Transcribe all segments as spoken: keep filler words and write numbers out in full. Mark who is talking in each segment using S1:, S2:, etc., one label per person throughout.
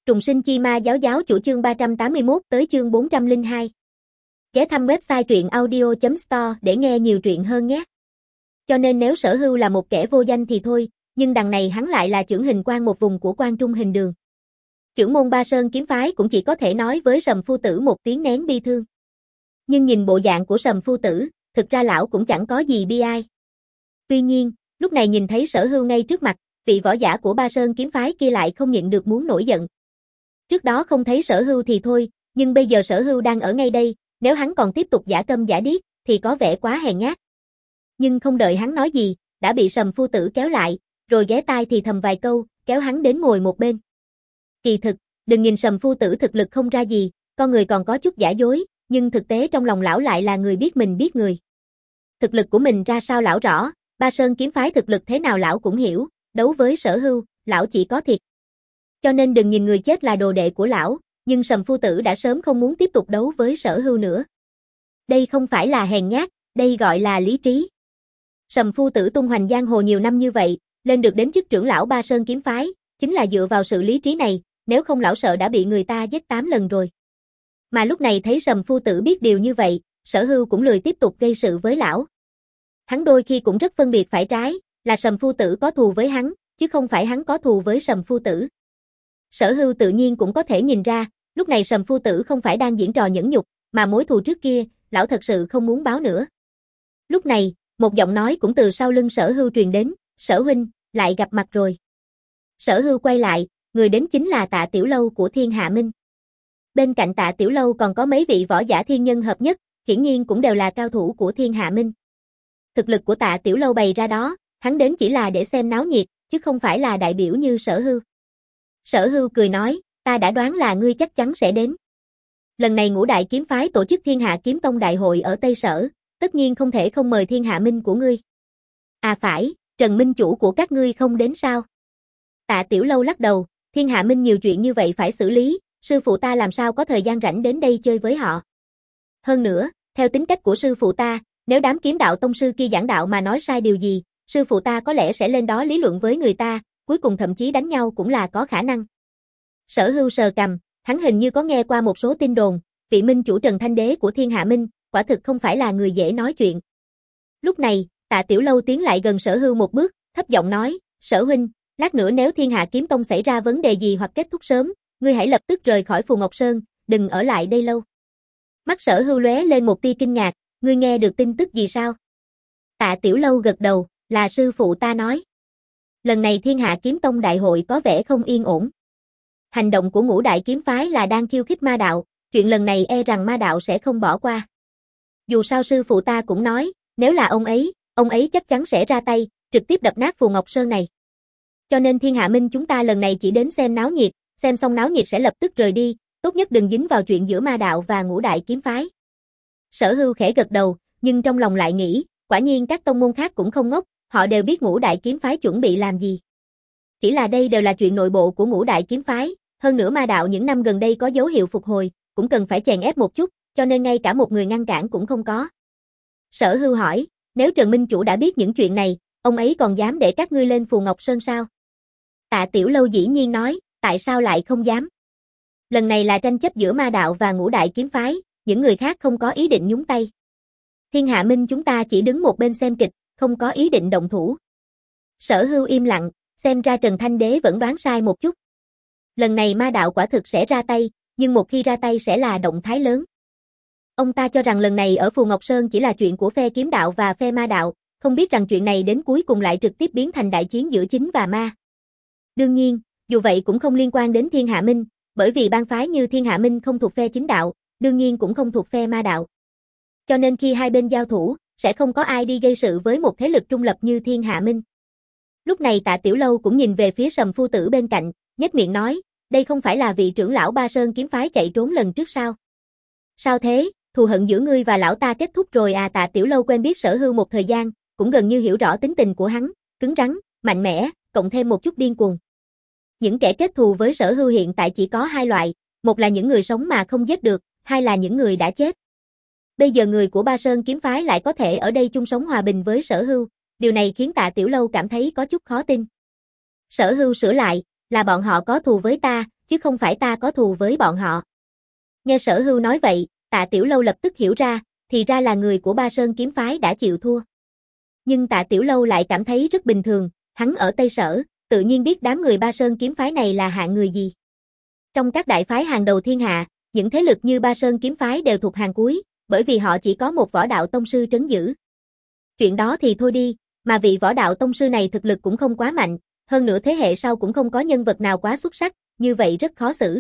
S1: Trùng sinh chi ma giáo giáo chủ chương ba trăm tám mươi mốt tới chương bốn trăm lẻ hai. Ghé thăm website truyện audio chấm store để nghe nhiều truyện hơn nhé. Cho nên nếu Sở Hưu là một kẻ vô danh thì thôi, nhưng đằng này hắn lại là chưởng hình quan một vùng của Quan Trung hình đường. Chưởng môn Ba Sơn kiếm phái cũng chỉ có thể nói với Sầm Phu Tử một tiếng nén bi thương. Nhưng nhìn bộ dạng của Sầm Phu Tử, thực ra lão cũng chẳng có gì bi ai. Tuy nhiên, lúc này nhìn thấy Sở Hưu ngay trước mặt, vị võ giả của Ba Sơn kiếm phái kia lại không nhịn được muốn nổi giận. Trước đó không thấy Sở Hưu thì thôi, nhưng bây giờ Sở Hưu đang ở ngay đây, nếu hắn còn tiếp tục giả câm giả điếc, thì có vẻ quá hèn nhát. Nhưng không đợi hắn nói gì, đã bị Sầm Phu Tử kéo lại, rồi ghé tai thì thầm vài câu, kéo hắn đến ngồi một bên. Kỳ thực, đừng nhìn Sầm Phu Tử thực lực không ra gì, con người còn có chút giả dối, nhưng thực tế trong lòng lão lại là người biết mình biết người. Thực lực của mình ra sao lão rõ, Ba Sơn kiếm phái thực lực thế nào lão cũng hiểu, đấu với Sở Hưu, lão chỉ có thiệt. Cho nên đừng nhìn người chết là đồ đệ của lão, nhưng Sầm Phu Tử đã sớm không muốn tiếp tục đấu với Sở Hưu nữa. Đây không phải là hèn nhát, đây gọi là lý trí. Sầm Phu Tử tung hoành giang hồ nhiều năm như vậy, lên được đến chức trưởng lão Ba Sơn kiếm phái, chính là dựa vào sự lý trí này, nếu không lão sợ đã bị người ta giết tám lần rồi. Mà lúc này thấy Sầm Phu Tử biết điều như vậy, Sở Hưu cũng lười tiếp tục gây sự với lão. Hắn đôi khi cũng rất phân biệt phải trái, là Sầm Phu Tử có thù với hắn, chứ không phải hắn có thù với Sầm Phu Tử. Sở Hưu tự nhiên cũng có thể nhìn ra, lúc này Sầm Phu Tử không phải đang diễn trò nhẫn nhục, mà mối thù trước kia, lão thật sự không muốn báo nữa. Lúc này, một giọng nói cũng từ sau lưng Sở Hưu truyền đến, Sở huynh, lại gặp mặt rồi. Sở Hưu quay lại, người đến chính là Tạ Tiểu Lâu của Thiên Hạ Minh. Bên cạnh Tạ Tiểu Lâu còn có mấy vị võ giả thiên nhân hợp nhất, hiển nhiên cũng đều là cao thủ của Thiên Hạ Minh. Thực lực của Tạ Tiểu Lâu bày ra đó, hắn đến chỉ là để xem náo nhiệt, chứ không phải là đại biểu như Sở Hưu. Sở Hưu cười nói, ta đã đoán là ngươi chắc chắn sẽ đến. Lần này Ngũ Đại kiếm phái tổ chức Thiên Hạ Kiếm Tông đại hội ở Tây Sở, tất nhiên không thể không mời Thiên Hạ Minh của ngươi. À phải, Trần Minh chủ của các ngươi không đến sao? Tạ Tiểu Lâu lắc đầu, Thiên Hạ Minh nhiều chuyện như vậy phải xử lý, sư phụ ta làm sao có thời gian rảnh đến đây chơi với họ. Hơn nữa, theo tính cách của sư phụ ta, nếu đám kiếm đạo tông sư kia giảng đạo mà nói sai điều gì, sư phụ ta có lẽ sẽ lên đó lý luận với người ta, cuối cùng thậm chí đánh nhau cũng là có khả năng. Sở Hưu sờ cằm, hắn hình như có nghe qua một số tin đồn, vị minh chủ Trần Thanh Đế của Thiên Hạ Minh, quả thực không phải là người dễ nói chuyện. Lúc này, Tạ Tiểu Lâu tiến lại gần Sở Hưu một bước, thấp giọng nói, Sở huynh, lát nữa nếu Thiên Hạ Kiếm Tông xảy ra vấn đề gì hoặc kết thúc sớm, ngươi hãy lập tức rời khỏi Phù Ngọc Sơn, đừng ở lại đây lâu. Mắt Sở Hưu lóe lên một tia kinh ngạc, ngươi nghe được tin tức gì sao? Tạ Tiểu Lâu gật đầu, là sư phụ ta nói. Lần này Thiên Hạ Kiếm Tông đại hội có vẻ không yên ổn. Hành động của Ngũ Đại kiếm phái là đang khiêu khích ma đạo, chuyện lần này e rằng ma đạo sẽ không bỏ qua. Dù sao sư phụ ta cũng nói, nếu là ông ấy, ông ấy chắc chắn sẽ ra tay, trực tiếp đập nát Phù Ngọc Sơn này. Cho nên Thiên Hạ Minh chúng ta lần này chỉ đến xem náo nhiệt, xem xong náo nhiệt sẽ lập tức rời đi, tốt nhất đừng dính vào chuyện giữa ma đạo và Ngũ Đại kiếm phái. Sở Hưu khẽ gật đầu, nhưng trong lòng lại nghĩ, quả nhiên các tông môn khác cũng không ngốc, họ đều biết Ngũ Đại kiếm phái chuẩn bị làm gì. Chỉ là đây đều là chuyện nội bộ của Ngũ Đại kiếm phái, hơn nữa ma đạo những năm gần đây có dấu hiệu phục hồi, cũng cần phải chèn ép một chút, cho nên ngay cả một người ngăn cản cũng không có. Sở Hưu hỏi, nếu Trần Minh chủ đã biết những chuyện này, ông ấy còn dám để các ngươi lên Phù Ngọc Sơn sao? Tạ Tiểu Lâu dĩ nhiên nói, tại sao lại không dám? Lần này là tranh chấp giữa ma đạo và Ngũ Đại kiếm phái, những người khác không có ý định nhúng tay. Thiên Hạ Minh chúng ta chỉ đứng một bên xem kịch, không có ý định động thủ. Sở Hưu im lặng, xem ra Trần Thanh Đế vẫn đoán sai một chút. Lần này ma đạo quả thực sẽ ra tay, nhưng một khi ra tay sẽ là động thái lớn. Ông ta cho rằng lần này ở Phù Ngọc Sơn chỉ là chuyện của phe kiếm đạo và phe ma đạo, không biết rằng chuyện này đến cuối cùng lại trực tiếp biến thành đại chiến giữa chính và ma. Đương nhiên, dù vậy cũng không liên quan đến Thiên Hạ Minh, bởi vì bang phái như Thiên Hạ Minh không thuộc phe chính đạo, đương nhiên cũng không thuộc phe ma đạo. Cho nên khi hai bên giao thủ, sẽ không có ai đi gây sự với một thế lực trung lập như Thiên Hạ Minh. Lúc này Tạ Tiểu Lâu cũng nhìn về phía Sầm Phu Tử bên cạnh, nhếch miệng nói, đây không phải là vị trưởng lão Ba Sơn kiếm phái chạy trốn lần trước sao? Sao thế, thù hận giữa ngươi và lão ta kết thúc rồi à? Tạ Tiểu Lâu quen biết Sở Hưu một thời gian, cũng gần như hiểu rõ tính tình của hắn, cứng rắn, mạnh mẽ, cộng thêm một chút điên cuồng. Những kẻ kết thù với Sở Hưu hiện tại chỉ có hai loại, một là những người sống mà không giết được, hai là những người đã chết. Bây giờ người của Ba Sơn kiếm phái lại có thể ở đây chung sống hòa bình với Sở Hưu, điều này khiến Tạ Tiểu Lâu cảm thấy có chút khó tin. Sở Hưu sửa lại, là bọn họ có thù với ta, chứ chứ không phải ta có thù với bọn họ. Nghe Sở Hưu nói vậy, Tạ Tiểu Lâu lập tức hiểu ra, thì ra là người của Ba Sơn kiếm phái đã chịu thua. Nhưng Tạ Tiểu Lâu lại cảm thấy rất bình thường, hắn ở Tây Sở, tự nhiên biết đám người Ba Sơn kiếm phái này là hạng người gì. Trong các đại phái hàng đầu thiên hạ, những thế lực như Ba Sơn kiếm phái đều thuộc hàng cuối, bởi vì họ chỉ có một võ đạo tông sư trấn giữ. Chuyện đó thì thôi đi, mà vị võ đạo tông sư này thực lực cũng không quá mạnh, hơn nữa thế hệ sau cũng không có nhân vật nào quá xuất sắc, như vậy rất khó xử.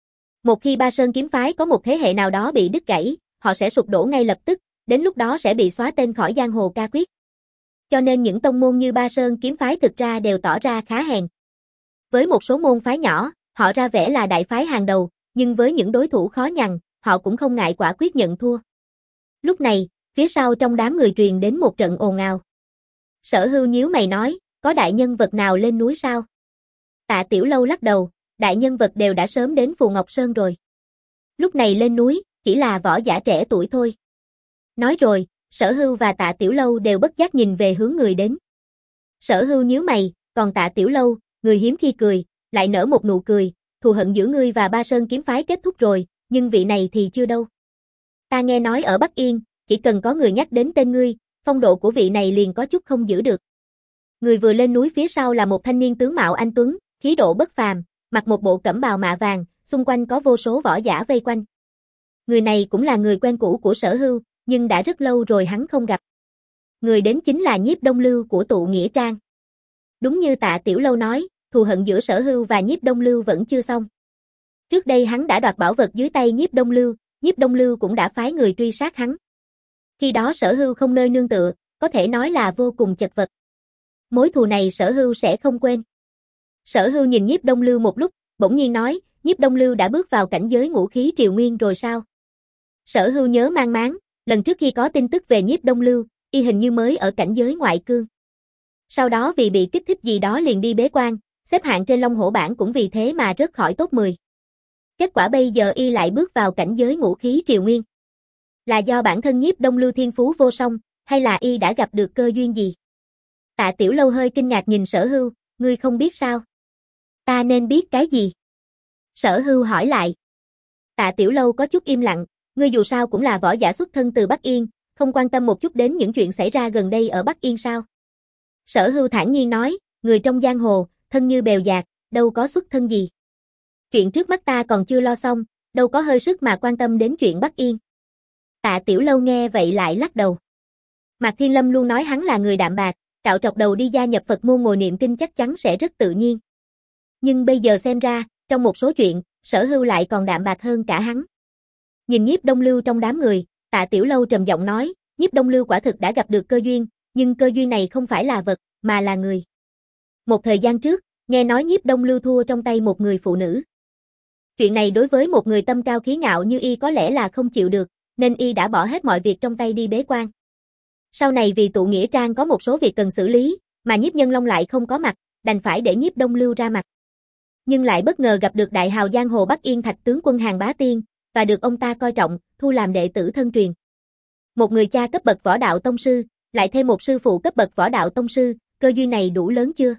S1: Một khi Ba Sơn kiếm phái có một thế hệ nào đó bị đứt gãy, họ sẽ sụp đổ ngay lập tức, đến lúc đó sẽ bị xóa tên khỏi giang hồ ca quyết. Cho nên những tông môn như Ba Sơn kiếm phái thực ra đều tỏ ra khá hèn. Với một số môn phái nhỏ, họ ra vẻ là đại phái hàng đầu, nhưng với những đối thủ khó nhằn, họ cũng không ngại quả quyết nhận thua. Lúc này, phía sau trong đám người truyền đến một trận ồn ào. Sở Hưu nhíu mày nói, có đại nhân vật nào lên núi sao? Tạ Tiểu Lâu lắc đầu, đại nhân vật đều đã sớm đến Phù Ngọc Sơn rồi. Lúc này lên núi, chỉ là võ giả trẻ tuổi thôi. Nói rồi, Sở Hưu và Tạ Tiểu Lâu đều bất giác nhìn về hướng người đến. Sở Hưu nhíu mày, còn Tạ Tiểu Lâu, người hiếm khi cười, lại nở một nụ cười, thù hận giữa ngươi và Ba Sơn kiếm phái kết thúc rồi, nhưng vị này thì chưa đâu. Ta nghe nói ở Bắc Yên, chỉ cần có người nhắc đến tên ngươi, phong độ của vị này liền có chút không giữ được. Người vừa lên núi phía sau là một thanh niên tướng mạo anh tuấn, khí độ bất phàm, mặc một bộ cẩm bào mạ vàng, xung quanh có vô số võ giả vây quanh. Người này cũng là người quen cũ của Sở Hưu, nhưng đã rất lâu rồi hắn không gặp. Người đến chính là Nhiếp Đông Lưu của tụ Nghĩa Trang. Đúng như Tạ Tiểu Lâu nói, thù hận giữa Sở Hưu và Nhiếp Đông Lưu vẫn chưa xong. Trước đây hắn đã đoạt bảo vật dưới tay Nhiếp Đông Lưu, Nhiếp Đông Lưu cũng đã phái người truy sát hắn. Khi đó Sở Hưu không nơi nương tựa, có thể nói là vô cùng chật vật. Mối thù này Sở Hưu sẽ không quên. Sở Hưu nhìn Nhiếp Đông Lưu một lúc, bỗng nhiên nói, Nhiếp Đông Lưu đã bước vào cảnh giới ngũ khí triều nguyên rồi sao? Sở Hưu nhớ mang máng, lần trước khi có tin tức về Nhiếp Đông Lưu, y hình như mới ở cảnh giới ngoại cương. Sau đó vì bị kích thích gì đó liền đi bế quan, xếp hạng trên Long Hổ bảng cũng vì thế mà rớt khỏi top mười. Kết quả bây giờ y lại bước vào cảnh giới ngũ khí triều nguyên. Là do bản thân Nhiếp Đông Lưu thiên phú vô song, hay là y đã gặp được cơ duyên gì? Tạ Tiểu Lâu hơi kinh ngạc nhìn Sở Hưu, ngươi không biết sao? Ta nên biết cái gì? Sở Hưu hỏi lại. Tạ Tiểu Lâu có chút im lặng, ngươi dù sao cũng là võ giả xuất thân từ Bắc Yên, không quan tâm một chút đến những chuyện xảy ra gần đây ở Bắc Yên sao? Sở Hưu thản nhiên nói, người trong giang hồ, thân như bèo dạt, đâu có xuất thân gì. Chuyện trước mắt ta còn chưa lo xong, đâu có hơi sức mà quan tâm đến chuyện Bắc Yên. Tạ Tiểu Lâu nghe vậy lại lắc đầu. Mạc Thiên Lâm luôn nói hắn là người đạm bạc, cạo trọc đầu đi gia nhập Phật môn ngồi niệm kinh chắc chắn sẽ rất tự nhiên. Nhưng bây giờ xem ra, trong một số chuyện, Sở Hưu lại còn đạm bạc hơn cả hắn. Nhìn Nhiếp Đông Lưu trong đám người, Tạ Tiểu Lâu trầm giọng nói, Nhiếp Đông Lưu quả thực đã gặp được cơ duyên, nhưng cơ duyên này không phải là vật, mà là người. Một thời gian trước, nghe nói Nhiếp Đông Lưu thua trong tay một người phụ nữ. Chuyện này đối với một người tâm cao khí ngạo như y có lẽ là không chịu được, nên y đã bỏ hết mọi việc trong tay đi bế quan. Sau này vì tụ Nghĩa Trang có một số việc cần xử lý, mà Nhiếp Nhân Long lại không có mặt, đành phải để Nhiếp Đông Lưu ra mặt. Nhưng lại bất ngờ gặp được đại hào giang hồ Bắc Yên Thạch tướng quân Hàn Bá Tiên, và được ông ta coi trọng, thu làm đệ tử thân truyền. Một người cha cấp bậc võ đạo tông sư, lại thêm một sư phụ cấp bậc võ đạo tông sư, cơ duyên này đủ lớn chưa?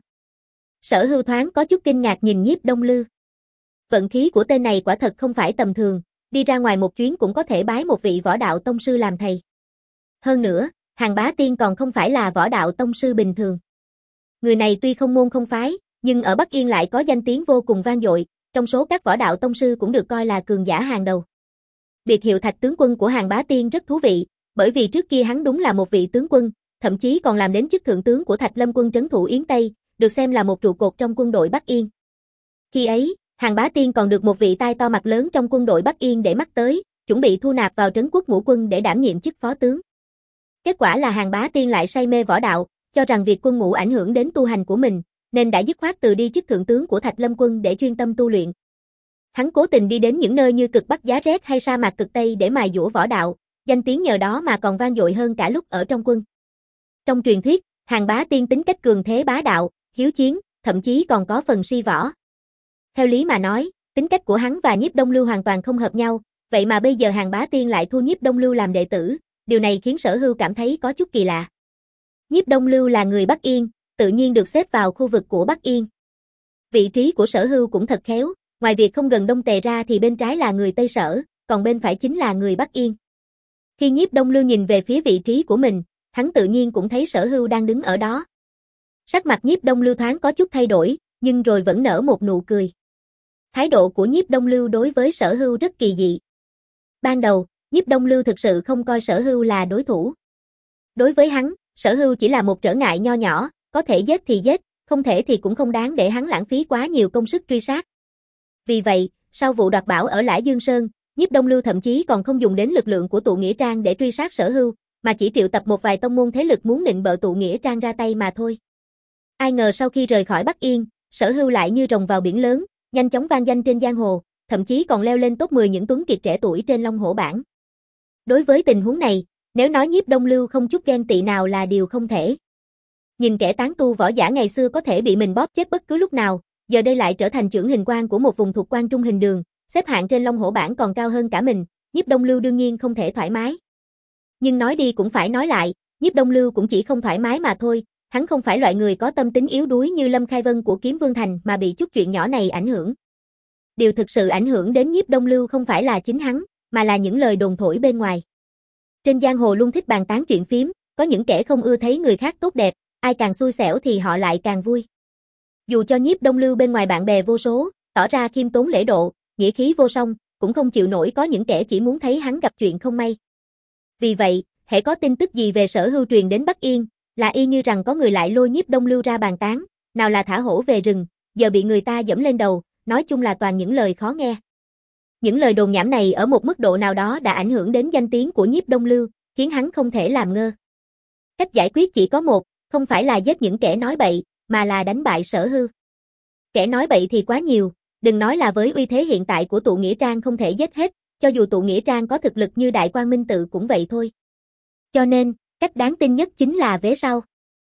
S1: Sở Hưu thoáng có chút kinh ngạc nhìn Nhiếp Đông Lưu. Vận khí của tên này quả thật không phải tầm thường, đi ra ngoài một chuyến cũng có thể bái một vị võ đạo tông sư làm thầy. Hơn nữa, Hàn Bá Tiên còn không phải là võ đạo tông sư bình thường. Người này tuy không môn không phái, nhưng ở Bắc Yên lại có danh tiếng vô cùng vang dội, trong số các võ đạo tông sư cũng được coi là cường giả hàng đầu. Biệt hiệu Thạch tướng quân của Hàn Bá Tiên rất thú vị, bởi vì trước kia hắn đúng là một vị tướng quân, thậm chí còn làm đến chức thượng tướng của Thạch Lâm quân trấn thủ Yến Tây, được xem là một trụ cột trong quân đội Bắc Yên. Khi ấy, Hàn Bá Tiên còn được một vị tai to mặt lớn trong quân đội Bắc Yên để mắt tới, chuẩn bị thu nạp vào trấn quốc ngũ quân để đảm nhiệm chức phó tướng. Kết quả là Hàn Bá Tiên lại say mê võ đạo, cho rằng việc quân ngũ ảnh hưởng đến tu hành của mình, nên đã dứt khoát từ đi chức thượng tướng của Thạch Lâm quân để chuyên tâm tu luyện. Hắn cố tình đi đến những nơi như cực Bắc giá rét hay sa mạc cực Tây để mài dũa võ đạo, danh tiếng nhờ đó mà còn vang dội hơn cả lúc ở trong quân. Trong truyền thuyết, Hàn Bá Tiên tính cách cường thế bá đạo, hiếu chiến, thậm chí còn có phần si võ. Theo lý mà nói, tính cách của hắn và Nhiếp Đông Lưu hoàn toàn không hợp nhau, vậy mà bây giờ Hàn Bá Tiên lại thu Nhiếp Đông Lưu làm đệ tử, điều này khiến Sở Hưu cảm thấy có chút kỳ lạ. Nhiếp Đông Lưu là người Bắc Yên, tự nhiên được xếp vào khu vực của Bắc Yên. Vị trí của Sở Hưu cũng thật khéo, Ngoài việc không gần Đông Tề ra thì bên trái là người Tây Sở, còn bên phải chính là người Bắc Yên. Khi Nhiếp Đông Lưu nhìn về phía vị trí của mình, hắn tự nhiên cũng thấy Sở Hưu đang đứng ở đó. Sắc mặt Nhiếp Đông Lưu thoáng có chút thay đổi, nhưng rồi vẫn nở một nụ cười. Thái độ của Nhiếp Đông Lưu đối với Sở Hưu rất kỳ dị. Ban đầu, Nhiếp Đông Lưu thực sự không coi Sở Hưu là đối thủ. Đối với hắn, Sở Hưu chỉ là một trở ngại nho nhỏ, có thể giết thì giết, không thể thì cũng không đáng để hắn lãng phí quá nhiều công sức truy sát. Vì vậy, sau vụ đoạt bảo ở Lã Dương Sơn, Nhiếp Đông Lưu thậm chí còn không dùng đến lực lượng của tụ nghĩa trang để truy sát Sở Hưu, mà chỉ triệu tập một vài tông môn thế lực muốn nịnh bợ tụ nghĩa trang ra tay mà thôi. Ai ngờ sau khi rời khỏi Bắc Yên, Sở Hưu lại như rồng vào biển lớn, nhanh chóng vang danh trên giang hồ, thậm chí còn leo lên top mười những tuấn kiệt trẻ tuổi trên Long Hổ bảng. Đối với tình huống này, nếu nói Nhiếp Đông Lưu không chút ghen tị nào là điều không thể. Nhìn kẻ tán tu võ giả ngày xưa có thể bị mình bóp chết bất cứ lúc nào, giờ đây lại trở thành trưởng hình quan của một vùng thuộc quan trung hình đường, xếp hạng trên Long Hổ bảng còn cao hơn cả mình, Nhiếp Đông Lưu đương nhiên không thể thoải mái. Nhưng nói đi cũng phải nói lại, Nhiếp Đông Lưu cũng chỉ không thoải mái mà thôi, hắn không phải loại người có tâm tính yếu đuối như Lâm Khai Vân của Kiếm Vương Thành mà bị chút chuyện nhỏ này ảnh hưởng. Điều thực sự ảnh hưởng đến Nhiếp Đông Lưu không phải là chính hắn, mà là những lời đồn thổi bên ngoài. Trên giang hồ luôn thích bàn tán chuyện phiếm, có những kẻ không ưa thấy người khác tốt đẹp, ai càng xui xẻo thì họ lại càng vui. Dù cho Nhiếp Đông Lưu bên ngoài bạn bè vô số, tỏ ra khiêm tốn lễ độ, nghĩa khí vô song, cũng không chịu nổi có những kẻ chỉ muốn thấy hắn gặp chuyện không may. Vì vậy, hễ có tin tức gì về Sở Hưu truyền đến Bắc Yên, là y như rằng có người lại lôi Nhiếp Đông Lưu ra bàn tán, nào là thả hổ về rừng, giờ bị người ta dẫm lên đầu, nói chung là toàn những lời khó nghe. Những lời đồn nhảm này ở một mức độ nào đó đã ảnh hưởng đến danh tiếng của Nhiếp Đông Lưu, khiến hắn không thể làm ngơ. Cách giải quyết chỉ có một, không phải là giết những kẻ nói bậy, mà là đánh bại Sở Hưu. Kẻ nói bậy thì quá nhiều, đừng nói là với uy thế hiện tại của tụ nghĩa trang không thể giết hết, cho dù tụ nghĩa trang có thực lực như Đại Quang Minh Tự cũng vậy thôi. Cho nên, cách đáng tin nhất chính là vế sau.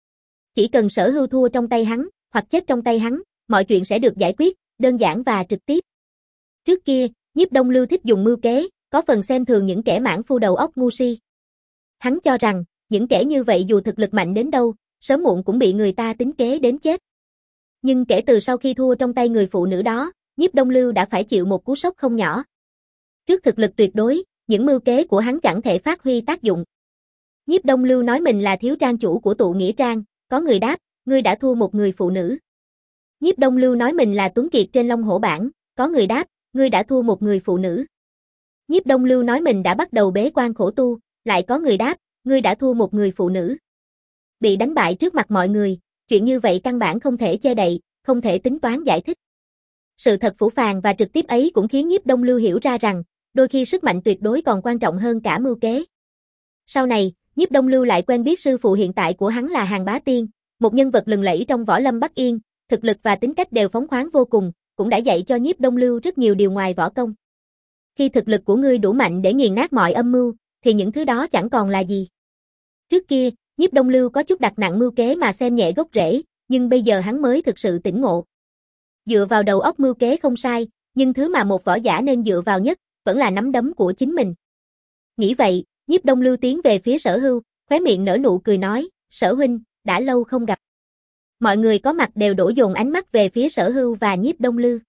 S1: Chỉ cần Sở Hưu thua trong tay hắn, hoặc chết trong tay hắn, mọi chuyện sẽ được giải quyết, đơn giản và trực tiếp. Trước kia, Nhiếp Đông Lưu thích dùng mưu kế, có phần xem thường những kẻ mãn phu đầu óc ngu si. Hắn cho rằng, những kẻ như vậy dù thực lực mạnh đến đâu, sớm muộn cũng bị người ta tính kế đến chết. Nhưng kể từ sau khi thua trong tay người phụ nữ đó, Nhiếp Đông Lưu đã phải chịu một cú sốc không nhỏ. Trước thực lực tuyệt đối, những mưu kế của hắn chẳng thể phát huy tác dụng. Nhiếp Đông Lưu nói mình là thiếu trang chủ của tụ nghĩa trang, có người đáp, ngươi đã thua một người phụ nữ. Nhiếp Đông Lưu nói mình là tuấn kiệt trên Long Hổ bảng, có người đáp, ngươi đã thua một người phụ nữ. Nhiếp Đông Lưu nói mình đã bắt đầu bế quan khổ tu, lại có người đáp, ngươi đã thua một người phụ nữ. Bị đánh bại trước mặt mọi người, chuyện như vậy căn bản không thể che đậy, không thể tính toán giải thích. Sự thật phũ phàng và trực tiếp ấy cũng khiến Nhiếp Đông Lưu hiểu ra rằng, đôi khi sức mạnh tuyệt đối còn quan trọng hơn cả mưu kế. Sau này, Nhiếp Đông Lưu lại quen biết sư phụ hiện tại của hắn là Hàn Bá Tiên, một nhân vật lừng lẫy trong võ lâm Bắc Yên, thực lực và tính cách đều phóng khoáng vô cùng, cũng đã dạy cho Nhiếp Đông Lưu rất nhiều điều ngoài võ công. Khi thực lực của ngươi đủ mạnh để nghiền nát mọi âm mưu, thì những thứ đó chẳng còn là gì. Trước kia, Nhiếp Đông Lưu có chút đặt nặng mưu kế mà xem nhẹ gốc rễ, nhưng bây giờ hắn mới thực sự tỉnh ngộ. Dựa vào đầu óc mưu kế không sai, nhưng thứ mà một võ giả nên dựa vào nhất, vẫn là nắm đấm của chính mình. Nghĩ vậy, Nhiếp Đông Lưu tiến về phía Sở Hưu, khóe miệng nở nụ cười nói, Sở huynh, đã lâu không gặp. Mọi người có mặt đều đổ dồn ánh mắt về phía Sở Hưu và Nhiếp Đông Lưu.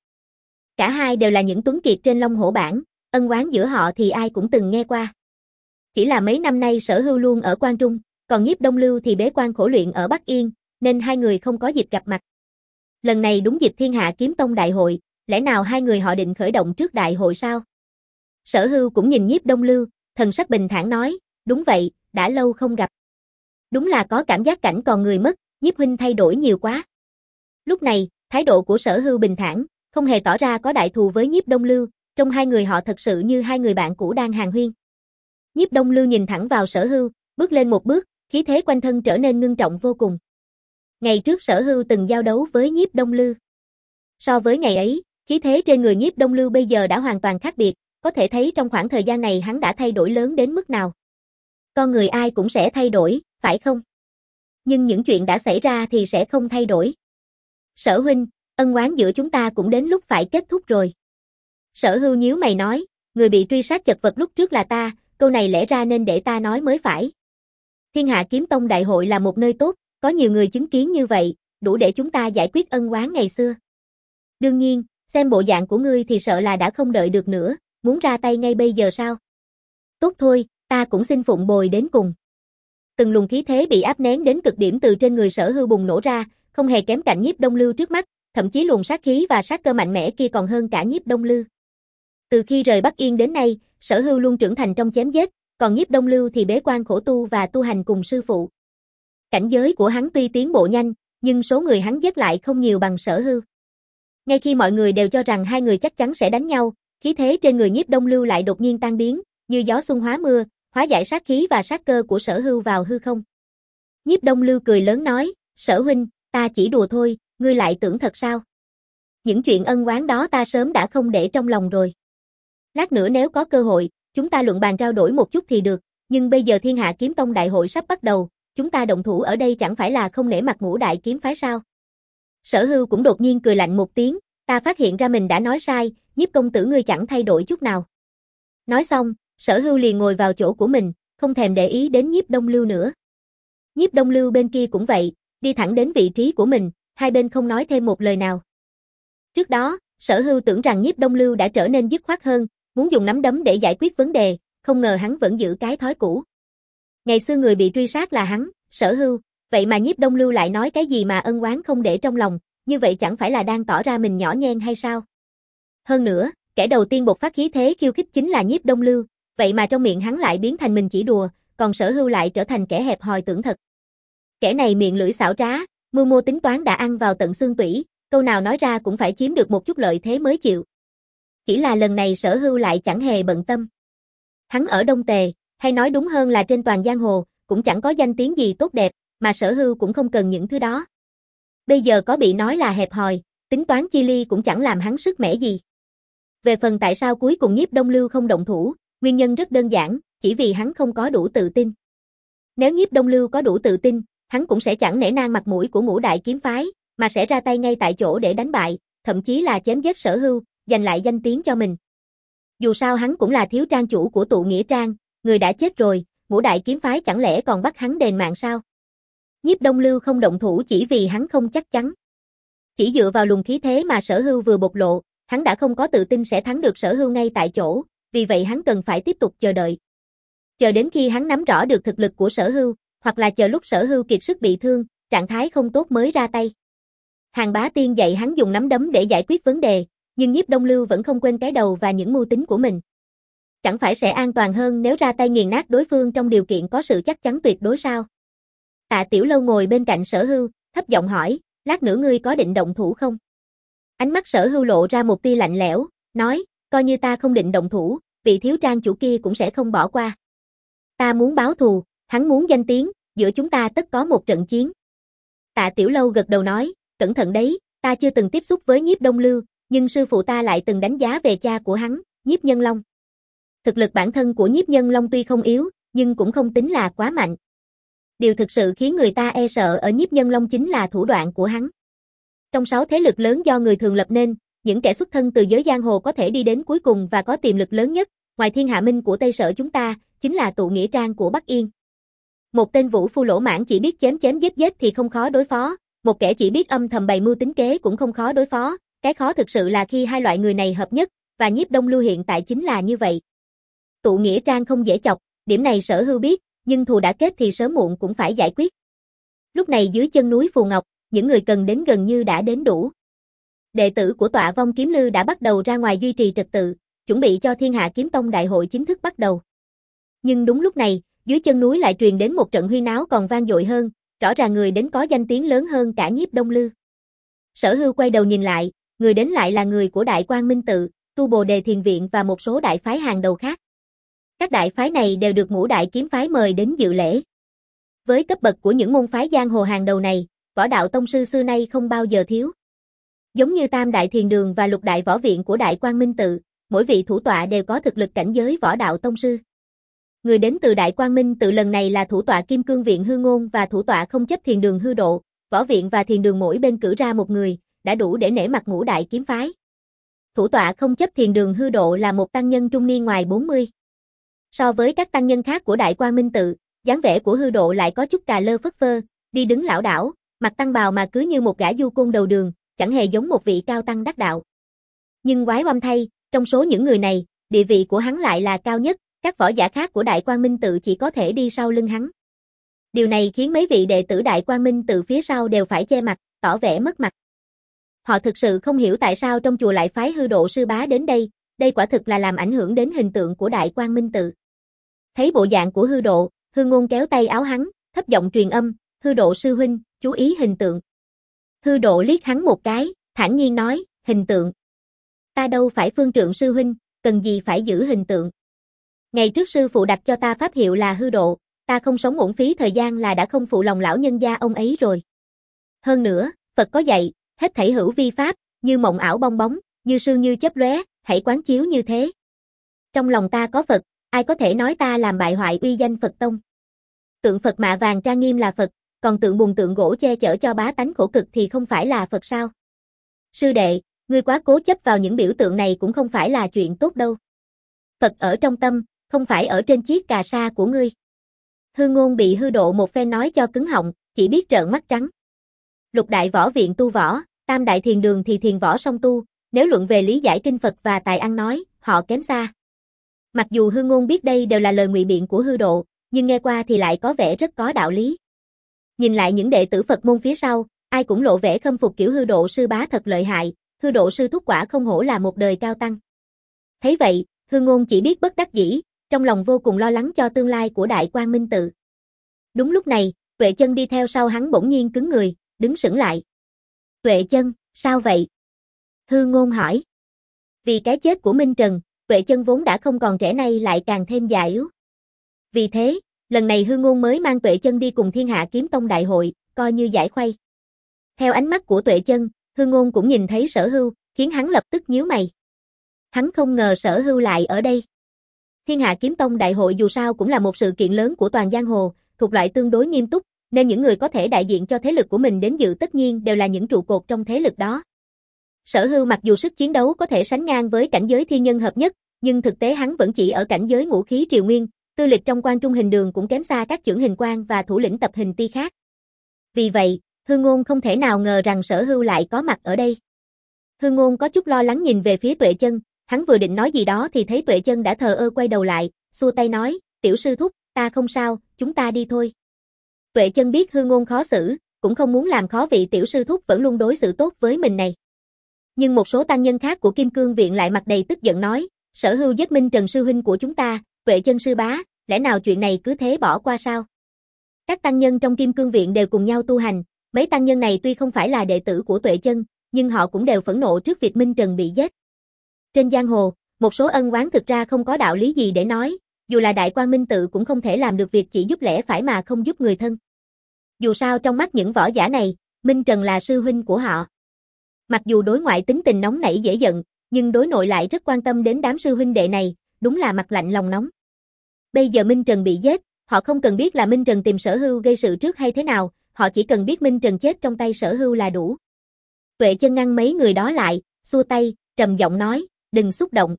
S1: Cả hai đều là những tuấn kiệt trên Long Hổ bảng, ân oán giữa họ thì ai cũng từng nghe qua. Chỉ là mấy năm nay Sở Hưu luôn ở Quan Trung, còn Nhiếp Đông Lưu thì bế quan khổ luyện ở Bắc Yên, nên hai người không có dịp gặp mặt. Lần này đúng dịp Thiên Hạ Kiếm Tông đại hội, lẽ nào hai người họ định khởi động trước đại hội sao? Sở Hưu cũng nhìn Nhiếp Đông Lưu, thần sắc bình thản nói, đúng vậy, đã lâu không gặp. Đúng là có cảm giác cảnh còn người mất, Nhiếp huynh thay đổi nhiều quá. Lúc này, thái độ của Sở Hưu bình thản, không hề tỏ ra có đại thù với Nhiếp Đông Lưu, trong hai người họ thật sự như hai người bạn cũ đang hàn huyên. Nhiếp Đông Lưu nhìn thẳng vào Sở Hưu, bước lên một bước, khí thế quanh thân trở nên ngưng trọng vô cùng. Ngày trước Sở Hưu từng giao đấu với Nhiếp Đông Lưu. So với ngày ấy, khí thế trên người Nhiếp Đông Lưu bây giờ đã hoàn toàn khác biệt, có thể thấy trong khoảng thời gian này hắn đã thay đổi lớn đến mức nào. Con người ai cũng sẽ thay đổi, phải không? Nhưng những chuyện đã xảy ra thì sẽ không thay đổi. Sở huynh, ân oán giữa chúng ta cũng đến lúc phải kết thúc rồi. Sở Hưu nhíu mày nói, người bị truy sát chật vật lúc trước là ta, câu này lẽ ra nên để ta nói mới phải. Thiên Hạ Kiếm Tông đại hội là một nơi tốt, có nhiều người chứng kiến như vậy, đủ để chúng ta giải quyết ân oán ngày xưa. Đương nhiên, Xem bộ dạng của ngươi thì sợ là đã không đợi được nữa, muốn ra tay ngay bây giờ sao? Tốt thôi, ta cũng xin phụng bồi đến cùng. Từng luồng khí thế bị áp nén đến cực điểm từ trên người Sở Hưu bùng nổ ra, không hề kém cạnh Nhiếp Đông Lưu trước mắt, thậm chí luồng sát khí và sát cơ mạnh mẽ kia còn hơn cả Nhiếp Đông Lưu. Từ khi rời Bắc Yên đến nay, Sở Hưu luôn trưởng thành trong chém giết, còn Nhiếp Đông Lưu thì bế quan khổ tu và tu hành cùng sư phụ. Cảnh giới của hắn tuy tiến bộ nhanh, nhưng số người hắn giết lại không nhiều bằng Sở Hưu. Ngay khi mọi người đều cho rằng hai người chắc chắn sẽ đánh nhau, khí thế trên người Nhiếp Đông Lưu lại đột nhiên tan biến, như gió xuân hóa mưa, hóa giải sát khí và sát cơ của Sở Hưu vào hư không. Nhiếp Đông Lưu cười lớn nói, Sở huynh, ta chỉ đùa thôi, ngươi lại tưởng thật sao? Những chuyện ân oán đó ta sớm đã không để trong lòng rồi. Lát nữa nếu có cơ hội, chúng ta luận bàn trao đổi một chút thì được, nhưng bây giờ Thiên Hạ Kiếm Tông đại hội sắp bắt đầu, chúng ta động thủ ở đây chẳng phải là không nể mặt Ngũ Đại kiếm phái sao? Sở Hưu cũng đột nhiên cười lạnh một tiếng, ta phát hiện ra mình đã nói sai, Nhiếp công tử ngươi chẳng thay đổi chút nào. Nói xong, Sở Hưu liền ngồi vào chỗ của mình, không thèm để ý đến Nhiếp Đông Lưu nữa. Nhiếp Đông Lưu bên kia cũng vậy, đi thẳng đến vị trí của mình, hai bên không nói thêm một lời nào. Trước đó, Sở Hưu tưởng rằng Nhiếp Đông Lưu đã trở nên dứt khoát hơn, muốn dùng nắm đấm để giải quyết vấn đề, không ngờ hắn vẫn giữ cái thói cũ. Ngày xưa người bị truy sát là hắn, Sở Hưu, vậy mà Nhiếp Đông Lưu lại nói cái gì mà ân oán không để trong lòng, như vậy chẳng phải là đang tỏ ra mình nhỏ nhen hay sao? Hơn nữa, kẻ đầu tiên bộc phát khí thế khiêu khích chính là Nhiếp Đông Lưu, vậy mà trong miệng hắn lại biến thành mình chỉ đùa, còn Sở Hưu lại trở thành kẻ hẹp hòi tưởng thật. Kẻ này miệng lưỡi xảo trá, mưu mô tính toán đã ăn vào tận xương tủy, câu nào nói ra cũng phải chiếm được một chút lợi thế mới chịu. Chỉ là lần này Sở Hưu lại chẳng hề bận tâm. Hắn ở Đông Tề, hay nói đúng hơn là trên toàn giang hồ, cũng chẳng có danh tiếng gì tốt đẹp, mà Sở Hưu cũng không cần những thứ đó. Bây giờ có bị nói là hẹp hòi, tính toán chi ly cũng chẳng làm hắn sức mẻ gì. Về phần tại sao cuối cùng Nhiếp Đông Lưu không động thủ, nguyên nhân rất đơn giản, chỉ vì hắn không có đủ tự tin. Nếu Nhiếp Đông Lưu có đủ tự tin, hắn cũng sẽ chẳng nể nang mặt mũi của Ngũ Đại kiếm phái, mà sẽ ra tay ngay tại chỗ để đánh bại, thậm chí là chém giết Sở Hưu, giành lại danh tiếng cho mình. Dù sao hắn cũng là thiếu trang chủ của tụ nghĩa trang, người đã chết rồi, Ngũ Đại kiếm phái chẳng lẽ còn bắt hắn đền mạng sao? Nhiếp Đông Lưu không động thủ chỉ vì hắn không chắc chắn. Chỉ dựa vào luồng khí thế mà Sở Hưu vừa bộc lộ, hắn đã không có tự tin sẽ thắng được Sở Hưu ngay tại chỗ, vì vậy hắn cần phải tiếp tục chờ đợi. Chờ đến khi hắn nắm rõ được thực lực của Sở Hưu, hoặc là chờ lúc Sở Hưu kiệt sức bị thương, trạng thái không tốt mới ra tay. Hàng Bá Tiên dạy hắn dùng nắm đấm để giải quyết vấn đề, nhưng Nhiếp Đông Lưu vẫn không quên cái đầu và những mưu tính của mình. Chẳng phải sẽ an toàn hơn nếu ra tay nghiền nát đối phương trong điều kiện có sự chắc chắn tuyệt đối sao? Tạ Tiểu Lâu ngồi bên cạnh Sở Hưu, thấp giọng hỏi, lát nữa ngươi có định động thủ không? Ánh mắt Sở Hưu lộ ra một tia lạnh lẽo, nói, coi như ta không định động thủ, vị thiếu trang chủ kia cũng sẽ không bỏ qua. Ta muốn báo thù, hắn muốn danh tiếng, giữa chúng ta tất có một trận chiến. Tạ Tiểu Lâu gật đầu nói, cẩn thận đấy, ta chưa từng tiếp xúc với Nhiếp Đông Lưu, nhưng sư phụ ta lại từng đánh giá về cha của hắn, Nhiếp Nhân Long. Thực lực bản thân của Nhiếp Nhân Long tuy không yếu, nhưng cũng không tính là quá mạnh. Điều thực sự khiến người ta e sợ ở Nhiếp Nhân Long chính là thủ đoạn của hắn. Trong sáu thế lực lớn do người thường lập nên, những kẻ xuất thân từ giới giang hồ có thể đi đến cuối cùng và có tiềm lực lớn nhất, ngoài Thiên Hạ Minh của Tây Sở chúng ta, chính là tụ nghĩa trang của Bắc Yên. Một tên vũ phu lỗ mãng chỉ biết chém chém giết giết thì không khó đối phó, một kẻ chỉ biết âm thầm bày mưu tính kế cũng không khó đối phó, cái khó thực sự là khi hai loại người này hợp nhất, và Nhiếp Đông Lưu hiện tại chính là như vậy. Tụ nghĩa trang không dễ chọc, điểm này Sở Hưu biết, nhưng thù đã kết thì sớm muộn cũng phải giải quyết. Lúc này dưới chân núi Phù Ngọc, những người cần đến gần như đã đến đủ. Đệ tử của Tọa Vong Kiếm Lư đã bắt đầu ra ngoài duy trì trật tự, chuẩn bị cho Thiên Hạ Kiếm Tông đại hội chính thức bắt đầu. Nhưng đúng lúc này, dưới chân núi lại truyền đến một trận huyên náo còn vang dội hơn, rõ ràng người đến có danh tiếng lớn hơn cả Nhiếp Đông Lưu. Sở Hưu quay đầu nhìn lại, người đến lại là người của Đại Quang Minh Tự, Tu Bồ Đề Thiền Viện và một số đại phái hàng đầu khác. Các đại phái này đều được Ngũ Đại kiếm phái mời đến dự lễ. Với cấp bậc của những môn phái giang hồ hàng đầu này, võ đạo tông sư xưa nay không bao giờ thiếu. Giống như Tam Đại Thiền Đường và Lục Đại Võ Viện của Đại Quang Minh Tự, mỗi vị thủ tọa đều có thực lực cảnh giới võ đạo tông sư. Người đến từ Đại Quang Minh Tự lần này là thủ tọa Kim Cương Viện Hư Ngôn và thủ tọa Không Chấp Thiền Đường Hư Độ, Võ Viện và Thiền Đường mỗi bên cử ra một người, đã đủ để nể mặt Ngũ Đại kiếm phái. Thủ tọa Không Chấp Thiền Đường Hư Độ là một tăng nhân trung niên ngoài bốn mươi. So với các tăng nhân khác của Đại Quang Minh Tự, dáng vẻ của Hư Độ lại có chút cà lơ phất phơ, đi đứng lảo đảo, mặc tăng bào mà cứ như một gã du côn đầu đường, chẳng hề giống một vị cao tăng đắc đạo. Nhưng quái oăm thay, trong số những người này, địa vị của hắn lại là cao nhất, các võ giả khác của Đại Quang Minh Tự chỉ có thể đi sau lưng hắn. Điều này khiến mấy vị đệ tử Đại Quang Minh Tự phía sau đều phải che mặt, tỏ vẻ mất mặt. Họ thực sự không hiểu tại sao trong chùa lại phái Hư Độ sư bá đến đây, đây quả thực là làm ảnh hưởng đến hình tượng của Đại Quang Minh Tự. Thấy bộ dạng của Hư Độ, Hư Ngôn kéo tay áo hắn, thấp giọng truyền âm, Hư Độ sư huynh, chú ý hình tượng. Hư Độ liếc hắn một cái, thản nhiên nói, hình tượng. Ta đâu phải Phương Trượng sư huynh, cần gì phải giữ hình tượng. Ngày trước sư phụ đặt cho ta pháp hiệu là Hư Độ, ta không sống uổng phí thời gian là đã không phụ lòng lão nhân gia ông ấy rồi. Hơn nữa, Phật có dạy, hết thảy hữu vi pháp, như mộng ảo bong bóng, như sương như chớp lóe, hãy quán chiếu như thế. Trong lòng ta có Phật, ai có thể nói ta làm bại hoại uy danh Phật tông. Tượng Phật mạ vàng trang nghiêm là Phật, còn tượng bùn tượng gỗ che chở cho bá tánh khổ cực thì không phải là Phật sao? Sư đệ, ngươi quá cố chấp vào những biểu tượng này cũng không phải là chuyện tốt đâu. Phật ở trong tâm, không phải ở trên chiếc cà sa của ngươi. Hư Ngôn bị Hư Độ một phen nói cho cứng họng, chỉ biết trợn mắt trắng. Lục đại võ viện tu võ, tam đại thiền đường thì thiền võ song tu, nếu luận về lý giải kinh Phật và tài ăn nói, họ kém xa. Mặc dù Hư Ngôn biết đây đều là lời ngụy biện của Hư Độ, nhưng nghe qua thì lại có vẻ rất có đạo lý. Nhìn lại những đệ tử Phật môn phía sau, ai cũng lộ vẻ khâm phục kiểu Hư Độ sư bá thật lợi hại, Hư Độ sư thúc quả không hổ là một đời cao tăng. Thấy vậy, Hư Ngôn chỉ biết bất đắc dĩ, trong lòng vô cùng lo lắng cho tương lai của Đại Quang Minh Tự. Đúng lúc này, Tuệ Chân đi theo sau hắn bỗng nhiên cứng người, đứng sững lại. Tuệ Chân, sao vậy? Hư Ngôn hỏi. Vì cái chết của Minh Trần, Tuệ Chân vốn đã không còn trẻ nay lại càng thêm già yếu. Vì thế, lần này Hư Ngôn mới mang Tuệ Chân đi cùng Thiên Hạ Kiếm Tông đại hội, coi như giải khuây. Theo ánh mắt của Tuệ Chân, Hư Ngôn cũng nhìn thấy Sở Hưu, khiến hắn lập tức nhíu mày. Hắn không ngờ Sở Hưu lại ở đây. Thiên Hạ Kiếm Tông đại hội dù sao cũng là một sự kiện lớn của toàn giang hồ, thuộc loại tương đối nghiêm túc, nên những người có thể đại diện cho thế lực của mình đến dự tất nhiên đều là những trụ cột trong thế lực đó. Sở Hưu mặc dù sức chiến đấu có thể sánh ngang với cảnh giới thiên nhân hợp nhất, nhưng thực tế hắn vẫn chỉ ở cảnh giới ngũ khí triều nguyên, tư lịch trong quan trung hình đường cũng kém xa các chưởng hình quan và thủ lĩnh tập hình ti khác. Vì vậy, Hư Ngôn không thể nào ngờ rằng Sở Hưu lại có mặt ở đây. Hư Ngôn có chút lo lắng nhìn về phía Tuệ Chân, hắn vừa định nói gì đó thì thấy Tuệ Chân đã thờ ơ quay đầu lại, xua tay nói, tiểu sư thúc, ta không sao, chúng ta đi thôi. Tuệ Chân biết Hư Ngôn khó xử, cũng không muốn làm khó vị tiểu sư thúc vẫn luôn đối xử tốt với mình này. Nhưng một số tăng nhân khác của Kim Cương Viện lại mặt đầy tức giận nói, Sở Hưu giết Minh Trần sư huynh của chúng ta, Tuệ Chân sư bá, lẽ nào chuyện này cứ thế bỏ qua sao? Các tăng nhân trong Kim Cương Viện đều cùng nhau tu hành, mấy tăng nhân này tuy không phải là đệ tử của Tuệ Chân, nhưng họ cũng đều phẫn nộ trước việc Minh Trần bị giết. Trên giang hồ, một số ân oán thực ra không có đạo lý gì để nói, dù là Đại Quang Minh Tự cũng không thể làm được việc chỉ giúp lẽ phải mà không giúp người thân. Dù sao trong mắt những võ giả này, Minh Trần là sư huynh của họ. Mặc dù đối ngoại tính tình nóng nảy dễ giận, nhưng đối nội lại rất quan tâm đến đám sư huynh đệ này, đúng là mặt lạnh lòng nóng. Bây giờ Minh Trần bị giết, họ không cần biết là Minh Trần tìm Sở Hưu gây sự trước hay thế nào, họ chỉ cần biết Minh Trần chết trong tay Sở Hưu là đủ. Tuệ Chân ngăn mấy người đó lại, xua tay, trầm giọng nói, đừng xúc động.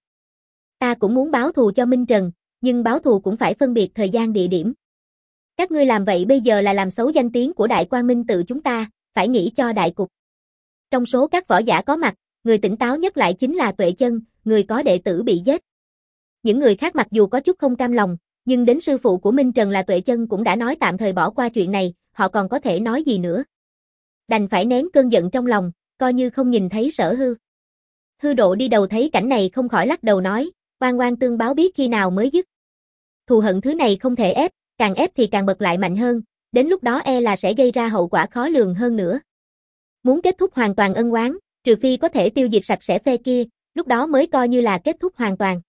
S1: Ta cũng muốn báo thù cho Minh Trần, nhưng báo thù cũng phải phân biệt thời gian địa điểm. Các ngươi làm vậy bây giờ là làm xấu danh tiếng của Đại Quang Minh Tự chúng ta, phải nghĩ cho đại cục. Trong số các võ giả có mặt, người tỉnh táo nhất lại chính là Tuệ Chân, người có đệ tử bị giết. Những người khác mặc dù có chút không cam lòng, nhưng đến sư phụ của Minh Trần là Tuệ Chân cũng đã nói tạm thời bỏ qua chuyện này, họ còn có thể nói gì nữa. Đành phải nén cơn giận trong lòng, coi như không nhìn thấy Sở Hưu. Hư Độ đi đầu thấy cảnh này không khỏi lắc đầu nói, oan oan tương báo biết khi nào mới dứt. Thù hận thứ này không thể ép, càng ép thì càng bật lại mạnh hơn, đến lúc đó e là sẽ gây ra hậu quả khó lường hơn nữa. Muốn kết thúc hoàn toàn ân oán, trừ phi có thể tiêu diệt sạch sẽ phe kia, lúc đó mới coi như là kết thúc hoàn toàn.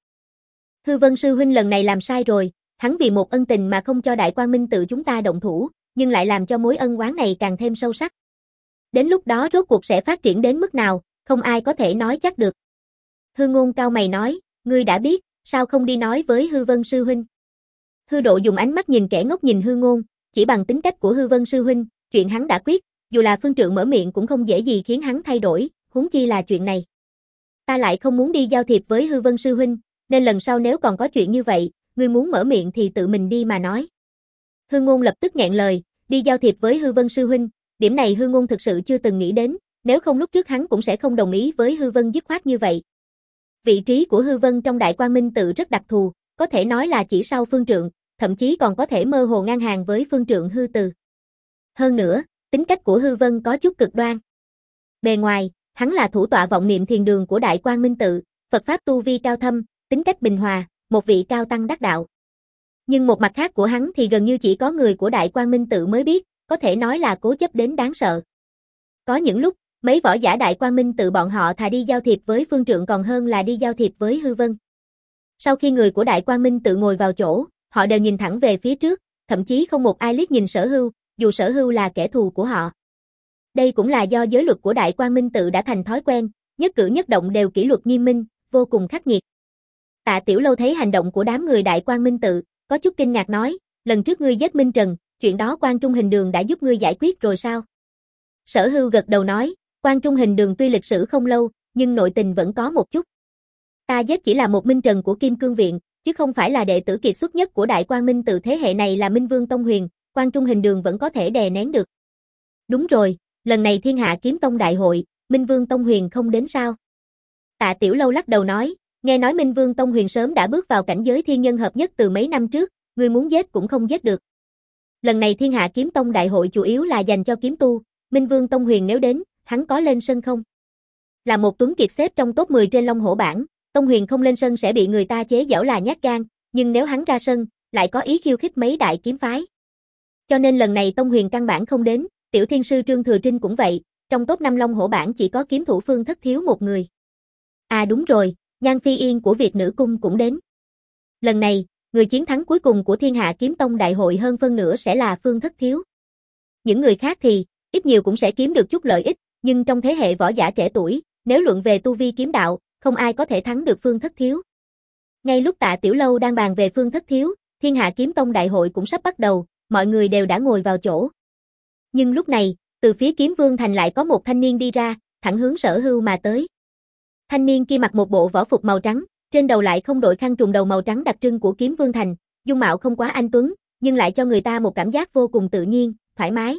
S1: Hư Vân sư huynh lần này làm sai rồi, hắn vì một ân tình mà không cho Đại Quang Minh Tự chúng ta động thủ, nhưng lại làm cho mối ân oán này càng thêm sâu sắc. Đến lúc đó rốt cuộc sẽ phát triển đến mức nào, không ai có thể nói chắc được. Hư Ngôn cau mày nói, ngươi đã biết, sao không đi nói với Hư Vân sư huynh? Hư Độ dùng ánh mắt nhìn kẻ ngốc nhìn Hư Ngôn, chỉ bằng tính cách của Hư Vân sư huynh, chuyện hắn đã quyết, dù là Phương Trượng mở miệng cũng không dễ gì khiến hắn thay đổi, huống chi là chuyện này. Ta lại không muốn đi giao thiệp với Hư Vân sư huynh, nên lần sau nếu còn có chuyện như vậy, ngươi muốn mở miệng thì tự mình đi mà nói. Hư Ngôn lập tức nghẹn lời, đi giao thiệp với Hư Vân sư huynh, điểm này Hư Ngôn thực sự chưa từng nghĩ đến, nếu không lúc trước hắn cũng sẽ không đồng ý với Hư Vân dứt khoát như vậy. Vị trí của Hư Vân trong Đại Quang Minh Tự rất đặc thù, có thể nói là chỉ sau Phương Trượng, thậm chí còn có thể mơ hồ ngang hàng với Phương Trượng Hư Từ. Hơn nữa, tính cách của Hư Vân có chút cực đoan. Bề ngoài, hắn là thủ tọa vọng niệm thiền đường của Đại Quang Minh Tự, Phật pháp tu vi cao thâm, tính cách bình hòa, một vị cao tăng đắc đạo. Nhưng một mặt khác của hắn thì gần như chỉ có người của Đại Quang Minh Tự mới biết, có thể nói là cố chấp đến đáng sợ. Có những lúc, mấy võ giả Đại Quang Minh Tự bọn họ thà đi giao thiệp với Phương Trượng còn hơn là đi giao thiệp với Hư Vân. Sau khi người của Đại Quang Minh Tự ngồi vào chỗ, họ đều nhìn thẳng về phía trước, thậm chí không một ai liếc nhìn Sở Hưu, dù Sở Hưu là kẻ thù của họ. Đây cũng là do giới luật của Đại Quang Minh Tự đã thành thói quen, nhất cử nhất động đều kỷ luật nghiêm minh, vô cùng khắc nghiệt. Tạ Tiểu Lâu thấy hành động của đám người Đại Quang Minh Tự, có chút kinh ngạc nói, lần trước ngươi giết Minh Trần, chuyện đó Quan Trung Hình Đường đã giúp ngươi giải quyết rồi sao? Sở Hưu gật đầu nói, Quan Trung Hình Đường tuy lịch sử không lâu, nhưng nội tình vẫn có một chút. Ta giết chỉ là một Minh Trần của Kim Cương Viện, chứ không phải là đệ tử kiệt xuất nhất của Đại Quang Minh Tự thế hệ này là Minh Vương Tông Huyền, Quan Trung Hình Đường vẫn có thể đè nén được. Đúng rồi, lần này Thiên Hạ Kiếm Tông đại hội, Minh Vương Tông Huyền không đến sao? Tạ Tiểu Lâu lắc đầu nói, nghe nói Minh Vương Tông Huyền sớm đã bước vào cảnh giới thiên nhân hợp nhất từ mấy năm trước, người muốn giết cũng không giết được. Lần này Thiên Hạ Kiếm Tông đại hội chủ yếu là dành cho kiếm tu, Minh Vương Tông Huyền nếu đến, hắn có lên sân không? Là một tuấn kiệt xếp trong top mười trên Long Hổ bảng, Tông Huyền không lên sân sẽ bị người ta chế giễu là nhát gan, nhưng nếu hắn ra sân, lại có ý khiêu khích mấy đại kiếm phái. Cho nên lần này Tông Huyền căn bản không đến, tiểu thiên sư Trương Thừa Trinh cũng vậy, trong top năm Long Hổ bảng chỉ có kiếm thủ Phương Thất Thiếu một người. À đúng rồi, Nhan Phi Yên của Việt Nữ Cung cũng đến. Lần này, người chiến thắng cuối cùng của Thiên Hạ Kiếm Tông đại hội hơn phân nửa sẽ là Phương Thất Thiếu. Những người khác thì, ít nhiều cũng sẽ kiếm được chút lợi ích, nhưng trong thế hệ võ giả trẻ tuổi, nếu luận về tu vi kiếm đạo, không ai có thể thắng được Phương Thất Thiếu. Ngay lúc Tạ Tiểu Lâu đang bàn về Phương Thất Thiếu, Thiên Hạ Kiếm Tông đại hội cũng sắp bắt đầu, mọi người đều đã ngồi vào chỗ. Nhưng lúc này, từ phía Kiếm Vương Thành lại có một thanh niên đi ra, thẳng hướng Sở Hưu mà tới. Thanh niên kia mặc một bộ võ phục màu trắng, trên đầu lại không đội khăn trùm đầu màu trắng đặc trưng của Kiếm Vương Thành, dung mạo không quá anh tuấn, nhưng lại cho người ta một cảm giác vô cùng tự nhiên, thoải mái.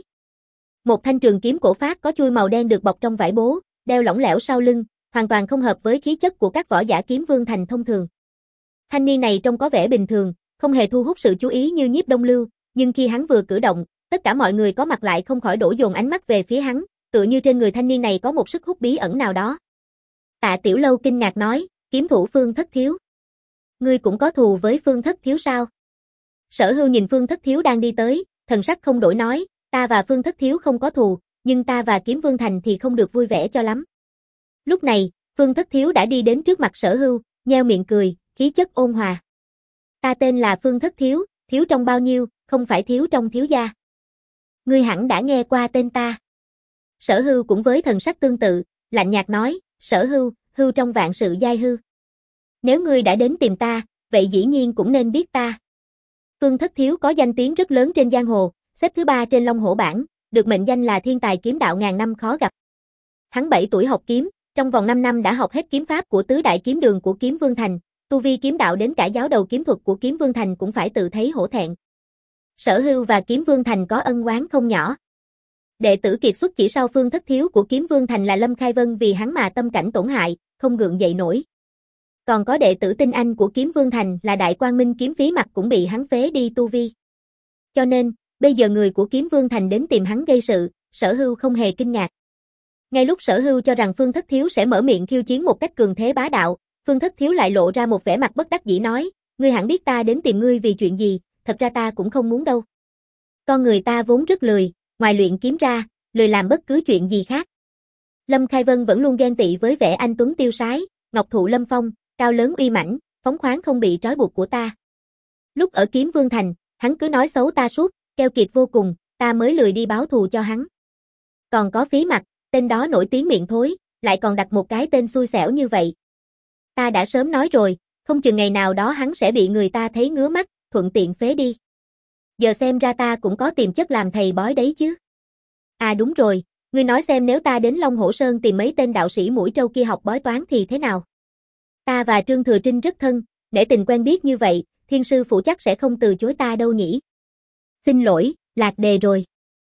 S1: Một thanh trường kiếm cổ phát có chuôi màu đen được bọc trong vải bố, đeo lỏng lẻo sau lưng, hoàn toàn không hợp với khí chất của các võ giả Kiếm Vương Thành thông thường. Thanh niên này trông có vẻ bình thường, không hề thu hút sự chú ý như Nhiếp Đông Lưu, nhưng khi hắn vừa cử động, tất cả mọi người có mặt lại không khỏi đổ dồn ánh mắt về phía hắn, tựa như trên người thanh niên này có một sức hút bí ẩn nào đó. Tạ Tiểu Lâu kinh ngạc nói, kiếm thủ Phương Thất Thiếu. Ngươi cũng có thù với Phương Thất Thiếu sao? Sở Hưu nhìn Phương Thất Thiếu đang đi tới, thần sắc không đổi nói, ta và Phương Thất Thiếu không có thù, nhưng ta và Kiếm Vương Thành thì không được vui vẻ cho lắm. Lúc này, Phương Thất Thiếu đã đi đến trước mặt Sở Hưu, nheo miệng cười, khí chất ôn hòa. Ta tên là Phương Thất Thiếu, thiếu trong bao nhiêu, không phải thiếu trong thiếu gia. Ngươi hẳn đã nghe qua tên ta. Sở Hưu cũng với thần sắc tương tự, lạnh nhạt nói, Sở Hưu, hưu trong vạn sự giai hư. Nếu ngươi đã đến tìm ta, vậy dĩ nhiên cũng nên biết ta. Phương Thất Thiếu có danh tiếng rất lớn trên giang hồ, xếp thứ ba trên Long Hổ bảng, được mệnh danh là thiên tài kiếm đạo ngàn năm khó gặp. Hắn bảy tuổi học kiếm, trong vòng năm năm đã học hết kiếm pháp của tứ đại kiếm đường của Kiếm Vương Thành, tu vi kiếm đạo đến cả giáo đầu kiếm thuật của Kiếm Vương Thành cũng phải tự thấy hổ thẹn. Sở Hưu và Kiếm Vương Thành có ân oán không nhỏ. Đệ tử kiệt xuất chỉ sau Phương Thất Thiếu của Kiếm Vương Thành là Lâm Khai Vân vì hắn mà tâm cảnh tổn hại, không gượng dậy nổi. Còn có đệ tử tinh anh của Kiếm Vương Thành là Đại Quang Minh Kiếm Phí Mặc cũng bị hắn phế đi tu vi. Cho nên, bây giờ người của Kiếm Vương Thành đến tìm hắn gây sự, Sở Hưu không hề kinh ngạc. Ngay lúc Sở Hưu cho rằng Phương Thất Thiếu sẽ mở miệng khiêu chiến một cách cường thế bá đạo, Phương Thất Thiếu lại lộ ra một vẻ mặt bất đắc dĩ nói, ngươi hẳn biết ta đến tìm ngươi vì chuyện gì, thật ra ta cũng không muốn đâu. Con người ta vốn rất lười, ngoài luyện kiếm ra, lười làm bất cứ chuyện gì khác. Lâm Khai Vân vẫn luôn ghen tị với vẻ anh tuấn tiêu sái, ngọc thụ lâm phong, cao lớn uy mãnh, phóng khoáng không bị trói buộc của ta. Lúc ở Kiếm Vương Thành, hắn cứ nói xấu ta suốt, keo kiệt vô cùng, ta mới lười đi báo thù cho hắn. Còn có Phí Mặc, tên đó nổi tiếng miệng thối, lại còn đặt một cái tên xui xẻo như vậy. Ta đã sớm nói rồi, không chừng ngày nào đó hắn sẽ bị người ta thấy ngứa mắt, thuận tiện phế đi. Giờ xem ra ta cũng có tiềm chất làm thầy bói đấy chứ. À đúng rồi, ngươi nói xem nếu ta đến Long Hổ Sơn tìm mấy tên đạo sĩ mũi trâu kia học bói toán thì thế nào? Ta và Trương Thừa Trinh rất thân, để tình quen biết như vậy, thiên sư phụ chắc sẽ không từ chối ta đâu nhỉ? Xin lỗi, lạc đề rồi.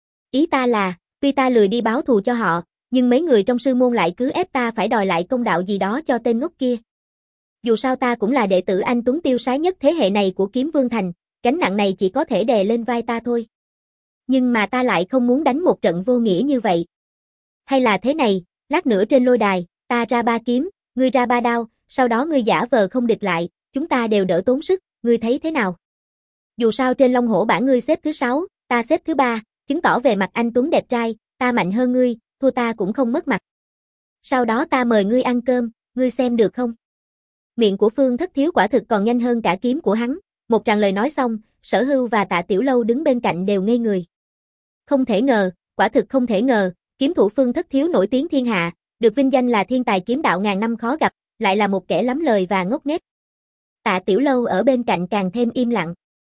S1: Ý ta là, tuy ta lười đi báo thù cho họ, nhưng mấy người trong sư môn lại cứ ép ta phải đòi lại công đạo gì đó cho tên ngốc kia. Dù sao ta cũng là đệ tử anh tuấn tiêu sái nhất thế hệ này của Kiếm Vương Thành, gánh nặng này chỉ có thể đè lên vai ta thôi. Nhưng mà ta lại không muốn đánh một trận vô nghĩa như vậy. Hay là thế này, lát nữa trên lôi đài, ta ra ba kiếm, ngươi ra ba đao, sau đó ngươi giả vờ không địch lại, chúng ta đều đỡ tốn sức, ngươi thấy thế nào? Dù sao trên Long Hổ bảng ngươi xếp thứ sáu, ta xếp thứ ba, chứng tỏ về mặt anh tuấn đẹp trai, ta mạnh hơn ngươi, thua ta cũng không mất mặt. Sau đó ta mời ngươi ăn cơm, ngươi xem được không? Miệng của Phương Thất Thiếu quả thực còn nhanh hơn cả kiếm của hắn, một tràng lời nói xong, Sở Hưu và Tạ Tiểu Lâu đứng bên cạnh đều ngây người. Không thể ngờ, quả thực không thể ngờ, kiếm thủ Phương Thất Thiếu nổi tiếng thiên hạ, được vinh danh là thiên tài kiếm đạo ngàn năm khó gặp, lại là một kẻ lắm lời và ngốc nghếch. Tạ Tiểu Lâu ở bên cạnh càng thêm im lặng.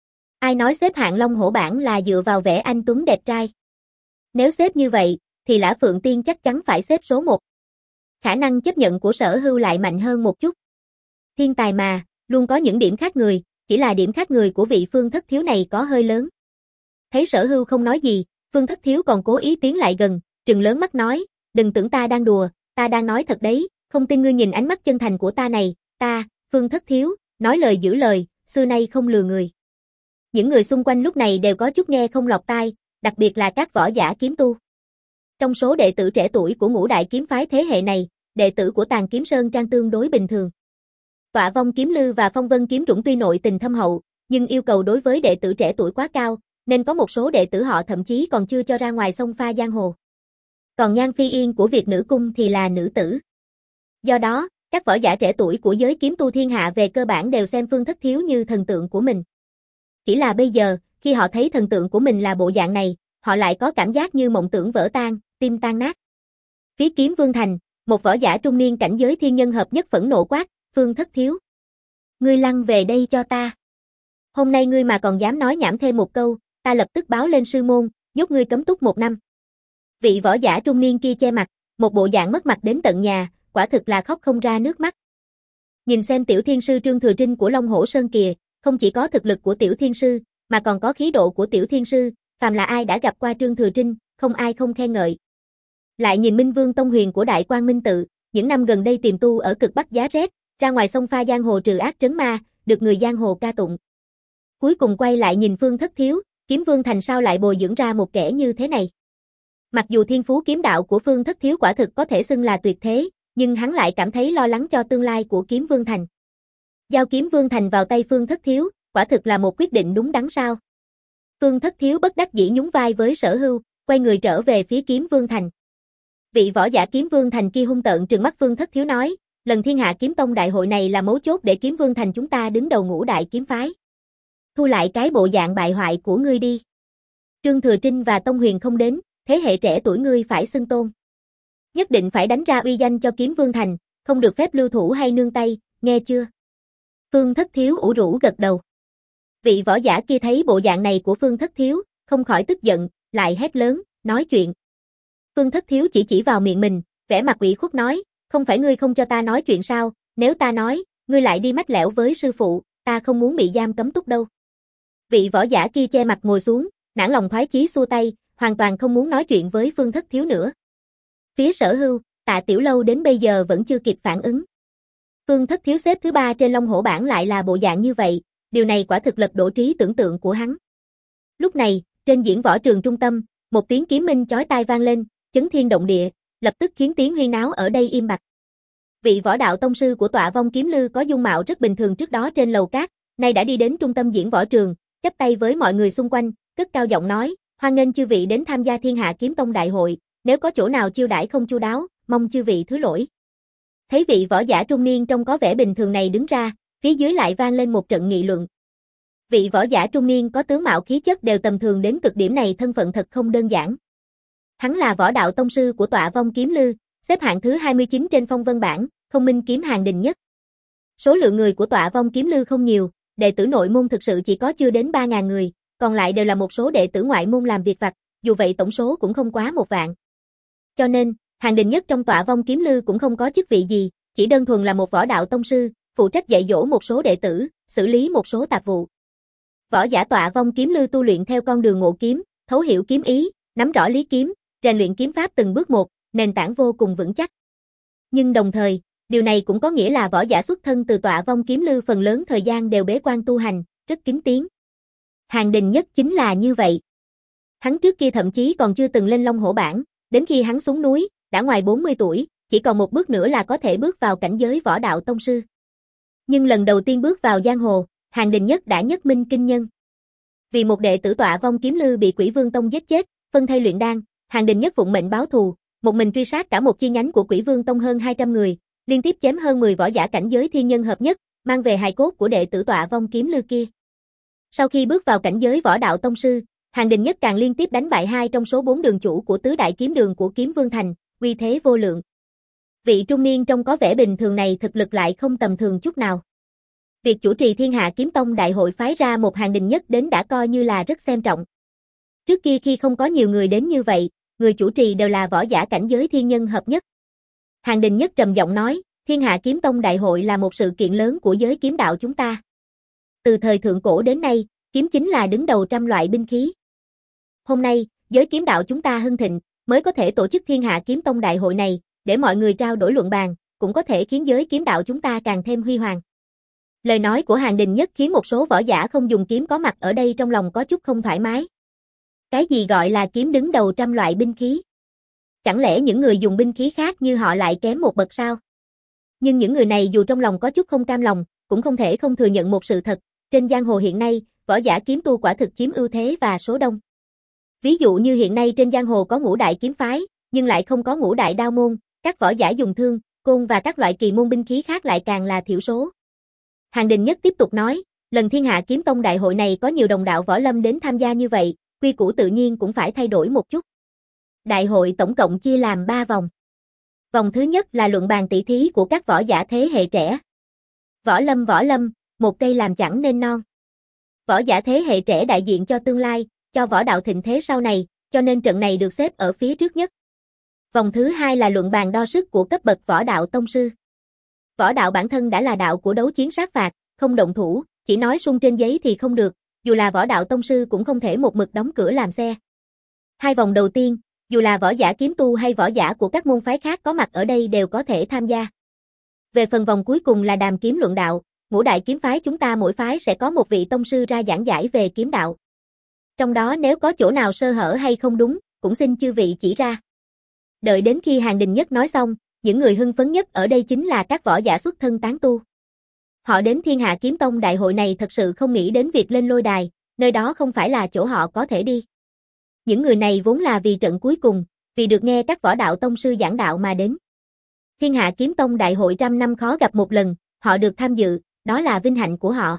S1: Ai nói xếp hạng Long Hổ bảng là dựa vào vẻ anh tuấn đẹp trai? Nếu xếp như vậy, thì Lã Phượng Tiên chắc chắn phải xếp số một. Khả năng chấp nhận của Sở Hưu lại mạnh hơn một chút. Thiên tài mà, luôn có những điểm khác người, chỉ là điểm khác người của vị Phương Thất Thiếu này có hơi lớn. Thấy Sở Hưu không nói gì, Phương Thất Thiếu còn cố ý tiến lại gần, trừng lớn mắt nói, đừng tưởng ta đang đùa, ta đang nói thật đấy, không tin ngươi nhìn ánh mắt chân thành của ta này, ta, Phương Thất Thiếu, nói lời giữ lời, xưa nay không lừa người. Những người xung quanh lúc này đều có chút nghe không lọt tai, đặc biệt là các võ giả kiếm tu. Trong số đệ tử trẻ tuổi của ngũ đại kiếm phái thế hệ này, đệ tử của Tàng Kiếm Sơn Trang tương đối bình thường. Tọa Vong Kiếm Lư và Phong Vân Kiếm Trũng tuy nội tình thâm hậu, nhưng yêu cầu đối với đệ tử trẻ tuổi quá cao, nên có một số đệ tử họ thậm chí còn chưa cho ra ngoài sông pha giang hồ. Còn Nhan Phi Yên của Việt Nữ Cung thì là nữ tử. Do đó, các võ giả trẻ tuổi của giới kiếm tu thiên hạ về cơ bản đều xem Phương Thất Thiếu như thần tượng của mình. Chỉ là bây giờ, khi họ thấy thần tượng của mình là bộ dạng này, họ lại có cảm giác như mộng tưởng vỡ tan, tim tan nát. Phía Kiếm Vương Thành, một võ giả trung niên cảnh giới thiên nhân hợp nhất phẫn nộ quát, Phương Thất Thiếu. Ngươi lăn về đây cho ta. Hôm nay ngươi mà còn dám nói nhảm thêm một câu, ta lập tức báo lên sư môn, nhốt ngươi cấm túc một năm. Vị võ giả trung niên kia che mặt, một bộ dạng mất mặt đến tận nhà, quả thực là khóc không ra nước mắt. Nhìn xem tiểu thiên sư Trương Thừa Trinh của Long Hổ Sơn kìa, không chỉ có thực lực của tiểu thiên sư, mà còn có khí độ của tiểu thiên sư, phàm là ai đã gặp qua Trương Thừa Trinh, không ai không khen ngợi. Lại nhìn Minh Vương Tông Huyền của Đại Quang Minh Tự, những năm gần đây tiềm tu ở cực bắc giá rét, ra ngoài sông pha giang hồ trừ ác trấn ma, được người giang hồ ca tụng. Cuối cùng quay lại nhìn Phương Thất Thiếu, Kiếm Vương Thành sao lại bồi dưỡng ra một kẻ như thế này. Mặc dù thiên phú kiếm đạo của Phương Thất Thiếu quả thực có thể xưng là tuyệt thế, nhưng hắn lại cảm thấy lo lắng cho tương lai của Kiếm Vương Thành. Giao Kiếm Vương Thành vào tay Phương Thất Thiếu, quả thực là một quyết định đúng đắn sao. Phương Thất Thiếu bất đắc dĩ nhún vai với Sở Hưu, quay người trở về phía Kiếm Vương Thành. Vị võ giả Kiếm Vương Thành kia hung tợn trừng mắt Phương Thất Thiếu nói, lần Thiên Hạ Kiếm Tông đại hội này là mấu chốt để Kiếm Vương Thành chúng ta đứng đầu ngũ đại kiếm phái. Thu lại cái bộ dạng bại hoại của ngươi đi. Trương Thừa Trinh và Tông Huyền không đến, thế hệ trẻ tuổi ngươi phải xưng tôn. Nhất định phải đánh ra uy danh cho Kiếm Vương Thành, không được phép lưu thủ hay nương tay, nghe chưa? Phương Thất Thiếu ủ rũ gật đầu. Vị võ giả kia thấy bộ dạng này của Phương Thất Thiếu, không khỏi tức giận, lại hét lớn, nói chuyện. Phương Thất Thiếu chỉ chỉ vào miệng mình, vẻ mặt ủy khuất nói, không phải ngươi không cho ta nói chuyện sao, nếu ta nói, ngươi lại đi mách lẻo với sư phụ, ta không muốn bị giam cấm túc đâu. Vị võ giả kia che mặt ngồi xuống, nản lòng thoái chí xua tay, hoàn toàn không muốn nói chuyện với Phương Thất Thiếu nữa. Phía Sở Hưu, Tạ Tiểu Lâu đến bây giờ vẫn chưa kịp phản ứng. Phương Thất Thiếu xếp thứ ba trên Long Hổ bảng lại là bộ dạng như vậy, điều này quả thực lật đổ trí tưởng tượng của hắn. Lúc này, trên diễn võ trường trung tâm, một tiếng kiếm minh chói tai vang lên, chấn thiên động địa, lập tức khiến tiếng huyên náo ở đây im bặt. Vị võ đạo tông sư của Tọa Vong Kiếm Lư có dung mạo rất bình thường trước đó trên lầu cát, nay đã đi đến trung tâm diễn võ trường, chắp tay với mọi người xung quanh, cất cao giọng nói, hoan nghênh chư vị đến tham gia Thiên Hạ Kiếm Tông đại hội, nếu có chỗ nào chiêu đãi không chu đáo, mong chư vị thứ lỗi. Thấy vị võ giả trung niên trông có vẻ bình thường này đứng ra, phía dưới lại vang lên một trận nghị luận. Vị võ giả trung niên có tướng mạo khí chất đều tầm thường đến cực điểm này, thân phận thật không đơn giản. Hắn là võ đạo tông sư của Tọa Vong Kiếm Lư, xếp hạng thứ hai mươi chín trên phong vân bảng, không minh kiếm hàng đình nhất. Số lượng người của Tọa Vong Kiếm Lư không nhiều, đệ tử nội môn thực sự chỉ có chưa đến ba nghìn người, còn lại đều là một số đệ tử ngoại môn làm việc vặt, dù vậy tổng số cũng không quá một vạn. Cho nên, hàng đình nhất trong Tọa Vong Kiếm Lư cũng không có chức vị gì, chỉ đơn thuần là một võ đạo tông sư, phụ trách dạy dỗ một số đệ tử, xử lý một số tạp vụ. Võ giả Tọa Vong Kiếm Lư tu luyện theo con đường ngộ kiếm, thấu hiểu kiếm ý, nắm rõ lý kiếm, rèn luyện kiếm pháp từng bước một, nền tảng vô cùng vững chắc. Nhưng đồng thời, Điều này cũng có nghĩa là võ giả xuất thân từ Tọa Vong Kiếm Lư phần lớn thời gian đều bế quan tu hành, rất kín tiếng. Hàn Đình Nhất chính là như vậy. Hắn trước kia thậm chí còn chưa từng lên Long Hổ bảng, đến khi hắn xuống núi, đã ngoài bốn mươi tuổi, chỉ còn một bước nữa là có thể bước vào cảnh giới võ đạo tông sư. Nhưng lần đầu tiên bước vào giang hồ, Hàn Đình Nhất đã nhất minh kinh nhân. Vì một đệ tử Tọa Vong Kiếm Lư bị Quỷ Vương Tông giết chết, phân thây luyện đan, Hàn Đình Nhất phụng mệnh báo thù, một mình truy sát cả một chi nhánh của Quỷ Vương Tông hơn hai trăm người, liên tiếp chém hơn mười võ giả cảnh giới thiên nhân hợp nhất, mang về hài cốt của đệ tử Tọa Vong Kiếm Lư kia. Sau khi bước vào cảnh giới võ đạo tông sư, Hàn Đình Nhất càng liên tiếp đánh bại hai trong số bốn đường chủ của tứ đại kiếm đường của Kiếm Vương Thành, uy thế vô lượng. Vị trung niên trông có vẻ bình thường này thực lực lại không tầm thường chút nào. Việc chủ trì Thiên Hạ Kiếm Tông đại hội phái ra một Hàn Đình Nhất đến đã coi như là rất xem trọng. Trước kia khi không có nhiều người đến như vậy, người chủ trì đều là võ giả cảnh giới thiên nhân hợp nhất. Hàn Đình Nhất trầm giọng nói, Thiên Hạ Kiếm Tông đại hội là một sự kiện lớn của giới kiếm đạo chúng ta. Từ thời thượng cổ đến nay, kiếm chính là đứng đầu trăm loại binh khí. Hôm nay, giới kiếm đạo chúng ta hưng thịnh, mới có thể tổ chức Thiên Hạ Kiếm Tông đại hội này, để mọi người trao đổi luận bàn, cũng có thể khiến giới kiếm đạo chúng ta càng thêm huy hoàng. Lời nói của Hàn Đình Nhất khiến một số võ giả không dùng kiếm có mặt ở đây trong lòng có chút không thoải mái. Cái gì gọi là kiếm đứng đầu trăm loại binh khí? Chẳng lẽ những người dùng binh khí khác như họ lại kém một bậc sao? Nhưng những người này dù trong lòng có chút không cam lòng, cũng không thể không thừa nhận một sự thật, trên giang hồ hiện nay, võ giả kiếm tu quả thực chiếm ưu thế và số đông. Ví dụ như hiện nay trên giang hồ có ngũ đại kiếm phái, nhưng lại không có ngũ đại đao môn, các võ giả dùng thương, côn và các loại kỳ môn binh khí khác lại càng là thiểu số. Hàn Đình Nhất tiếp tục nói, lần Thiên Hạ Kiếm Tông đại hội này có nhiều đồng đạo võ lâm đến tham gia như vậy, quy củ tự nhiên cũng phải thay đổi một chút. Đại hội tổng cộng chia làm ba vòng. Vòng thứ nhất là luận bàn tỷ thí của các võ giả thế hệ trẻ. Võ lâm võ lâm, một cây làm chẳng nên non. Võ giả thế hệ trẻ đại diện cho tương lai, cho võ đạo thịnh thế sau này, cho nên trận này được xếp ở phía trước nhất. Vòng thứ hai là luận bàn đo sức của cấp bậc võ đạo tông sư. Võ đạo bản thân đã là đạo của đấu chiến sát phạt, không động thủ, chỉ nói sung trên giấy thì không được, dù là võ đạo tông sư cũng không thể một mực đóng cửa làm xe. Hai vòng đầu tiên, dù là võ giả kiếm tu hay võ giả của các môn phái khác có mặt ở đây đều có thể tham gia. Về phần vòng cuối cùng là đàm kiếm luận đạo, ngũ đại kiếm phái chúng ta mỗi phái sẽ có một vị tông sư ra giảng giải về kiếm đạo. Trong đó nếu có chỗ nào sơ hở hay không đúng, cũng xin chư vị chỉ ra. Đợi đến khi Hàn Đình Nhất nói xong, những người hưng phấn nhất ở đây chính là các võ giả xuất thân tán tu. Họ đến Thiên Hạ Kiếm Tông đại hội này thật sự không nghĩ đến việc lên lôi đài, nơi đó không phải là chỗ họ có thể đi. Những người này vốn là vì trận cuối cùng, vì được nghe các võ đạo tông sư giảng đạo mà đến. Thiên Hạ Kiếm Tông đại hội trăm năm khó gặp một lần, họ được tham dự, đó là vinh hạnh của họ.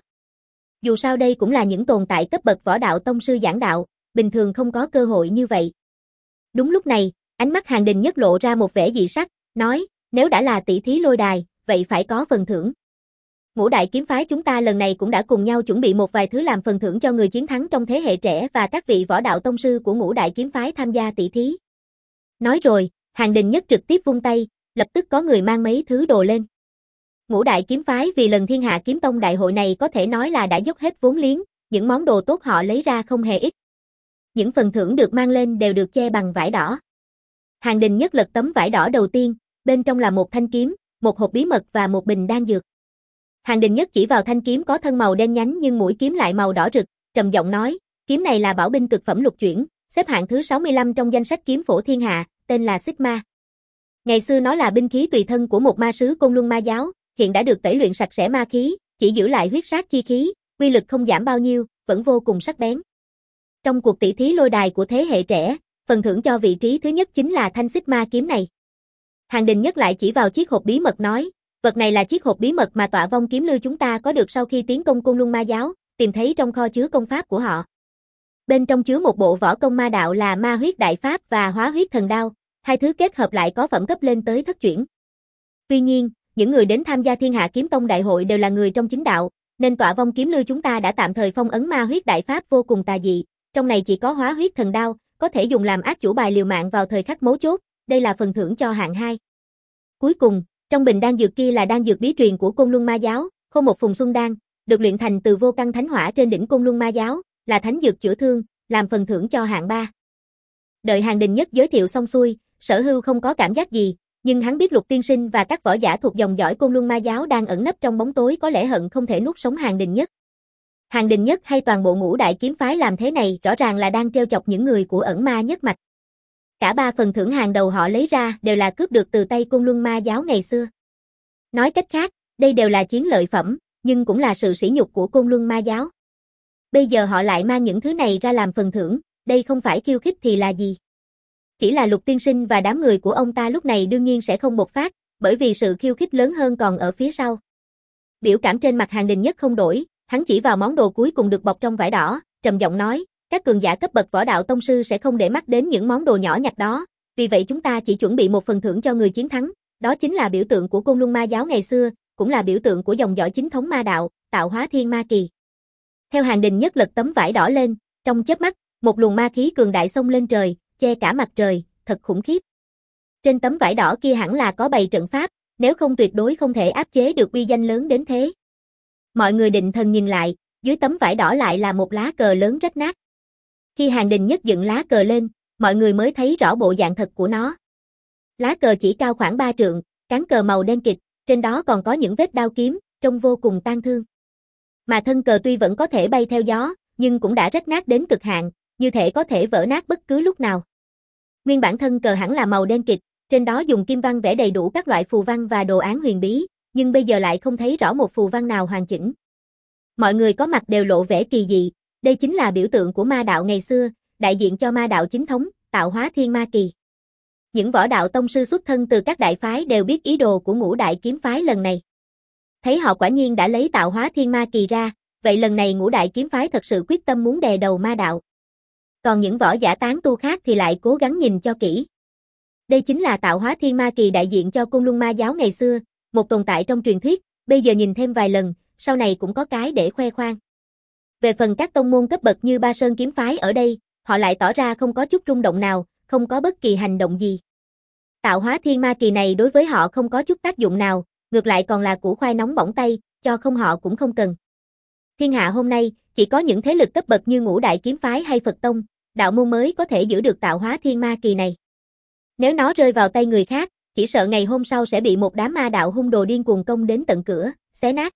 S1: Dù sao đây cũng là những tồn tại cấp bậc võ đạo tông sư giảng đạo, bình thường không có cơ hội như vậy. Đúng lúc này, ánh mắt Hàn Đình Nhất lộ ra một vẻ dị sắc, nói, nếu đã là tỷ thí lôi đài, vậy phải có phần thưởng. Ngũ đại kiếm phái chúng ta lần này cũng đã cùng nhau chuẩn bị một vài thứ làm phần thưởng cho người chiến thắng trong thế hệ trẻ và các vị võ đạo tông sư của ngũ đại kiếm phái tham gia tỷ thí. Nói rồi, Hàn Đình Nhất trực tiếp vung tay, lập tức có người mang mấy thứ đồ lên. Ngũ đại kiếm phái vì lần Thiên Hạ Kiếm Tông đại hội này có thể nói là đã dốc hết vốn liếng, những món đồ tốt họ lấy ra không hề ít. Những phần thưởng được mang lên đều được che bằng vải đỏ. Hàn Đình Nhất lật tấm vải đỏ đầu tiên, bên trong là một thanh kiếm, một hộp bí mật và một bình đan dược. Hàn Đình Nhất chỉ vào thanh kiếm có thân màu đen nhánh nhưng mũi kiếm lại màu đỏ rực, trầm giọng nói, kiếm này là bảo binh cực phẩm lục chuyển, xếp hạng thứ sáu mươi lăm trong danh sách kiếm phổ thiên hạ, tên là Xích Ma. Ngày xưa nó là binh khí tùy thân của một ma sứ Côn Luân Ma giáo, hiện đã được tẩy luyện sạch sẽ ma khí, chỉ giữ lại huyết sát chi khí, uy lực không giảm bao nhiêu, vẫn vô cùng sắc bén. Trong cuộc tỷ thí lôi đài của thế hệ trẻ, phần thưởng cho vị trí thứ nhất chính là thanh Xích Ma kiếm này. Hàn Đình Nhất lại chỉ vào chiếc hộp bí mật nói, vật này là chiếc hộp bí mật mà Tọa Vong Kiếm Lư chúng ta có được sau khi tiến công Côn Luân Ma giáo, tìm thấy trong kho chứa công pháp của họ. Bên trong chứa một bộ võ công ma đạo là Ma Huyết Đại Pháp và Hóa Huyết Thần Đao, hai thứ kết hợp lại có phẩm cấp lên tới thất chuyển. Tuy nhiên, những người đến tham gia Thiên Hạ Kiếm Tông đại hội đều là người trong chính đạo, nên Tọa Vong Kiếm Lư chúng ta đã tạm thời phong ấn Ma Huyết Đại Pháp vô cùng tà dị, trong này chỉ có Hóa Huyết Thần Đao, có thể dùng làm ác chủ bài liều mạng vào thời khắc mấu chốt, đây là phần thưởng cho hạng hai. Cuối cùng, trong bình đan dược kia là đan dược bí truyền của Côn Luân Ma giáo, Khô Một Phùng Xuân Đan, được luyện thành từ vô căn thánh hỏa trên đỉnh Côn Luân Ma giáo, là thánh dược chữa thương, làm phần thưởng cho hạng ba. Đợi Hàn Đình Nhất giới thiệu xong xuôi, Sở Hưu không có cảm giác gì, Nhưng hắn biết Lục tiên sinh và các võ giả thuộc dòng dõi Côn Luân Ma giáo đang ẩn nấp trong bóng tối, có lẽ hận không thể nuốt sống Hàn Đình Nhất. Hàn Đình Nhất hay toàn bộ Ngũ Đại kiếm phái làm thế này rõ ràng là đang trêu chọc những người của ẩn ma nhất mạch. Cả ba phần thưởng hàng đầu họ lấy ra đều là cướp được từ tay Côn Luân Ma giáo ngày xưa. Nói cách khác, đây đều là chiến lợi phẩm, nhưng cũng là sự sỉ nhục của Côn Luân Ma giáo. Bây giờ họ lại mang những thứ này ra làm phần thưởng, đây không phải khiêu khích thì là gì? Chỉ là Lục tiên sinh và đám người của ông ta lúc này đương nhiên sẽ không bộc phát, bởi vì sự khiêu khích lớn hơn còn ở phía sau. Biểu cảm trên mặt Hàn Đình Nhất không đổi, hắn chỉ vào món đồ cuối cùng được bọc trong vải đỏ, trầm giọng nói, các cường giả cấp bậc võ đạo tông sư sẽ không để mắt đến những món đồ nhỏ nhặt đó, vì vậy chúng ta chỉ chuẩn bị một phần thưởng cho người chiến thắng, đó chính là biểu tượng của Côn Luân Ma giáo ngày xưa, cũng là biểu tượng của dòng dõi chính thống ma đạo, Tạo Hóa Thiên Ma Kỳ. Theo Hàn Đình Nhất lật tấm vải đỏ lên, trong chớp mắt, một luồng ma khí cường đại xông lên trời, che cả mặt trời, thật khủng khiếp. Trên tấm vải đỏ kia hẳn là có bày trận pháp, nếu không tuyệt đối không thể áp chế được uy danh lớn đến thế. Mọi người định thần nhìn lại, dưới tấm vải đỏ lại là một lá cờ lớn rách nát. Khi Hàn Đình Nhất dựng lá cờ lên, mọi người mới thấy rõ bộ dạng thật của nó. Lá cờ chỉ cao khoảng ba trượng, cán cờ màu đen kịt, trên đó còn có những vết đao kiếm, trông vô cùng tang thương. Mà thân cờ tuy vẫn có thể bay theo gió, nhưng cũng đã rách nát đến cực hạn, như thể có thể vỡ nát bất cứ lúc nào. Nguyên bản thân cờ hẳn là màu đen kịt, trên đó dùng kim văn vẽ đầy đủ các loại phù văn và đồ án huyền bí, nhưng bây giờ lại không thấy rõ một phù văn nào hoàn chỉnh. Mọi người có mặt đều lộ vẻ kỳ dị, đây chính là biểu tượng của ma đạo ngày xưa, đại diện cho ma đạo chính thống, Tạo Hóa Thiên Ma Kỳ. Những võ đạo tông sư xuất thân từ các đại phái đều biết ý đồ của Ngũ Đại kiếm phái lần này. Thấy họ quả nhiên đã lấy Tạo Hóa Thiên Ma Kỳ ra, vậy lần này Ngũ Đại kiếm phái thật sự quyết tâm muốn đè đầu ma đạo. Còn những võ giả tán tu khác thì lại cố gắng nhìn cho kỹ. Đây chính là Tạo Hóa Thiên Ma Kỳ đại diện cho Côn Luân Ma giáo ngày xưa, một tồn tại trong truyền thuyết, bây giờ nhìn thêm vài lần, sau này cũng có cái để khoe khoang. Về phần các tông môn cấp bậc như Ba Sơn kiếm phái ở đây, họ lại tỏ ra không có chút rung động nào, không có bất kỳ hành động gì. Tạo Hóa Thiên Ma Kỳ này đối với họ không có chút tác dụng nào, ngược lại còn là củ khoai nóng bỏng tay, cho không họ cũng không cần. Thiên hạ hôm nay, chỉ có những thế lực cấp bậc như Ngũ Đại kiếm phái hay Phật tông, đạo môn mới có thể giữ được Tạo Hóa Thiên Ma Kỳ này. Nếu nó rơi vào tay người khác, chỉ sợ ngày hôm sau sẽ bị một đám ma đạo hung đồ điên cuồng công đến tận cửa, xé nát.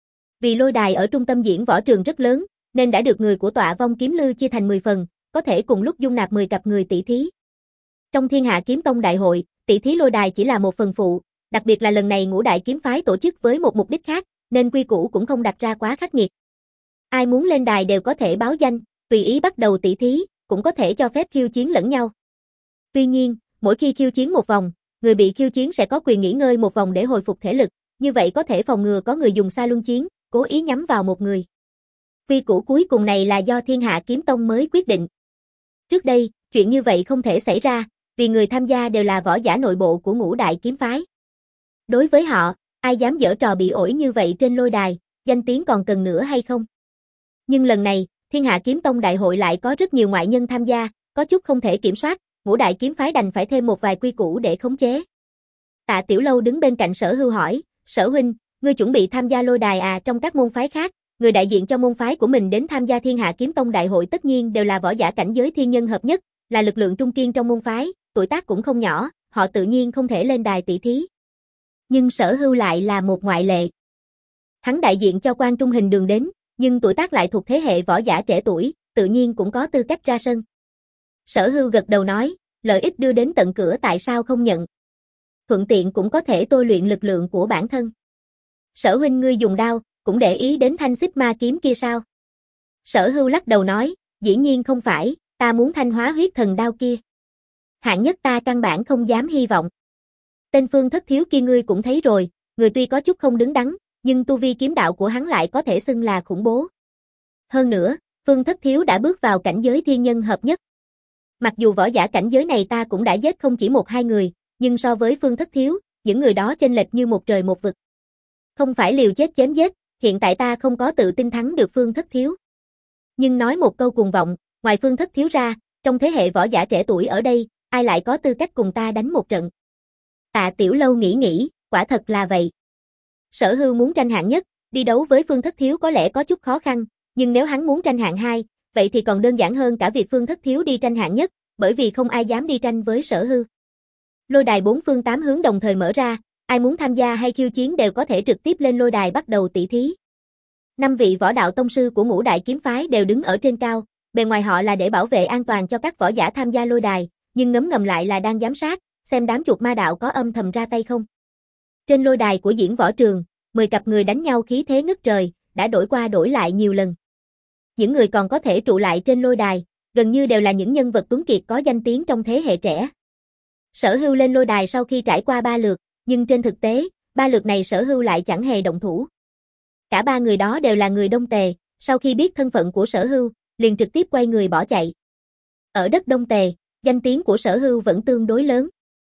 S1: Vì lôi đài ở trung tâm diễn võ trường rất lớn, nên đã được người của Tọa Vong Kiếm Lư chia thành mười phần, có thể cùng lúc dung nạp mười cặp người tỷ thí. Trong Thiên Hạ Kiếm Tông đại hội, tỷ thí lôi đài chỉ là một phần phụ, đặc biệt là lần này Ngũ Đại kiếm phái tổ chức với một mục đích khác, nên quy củ cũng không đặt ra quá khắc nghiệt. Ai muốn lên đài đều có thể báo danh, tùy ý bắt đầu tỷ thí, cũng có thể cho phép khiêu chiến lẫn nhau. Tuy nhiên, mỗi khi khiêu chiến một vòng, người bị khiêu chiến sẽ có quyền nghỉ ngơi một vòng để hồi phục thể lực, như vậy có thể phòng ngừa có người dùng xa luân chiến, cố ý nhắm vào một người. Quy củ cuối cùng này là do Thiên Hạ Kiếm Tông mới quyết định. Trước đây, chuyện như vậy không thể xảy ra, vì người tham gia đều là võ giả nội bộ của Ngũ Đại kiếm phái. Đối với họ, ai dám giở trò bị ổi như vậy trên lôi đài, danh tiếng còn cần nữa hay không? Nhưng lần này, Thiên Hạ Kiếm Tông đại hội lại có rất nhiều ngoại nhân tham gia, có chút không thể kiểm soát, Ngũ Đại kiếm phái đành phải thêm một vài quy củ để khống chế. Tạ Tiểu Lâu đứng bên cạnh Sở Hưu hỏi, Sở huynh, ngươi chuẩn bị tham gia lôi đài à? Trong các môn phái khác, người đại diện cho môn phái của mình đến tham gia Thiên Hạ Kiếm Tông đại hội tất nhiên đều là võ giả cảnh giới thiên nhân hợp nhất, là lực lượng trung kiên trong môn phái, tuổi tác cũng không nhỏ, họ tự nhiên không thể lên đài tỷ thí. Nhưng Sở Hưu lại là một ngoại lệ. Hắn đại diện cho Quan Trung Hình Đường đến, nhưng tuổi tác lại thuộc thế hệ võ giả trẻ tuổi, tự nhiên cũng có tư cách ra sân. Sở Hưu gật đầu nói, lợi ích đưa đến tận cửa tại sao không nhận. Thuận tiện cũng có thể tôi luyện lực lượng của bản thân. Sở huynh ngươi dùng đao, cũng để ý đến thanh xích ma kiếm kia sao? Sở Hưu lắc đầu nói, dĩ nhiên không phải, ta muốn thanh hóa huyết thần đao kia. Hạng nhất ta căn bản không dám hy vọng. Tên Phương Thất Thiếu kia ngươi cũng thấy rồi, người tuy có chút không đứng đắn, nhưng tu vi kiếm đạo của hắn lại có thể xưng là khủng bố. Hơn nữa, Phương Thất Thiếu đã bước vào cảnh giới thiên nhân hợp nhất. Mặc dù võ giả cảnh giới này ta cũng đã giết không chỉ một hai người, nhưng so với Phương Thất Thiếu, những người đó chênh lệch như một trời một vực. Không phải liều chết chém giết, hiện tại ta không có tự tin thắng được Phương Thất Thiếu. Nhưng nói một câu cuồng vọng, ngoài Phương Thất Thiếu ra, trong thế hệ võ giả trẻ tuổi ở đây, ai lại có tư cách cùng ta đánh một trận? Tạ Tiểu Lâu nghĩ nghĩ, quả thật là vậy. Sở Hưu muốn tranh hạng nhất, đi đấu với Phương Thất Thiếu có lẽ có chút khó khăn, nhưng nếu hắn muốn tranh hạng hai, vậy thì còn đơn giản hơn cả việc Phương Thất Thiếu đi tranh hạng nhất, bởi vì không ai dám đi tranh với Sở Hưu. Lôi đài bốn phương tám hướng đồng thời mở ra, ai muốn tham gia hay khiêu chiến đều có thể trực tiếp lên lôi đài bắt đầu tỷ thí. Năm vị võ đạo tông sư của ngũ đại kiếm phái đều đứng ở trên cao, bề ngoài họ là để bảo vệ an toàn cho các võ giả tham gia lôi đài, nhưng ngấm ngầm lại là đang giám sát, xem đám chuột ma đạo có âm thầm ra tay không. Trên lôi đài của diễn võ trường, mười cặp người đánh nhau khí thế ngất trời, đã đổi qua đổi lại nhiều lần. Những người còn có thể trụ lại trên lôi đài, gần như đều là những nhân vật tuấn kiệt có danh tiếng trong thế hệ trẻ. Sở Hưu lên lôi đài sau khi trải qua ba lượt, nhưng trên thực tế, ba lượt này Sở Hưu lại chẳng hề động thủ. Cả ba người đó đều là người Đông Tề, sau khi biết thân phận của Sở Hưu, liền trực tiếp quay người bỏ chạy. Ở đất Đông Tề, danh tiếng của Sở Hưu vẫn tương đối lớn.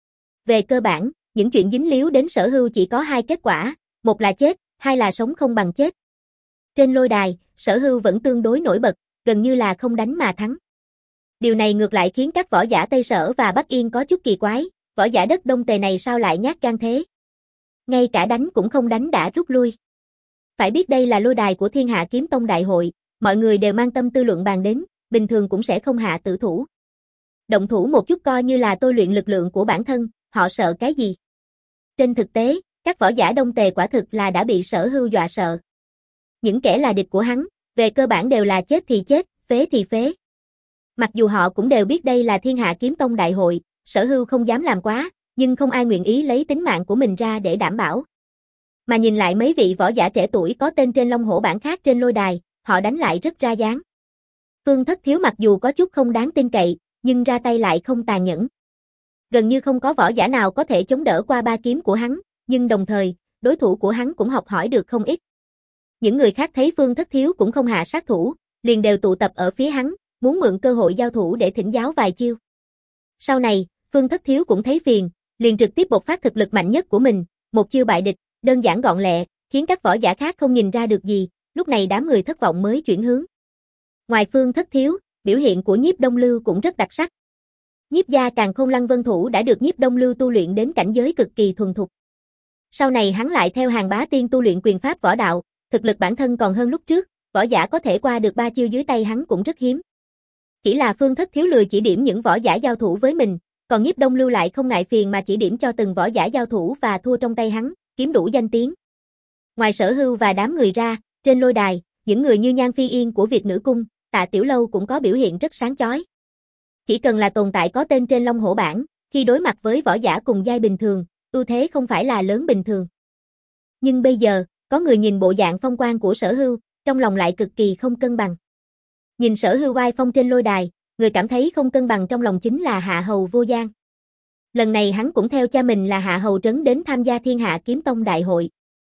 S1: Về cơ bản, những chuyện dính líu đến Sở Hưu chỉ có hai kết quả, một là chết, hai là sống không bằng chết. Trên lôi đài, Sở Hưu vẫn tương đối nổi bật, gần như là không đánh mà thắng. Điều này ngược lại khiến các võ giả Tây Sở và Bắc Yên có chút kỳ quái, võ giả đất Đông Tề này sao lại nhát gan thế? Ngay cả đánh cũng không đánh đã rút lui. Phải biết đây là lôi đài của Thiên Hạ Kiếm Tông đại hội, mọi người đều mang tâm tư luận bàn đến, bình thường cũng sẽ không hạ tử thủ. Động thủ một chút coi như là tôi luyện lực lượng của bản thân, họ sợ cái gì? Trên thực tế, các võ giả Đông Tề quả thực là đã bị Sở Hưu dọa sợ. Những kẻ là địch của hắn, về cơ bản đều là chết thì chết, phế thì phế. Mặc dù họ cũng đều biết đây là Thiên Hạ Kiếm Tông đại hội, Sở Hưu không dám làm quá, nhưng không ai nguyện ý lấy tính mạng của mình ra để đảm bảo. Mà nhìn lại mấy vị võ giả trẻ tuổi có tên trên Long Hổ bảng khác trên lôi đài, họ đánh lại rất ra dáng. Phương Thất Thiếu mặc dù có chút không đáng tin cậy, nhưng ra tay lại không tàn nhẫn. Gần như không có võ giả nào có thể chống đỡ qua ba kiếm của hắn, nhưng đồng thời, đối thủ của hắn cũng học hỏi được không ít. Những người khác thấy Phương Thất Thiếu cũng không hạ sát thủ, liền đều tụ tập ở phía hắn, muốn mượn cơ hội giao thủ để thỉnh giáo vài chiêu. Sau này, Phương Thất Thiếu cũng thấy phiền, liền trực tiếp bộc phát thực lực mạnh nhất của mình, một chiêu bại địch, đơn giản gọn lẹ, khiến các võ giả khác không nhìn ra được gì, lúc này đám người thất vọng mới chuyển hướng. Ngoài Phương Thất Thiếu, biểu hiện của Nhiếp Đông Lưu cũng rất đặc sắc. Nhiếp gia Càn Khôn Lăng Vân Thủ đã được Nhiếp Đông Lưu tu luyện đến cảnh giới cực kỳ thuần thục. Sau này hắn lại theo Hàng Bá Tiên tu luyện quyền pháp võ đạo, thực lực bản thân còn hơn lúc trước, võ giả có thể qua được ba chiêu dưới tay hắn cũng rất hiếm. Chỉ là Phương Thất Thiếu lười chỉ điểm những võ giả giao thủ với mình, còn Nhiếp Đông Lưu lại không ngại phiền mà chỉ điểm cho từng võ giả giao thủ và thua trong tay hắn, kiếm đủ danh tiếng. Ngoài Sở Hưu và đám người ra, trên lôi đài, những người như Nhan Phi Yên của Việt Nữ Cung, Tạ Tiểu Lâu cũng có biểu hiện rất sáng chói. Chỉ cần là tồn tại có tên trên Long Hổ bảng, khi đối mặt với võ giả cùng giai bình thường, ưu thế không phải là lớn bình thường. Nhưng bây giờ, có người nhìn bộ dạng phong quang của Sở Hưu, trong lòng lại cực kỳ không cân bằng. Nhìn Sở Hưu oai phong trên lôi đài, người cảm thấy không cân bằng trong lòng chính là Hạ Hầu Vô Gian. Lần này hắn cũng theo cha mình là Hạ Hầu Trấn đến tham gia Thiên Hạ Kiếm Tông đại hội.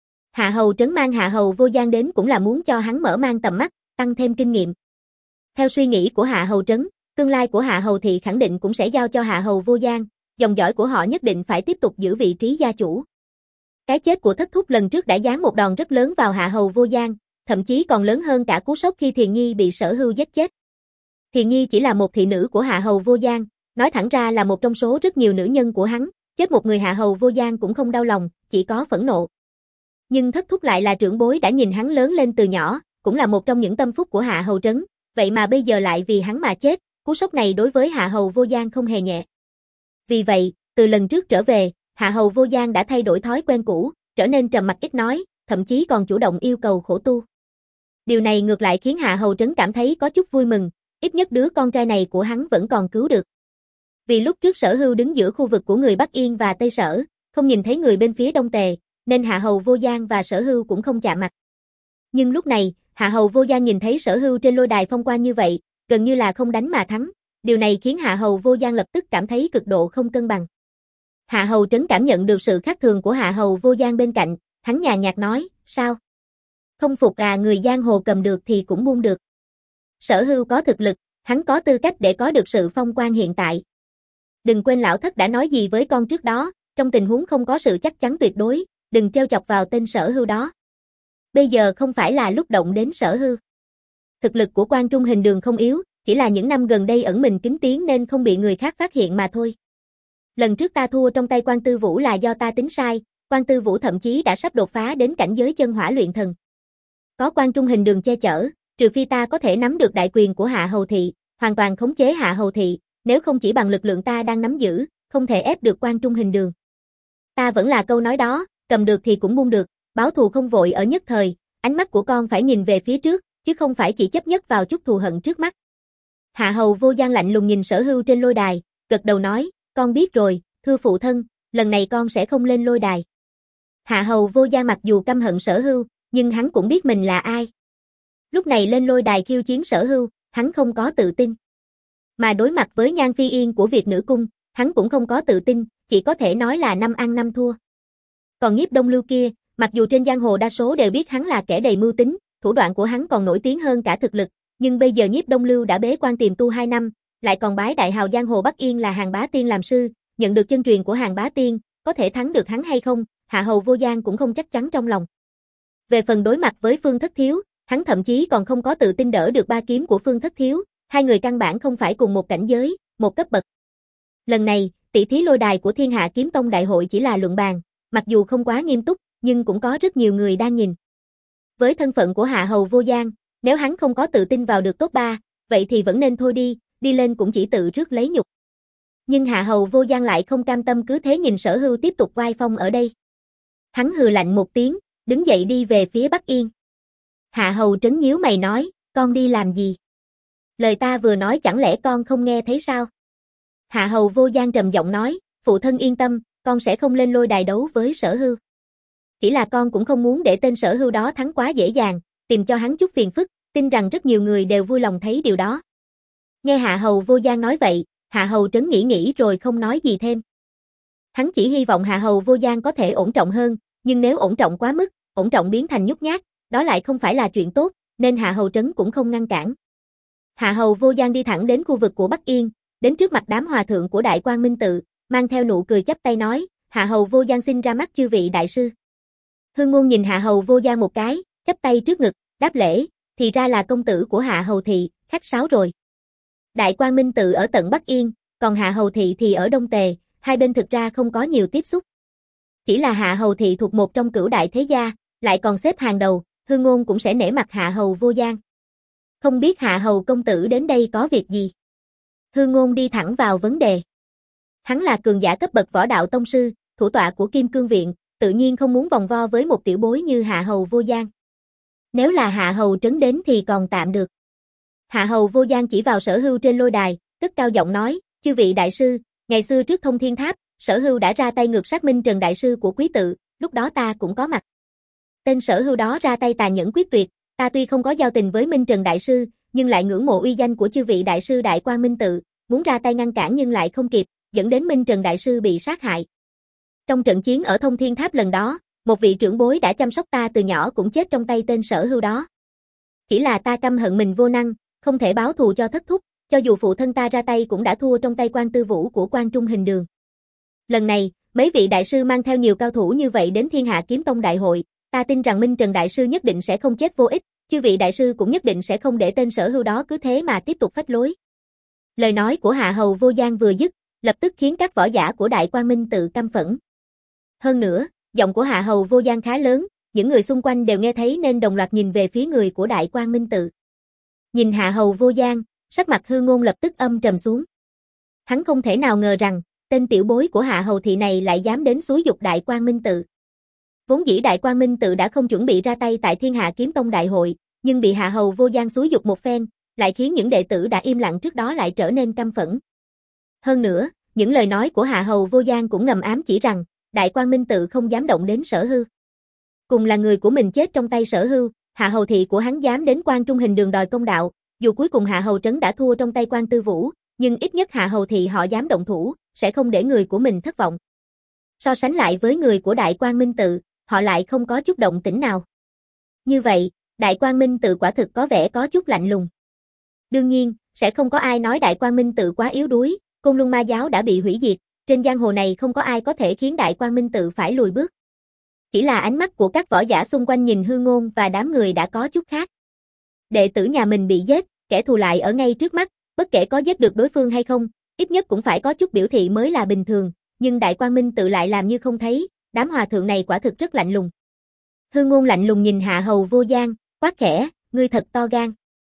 S1: Hạ Hầu Trấn mang Hạ Hầu Vô Gian đến cũng là muốn cho hắn mở mang tầm mắt, tăng thêm kinh nghiệm. Theo suy nghĩ của Hạ Hầu Trấn, tương lai của Hạ Hầu thị khẳng định cũng sẽ giao cho Hạ Hầu Vô Gian, dòng dõi của họ nhất định phải tiếp tục giữ vị trí gia chủ. Cái chết của Thất Thúc lần trước đã giáng một đòn rất lớn vào Hạ Hầu Vô Gian, thậm chí còn lớn hơn cả cú sốc khi Thiền Nhi bị Sở Hưu giết chết. Thiền Nhi chỉ là một thị nữ của Hạ Hầu Vô Gian, nói thẳng ra là một trong số rất nhiều nữ nhân của hắn, chết một người Hạ Hầu Vô Gian cũng không đau lòng, chỉ có phẫn nộ. Nhưng Thất Thúc lại là trưởng bối đã nhìn hắn lớn lên từ nhỏ, cũng là một trong những tâm phúc của Hạ Hầu Trấn, vậy mà bây giờ lại vì hắn mà chết, cú sốc này đối với Hạ Hầu Vô Gian không hề nhẹ. Vì vậy, từ lần trước trở về, Hạ Hầu Vô Gian đã thay đổi thói quen cũ, trở nên trầm mặc ít nói, thậm chí còn chủ động yêu cầu khổ tu. Điều này ngược lại khiến Hạ Hầu Trấn cảm thấy có chút vui mừng, ít nhất đứa con trai này của hắn vẫn còn cứu được. Vì lúc trước Sở Hưu đứng giữa khu vực của người Bắc Yên và Tây Sở, không nhìn thấy người bên phía Đông Tề, nên Hạ Hầu Vô Gian và Sở Hưu cũng không chạm mặt. Nhưng lúc này, Hạ Hầu Vô Gian nhìn thấy Sở Hưu trên lôi đài phong quang như vậy, gần như là không đánh mà thắng, điều này khiến Hạ Hầu Vô Gian lập tức cảm thấy cực độ không cân bằng. Hạ Hầu Trấn cảm nhận được sự khác thường của Hạ Hầu Vô Gian bên cạnh, hắn nhàn nhạt nói, sao? Không phục à, người giang hồ cầm được thì cũng buông được. Sở Hưu có thực lực, hắn có tư cách để có được sự phong quang hiện tại. Đừng quên lão thất đã nói gì với con trước đó, trong tình huống không có sự chắc chắn tuyệt đối, đừng trêu chọc vào tên Sở Hưu đó. Bây giờ không phải là lúc động đến Sở Hưu. Thực lực của Quan Trung Hình Đường không yếu, chỉ là những năm gần đây ẩn mình kín tiếng nên không bị người khác phát hiện mà thôi. Lần trước ta thua trong tay Quan Tư Vũ là do ta tính sai, Quan Tư Vũ thậm chí đã sắp đột phá đến cảnh giới chân hỏa luyện thần. Có Quan Trung Hình Đường che chở, trừ phi ta có thể nắm được đại quyền của Hạ Hầu thị, hoàn toàn khống chế Hạ Hầu thị, nếu không chỉ bằng lực lượng ta đang nắm giữ, không thể ép được Quan Trung Hình Đường. Ta vẫn là câu nói đó, cầm được thì cũng buông được, báo thù không vội ở nhất thời, ánh mắt của con phải nhìn về phía trước, chứ không phải chỉ chấp nhất vào chút thù hận trước mắt. Hạ Hầu Vô Gian lạnh lùng nhìn Sở Hưu trên lôi đài, gật đầu nói, con biết rồi, thưa phụ thân, lần này con sẽ không lên lôi đài. Hạ Hầu Vô Gian mặc dù căm hận Sở Hưu, nhưng hắn cũng biết mình là ai. Lúc này lên lôi đài khiêu chiến Sở Hưu, hắn không có tự tin. Mà đối mặt với Nhan Phi Yên của Việt Nữ Cung, hắn cũng không có tự tin, chỉ có thể nói là năm ăn năm thua. Còn Nhiếp Đông Lưu kia, mặc dù trên giang hồ đa số đều biết hắn là kẻ đầy mưu tính, thủ đoạn của hắn còn nổi tiếng hơn cả thực lực, nhưng bây giờ Nhiếp Đông Lưu đã bế quan tiềm tu hai năm, lại còn bái đại hào giang hồ Bắc Yên là Hàn Bá Tiên làm sư, nhận được chân truyền của Hàn Bá Tiên, có thể thắng được hắn hay không, Hạ Hầu Vô Gian cũng không chắc chắn trong lòng. Về phần đối mặt với Phương Thất Thiếu, hắn thậm chí còn không có tự tin đỡ được ba kiếm của Phương Thất Thiếu, hai người căn bản không phải cùng một cảnh giới, một cấp bậc. Lần này, tỷ thí lôi đài của Thiên Hạ Kiếm Tông đại hội chỉ là luận bàn, mặc dù không quá nghiêm túc, nhưng cũng có rất nhiều người đang nhìn. Với thân phận của Hạ Hầu Vô Gian, nếu hắn không có tự tin vào được top ba, vậy thì vẫn nên thôi đi, đi lên cũng chỉ tự rước lấy nhục. Nhưng Hạ Hầu Vô Gian lại không cam tâm cứ thế nhìn Sở Hưu tiếp tục oai phong ở đây. Hắn hừ lạnh một tiếng, đứng dậy đi về phía Bắc Yên. Hạ Hầu Trấn nhíu mày nói, con đi làm gì? Lời ta vừa nói chẳng lẽ con không nghe thấy sao? Hạ Hầu Vô Gian trầm giọng nói, phụ thân yên tâm, con sẽ không lên lôi đài đấu với Sở Hưu. Chỉ là con cũng không muốn để tên Sở Hưu đó thắng quá dễ dàng, tìm cho hắn chút phiền phức, tin rằng rất nhiều người đều vui lòng thấy điều đó. Nghe Hạ Hầu Vô Gian nói vậy, Hạ Hầu Trấn nghĩ nghĩ rồi không nói gì thêm. Hắn chỉ hy vọng Hạ Hầu Vô Gian có thể ổn trọng hơn, nhưng nếu ổn trọng quá mức, ổn trọng biến thành nhút nhát, đó lại không phải là chuyện tốt, nên Hạ Hầu Trấn cũng không ngăn cản. Hạ Hầu Vô Gian đi thẳng đến khu vực của Bắc Yên, đến trước mặt đám hòa thượng của Đại Quang Minh Tự, mang theo nụ cười chắp tay nói, Hạ Hầu Vô Gian xin ra mắt chư vị đại sư. Hương Ngôn nhìn Hạ Hầu Vô Gian một cái, chắp tay trước ngực, đáp lễ, thì ra là công tử của Hạ Hầu Thị, khách sáo rồi. Đại Quang Minh Tự ở tận Bắc Yên, còn Hạ Hầu Thị thì ở Đông Tề, hai bên thực ra không có nhiều tiếp xúc. Chỉ là Hạ Hầu Thị thuộc một trong cửu đại thế gia, lại còn xếp hàng đầu, Hương Ngôn cũng sẽ nể mặt Hạ Hầu Vô Gian. Không biết Hạ Hầu công tử đến đây có việc gì? Hương Ngôn đi thẳng vào vấn đề. Hắn là cường giả cấp bậc võ đạo tông sư, thủ tọa của Kim Cương Viện, tự nhiên không muốn vòng vo với một tiểu bối như Hạ Hầu Vô Gian. Nếu là Hạ Hầu Trấn đến thì còn tạm được. Hạ Hầu Vô Gian chỉ vào Sở Hưu trên lôi đài, cất cao giọng nói, chư vị đại sư, ngày xưa trước Thông Thiên Tháp, Sở Hưu đã ra tay ngược sát Minh Trần đại sư của quý tự, lúc đó ta cũng có mặt. Tên Sở Hưu đó ra tay tàn nhẫn quyết tuyệt, ta tuy không có giao tình với Minh Trần đại sư, nhưng lại ngưỡng mộ uy danh của chư vị đại sư Đại Quang Minh Tự, muốn ra tay ngăn cản nhưng lại không kịp, dẫn đến Minh Trần đại sư bị sát hại. Trong trận chiến ở Thông Thiên Tháp lần đó, một vị trưởng bối đã chăm sóc ta từ nhỏ cũng chết trong tay tên Sở Hưu đó. Chỉ là ta căm hận mình vô năng, không thể báo thù cho thất thúc, cho dù phụ thân ta ra tay cũng đã thua trong tay Quan Tư Vũ của Quan Trung Hình Đường. Lần này, mấy vị đại sư mang theo nhiều cao thủ như vậy đến Thiên Hạ Kiếm Tông đại hội, ta tin rằng Minh Trần đại sư nhất định sẽ không chết vô ích, chư vị đại sư cũng nhất định sẽ không để tên Sở Hưu đó cứ thế mà tiếp tục phách lối. Lời nói của Hạ Hầu Vô Gian vừa dứt, lập tức khiến các võ giả của Đại Quang Minh Tự căm phẫn. Hơn nữa, giọng của Hạ Hầu Vô Gian khá lớn, những người xung quanh đều nghe thấy nên đồng loạt nhìn về phía người của Đại Quang Minh Tự. Nhìn Hạ Hầu Vô Gian, sắc mặt Hư Ngôn lập tức âm trầm xuống. Hắn không thể nào ngờ rằng, tên tiểu bối của Hạ Hầu Thị này lại dám đến xúi giục Đại Quang Minh Tự. Vốn dĩ Đại Quang Minh Tự đã không chuẩn bị ra tay tại Thiên Hạ Kiếm Tông đại hội, nhưng bị Hạ Hầu Vô Gian xúi giục một phen, lại khiến những đệ tử đã im lặng trước đó lại trở nên căm phẫn. Hơn nữa, những lời nói của Hạ Hầu Vô Gian cũng ngầm ám chỉ rằng, Đại Quang Minh Tự không dám động đến Sở Hưu. Cùng là người của mình chết trong tay Sở Hưu, Hạ Hầu Thị của hắn dám đến Quan Trung Hình Đường đòi công đạo, dù cuối cùng Hạ Hầu Trấn đã thua trong tay Quan Tư Vũ, nhưng ít nhất Hạ Hầu Thị họ dám động thủ, sẽ không để người của mình thất vọng. So sánh lại với người của Đại Quang Minh Tự, họ lại không có chút động tĩnh nào. Như vậy, Đại Quang Minh Tự quả thực có vẻ có chút lạnh lùng. Đương nhiên, sẽ không có ai nói Đại Quang Minh Tự quá yếu đuối, Côn Luân Ma giáo đã bị hủy diệt, trên giang hồ này không có ai có thể khiến Đại Quang Minh Tự phải lùi bước. Chỉ là ánh mắt của các võ giả xung quanh nhìn Hư Ngôn và đám người đã có chút khác. Đệ tử nhà mình bị giết, kẻ thù lại ở ngay trước mắt, bất kể có giết được đối phương hay không, ít nhất cũng phải có chút biểu thị mới là bình thường, nhưng Đại Quang Minh Tự lại làm như không thấy, đám hòa thượng này quả thực rất lạnh lùng. Hư Ngôn lạnh lùng nhìn Hạ Hầu Vô Gian, quát khẽ, ngươi thật to gan.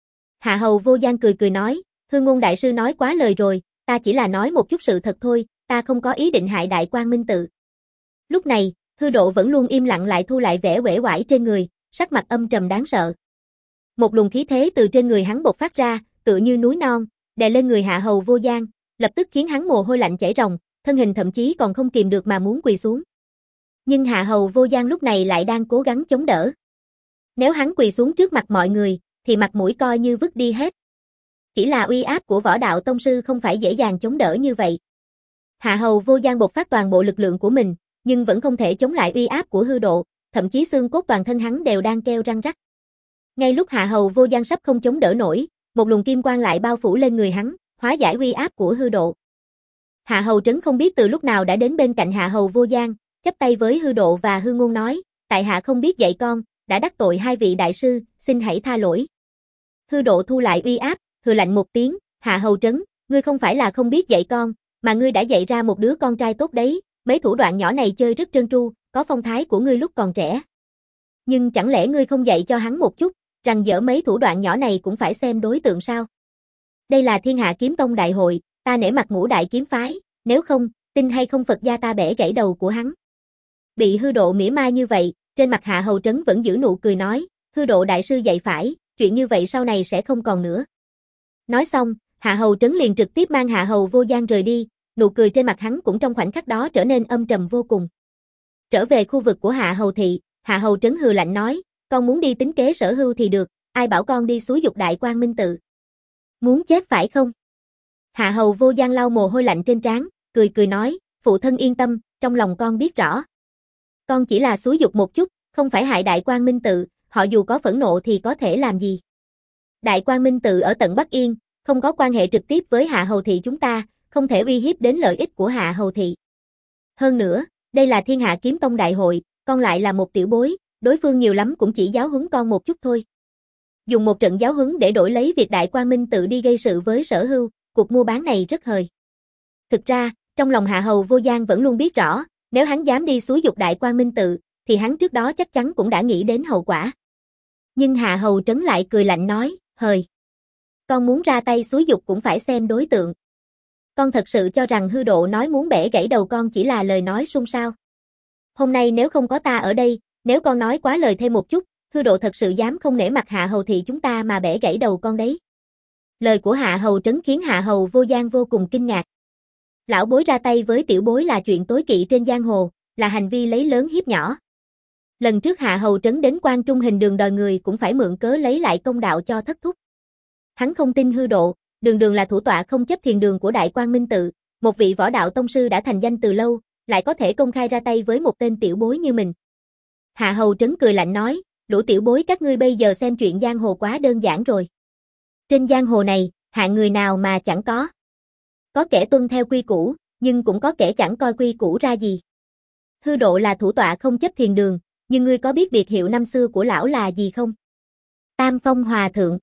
S1: Hạ Hầu Vô Gian cười cười nói, Hư Ngôn đại sư nói quá lời rồi, ta chỉ là nói một chút sự thật thôi, ta không có ý định hại Đại Quang Minh Tự. Lúc này, Hư Độ vẫn luôn im lặng lại thu lại vẻ uể oải trên người, sắc mặt âm trầm đáng sợ. Một luồng khí thế từ trên người hắn bộc phát ra, tựa như núi non, đè lên người Hạ Hầu Vô Gian, lập tức khiến hắn mồ hôi lạnh chảy ròng, thân hình thậm chí còn không kìm được mà muốn quỳ xuống. Nhưng Hạ Hầu Vô Gian lúc này lại đang cố gắng chống đỡ. Nếu hắn quỳ xuống trước mặt mọi người, thì mặt mũi coi như vứt đi hết. Chỉ là uy áp của Võ Đạo Tông Sư không phải dễ dàng chống đỡ như vậy. Hạ Hầu Vô Gian bộc phát toàn bộ lực lượng của mình, nhưng vẫn không thể chống lại uy áp của Hư Độ, thậm chí xương cốt toàn thân hắn đều đang kêu răng rắc. Ngay lúc Hạ Hầu Vô Gian sắp không chống đỡ nổi, một luồng kim quang lại bao phủ lên người hắn, hóa giải uy áp của Hư Độ. Hạ Hầu Trấn không biết từ lúc nào đã đến bên cạnh Hạ Hầu Vô Gian, chắp tay với Hư Độ và Hư Ngôn nói, tại hạ không biết dạy con, đã đắc tội hai vị đại sư, xin hãy tha lỗi. Hư Độ thu lại uy áp, hừ lạnh một tiếng, Hạ Hầu Trấn, ngươi không phải là không biết dạy con, mà ngươi đã dạy ra một đứa con trai tốt đấy, mấy thủ đoạn nhỏ này chơi rất trơn tru, có phong thái của ngươi lúc còn trẻ. Nhưng chẳng lẽ ngươi không dạy cho hắn một chút, rằng dở mấy thủ đoạn nhỏ này cũng phải xem đối tượng sao? Đây là Thiên Hạ Kiếm Tông đại hội, ta nể mặt Ngũ Đại Kiếm Phái, nếu không, tin hay không Phật gia ta bẻ gãy đầu của hắn. Bị Hư Độ mỉa mai như vậy, trên mặt Hạ Hầu Trấn vẫn giữ nụ cười nói, Hư Độ đại sư dạy phải, chuyện như vậy sau này sẽ không còn nữa. Nói xong, Hạ Hầu Trấn liền trực tiếp mang Hạ Hầu Vô Gian rời đi, nụ cười trên mặt hắn cũng trong khoảnh khắc đó trở nên âm trầm vô cùng. Trở về khu vực của Hạ Hầu thị, Hạ Hầu Trấn hừ lạnh nói, con muốn đi tính kế Sở Hưu thì được, ai bảo con đi xúi dục Đại Quang Minh Tự. Muốn chết phải không? Hạ Hầu Vô Gian lau mồ hôi lạnh trên trán, cười cười nói, phụ thân yên tâm, trong lòng con biết rõ. Con chỉ là xúi dục một chút, không phải hại Đại Quang Minh Tự, họ dù có phẫn nộ thì có thể làm gì. Đại Quang Minh Tự ở tận Bắc Yên, không có quan hệ trực tiếp với Hạ Hầu thị chúng ta, không thể uy hiếp đến lợi ích của Hạ Hầu thị. Hơn nữa, đây là Thiên Hạ Kiếm Tông đại hội, con lại là một tiểu bối, đối phương nhiều lắm cũng chỉ giáo huấn con một chút thôi. Dùng một trận giáo huấn để đổi lấy việc Đại Quang Minh Tự đi gây sự với Sở Hưu, cuộc mua bán này rất hời. Thực ra, trong lòng Hạ Hầu Vô Gian vẫn luôn biết rõ, nếu hắn dám đi xúi dục Đại Quang Minh Tự, thì hắn trước đó chắc chắn cũng đã nghĩ đến hậu quả. Nhưng Hạ Hầu Trấn lại cười lạnh nói, hời. Con muốn ra tay xúi dục cũng phải xem đối tượng. Con thật sự cho rằng Hư Độ nói muốn bẻ gãy đầu con chỉ là lời nói suông sao. Hôm nay nếu không có ta ở đây, nếu con nói quá lời thêm một chút, Hư Độ thật sự dám không nể mặt Hạ Hầu thị chúng ta mà bẻ gãy đầu con đấy. Lời của Hạ Hầu Trấn khiến Hạ Hầu Vô Gian vô cùng kinh ngạc. Lão bối ra tay với tiểu bối là chuyện tối kỵ trên giang hồ, là hành vi lấy lớn hiếp nhỏ. Lần trước Hạ Hầu Trấn đến Quan Trung hình đường đòi người cũng phải mượn cớ lấy lại công đạo cho thất thúc. Hắn không tin Hư Độ, đường đường là thủ tọa không chấp thiền đường của Đại Quang Minh Tự, một vị võ đạo tông sư đã thành danh từ lâu, lại có thể công khai ra tay với một tên tiểu bối như mình. Hạ Hầu Trấn cười lạnh nói, lũ tiểu bối các ngươi bây giờ xem chuyện giang hồ quá đơn giản rồi. Trên giang hồ này, hạng người nào mà chẳng có. Có kẻ tuân theo quy củ, nhưng cũng có kẻ chẳng coi quy củ ra gì. Hư Độ là thủ tọa không chấp thiền đường, nhưng ngươi có biết biệt hiệu năm xưa của lão là gì không? Tam Phong Hòa Thượng.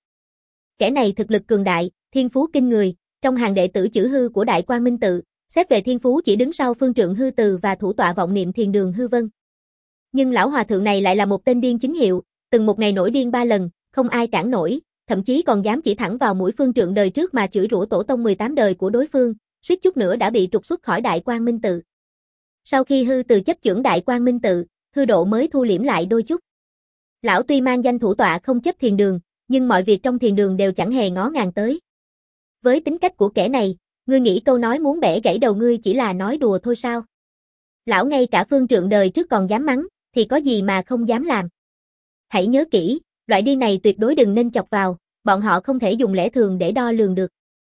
S1: Kẻ này thực lực cường đại, thiên phú kinh người, trong hàng đệ tử chữ Hư của Đại Quang Minh Tự, xét về thiên phú chỉ đứng sau phương trượng Hư Từ và thủ tọa vọng niệm thiền đường Hư Vân. Nhưng lão hòa thượng này lại là một tên điên chính hiệu, từng một ngày nổi điên ba lần, không ai cản nổi, thậm chí còn dám chỉ thẳng vào mũi phương trượng đời trước mà chửi rủa tổ tông mười tám đời của đối phương, suýt chút nữa đã bị trục xuất khỏi Đại Quang Minh Tự. Sau khi Hư Từ chấp chưởng Đại Quang Minh Tự, Hư Độ mới thu liễm lại đôi chút. Lão tuy mang danh thủ tọa không chấp thiền đường, nhưng mọi việc trong thiền đường đều chẳng hề ngó ngàng tới. Với tính cách của kẻ này, ngươi nghĩ câu nói muốn bẻ gãy đầu ngươi chỉ là nói đùa thôi sao? Lão ngay cả phương trượng đời trước còn dám mắng, thì có gì mà không dám làm. Hãy nhớ kỹ, loại điên này tuyệt đối đừng nên chọc vào, bọn họ không thể dùng lẽ thường để đo lường được.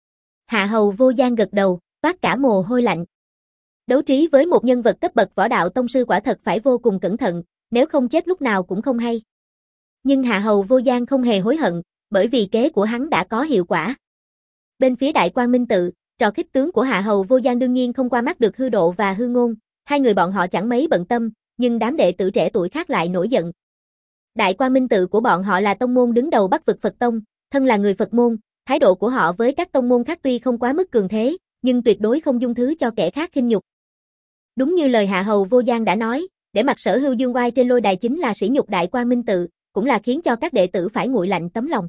S1: Hạ Hầu Vô Gian gật đầu, toát cả mồ hôi lạnh. Đấu trí với một nhân vật cấp bậc võ đạo tông sư quả thật phải vô cùng cẩn thận, nếu không chết lúc nào cũng không hay. Nhưng Hạ Hầu Vô Gian không hề hối hận, bởi vì kế của hắn đã có hiệu quả. Bên phía Đại Quang Minh Tự, trò khích tướng của Hạ Hầu Vô Gian đương nhiên không qua mắt được Hư Độ và Hư Ngôn, hai người bọn họ chẳng mấy bận tâm, nhưng đám đệ tử trẻ tuổi khác lại nổi giận. Đại Quang Minh Tự của bọn họ là tông môn đứng đầu Bắc vực Phật tông, thân là người Phật môn, thái độ của họ với các tông môn khác tuy không quá mức cường thế, nhưng tuyệt đối không dung thứ cho kẻ khác khinh nhục. Đúng như lời Hạ Hầu Vô Gian đã nói, để mặc Sở Hưu dương oai trên lôi đài chính là sỉ nhục Đại Quang Minh Tự, cũng là khiến cho các đệ tử phải nguội lạnh tấm lòng.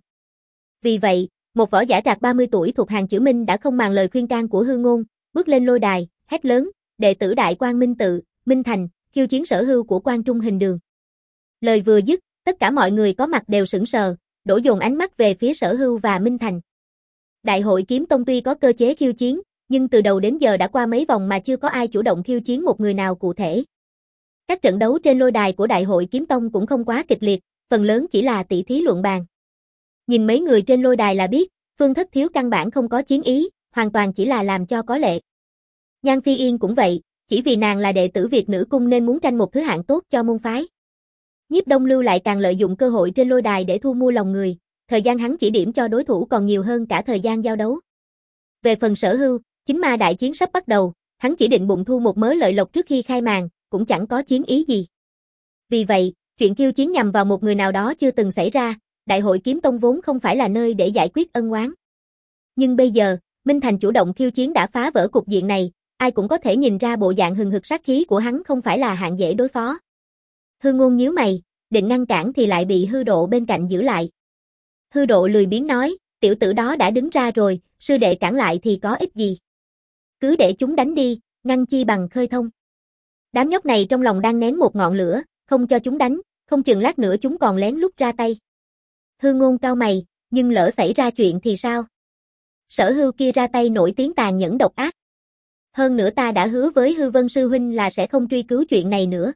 S1: Vì vậy, một võ giả trạc ba mươi tuổi thuộc hàng chữ Minh đã không màng lời khuyên can của Hư Ngôn, bước lên lôi đài, hét lớn, đệ tử Đại Quang Minh Tự, Minh Thành, khiêu chiến Sở Hưu của Quan Trung Hình Đường. Lời vừa dứt, tất cả mọi người có mặt đều sững sờ, đổ dồn ánh mắt về phía Sở Hưu và Minh Thành. Đại hội Kiếm Tông tuy có cơ chế khiêu chiến, nhưng từ đầu đến giờ đã qua mấy vòng mà chưa có ai chủ động khiêu chiến một người nào cụ thể. Các trận đấu trên lôi đài của Đại hội Kiếm Tông cũng không quá kịch liệt, phần lớn chỉ là tỷ thí luận bàn. Nhìn mấy người trên lôi đài là biết, Phương Thất Thiếu căn bản không có chiến ý, hoàn toàn chỉ là làm cho có lệ. Nhan Phi Yên cũng vậy, chỉ vì nàng là đệ tử Việt Nữ Cung nên muốn tranh một thứ hạng tốt cho môn phái. Nhiếp Đông Lưu lại càng lợi dụng cơ hội trên lôi đài để thu mua lòng người, thời gian hắn chỉ điểm cho đối thủ còn nhiều hơn cả thời gian giao đấu. Về phần Sở Hưu, chính ma đại chiến sắp bắt đầu, hắn chỉ định bụng thu một mớ lợi lộc trước khi khai màn, cũng chẳng có chiến ý gì. Vì vậy, chuyện khiêu chiến nhằm vào một người nào đó chưa từng xảy ra, Đại hội Kiếm Tông vốn không phải là nơi để giải quyết ân oán. Nhưng bây giờ, Minh Thành chủ động khiêu chiến đã phá vỡ cục diện này, ai cũng có thể nhìn ra bộ dạng hừng hực sát khí của hắn không phải là hạng dễ đối phó. Hư Ngôn nhíu mày, định ngăn cản thì lại bị Hư Độ bên cạnh giữ lại. Hư Độ lười biếng nói, tiểu tử đó đã đứng ra rồi, sư đệ cản lại thì có ích gì. Cứ để chúng đánh đi, ngăn chi bằng khơi thông. Đám nhóc này trong lòng đang nén một ngọn lửa, không cho chúng đánh, không chừng lát nữa chúng còn lén lút ra tay. Hư Ngôn cau mày, nhưng lỡ xảy ra chuyện thì sao? Sở Hưu kia ra tay nổi tiếng tàn nhẫn độc ác. Hơn nữa ta đã hứa với Hư Vân sư huynh là sẽ không truy cứu chuyện này nữa.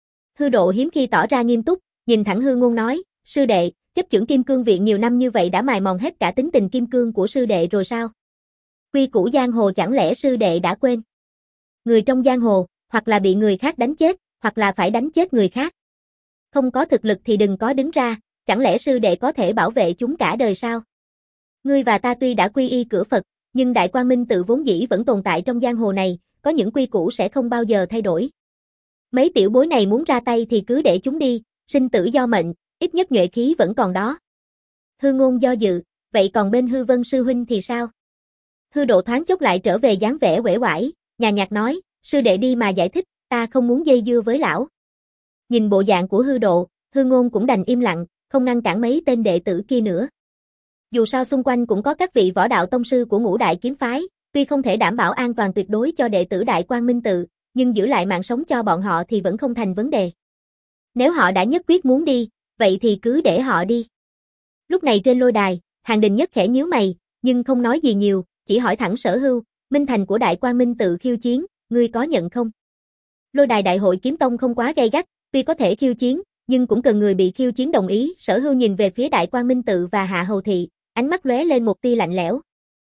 S1: Hư Độ hiếm khi tỏ ra nghiêm túc, nhìn thẳng Hư Ngôn nói, sư đệ, chấp chưởng Kim Cương viện nhiều năm như vậy đã mài mòn hết cả tính tình kim cương của sư đệ rồi sao? Quy củ giang hồ chẳng lẽ sư đệ đã quên? Người trong giang hồ, hoặc là bị người khác đánh chết, hoặc là phải đánh chết người khác. Không có thực lực thì đừng có đứng ra, chẳng lẽ sư đệ có thể bảo vệ chúng cả đời sao? Ngươi và ta tuy đã quy y cửa Phật, nhưng Đại Quang Minh Tự vốn dĩ vẫn tồn tại trong giang hồ này, có những quy củ sẽ không bao giờ thay đổi. Mấy tiểu bối này muốn ra tay thì cứ để chúng đi, sinh tử do mệnh, ít nhất nhuệ khí vẫn còn đó. Hư Ngôn do dự, vậy còn bên Hư Vân sư huynh thì sao? Hư Độ thoáng chốc lại trở về dáng vẻ uể oải, nhàn nhạt nói, sư đệ đi mà giải thích, ta không muốn dây dưa với lão. Nhìn bộ dạng của Hư Độ, Hư Ngôn cũng đành im lặng, không ngăn cản mấy tên đệ tử kia nữa. Dù sao xung quanh cũng có các vị võ đạo tông sư của Ngũ Đại kiếm phái, tuy không thể đảm bảo an toàn tuyệt đối cho đệ tử Đại Quang Minh Tự, nhưng giữ lại mạng sống cho bọn họ thì vẫn không thành vấn đề. Nếu họ đã nhất quyết muốn đi, vậy thì cứ để họ đi. Lúc này trên lôi đài, Hàng Đình Nhất khẽ nhíu mày, nhưng không nói gì nhiều, chỉ hỏi thẳng Sở Hưu, Minh Thành của Đại Quang Minh Tự khiêu chiến, ngươi có nhận không? Lôi đài Đại hội Kiếm Tông không quá gay gắt, tuy có thể khiêu chiến, nhưng cũng cần người bị khiêu chiến đồng ý. Sở Hưu nhìn về phía Đại Quang Minh Tự và Hạ Hầu Thị, ánh mắt lóe lên một tia lạnh lẽo.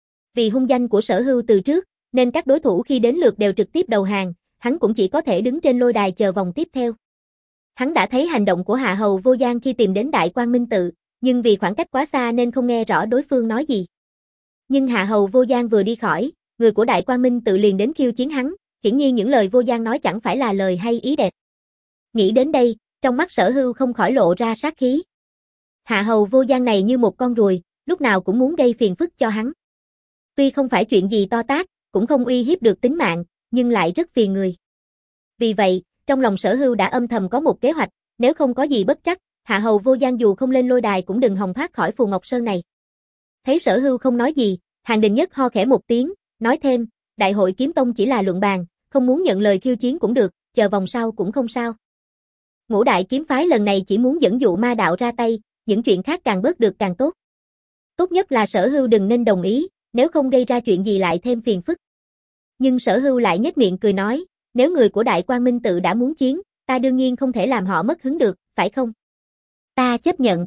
S1: Vì hung danh của Sở Hưu từ trước, nên các đối thủ khi đến lượt đều trực tiếp đầu hàng, hắn cũng chỉ có thể đứng trên lôi đài chờ vòng tiếp theo. Hắn đã thấy hành động của Hạ Hầu Vô Gian khi tìm đến Đại Quang Minh Tự, nhưng vì khoảng cách quá xa nên không nghe rõ đối phương nói gì. Nhưng Hạ Hầu Vô Gian vừa đi khỏi, người của Đại Quang Minh Tự liền đến khiêu chiến hắn, hiển nhiên những lời Vô Gian nói chẳng phải là lời hay ý đẹp. Nghĩ đến đây, trong mắt Sở Hưu không khỏi lộ ra sát khí. Hạ Hầu Vô Gian này như một con ruồi, lúc nào cũng muốn gây phiền phức cho hắn. Tuy không phải chuyện gì to tát, cũng không uy hiếp được tính mạng, nhưng lại rất phiền người. Vì vậy, trong lòng Sở Hưu đã âm thầm có một kế hoạch, nếu không có gì bất trắc, Hạ Hầu Vô Gian dù không lên lôi đài cũng đừng hòng thoát khỏi Phù Ngọc Sơn này. Thấy Sở Hưu không nói gì, Hàng Đình Nhất ho khẽ một tiếng, nói thêm, Đại hội Kiếm Tông chỉ là luận bàn, không muốn nhận lời khiêu chiến cũng được, chờ vòng sau cũng không sao. Ngũ Đại kiếm phái lần này chỉ muốn dẫn dụ ma đạo ra tay, những chuyện khác càng bớt được càng tốt. Tốt nhất là Sở Hưu đừng nên đồng ý, nếu không gây ra chuyện gì lại thêm phiền phức. Nhưng Sở Hưu lại nhếch miệng cười nói, nếu người của Đại Quang Minh Tự đã muốn chiến, ta đương nhiên không thể làm họ mất hứng được, phải không? Ta chấp nhận.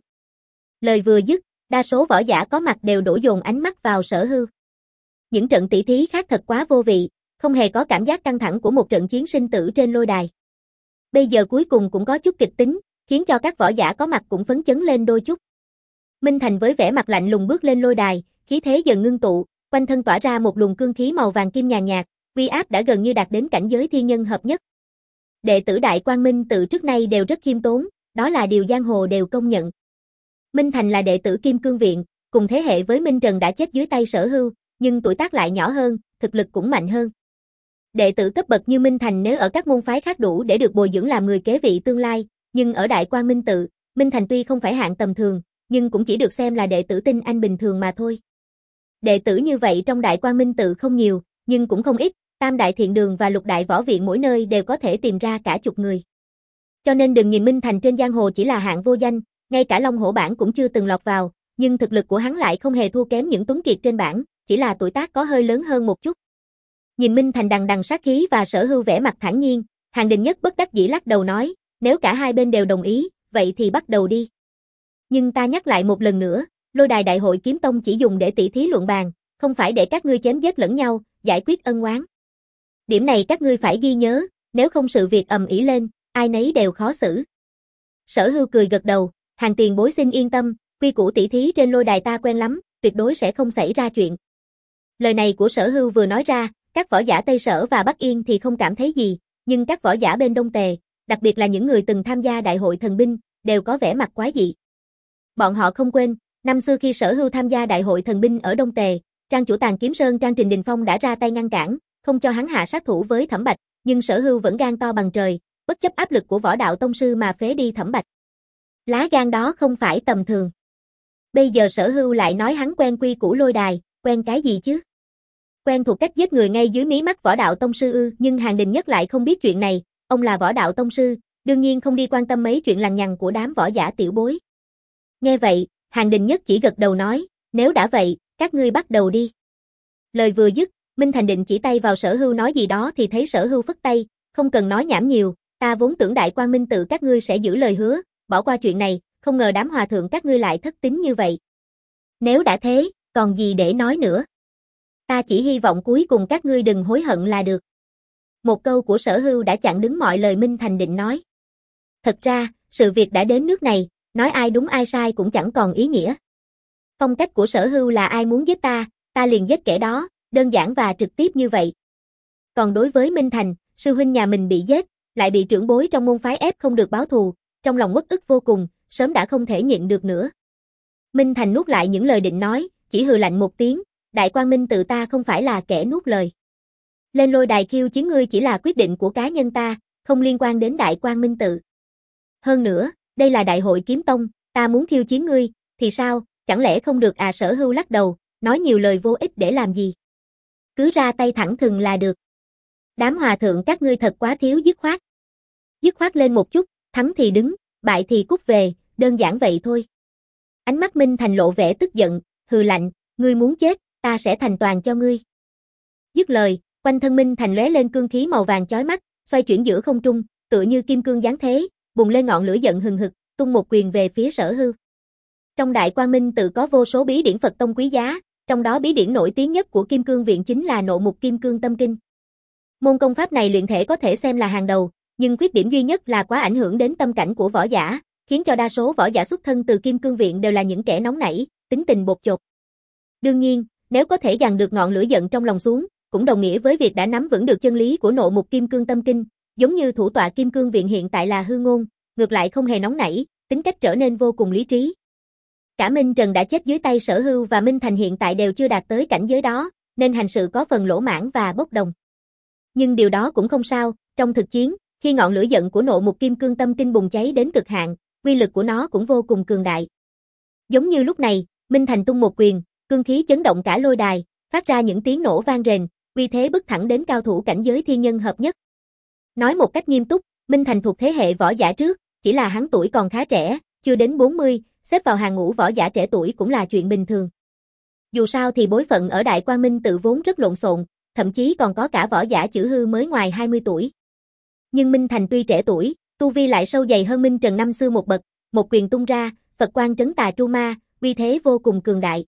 S1: Lời vừa dứt, đa số võ giả có mặt đều đổ dồn ánh mắt vào Sở Hưu. Những trận tỷ thí khác thật quá vô vị, không hề có cảm giác căng thẳng của một trận chiến sinh tử trên lôi đài. Bây giờ cuối cùng cũng có chút kịch tính, khiến cho các võ giả có mặt cũng phấn chấn lên đôi chút. Minh Thành với vẻ mặt lạnh lùng bước lên lôi đài, khí thế dần ngưng tụ, quanh thân tỏa ra một luồng cương khí màu vàng kim nhàn nhạt, uy áp đã gần như đạt đến cảnh giới thiên nhân hợp nhất. Đệ tử Đại Quang Minh Tự trước nay đều rất khiêm tốn, đó là điều giang hồ đều công nhận. Minh Thành là đệ tử Kim Cương viện, cùng thế hệ với Minh Trần đã chết dưới tay Sở Hưu, nhưng tuổi tác lại nhỏ hơn, thực lực cũng mạnh hơn. Đệ tử cấp bậc như Minh Thành nếu ở các môn phái khác đủ để được bồi dưỡng làm người kế vị tương lai, nhưng ở Đại Quang Minh Tự, Minh Thành tuy không phải hạng tầm thường, nhưng cũng chỉ được xem là đệ tử tinh anh bình thường mà thôi. Đệ tử như vậy trong Đại Quang Minh Tự không nhiều, nhưng cũng không ít, Tam đại thiện đường và lục đại võ viện mỗi nơi đều có thể tìm ra cả chục người. Cho nên đừng nhìn Minh Thành trên giang hồ chỉ là hạng vô danh, ngay cả Long Hổ bảng cũng chưa từng lọt vào, nhưng thực lực của hắn lại không hề thua kém những tuấn kiệt trên bảng, chỉ là tuổi tác có hơi lớn hơn một chút. Nhìn Minh Thành đằng đằng sát khí và Sở Hưu vẻ mặt thản nhiên, Hàn Đình Nhất bất đắc dĩ lắc đầu nói, nếu cả hai bên đều đồng ý, vậy thì bắt đầu đi. Nhưng ta nhắc lại một lần nữa, Lôi đài đại hội kiếm tông chỉ dùng để tỉ thí luận bàn, không phải để các ngươi chém giết lẫn nhau, giải quyết ân oán. Điểm này các ngươi phải ghi nhớ, nếu không sự việc ầm ĩ lên, ai nấy đều khó xử. Sở Hưu cười gật đầu, Hàn tiền bối xin yên tâm, quy củ tỉ thí trên lôi đài ta quen lắm, tuyệt đối sẽ không xảy ra chuyện. Lời này của Sở Hưu vừa nói ra, các võ giả Tây Sở và Bắc Yên thì không cảm thấy gì, nhưng các võ giả bên Đông Tề, đặc biệt là những người từng tham gia đại hội thần binh, đều có vẻ mặt quái dị. Bọn họ không quên, năm xưa khi Sở Hưu tham gia đại hội thần binh ở Đông Tề, Trang chủ Tàng Kiếm Sơn Trang Trình Đình Phong đã ra tay ngăn cản, không cho hắn hạ sát thủ với Thẩm Bạch, nhưng Sở Hưu vẫn gan to bằng trời, bất chấp áp lực của võ đạo tông sư mà phế đi Thẩm Bạch. Lá gan đó không phải tầm thường. Bây giờ Sở Hưu lại nói hắn quen quy củ lôi đài, quen cái gì chứ? Quen thuộc cách giết người ngay dưới mí mắt võ đạo tông sư ư, nhưng Hàn Đình Nhất lại không biết chuyện này, ông là võ đạo tông sư, đương nhiên không đi quan tâm mấy chuyện lằng nhằng của đám võ giả tiểu bối. Nghe vậy, Hàn Đình Nhất chỉ gật đầu nói, nếu đã vậy, các ngươi bắt đầu đi. Lời vừa dứt, Minh Thành định chỉ tay vào Sở Hưu nói gì đó thì thấy Sở Hưu phất tay, không cần nói nhảm nhiều, ta vốn tưởng Đại Quang Minh tự các ngươi sẽ giữ lời hứa, bỏ qua chuyện này, không ngờ đám hòa thượng các ngươi lại thất tín như vậy. Nếu đã thế, còn gì để nói nữa. Ta chỉ hy vọng cuối cùng các ngươi đừng hối hận là được. Một câu của Sở Hưu đã chặn đứng mọi lời Minh Thành định nói. Thật ra, sự việc đã đến nước này, nói ai đúng ai sai cũng chẳng còn ý nghĩa. Phong cách của Sở Hưu là ai muốn giết ta, ta liền giết kẻ đó, đơn giản và trực tiếp như vậy. Còn đối với Minh Thành, sư huynh nhà mình bị giết, lại bị trưởng bối trong môn phái ép không được báo thù, trong lòng uất ức vô cùng, sớm đã không thể nhịn được nữa. Minh Thành nuốt lại những lời định nói, chỉ hừ lạnh một tiếng, Đại Quang Minh tự ta không phải là kẻ nuốt lời. Lên lôi đài khiêu chiến ngươi chỉ là quyết định của cá nhân ta, không liên quan đến Đại Quang Minh tự. Hơn nữa, đây là đại hội kiếm tông, ta muốn khiêu chiến ngươi, thì sao, chẳng lẽ không được à? Sở Hưu lắc đầu, nói nhiều lời vô ích để làm gì. Cứ ra tay thẳng thừng là được. Đám hòa thượng các ngươi thật quá thiếu dứt khoát. Dứt khoát lên một chút, thắng thì đứng, bại thì cút về, đơn giản vậy thôi. Ánh mắt Minh Thành lộ vẻ tức giận, hừ lạnh, ngươi muốn chết, ta sẽ thành toàn cho ngươi. Dứt lời, quanh thân Minh Thành lóe lên cương khí màu vàng chói mắt, xoay chuyển giữa không trung, tựa như kim cương giáng thế, bùng lên ngọn lửa giận hừng hực, tung một quyền về phía Sở Hưu. Trong Đại Quang Minh tự có vô số bí điển Phật tông quý giá, trong đó bí điển nổi tiếng nhất của Kim Cương Viện chính là Nộ Mục Kim Cương Tâm Kinh. Môn công pháp này luyện thể có thể xem là hàng đầu, nhưng khuyết điểm duy nhất là quá ảnh hưởng đến tâm cảnh của võ giả, khiến cho đa số võ giả xuất thân từ Kim Cương Viện đều là những kẻ nóng nảy, tính tình bột chột. Đương nhiên, nếu có thể dằn được ngọn lửa giận trong lòng xuống, cũng đồng nghĩa với việc đã nắm vững được chân lý của Nộ Mục Kim Cương Tâm Kinh, giống như thủ tọa Kim Cương Viện hiện tại là Hư Ngôn, ngược lại không hề nóng nảy, tính cách trở nên vô cùng lý trí. Cả Minh Trần đã chết dưới tay Sở Hưu và Minh Thành hiện tại đều chưa đạt tới cảnh giới đó, nên hành sự có phần lỗ mãng và bốc đồng. Nhưng điều đó cũng không sao, trong thực chiến, khi ngọn lửa giận của Nộ Mục Kim Cương Tâm Kinh bùng cháy đến cực hạn, uy lực của nó cũng vô cùng cường đại. Giống như lúc này, Minh Thành tung một quyền, cương khí chấn động cả lôi đài, phát ra những tiếng nổ vang rền, uy thế bức thẳng đến cao thủ cảnh giới thiên nhân hợp nhất. Nói một cách nghiêm túc, Minh Thành thuộc thế hệ võ giả trước, chỉ là hắn tuổi còn khá trẻ, chưa đến bốn mươi, xếp vào hàng ngũ võ giả trẻ tuổi cũng là chuyện bình thường. Dù sao thì bối phận ở Đại Quang Minh tự vốn rất lộn xộn, thậm chí còn có cả võ giả chữ hư mới ngoài hai mươi tuổi. Nhưng Minh Thành tuy trẻ tuổi, tu vi lại sâu dày hơn Minh Trần năm xưa một bậc, một quyền tung ra, Phật quang trấn tà tru ma, uy thế vô cùng cường đại.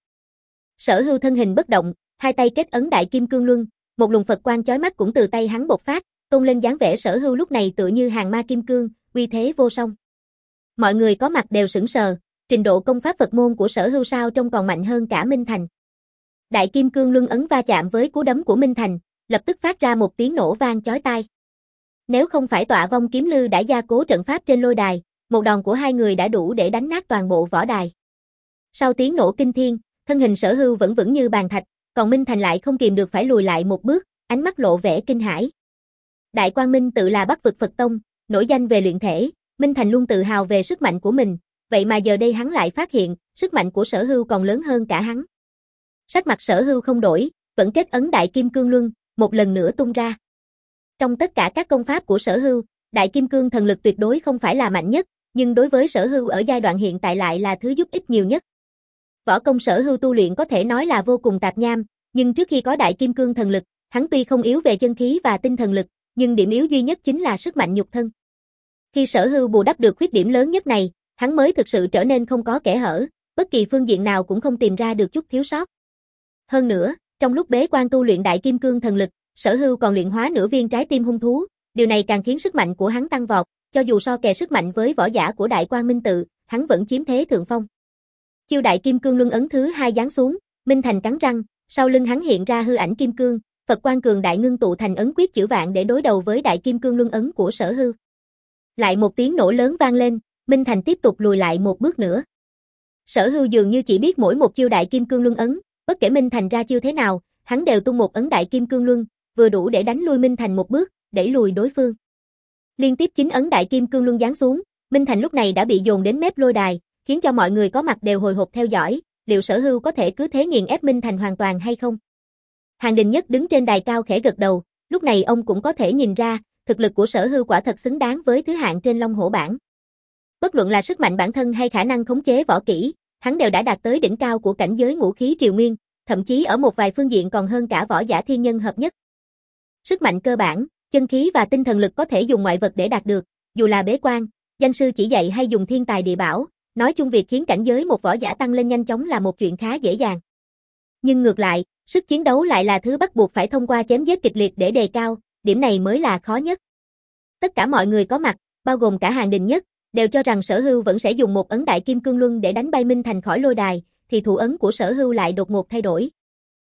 S1: Sở Hưu thân hình bất động, hai tay kết ấn Đại Kim Cương Luân, một luồng Phật quang chói mắt cũng từ tay hắn bộc phát, tôn lên dáng vẻ Sở Hưu lúc này tựa như hàng ma kim cương, uy thế vô song. Mọi người có mặt đều sững sờ, trình độ công pháp Phật môn của Sở Hưu sao trông còn mạnh hơn cả Minh Thành. Đại Kim Cương Luân ấn va chạm với cú đấm của Minh Thành, lập tức phát ra một tiếng nổ vang chói tai. Nếu không phải Tọa Vong Kiếm Lư đã gia cố trận pháp trên lôi đài, một đòn của hai người đã đủ để đánh nát toàn bộ võ đài. Sau tiếng nổ kinh thiên, thân hình Sở Hưu vẫn vững như bàn thạch, còn Minh Thành lại không kìm được phải lùi lại một bước, ánh mắt lộ vẻ kinh hãi. Đại Quang Minh tự là Bắc vực Phật tông, nổi danh về luyện thể, Minh Thành luôn tự hào về sức mạnh của mình, vậy mà giờ đây hắn lại phát hiện, sức mạnh của Sở Hưu còn lớn hơn cả hắn. Sắc mặt Sở Hưu không đổi, vẫn kết ấn Đại Kim Cương Luân, một lần nữa tung ra. Trong tất cả các công pháp của Sở Hưu, Đại Kim Cương thần lực tuyệt đối không phải là mạnh nhất, nhưng đối với Sở Hưu ở giai đoạn hiện tại lại là thứ giúp ích nhiều nhất. Võ công Sở Hưu tu luyện có thể nói là vô cùng tạp nham, nhưng trước khi có Đại Kim Cương thần lực, hắn tuy không yếu về chân khí và tinh thần lực, nhưng điểm yếu duy nhất chính là sức mạnh nhục thân. Khi Sở Hưu bù đắp được khuyết điểm lớn nhất này, hắn mới thực sự trở nên không có kẽ hở, bất kỳ phương diện nào cũng không tìm ra được chút thiếu sót. Hơn nữa, trong lúc bế quan tu luyện Đại Kim Cương thần lực, Sở Hưu còn luyện hóa nửa viên trái tim hung thú, điều này càng khiến sức mạnh của hắn tăng vọt, cho dù so kè sức mạnh với võ giả của Đại Quang Minh Tự, hắn vẫn chiếm thế thượng phong. Chiêu Đại Kim Cương Luân ấn thứ hai giáng xuống, Minh Thành cắn răng, sau lưng hắn hiện ra hư ảnh kim cương, Phật Quan cường đại ngưng tụ thành ấn quyết chữ vạn để đối đầu với Đại Kim Cương Luân ấn của Sở Hưu. Lại một tiếng nổ lớn vang lên, Minh Thành tiếp tục lùi lại một bước nữa. Sở Hưu dường như chỉ biết mỗi một chiêu Đại Kim Cương Luân ấn, bất kể Minh Thành ra chiêu thế nào, hắn đều tung một ấn Đại Kim Cương Luân, vừa đủ để đánh lui Minh Thành một bước, đẩy lùi đối phương. Liên tiếp chín ấn Đại Kim Cương Luân giáng xuống, Minh Thành lúc này đã bị dồn đến mép lôi đài, khiến cho mọi người có mặt đều hồi hộp theo dõi, liệu Sở Hưu có thể cứ thế nghiền ép Minh Thành hoàn toàn hay không? Hàng Đình Nhất đứng trên đài cao khẽ gật đầu, lúc này ông cũng có thể nhìn ra, thực lực của Sở Hưu quả thật xứng đáng với thứ hạng trên Long Hổ bảng. Bất luận là sức mạnh bản thân hay khả năng khống chế võ kỹ, hắn đều đã đạt tới đỉnh cao của cảnh giới ngũ khí triều nguyên, thậm chí ở một vài phương diện còn hơn cả võ giả thiên nhân hợp nhất. Sức mạnh cơ bản, chân khí và tinh thần lực có thể dùng ngoại vật để đạt được, dù là bế quan, danh sư chỉ dạy hay dùng thiên tài địa bảo, nói chung việc khiến cảnh giới một võ giả tăng lên nhanh chóng là một chuyện khá dễ dàng. Nhưng ngược lại, sức chiến đấu lại là thứ bắt buộc phải thông qua chém giết kịch liệt để đề cao, điểm này mới là khó nhất. Tất cả mọi người có mặt, bao gồm cả Hàng Đình Nhất, đều cho rằng Sở Hưu vẫn sẽ dùng một ấn Đại Kim Cương Luân để đánh bay Minh Thành khỏi lôi đài, thì thủ ấn của Sở Hưu lại đột ngột thay đổi.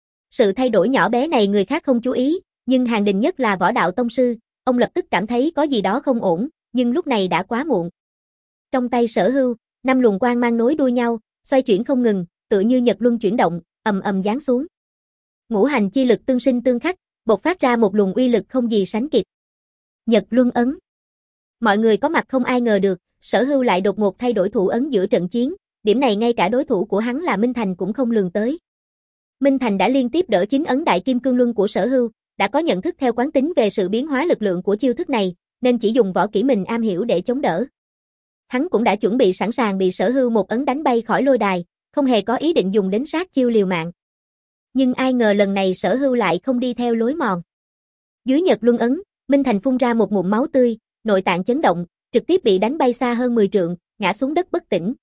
S1: Sự thay đổi nhỏ bé này người khác không chú ý, nhưng Hàng Đình Nhất là võ đạo tông sư, ông lập tức cảm thấy có gì đó không ổn, nhưng lúc này đã quá muộn. Trong tay Sở Hưu, năm luồng quang mang nối đuôi nhau, xoay chuyển không ngừng, tựa như nhật luân chuyển động, ầm ầm giáng xuống. Ngũ hành chi lực tương sinh tương khắc, bộc phát ra một luồng uy lực không gì sánh kịp. Nhật luân ấn. Mọi người có mặt không ai ngờ được, Sở Hưu lại đột ngột thay đổi thủ ấn giữa trận chiến, điểm này ngay cả đối thủ của hắn là Minh Thành cũng không lường tới. Minh Thành đã liên tiếp đỡ chín ấn Đại Kim Cương Luân của Sở Hưu, đã có nhận thức theo quán tính về sự biến hóa lực lượng của chiêu thức này, nên chỉ dùng võ kỹ mình am hiểu để chống đỡ. Hắn cũng đã chuẩn bị sẵn sàng bị Sở Hưu một ấn đánh bay khỏi lôi đài, không hề có ý định dùng đến sát chiêu liều mạng. Nhưng ai ngờ lần này Sở Hưu lại không đi theo lối mòn. Dưới Nhật luân ấn, Minh Thành phun ra một ngụm máu tươi, nội tạng chấn động, trực tiếp bị đánh bay xa hơn mười trượng, ngã xuống đất bất tỉnh.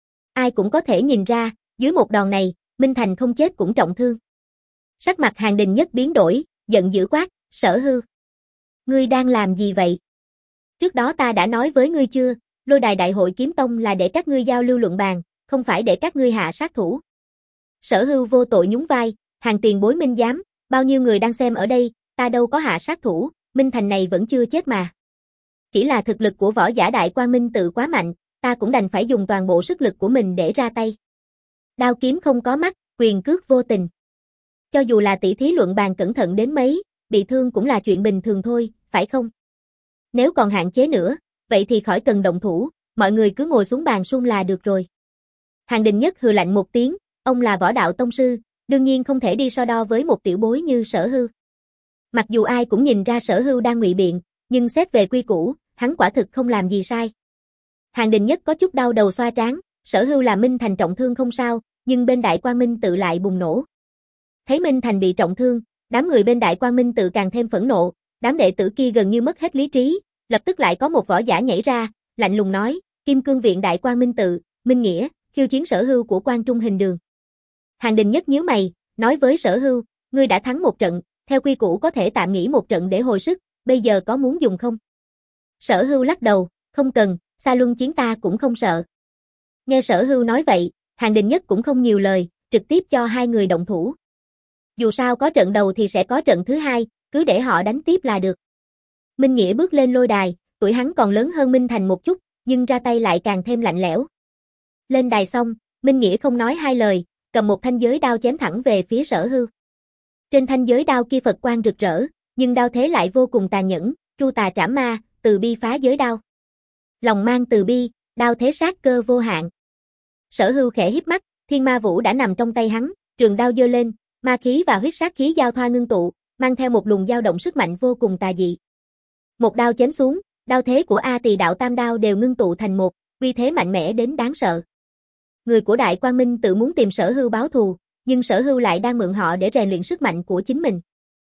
S1: Ai cũng có thể nhìn ra, dưới một đòn này, Minh Thành không chết cũng trọng thương. Sắc mặt Hàng Đình Nhất biến đổi, giận dữ quát, Sở Hưu. Ngươi đang làm gì vậy? Trước đó ta đã nói với ngươi chưa, lôi đài đại hội kiếm tông là để các ngươi giao lưu luận bàn, không phải để các ngươi hạ sát thủ. Sở Hưu vô tội nhún vai, Hàng tiền bối minh giám, bao nhiêu người đang xem ở đây, ta đâu có hạ sát thủ, Minh Thành này vẫn chưa chết mà. Chỉ là thực lực của võ giả Đại Quang Minh Tự quá mạnh, ta cũng đành phải dùng toàn bộ sức lực của mình để ra tay. Đao kiếm không có mắt, quyền cước vô tình. Cho dù là tỷ thí luận bàn cẩn thận đến mấy, bị thương cũng là chuyện bình thường thôi, phải không? Nếu còn hạn chế nữa, vậy thì khỏi cần động thủ, mọi người cứ ngồi xuống bàn sung là được rồi. Hàng Đình Nhất hừ lạnh một tiếng, ông là võ đạo tông sư, đương nhiên không thể đi so đo với một tiểu bối như Sở Hưu. Mặc dù ai cũng nhìn ra Sở Hưu đang ngụy biện, nhưng xét về quy củ, hắn quả thực không làm gì sai. Hàng Đình Nhất có chút đau đầu xoa trán, Sở Hưu là Minh Thành trọng thương không sao, nhưng bên Đại Quang Minh Tự lại bùng nổ. Thấy Minh Thành bị trọng thương, đám người bên Đại Quang Minh Tự càng thêm phẫn nộ, đám đệ tử kia gần như mất hết lý trí, lập tức lại có một võ giả nhảy ra, lạnh lùng nói, Kim Cương Viện Đại Quang Minh Tự, Minh Nghĩa, khiêu chiến Sở Hưu của Quan Trung Hình Đường. Hàng Đình Nhất nhíu mày, nói với Sở Hưu, ngươi đã thắng một trận, theo quy củ có thể tạm nghỉ một trận để hồi sức, bây giờ có muốn dùng không? Sở Hưu lắc đầu, không cần, xa luân chiến ta cũng không sợ. Nghe Sở Hưu nói vậy, Hàng Đình Nhất cũng không nhiều lời, trực tiếp cho hai người động thủ. Dù sao có trận đầu thì sẽ có trận thứ hai, cứ để họ đánh tiếp là được. Minh Nghĩa bước lên lôi đài, tuổi hắn còn lớn hơn Minh Thành một chút, nhưng ra tay lại càng thêm lạnh lẽo. Lên đài xong, Minh Nghĩa không nói hai lời, cầm một thanh giới đao chém thẳng về phía Sở Hưu. Trên thanh giới đao kia Phật quang rực rỡ, nhưng đao thế lại vô cùng tàn nhẫn, tru tà trảm ma, từ bi phá giới đao. Lòng mang từ bi, đao thế sát cơ vô hạn. Sở Hưu khẽ híp mắt, thiên ma vũ đã nằm trong tay hắn, trường đao giơ lên, ma khí và huyết sát khí giao thoa ngưng tụ, mang theo một luồng dao động sức mạnh vô cùng tà dị. Một đao chém xuống, đao thế của A Tỳ đạo tam đao đều ngưng tụ thành một, uy thế mạnh mẽ đến đáng sợ. Người của Đại Quang Minh tự muốn tìm Sở Hưu báo thù, nhưng Sở Hưu lại đang mượn họ để rèn luyện sức mạnh của chính mình.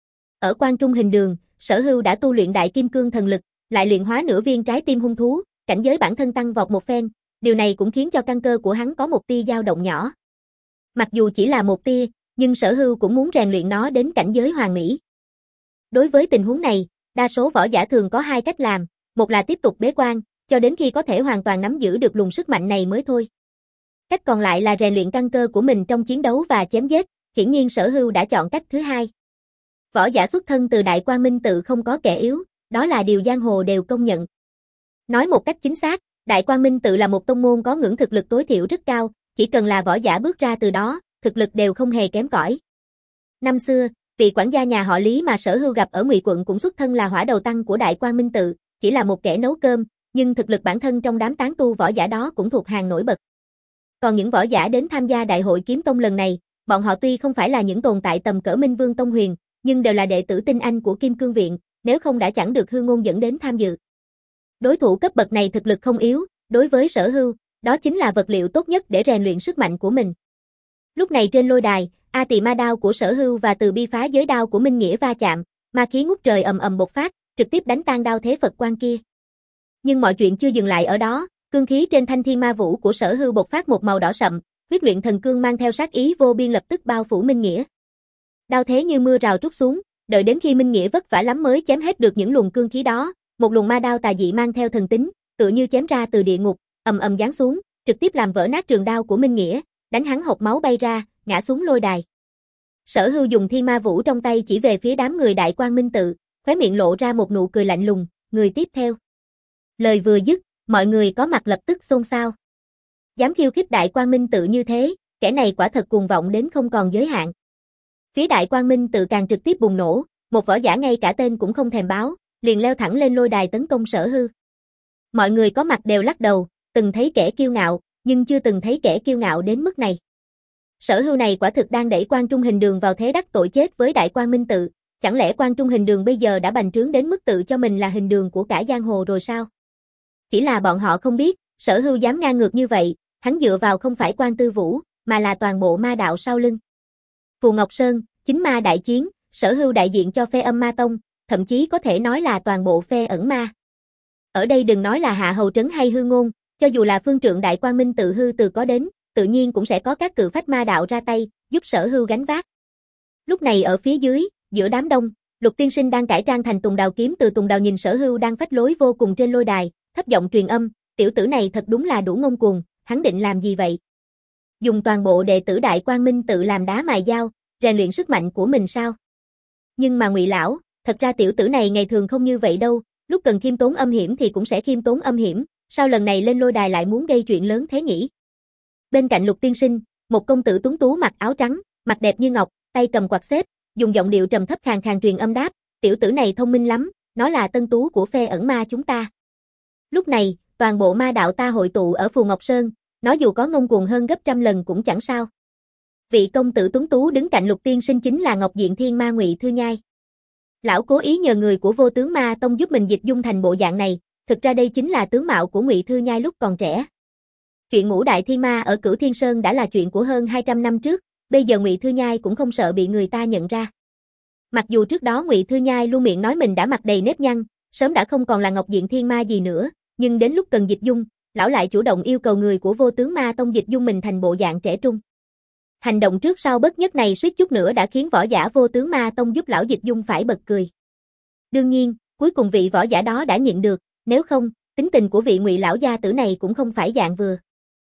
S1: Ở Quan Trung Hình Đường, Sở Hưu đã tu luyện Đại Kim Cương thần lực, lại luyện hóa nửa viên trái tim hung thú, cảnh giới bản thân tăng vọt một phen, điều này cũng khiến cho căn cơ của hắn có một tia dao động nhỏ. Mặc dù chỉ là một tia, nhưng Sở Hưu cũng muốn rèn luyện nó đến cảnh giới hoàn mỹ. Đối với tình huống này, đa số võ giả thường có hai cách làm, một là tiếp tục bế quan, cho đến khi có thể hoàn toàn nắm giữ được luồng sức mạnh này mới thôi. Cách còn lại là rèn luyện căn cơ của mình trong chiến đấu và chém giết, hiển nhiên Sở Hưu đã chọn cách thứ hai. Võ giả xuất thân từ Đại Quang Minh tự không có kẻ yếu, đó là điều giang hồ đều công nhận. Nói một cách chính xác, Đại Quang Minh tự là một tông môn có ngưỡng thực lực tối thiểu rất cao, chỉ cần là võ giả bước ra từ đó, thực lực đều không hề kém cỏi. Năm xưa, vị quản gia nhà họ Lý mà Sở Hưu gặp ở Ngụy quận cũng xuất thân là hỏa đầu tăng của Đại Quang Minh tự, chỉ là một kẻ nấu cơm, nhưng thực lực bản thân trong đám tán tu võ giả đó cũng thuộc hàng nổi bật. Còn những võ giả đến tham gia Đại hội Kiếm Tông lần này, bọn họ tuy không phải là những tồn tại tầm cỡ Minh Vương Tông Huyền, nhưng đều là đệ tử tinh anh của Kim Cương Viện, nếu không đã chẳng được Hư Ngôn dẫn đến tham dự. Đối thủ cấp bậc này thực lực không yếu, đối với Sở Hưu, đó chính là vật liệu tốt nhất để rèn luyện sức mạnh của mình. Lúc này trên lôi đài, A Tỳ ma đao của Sở Hưu và Từ Bi phá giới đao của Minh Nghĩa va chạm, ma khí ngút trời ầm ầm bộc phát, trực tiếp đánh tan đao thế Phật quan kia. Nhưng mọi chuyện chưa dừng lại ở đó, cương khí trên thanh thiên ma vũ của Sở Hưu bộc phát một màu đỏ sậm, huyết luyện thần cương mang theo sát ý vô biên lập tức bao phủ Minh Nghĩa. Đao thế như mưa rào trút xuống, đợi đến khi Minh Nghĩa vất vả lắm mới chém hết được những luồng cương khí đó, một luồng ma đao tà dị mang theo thần tính, tựa như chém ra từ địa ngục, ầm ầm giáng xuống, trực tiếp làm vỡ nát trường đao của Minh Nghĩa, đánh hắn hộc máu bay ra, ngã xuống lôi đài. Sở Hưu dùng thiên ma vũ trong tay chỉ về phía đám người Đại Quang Minh tự, khóe miệng lộ ra một nụ cười lạnh lùng, người tiếp theo. Lời vừa dứt, mọi người có mặt lập tức xôn xao. Dám khiêu khích Đại Quang Minh tự như thế, kẻ này quả thật cuồng vọng đến không còn giới hạn. Phía Đại Quang Minh tự càng trực tiếp bùng nổ, một võ giả ngay cả tên cũng không thèm báo, liền leo thẳng lên lôi đài tấn công Sở Hưu. Mọi người có mặt đều lắc đầu, từng thấy kẻ kiêu ngạo, nhưng chưa từng thấy kẻ kiêu ngạo đến mức này. Sở Hưu này quả thực đang đẩy Quan Trung Hình Đường vào thế đắc tội chết với Đại Quang Minh tự, chẳng lẽ Quan Trung Hình Đường bây giờ đã bành trướng đến mức tự cho mình là hình đường của cả giang hồ rồi sao? Chỉ là bọn họ không biết, Sở Hưu dám ngang ngược như vậy, hắn dựa vào không phải Quan Tư Vũ, mà là toàn bộ ma đạo sau lưng. Phù Ngọc Sơn, chính ma đại chiến, Sở Hưu đại diện cho phe Âm Ma Tông, thậm chí có thể nói là toàn bộ phe ẩn ma. Ở đây đừng nói là Hạ Hầu Trấn hay Hư Ngôn, cho dù là phương trượng Đại Quang Minh tự Hư Từ có đến, tự nhiên cũng sẽ có các cự phách ma đạo ra tay, giúp Sở Hưu gánh vác. Lúc này ở phía dưới, giữa đám đông, Lục Tiên Sinh đang cải trang thành Tùng Đào kiếm từ Tùng Đào nhìn Sở Hưu đang phách lối vô cùng trên lôi đài, thấp giọng truyền âm, tiểu tử này thật đúng là đủ ngông cuồng, hắn định làm gì vậy? Dùng toàn bộ đệ tử Đại Quang Minh tự làm đá mài dao, rèn luyện sức mạnh của mình sao? Nhưng mà Ngụy lão, thật ra tiểu tử này ngày thường không như vậy đâu, lúc cần khiêm tốn âm hiểm thì cũng sẽ khiêm tốn âm hiểm, sao lần này lên lôi đài lại muốn gây chuyện lớn thế nhỉ? Bên cạnh Lục Tiên Sinh, một công tử tuấn tú mặc áo trắng, mặt đẹp như ngọc, tay cầm quạt xếp, dùng giọng điệu trầm thấp khàn khàn truyền âm đáp, tiểu tử này thông minh lắm, nó là tân tú của phe ẩn ma chúng ta. Lúc này, toàn bộ ma đạo ta hội tụ ở Phù Ngọc Sơn, nó dù có ngông cuồng hơn gấp trăm lần cũng chẳng sao. Vị công tử tuấn tú đứng cạnh Lục Tiên Sinh chính là Ngọc Diện Thiên Ma Ngụy Thư Nhai. Lão cố ý nhờ người của Vô Tướng Ma Tông giúp mình dịch dung thành bộ dạng này, thực ra đây chính là tướng mạo của Ngụy Thư Nhai lúc còn trẻ. Chuyện ngũ đại thiên ma ở Cửu Thiên Sơn đã là chuyện của hơn hai trăm năm trước, bây giờ Ngụy Thư Nhai cũng không sợ bị người ta nhận ra. Mặc dù trước đó Ngụy Thư Nhai luôn miệng nói mình đã mặt đầy nếp nhăn, sớm đã không còn là Ngọc Diện Thiên Ma gì nữa, nhưng đến lúc cần dịch dung, lão lại chủ động yêu cầu người của Vô Tướng Ma Tông dịch dung mình thành bộ dạng trẻ trung. Hành động trước sau bất nhất này suýt chút nữa đã khiến võ giả Vô Tướng Ma Tông giúp lão dịch dung phải bật cười. Đương nhiên, cuối cùng vị võ giả đó đã nhịn được, nếu không, tính tình của vị Ngụy lão gia tử này cũng không phải dạng vừa.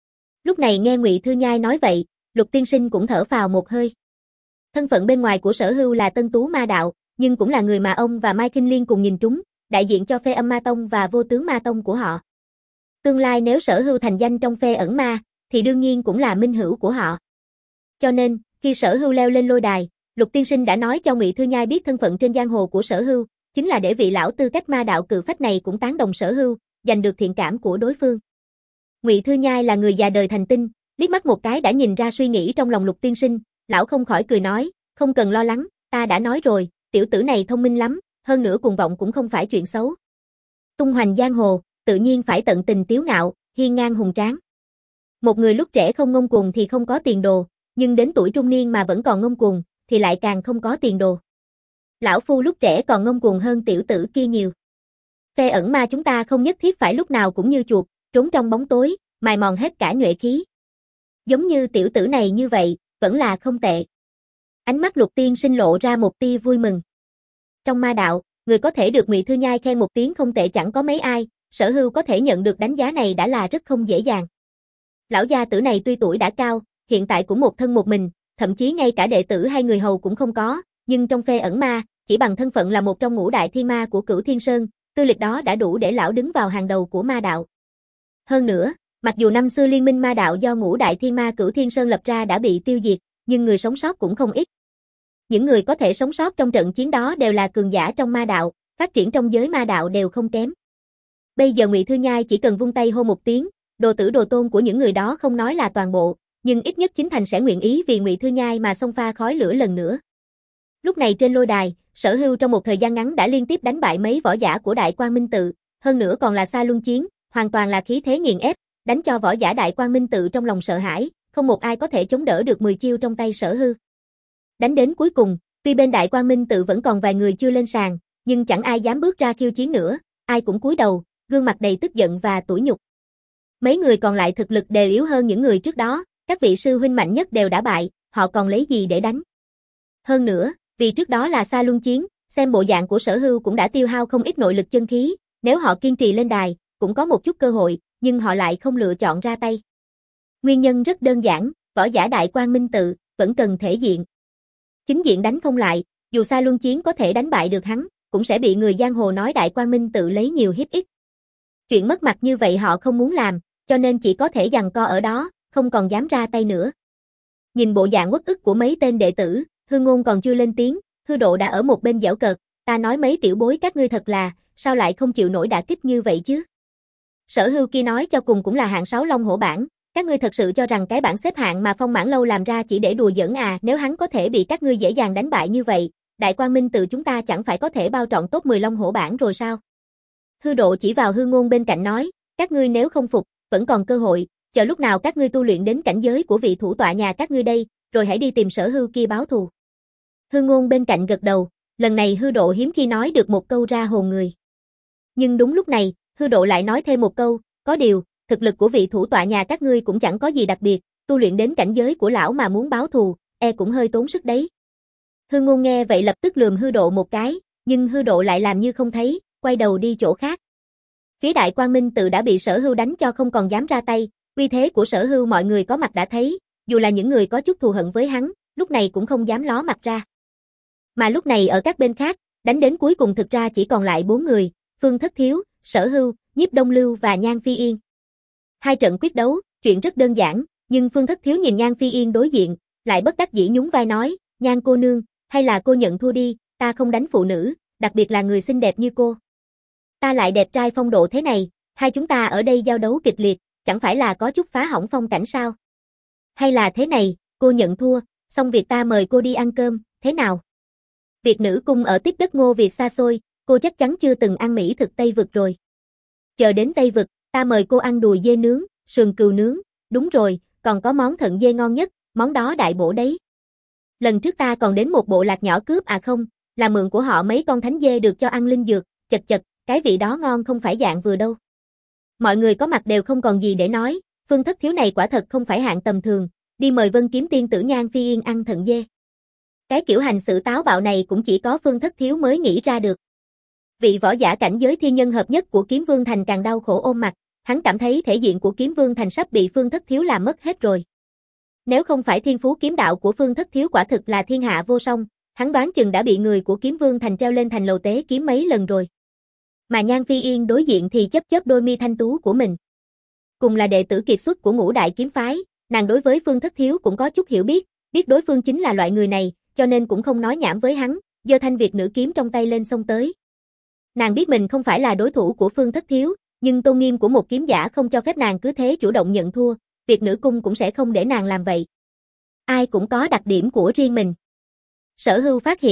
S1: Lúc này nghe Ngụy Thư Nhai nói vậy, Lục Tiên Sinh cũng thở phào một hơi. Thân phận bên ngoài của Sở Hưu là tân tú ma đạo, nhưng cũng là người mà ông và Mai Kinh Liên cùng nhìn trúng, đại diện cho phe Âm Ma Tông và Vô Tướng Ma Tông của họ. Tương lai nếu Sở Hưu thành danh trong phe ẩn ma, thì đương nhiên cũng là minh hữu của họ. Cho nên, khi Sở Hưu leo lên lôi đài, Lục Tiên Sinh đã nói cho Ngụy Thư Nhai biết thân phận trên giang hồ của Sở Hưu, chính là để vị lão tư cách ma đạo cự phách này cũng tán đồng Sở Hưu, giành được thiện cảm của đối phương. Ngụy Thư Nhai là người già đời thành tinh, liếc mắt một cái đã nhìn ra suy nghĩ trong lòng Lục Tiên Sinh, lão không khỏi cười nói, không cần lo lắng, ta đã nói rồi, tiểu tử này thông minh lắm, hơn nữa cuồng vọng cũng không phải chuyện xấu. Tung hoành giang hồ, tự nhiên phải tận tình tiếu ngạo, hiên ngang hùng tráng. Một người lúc trẻ không ngông cuồng thì không có tiền đồ, nhưng đến tuổi trung niên mà vẫn còn ngông cuồng, thì lại càng không có tiền đồ. Lão phu lúc trẻ còn ngông cuồng hơn tiểu tử kia nhiều. Phe ẩn ma chúng ta không nhất thiết phải lúc nào cũng như chuột, trốn trong bóng tối, mài mòn hết cả nhuệ khí. Giống như tiểu tử này như vậy, vẫn là không tệ. Ánh mắt Lục Tiên Sinh lộ ra một tia vui mừng. Trong ma đạo, người có thể được Ngụy Thư Nhai khen một tiếng không tệ chẳng có mấy ai, Sở Hưu có thể nhận được đánh giá này đã là rất không dễ dàng. Lão gia tử này tuy tuổi đã cao, hiện tại cũng một thân một mình, thậm chí ngay cả đệ tử hay người hầu cũng không có, nhưng trong phe ẩn ma, chỉ bằng thân phận là một trong ngũ đại thiên ma của Cửu Thiên Sơn, tư lịch đó đã đủ để lão đứng vào hàng đầu của ma đạo. Hơn nữa, mặc dù năm xưa liên minh ma đạo do ngũ đại thiên ma Cửu Thiên Sơn lập ra đã bị tiêu diệt, nhưng người sống sót cũng không ít. Những người có thể sống sót trong trận chiến đó đều là cường giả trong ma đạo, phát triển trong giới ma đạo đều không kém. Bây giờ Ngụy Thư Nhai chỉ cần vung tay hô một tiếng, đồ tử đồ tôn của những người đó không nói là toàn bộ, nhưng ít nhất chính thành sẽ nguyện ý vì Ngụy Thư Nhai mà xông pha khói lửa lần nữa. Lúc này trên lôi đài, Sở Hưu trong một thời gian ngắn đã liên tiếp đánh bại mấy võ giả của Đại Quang Minh Tự, hơn nữa còn là xa luân chiến, hoàn toàn là khí thế nghiền ép, đánh cho võ giả Đại Quang Minh Tự trong lòng sợ hãi, không một ai có thể chống đỡ được mười chiêu trong tay Sở Hưu. Đánh đến cuối cùng, tuy bên Đại Quang Minh Tự vẫn còn vài người chưa lên sàn, nhưng chẳng ai dám bước ra khiêu chiến nữa, ai cũng cúi đầu, gương mặt đầy tức giận và tủi nhục. Mấy người còn lại thực lực đều yếu hơn những người trước đó, các vị sư huynh mạnh nhất đều đã bại, họ còn lấy gì để đánh. Hơn nữa, vì trước đó là xa luân chiến, xem bộ dạng của Sở Hưu cũng đã tiêu hao không ít nội lực chân khí, nếu họ kiên trì lên đài, cũng có một chút cơ hội, nhưng họ lại không lựa chọn ra tay. Nguyên nhân rất đơn giản, võ giả Đại Quang Minh Tự vẫn cần thể diện. Chính diện đánh không lại, dù xa luân chiến có thể đánh bại được hắn, cũng sẽ bị người giang hồ nói Đại Quang Minh Tự lấy nhiều hiếp ít. Chuyện mất mặt như vậy họ không muốn làm, cho nên chỉ có thể giằng co ở đó, không còn dám ra tay nữa. Nhìn bộ dạng uất ức của mấy tên đệ tử, Hư Ngôn còn chưa lên tiếng, Hư Độ đã ở một bên giễu cợt, ta nói mấy tiểu bối các ngươi thật là, sao lại không chịu nổi đả kích như vậy chứ? Sở Hưu kia nói cho cùng cũng là hạng sáu long hổ bảng, các ngươi thật sự cho rằng cái bảng xếp hạng mà Phong Mãn Lâu làm ra chỉ để đùa giỡn à, nếu hắn có thể bị các ngươi dễ dàng đánh bại như vậy, Đại Quang Minh Tự chúng ta chẳng phải có thể bao trọn top mười long hổ bảng rồi sao? Hư Độ chỉ vào Hư Ngôn bên cạnh nói, các ngươi nếu không phục, vẫn còn cơ hội, chờ lúc nào các ngươi tu luyện đến cảnh giới của vị thủ tọa nhà các ngươi đây, rồi hãy đi tìm Sở Hưu kia báo thù. Hư Ngôn bên cạnh gật đầu, lần này Hư Độ hiếm khi nói được một câu ra hồn người. Nhưng đúng lúc này, Hư Độ lại nói thêm một câu, có điều, thực lực của vị thủ tọa nhà các ngươi cũng chẳng có gì đặc biệt, tu luyện đến cảnh giới của lão mà muốn báo thù, e cũng hơi tốn sức đấy. Hư Ngôn nghe vậy lập tức lườm Hư Độ một cái, nhưng Hư Độ lại làm như không thấy, quay đầu đi chỗ khác. Phía Đại Quang Minh Tự đã bị Sở Hưu đánh cho không còn dám ra tay, uy thế của Sở Hưu mọi người có mặt đã thấy, dù là những người có chút thù hận với hắn, lúc này cũng không dám ló mặt ra. Mà lúc này ở các bên khác, đánh đến cuối cùng thực ra chỉ còn lại bốn người, Phương Thất Thiếu, Sở Hưu, Nhiếp Đông Lưu và Nhan Phi Yên. Hai trận quyết đấu, chuyện rất đơn giản, nhưng Phương Thất Thiếu nhìn Nhan Phi Yên đối diện, lại bất đắc dĩ nhún vai nói, Nhan cô nương, hay là cô nhận thua đi, ta không đánh phụ nữ, đặc biệt là người xinh đẹp như cô. Ta lại đẹp trai phong độ thế này, hai chúng ta ở đây giao đấu kịch liệt, chẳng phải là có chút phá hỏng phong cảnh sao? Hay là thế này, cô nhận thua, xong việc ta mời cô đi ăn cơm, thế nào? Việc nữ cung ở tiếp đất Ngô Việt xa xôi, cô chắc chắn chưa từng ăn mỹ thực Tây Vực rồi. Chờ đến Tây Vực, ta mời cô ăn đùi dê nướng, sườn cừu nướng, đúng rồi, còn có món thận dê ngon nhất, món đó đại bổ đấy. Lần trước ta còn đến một bộ lạc nhỏ cướp à không, là mượn của họ mấy con thánh dê được cho ăn linh dược, chật chật, cái vị đó ngon không phải dạng vừa đâu. Mọi người có mặt đều không còn gì để nói, Phương Thất Thiếu này quả thật không phải hạng tầm thường, đi mời Vân Kiếm Tiên tử Nhan Phi Yên ăn thận dê. Cái kiểu hành xử táo bạo này cũng chỉ có Phương Thất Thiếu mới nghĩ ra được. Vị võ giả cảnh giới thiên nhân hợp nhất của Kiếm Vương Thành càng đau khổ ôm mặt, hắn cảm thấy thể diện của Kiếm Vương Thành sắp bị Phương Thất Thiếu làm mất hết rồi. Nếu không phải thiên phú kiếm đạo của Phương Thất Thiếu quả thực là thiên hạ vô song, hắn đoán chừng đã bị người của Kiếm Vương Thành treo lên thành lầu tế kiếm mấy lần rồi. Mà Nhan Phi Yên đối diện thì chấp chấp đôi mi thanh tú của mình. Cùng là đệ tử kiệt xuất của ngũ đại kiếm phái, nàng đối với Phương Thất Thiếu cũng có chút hiểu biết, biết đối phương chính là loại người này, cho nên cũng không nói nhảm với hắn, giơ thanh Việt nữ kiếm trong tay lên xông tới. Nàng biết mình không phải là đối thủ của Phương Thất Thiếu, nhưng tôn nghiêm của một kiếm giả không cho phép nàng cứ thế chủ động nhận thua, Việt nữ cung cũng sẽ không để nàng làm vậy. Ai cũng có đặc điểm của riêng mình. Sở Hưu phát hiện,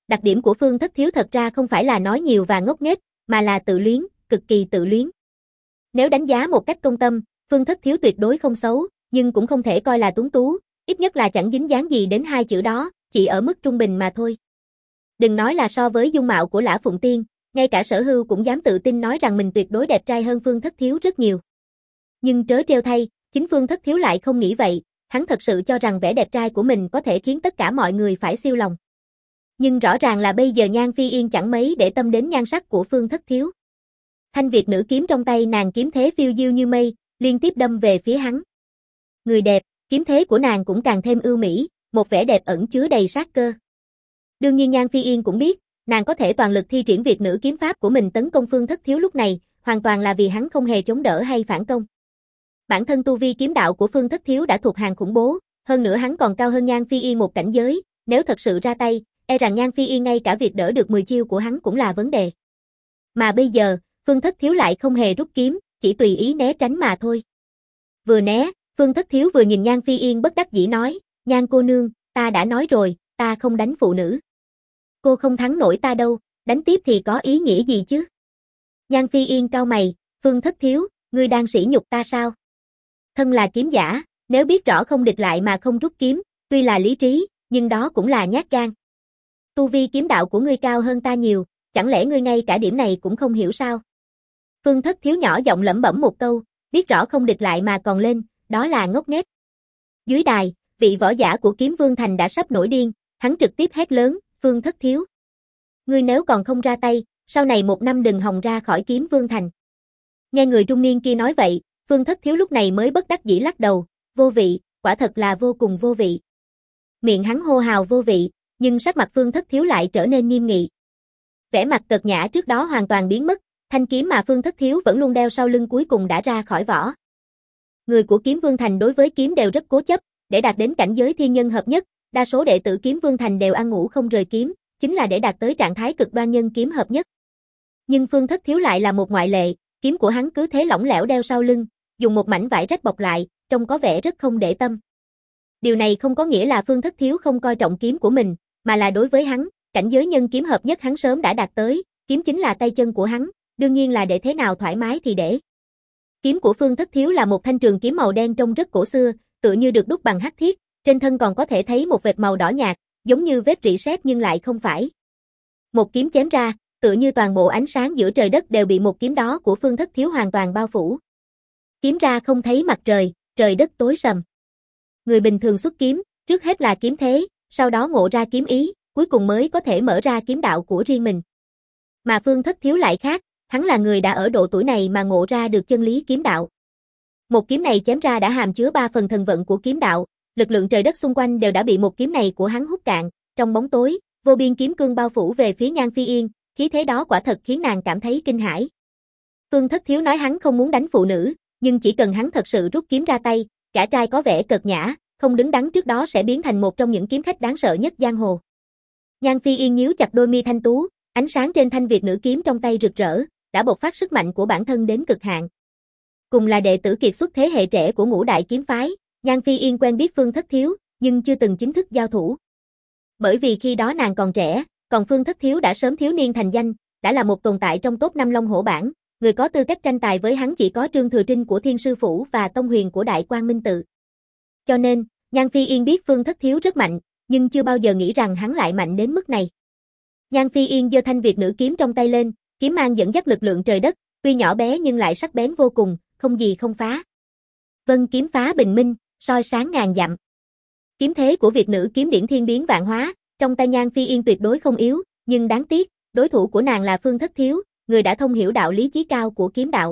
S1: Đặc điểm của Phương Thất Thiếu thật ra không phải là nói nhiều và ngốc nghếch, mà là tự luyến, cực kỳ tự luyến. Nếu đánh giá một cách công tâm, Phương Thất Thiếu tuyệt đối không xấu, nhưng cũng không thể coi là tuấn tú, ít nhất là chẳng dính dáng gì đến hai chữ đó, chỉ ở mức trung bình mà thôi. Đừng nói là so với dung mạo của Lã Phụng Tiên, ngay cả Sở Hưu cũng dám tự tin nói rằng mình tuyệt đối đẹp trai hơn Phương Thất Thiếu rất nhiều. Nhưng trớ trêu thay, chính Phương Thất Thiếu lại không nghĩ vậy, hắn thật sự cho rằng vẻ đẹp trai của mình có thể khiến tất cả mọi người phải siêu lòng. Nhưng rõ ràng là bây giờ Nhan Phi Yên chẳng mấy để tâm đến nhan sắc của Phương Thất Thiếu. Thanh Việt nữ kiếm trong tay nàng kiếm thế phiêu diêu như mây, liên tiếp đâm về phía hắn. Người đẹp, kiếm thế của nàng cũng càng thêm ưu mỹ, một vẻ đẹp ẩn chứa đầy sát cơ. Đương nhiên Nhan Phi Yên cũng biết, nàng có thể toàn lực thi triển Việt nữ kiếm pháp của mình tấn công Phương Thất Thiếu lúc này, hoàn toàn là vì hắn không hề chống đỡ hay phản công. Bản thân tu vi kiếm đạo của Phương Thất Thiếu đã thuộc hàng khủng bố, hơn nữa hắn còn cao hơn Nhan Phi Yên một cảnh giới, nếu thật sự ra tay, e rằng Nhan Phi Yên ngay cả việc đỡ được mười chiêu của hắn cũng là vấn đề. Mà bây giờ, Phương Thất Thiếu lại không hề rút kiếm, chỉ tùy ý né tránh mà thôi. Vừa né, Phương Thất Thiếu vừa nhìn Nhan Phi Yên bất đắc dĩ nói, Nhan cô nương, ta đã nói rồi, ta không đánh phụ nữ. Cô không thắng nổi ta đâu, đánh tiếp thì có ý nghĩa gì chứ? Nhan Phi Yên cau mày, Phương Thất Thiếu, ngươi đang sỉ nhục ta sao? Thân là kiếm giả, nếu biết rõ không địch lại mà không rút kiếm, tuy là lý trí, nhưng đó cũng là nhát gan. Tu vi kiếm đạo của ngươi cao hơn ta nhiều, chẳng lẽ ngươi ngay cả điểm này cũng không hiểu sao? Phương Thất Thiếu nhỏ giọng lẩm bẩm một câu, biết rõ không địch lại mà còn lên, đó là ngốc nghếch. Dưới đài, vị võ giả của Kiếm Vương Thành đã sắp nổi điên, hắn trực tiếp hét lớn, Phương Thất Thiếu. Ngươi nếu còn không ra tay, sau này một năm đừng hòng ra khỏi Kiếm Vương Thành. Nghe người trung niên kia nói vậy, Phương Thất Thiếu lúc này mới bất đắc dĩ lắc đầu, vô vị, quả thật là vô cùng vô vị. Miệng hắn hô hào vô vị, nhưng sắc mặt Phương Thất Thiếu lại trở nên nghiêm nghị. Vẻ mặt cợt nhã trước đó hoàn toàn biến mất, thanh kiếm mà Phương Thất Thiếu vẫn luôn đeo sau lưng cuối cùng đã ra khỏi vỏ. Người của Kiếm Vương Thành đối với kiếm đều rất cố chấp, để đạt đến cảnh giới thiên nhân hợp nhất, đa số đệ tử Kiếm Vương Thành đều ăn ngủ không rời kiếm, chính là để đạt tới trạng thái cực đoan nhân kiếm hợp nhất. Nhưng Phương Thất Thiếu lại là một ngoại lệ, kiếm của hắn cứ thế lỏng lẻo đeo sau lưng, dùng một mảnh vải rách bọc lại, trông có vẻ rất không để tâm. Điều này không có nghĩa là Phương Thất Thiếu không coi trọng kiếm của mình, mà là đối với hắn, cảnh giới nhân kiếm hợp nhất hắn sớm đã đạt tới, kiếm chính là tay chân của hắn, đương nhiên là để thế nào thoải mái thì để. Kiếm của Phương Thất Thiếu là một thanh trường kiếm màu đen trông rất cổ xưa, tựa như được đúc bằng hắc thiết, trên thân còn có thể thấy một vệt màu đỏ nhạt, giống như vết rỉ sét nhưng lại không phải. Một kiếm chém ra, tựa như toàn bộ ánh sáng giữa trời đất đều bị một kiếm đó của Phương Thất Thiếu hoàn toàn bao phủ. Kiếm ra không thấy mặt trời, trời đất tối sầm. Người bình thường xuất kiếm, trước hết là kiếm thế, sau đó ngộ ra kiếm ý, cuối cùng mới có thể mở ra kiếm đạo của riêng mình. Mà Phương Thất Thiếu lại khác, hắn là người đã ở độ tuổi này mà ngộ ra được chân lý kiếm đạo. Một kiếm này chém ra đã hàm chứa ba phần thần vận của kiếm đạo, lực lượng trời đất xung quanh đều đã bị một kiếm này của hắn hút cạn, trong bóng tối, vô biên kiếm cương bao phủ về phía Nhan Phi Yên, khí thế đó quả thật khiến nàng cảm thấy kinh hãi. Phương Thất Thiếu nói hắn không muốn đánh phụ nữ, nhưng chỉ cần hắn thật sự rút kiếm ra tay, cả trai có vẻ cợt nhã, không đứng đắn trước đó sẽ biến thành một trong những kiếm khách đáng sợ nhất giang hồ. Nhan Phi Yên nhíu chặt đôi mi thanh tú, ánh sáng trên thanh Việt nữ kiếm trong tay rực rỡ, đã bộc phát sức mạnh của bản thân đến cực hạn. Cùng là đệ tử kiệt xuất thế hệ trẻ của Ngũ Đại kiếm phái, Nhan Phi Yên quen biết Phương Thất Thiếu, nhưng chưa từng chính thức giao thủ. Bởi vì khi đó nàng còn trẻ, còn Phương Thất Thiếu đã sớm thiếu niên thành danh, đã là một tồn tại trong top năm Long Hổ bảng, người có tư cách tranh tài với hắn chỉ có Trương Thừa Trinh của Thiên Sư Phủ và Tông Huyền của Đại Quang Minh Tự. Cho nên, Nhan Phi Yên biết Phương Thất Thiếu rất mạnh, nhưng chưa bao giờ nghĩ rằng hắn lại mạnh đến mức này. Nhan Phi Yên giơ thanh Việt nữ kiếm trong tay lên, kiếm mang dẫn dắt lực lượng trời đất, tuy nhỏ bé nhưng lại sắc bén vô cùng, không gì không phá. Vân kiếm phá bình minh, soi sáng ngàn dặm. Kiếm thế của Việt nữ kiếm điển thiên biến vạn hóa, trong tay Nhan Phi Yên tuyệt đối không yếu, nhưng đáng tiếc, đối thủ của nàng là Phương Thất Thiếu, người đã thông hiểu đạo lý chí cao của kiếm đạo.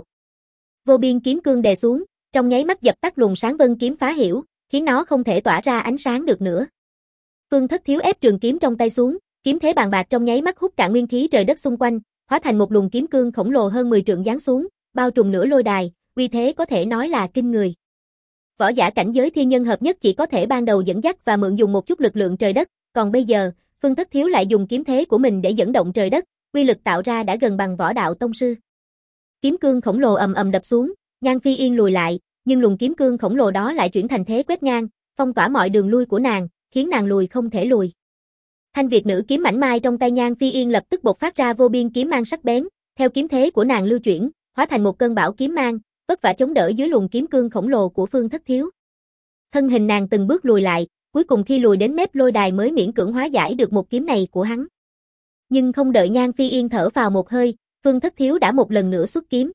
S1: Vô biên kiếm cương đè xuống, trong nháy mắt dập tắt luồng sáng vân kiếm phá hiểu, khiến nó không thể tỏa ra ánh sáng được nữa. Phương Thất Thiếu ép trường kiếm trong tay xuống, kiếm thế bàn bạc trong nháy mắt hút cạn nguyên khí trời đất xung quanh, hóa thành một luồng kiếm cương khổng lồ hơn mười trượng giáng xuống, bao trùm nửa lôi đài, uy thế có thể nói là kinh người. Võ giả cảnh giới thiên nhân hợp nhất chỉ có thể ban đầu dẫn dắt và mượn dùng một chút lực lượng trời đất, còn bây giờ, Phương Thất Thiếu lại dùng kiếm thế của mình để dẫn động trời đất, uy lực tạo ra đã gần bằng võ đạo tông sư. Kiếm cương khổng lồ ầm ầm đập xuống, Nhan Phi Yên lùi lại, nhưng luồng kiếm cương khổng lồ đó lại chuyển thành thế quét ngang, phong tỏa mọi đường lui của nàng, khiến nàng lùi không thể lùi. Thanh Việt nữ kiếm mảnh mai trong tay Nhan Phi Yên lập tức bộc phát ra vô biên kiếm mang sắc bén, theo kiếm thế của nàng lưu chuyển, hóa thành một cơn bão kiếm mang, vất vả chống đỡ dưới luồng kiếm cương khổng lồ của Phương Thất Thiếu. Thân hình nàng từng bước lùi lại, cuối cùng khi lùi đến mép lôi đài mới miễn cưỡng hóa giải được một kiếm này của hắn. Nhưng không đợi Nhan Phi Yên thở vào một hơi, Phương Thất Thiếu đã một lần nữa xuất kiếm.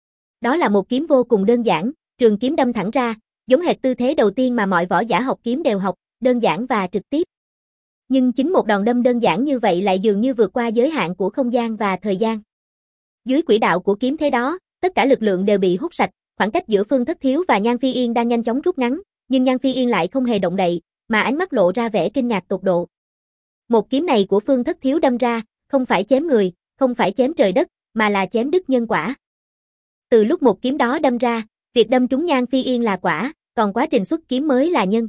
S1: Đó là một kiếm vô cùng đơn giản, trường kiếm đâm thẳng ra, giống hệt tư thế đầu tiên mà mọi võ giả học kiếm đều học, đơn giản và trực tiếp. Nhưng chính một đòn đâm đơn giản như vậy lại dường như vượt qua giới hạn của không gian và thời gian. Dưới quỹ đạo của kiếm thế đó, tất cả lực lượng đều bị hút sạch, khoảng cách giữa Phương Thất Thiếu và Nhan Phi Yên đang nhanh chóng rút ngắn, nhưng Nhan Phi Yên lại không hề động đậy, mà ánh mắt lộ ra vẻ kinh ngạc tột độ. Một kiếm này của Phương Thất Thiếu đâm ra, không phải chém người, không phải chém trời đất, mà là chém đứt nhân quả. Từ lúc một kiếm đó đâm ra, việc đâm trúng Nhan Phi Yên là quả, còn quá trình xuất kiếm mới là nhân.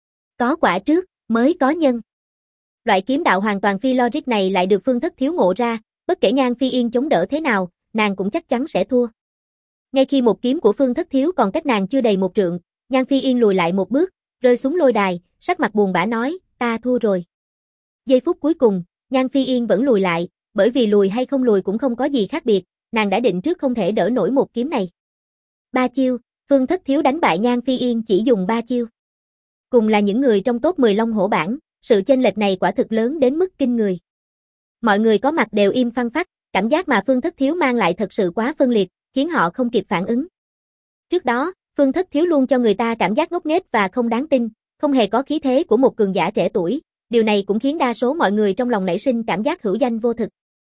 S1: Có quả trước, mới có nhân. Loại kiếm đạo hoàn toàn phi logic này lại được Phương Thất Thiếu ngộ ra, bất kể Nhan Phi Yên chống đỡ thế nào, nàng cũng chắc chắn sẽ thua. Ngay khi một kiếm của Phương Thất Thiếu còn cách nàng chưa đầy một trượng, Nhan Phi Yên lùi lại một bước, rơi xuống lôi đài, sắc mặt buồn bã nói, ta thua rồi. Giây phút cuối cùng, Nhan Phi Yên vẫn lùi lại, bởi vì lùi hay không lùi cũng không có gì khác biệt, nàng đã định trước không thể đỡ nổi một kiếm này. Ba chiêu, Phương Thất Thiếu đánh bại Nhan Phi Yên chỉ dùng ba chiêu. Cùng là những người trong top mười Long Hổ bảng, sự chênh lệch này quả thực lớn đến mức kinh người. Mọi người có mặt đều im phăng phắc, cảm giác mà Phương Thất Thiếu mang lại thật sự quá phân liệt, khiến họ không kịp phản ứng. Trước đó, Phương Thất Thiếu luôn cho người ta cảm giác ngốc nghếch và không đáng tin, không hề có khí thế của một cường giả trẻ tuổi, điều này cũng khiến đa số mọi người trong lòng nảy sinh cảm giác hữu danh vô thực.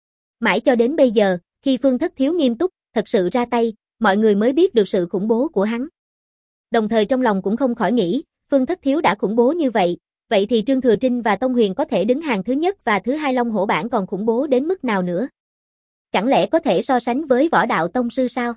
S1: Mãi cho đến bây giờ, khi Phương Thất Thiếu nghiêm túc, thật sự ra tay, mọi người mới biết được sự khủng bố của hắn. Đồng thời trong lòng cũng không khỏi nghĩ, Phương Thất Thiếu đã khủng bố như vậy, vậy thì Trương Thừa Trinh và Tông Huyền có thể đứng hàng thứ nhất và thứ hai Long Hổ bảng còn khủng bố đến mức nào nữa? Chẳng lẽ có thể so sánh với Võ Đạo Tông Sư sao?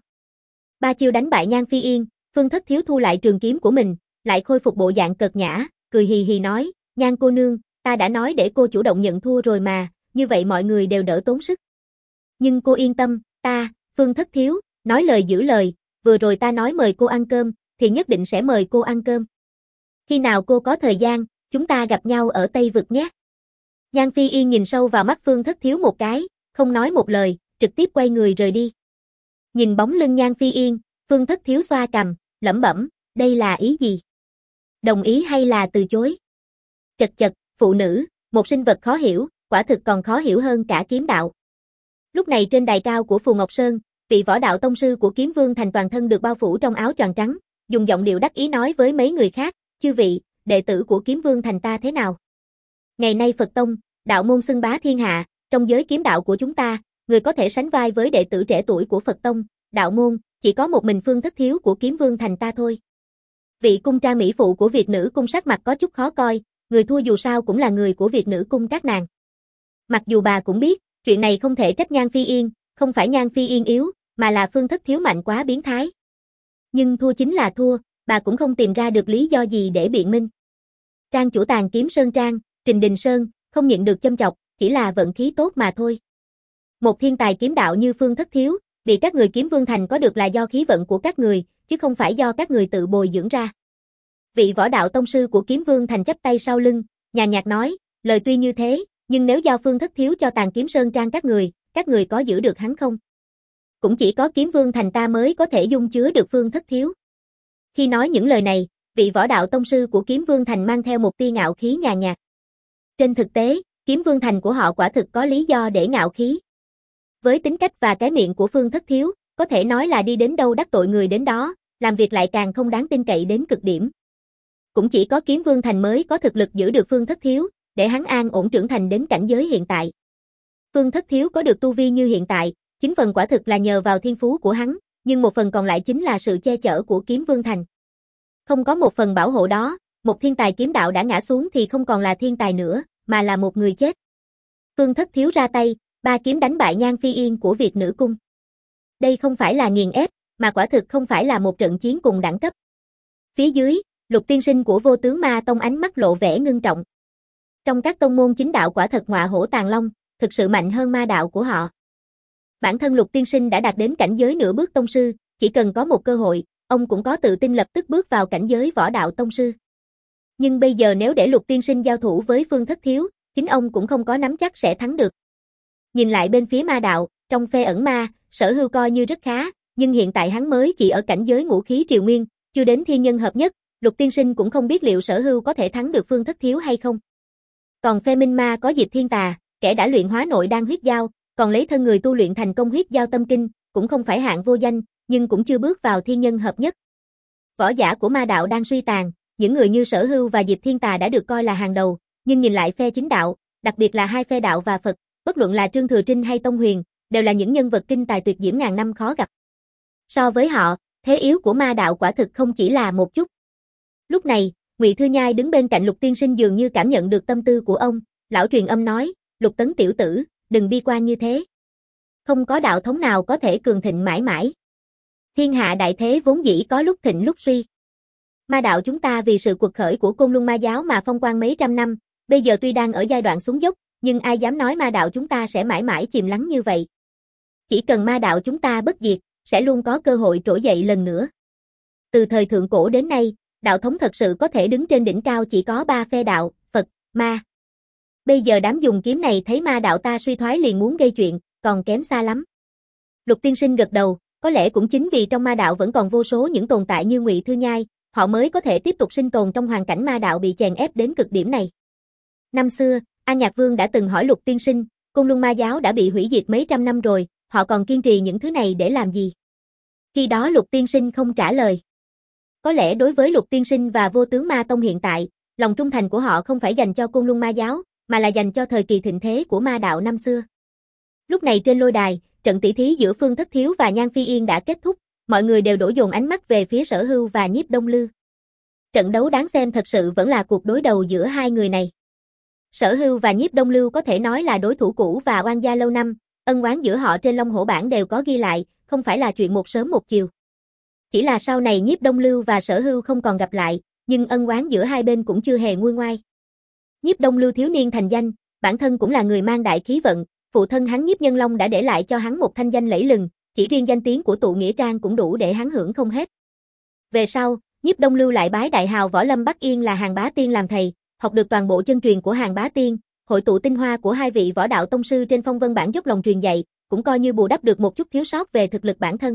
S1: Ba chiêu đánh bại Nhan Phi Yên, Phương Thất Thiếu thu lại trường kiếm của mình, lại khôi phục bộ dạng cợt nhã, cười hì hì nói, Nhan cô nương, ta đã nói để cô chủ động nhận thua rồi mà, như vậy mọi người đều đỡ tốn sức. Nhưng cô yên tâm, ta, Phương Thất Thiếu, nói lời giữ lời, vừa rồi ta nói mời cô ăn cơm, thì nhất định sẽ mời cô ăn cơm. Khi nào cô có thời gian, chúng ta gặp nhau ở Tây Vực nhé. Nhan Phi Yên nhìn sâu vào mắt Phương Thất Thiếu một cái, không nói một lời, trực tiếp quay người rời đi. Nhìn bóng lưng Nhan Phi Yên, Phương Thất Thiếu xoa cằm, lẩm bẩm, đây là ý gì? Đồng ý hay là từ chối? Chật chật, phụ nữ, một sinh vật khó hiểu, quả thực còn khó hiểu hơn cả kiếm đạo. Lúc này trên đài cao của Phù Ngọc Sơn, vị Võ Đạo Tông Sư của Kiếm Vương Thành toàn thân được bao phủ trong áo choàng trắng, dùng giọng điệu đắc ý nói với mấy người khác, chư vị, đệ tử của Kiếm Vương Thành ta thế nào? Ngày nay Phật Tông, đạo môn xưng bá thiên hạ, trong giới kiếm đạo của chúng ta, người có thể sánh vai với đệ tử trẻ tuổi của Phật Tông, đạo môn, chỉ có một mình Phương Thất Thiếu của Kiếm Vương Thành ta thôi. Vị cung trang mỹ phụ của Việt nữ cung sắc mặt có chút khó coi, người thua dù sao cũng là người của Việt nữ cung các nàng. Mặc dù bà cũng biết, chuyện này không thể trách Nhan Phi Yên, không phải Nhan Phi Yên yếu, mà là Phương Thất Thiếu mạnh quá biến thái. Nhưng thua chính là thua, bà cũng không tìm ra được lý do gì để biện minh. Trang chủ Tàn Kiếm Sơn Trang, Trình Đình Sơn, không nhịn được châm chọc, chỉ là vận khí tốt mà thôi. Một thiên tài kiếm đạo như Phương Thất Thiếu, bị các người Kiếm Vương Thành có được là do khí vận của các người, chứ không phải do các người tự bồi dưỡng ra. Vị Võ Đạo Tông Sư của Kiếm Vương Thành chắp tay sau lưng, nhàn nhạt nói, lời tuy như thế, nhưng nếu giao Phương Thất Thiếu cho Tàn Kiếm Sơn Trang các người, các người có giữ được hắn không? Cũng chỉ có Kiếm Vương Thành ta mới có thể dung chứa được Phương Thất Thiếu. Khi nói những lời này, vị Võ Đạo Tông Sư của Kiếm Vương Thành mang theo một tia ngạo khí nhàn nhạt. Trên thực tế, Kiếm Vương Thành của họ quả thực có lý do để ngạo khí. Với tính cách và cái miệng của Phương Thất Thiếu, có thể nói là đi đến đâu đắc tội người đến đó, làm việc lại càng không đáng tin cậy đến cực điểm. Cũng chỉ có Kiếm Vương Thành mới có thực lực giữ được Phương Thất Thiếu, để hắn an ổn trưởng thành đến cảnh giới hiện tại. Phương Thất Thiếu có được tu vi như hiện tại, chính phần quả thực là nhờ vào thiên phú của hắn, nhưng một phần còn lại chính là sự che chở của Kiếm Vương Thành. Không có một phần bảo hộ đó, một thiên tài kiếm đạo đã ngã xuống thì không còn là thiên tài nữa, mà là một người chết. Phương Thất Thiếu ra tay, ba kiếm đánh bại Nhan Phi Yên của Việt nữ cung. Đây không phải là nghiền ép, mà quả thực không phải là một trận chiến cùng đẳng cấp. Phía dưới, Lục tiên sinh của Vô Tướng Ma Tông ánh mắt lộ vẻ ngưng trọng. Trong các tông môn chính đạo quả thật ngọa hổ tàng long, thực sự mạnh hơn ma đạo của họ. Bản thân Lục tiên sinh đã đạt đến cảnh giới nửa bước tông sư, chỉ cần có một cơ hội, ông cũng có tự tin lập tức bước vào cảnh giới võ đạo tông sư. Nhưng bây giờ nếu để Lục tiên sinh giao thủ với Phương Thất Thiếu, Chính ông cũng không có nắm chắc sẽ thắng được. Nhìn lại bên phía ma đạo, trong phe ẩn ma, Sở Hưu coi như rất khá, nhưng hiện tại hắn mới chỉ ở cảnh giới ngũ khí triều nguyên, chưa đến thiên nhân hợp nhất, Lục tiên sinh cũng không biết liệu Sở Hưu có thể thắng được Phương Thất Thiếu hay không. Còn phe minh ma có Diệp Thiên Tà, kẻ đã luyện hóa nội đan huyết giao, còn lấy thân người tu luyện thành công huyết giao tâm kinh, cũng không phải hạng vô danh, nhưng cũng chưa bước vào thiên nhân hợp nhất. Võ giả của ma đạo đang suy tàn, những người như Sở Hưu và Diệp Thiên Tà đã được coi là hàng đầu, nhưng nhìn lại phe chính đạo, đặc biệt là hai phe đạo và Phật, bất luận là Trương Thừa Trinh hay Tông Huyền, đều là những nhân vật kinh tài tuyệt diễm ngàn năm khó gặp. So với họ, thế yếu của ma đạo quả thực không chỉ là một chút. Lúc này, Ngụy Thư Nhai đứng bên cạnh Lục tiên sinh dường như cảm nhận được tâm tư của ông, lão truyền âm nói, Lục Tấn tiểu tử, đừng bi quan như thế. Không có đạo thống nào có thể cường thịnh mãi mãi. Thiên hạ đại thế vốn dĩ có lúc thịnh lúc suy. Ma đạo chúng ta vì sự cuộc khởi của Côn Luân Ma giáo mà phong quang mấy trăm năm, bây giờ tuy đang ở giai đoạn xuống dốc, nhưng ai dám nói ma đạo chúng ta sẽ mãi mãi chìm lắng như vậy. Chỉ cần ma đạo chúng ta bất diệt, sẽ luôn có cơ hội trỗi dậy lần nữa. Từ thời thượng cổ đến nay, đạo thống thật sự có thể đứng trên đỉnh cao chỉ có ba phe đạo, Phật, Ma. Bây giờ đám dùng kiếm này thấy ma đạo ta suy thoái liền muốn gây chuyện, còn kém xa lắm. Lục tiên sinh gật đầu, có lẽ cũng chính vì trong ma đạo vẫn còn vô số những tồn tại như Ngụy Thư Nhai, họ mới có thể tiếp tục sinh tồn trong hoàn cảnh ma đạo bị chèn ép đến cực điểm này. Năm xưa, An Nhạc Vương đã từng hỏi Lục tiên sinh, Côn Luân Ma giáo đã bị hủy diệt mấy trăm năm rồi, họ còn kiên trì những thứ này để làm gì? Khi đó Lục tiên sinh không trả lời. Có lẽ đối với Lục tiên sinh và Vô Tướng Ma Tông hiện tại, lòng trung thành của họ không phải dành cho Côn Luân Ma giáo, mà là dành cho thời kỳ thịnh thế của ma đạo năm xưa. Lúc này trên lôi đài, trận tỷ thí giữa Phương Thất Thiếu và Nhan Phi Yên đã kết thúc, mọi người đều đổ dồn ánh mắt về phía Sở Hưu và Nhiếp Đông Lư. Trận đấu đáng xem thật sự vẫn là cuộc đối đầu giữa hai người này. Sở Hưu và Nhiếp Đông Lưu có thể nói là đối thủ cũ và oan gia lâu năm, ân oán giữa họ trên Long Hổ bảng đều có ghi lại, không phải là chuyện một sớm một chiều. Chỉ là sau này Nhiếp Đông Lưu và Sở Hưu không còn gặp lại, nhưng ân oán giữa hai bên cũng chưa hề nguôi ngoai. Nhiếp Đông Lưu thiếu niên thành danh, bản thân cũng là người mang đại khí vận, phụ thân hắn Nhiếp Nhân Long đã để lại cho hắn một thanh danh lẫy lừng, chỉ riêng danh tiếng của tụ nghĩa trang cũng đủ để hắn hưởng không hết. Về sau, Nhiếp Đông Lưu lại bái đại hào võ lâm Bắc Yên là Hàn Bá Tiên làm thầy, học được toàn bộ chân truyền của Hàn Bá Tiên, hội tụ tinh hoa của hai vị võ đạo tông sư trên phong vân bản dốc lòng truyền dạy, cũng coi như bù đắp được một chút thiếu sót về thực lực bản thân.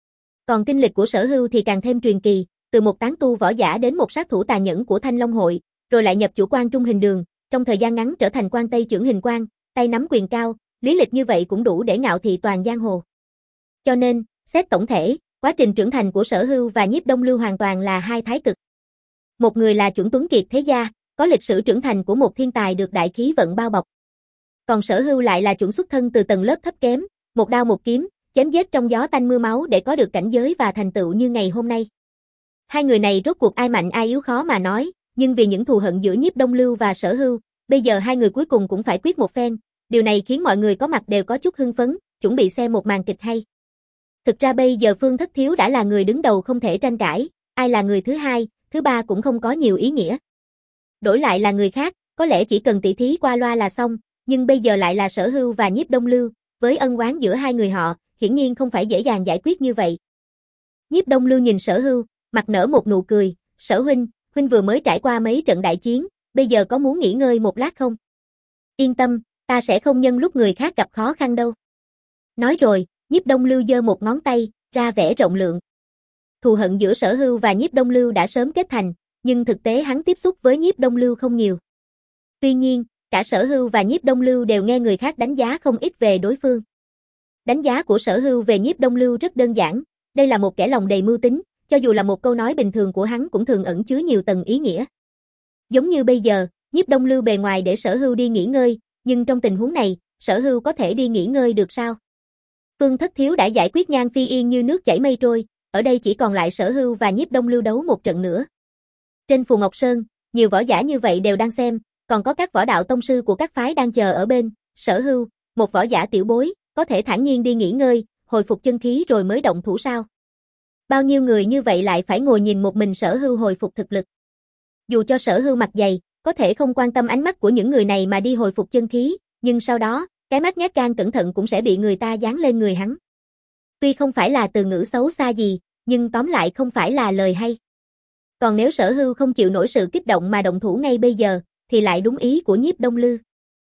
S1: Còn kinh lịch của Sở Hưu thì càng thêm truyền kỳ, từ một tán tu võ giả đến một sát thủ tàn nhẫn của Thanh Long hội, rồi lại nhập chủ quan trung hình đường, trong thời gian ngắn trở thành quan Tây trưởng hình quan, tay nắm quyền cao, lý lịch như vậy cũng đủ để ngạo thị toàn giang hồ. Cho nên, xét tổng thể, quá trình trưởng thành của Sở Hưu và Nhiếp Đông Lưu hoàn toàn là hai thái cực. Một người là chuẩn tuấn kiệt thế gia, có lịch sử trưởng thành của một thiên tài được đại khí vận bao bọc. Còn Sở Hưu lại là chuẩn xuất thân từ tầng lớp thấp kém, một đao một kiếm, chém giết trong gió tanh mưa máu để có được cảnh giới và thành tựu như ngày hôm nay. Hai người này rốt cuộc ai mạnh ai yếu khó mà nói, nhưng vì những thù hận giữa Nhiếp Đông Lưu và Sở Hưu, bây giờ hai người cuối cùng cũng phải quyết một phen, điều này khiến mọi người có mặt đều có chút hưng phấn, chuẩn bị xem một màn kịch hay. Thực ra bây giờ Phương Thất Thiếu đã là người đứng đầu không thể tranh cãi, ai là người thứ hai, thứ ba cũng không có nhiều ý nghĩa. Đổi lại là người khác, có lẽ chỉ cần tỷ thí qua loa là xong, nhưng bây giờ lại là Sở Hưu và Nhiếp Đông Lưu, với ân oán giữa hai người họ, hiển nhiên không phải dễ dàng giải quyết như vậy. Nhiếp Đông Lưu nhìn Sở Hưu, mặt nở một nụ cười, Sở huynh, huynh vừa mới trải qua mấy trận đại chiến, bây giờ có muốn nghỉ ngơi một lát không? Yên tâm, ta sẽ không nhân lúc người khác gặp khó khăn đâu. Nói rồi, Nhiếp Đông Lưu giơ một ngón tay, ra vẻ rộng lượng. Thù hận giữa Sở Hưu và Nhiếp Đông Lưu đã sớm kết thành, nhưng thực tế hắn tiếp xúc với Nhiếp Đông Lưu không nhiều. Tuy nhiên, cả Sở Hưu và Nhiếp Đông Lưu đều nghe người khác đánh giá không ít về đối phương. Đánh giá của Sở Hưu về Nhiếp Đông Lưu rất đơn giản, đây là một kẻ lòng đầy mưu tính, cho dù là một câu nói bình thường của hắn cũng thường ẩn chứa nhiều tầng ý nghĩa. Giống như bây giờ, Nhiếp Đông Lưu bề ngoài để Sở Hưu đi nghỉ ngơi, nhưng trong tình huống này, Sở Hưu có thể đi nghỉ ngơi được sao? Phương Thất Thiếu đã giải quyết Nhan Phi Yên như nước chảy mây trôi, ở đây chỉ còn lại Sở Hưu và Nhiếp Đông Lưu đấu một trận nữa. Trên Phù Ngọc Sơn, nhiều võ giả như vậy đều đang xem, còn có các võ đạo tông sư của các phái đang chờ ở bên. Sở Hưu, một võ giả tiểu bối, có thể thản nhiên đi nghỉ ngơi, hồi phục chân khí rồi mới động thủ sao? Bao nhiêu người như vậy lại phải ngồi nhìn một mình Sở Hưu hồi phục thực lực? Dù cho Sở Hưu mặt dày, có thể không quan tâm ánh mắt của những người này mà đi hồi phục chân khí, nhưng sau đó, cái mắt nhát gan cẩn thận cũng sẽ bị người ta dán lên người hắn. Tuy không phải là từ ngữ xấu xa gì, nhưng tóm lại không phải là lời hay. Còn nếu Sở Hưu không chịu nổi sự kích động mà động thủ ngay bây giờ, thì lại đúng ý của Nhiếp Đông Lưu.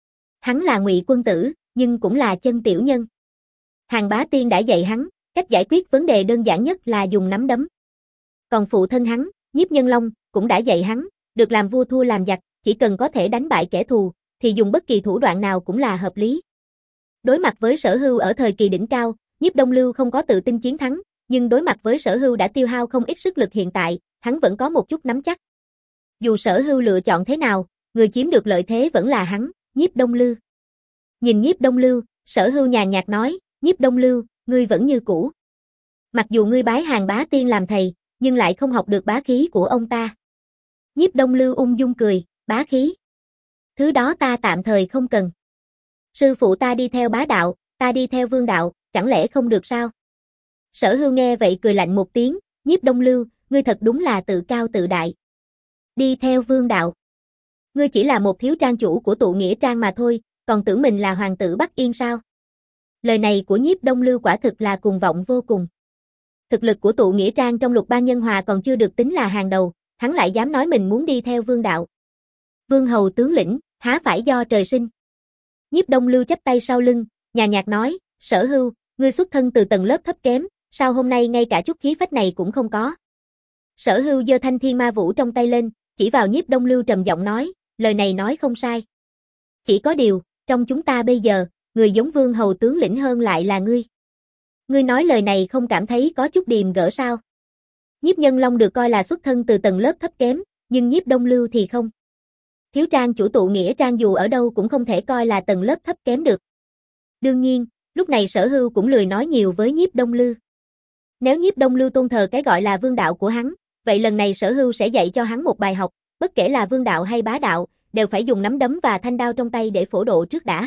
S1: Hắn là Ngụy Quân Tử, nhưng cũng là chân tiểu nhân. Hàng Bá Tiên đã dạy hắn, cách giải quyết vấn đề đơn giản nhất là dùng nắm đấm. Còn phụ thân hắn, Nhiếp Nhân Long, cũng đã dạy hắn, được làm vua thua làm giặc, chỉ cần có thể đánh bại kẻ thù, thì dùng bất kỳ thủ đoạn nào cũng là hợp lý. Đối mặt với Sở Hưu ở thời kỳ đỉnh cao, Nhiếp Đông Lưu không có tự tin chiến thắng, nhưng đối mặt với Sở Hưu đã tiêu hao không ít sức lực hiện tại, hắn vẫn có một chút nắm chắc. Dù Sở Hưu lựa chọn thế nào, người chiếm được lợi thế vẫn là hắn, Nhiếp Đông Lưu. Nhìn Nhiếp Đông Lưu, Sở Hưu nhàn nhạt nói, Nhiếp Đông Lưu, ngươi vẫn như cũ. Mặc dù ngươi bái Hàng Bá Tiên làm thầy, nhưng lại không học được bá khí của ông ta. Nhiếp Đông Lưu ung dung cười, bá khí. Thứ đó ta tạm thời không cần. Sư phụ ta đi theo bá đạo, ta đi theo vương đạo, chẳng lẽ không được sao? Sở Hưu nghe vậy cười lạnh một tiếng, Nhiếp Đông Lưu, ngươi thật đúng là tự cao tự đại. Đi theo vương đạo. Ngươi chỉ là một thiếu trang chủ của tụ nghĩa trang mà thôi, còn tưởng mình là hoàng tử Bắc Yên sao? Lời này của Nhiếp Đông Lưu quả thực là cuồng vọng vô cùng. Thực lực của tụ nghĩa trang trong Lục Bang Nhân Hòa còn chưa được tính là hàng đầu, hắn lại dám nói mình muốn đi theo vương đạo. Vương hầu tướng lĩnh, há phải do trời sinh. Nhiếp Đông Lưu chắp tay sau lưng, nhàn nhạt nói, Sở Hưu, ngươi xuất thân từ tầng lớp thấp kém, sao hôm nay ngay cả chút khí phách này cũng không có. Sở Hưu giơ thanh thiên ma vũ trong tay lên, chỉ vào Nhiếp Đông Lưu trầm giọng nói, lời này nói không sai. Chỉ có điều, trong chúng ta bây giờ, người giống vương hầu tướng lĩnh hơn lại là ngươi. Ngươi nói lời này không cảm thấy có chút điềm gỡ sao? Nhiếp Nhân Long được coi là xuất thân từ tầng lớp thấp kém, nhưng Nhiếp Đông Lưu thì không. Thiếu trang chủ tụ nghĩa trang dù ở đâu cũng không thể coi là tầng lớp thấp kém được. Đương nhiên, lúc này Sở Hưu cũng lười nói nhiều với Nhiếp Đông Lưu. Nếu Nhiếp Đông Lưu tôn thờ cái gọi là vương đạo của hắn, vậy lần này Sở Hưu sẽ dạy cho hắn một bài học, bất kể là vương đạo hay bá đạo, đều phải dùng nắm đấm và thanh đao trong tay để phổ độ trước đã.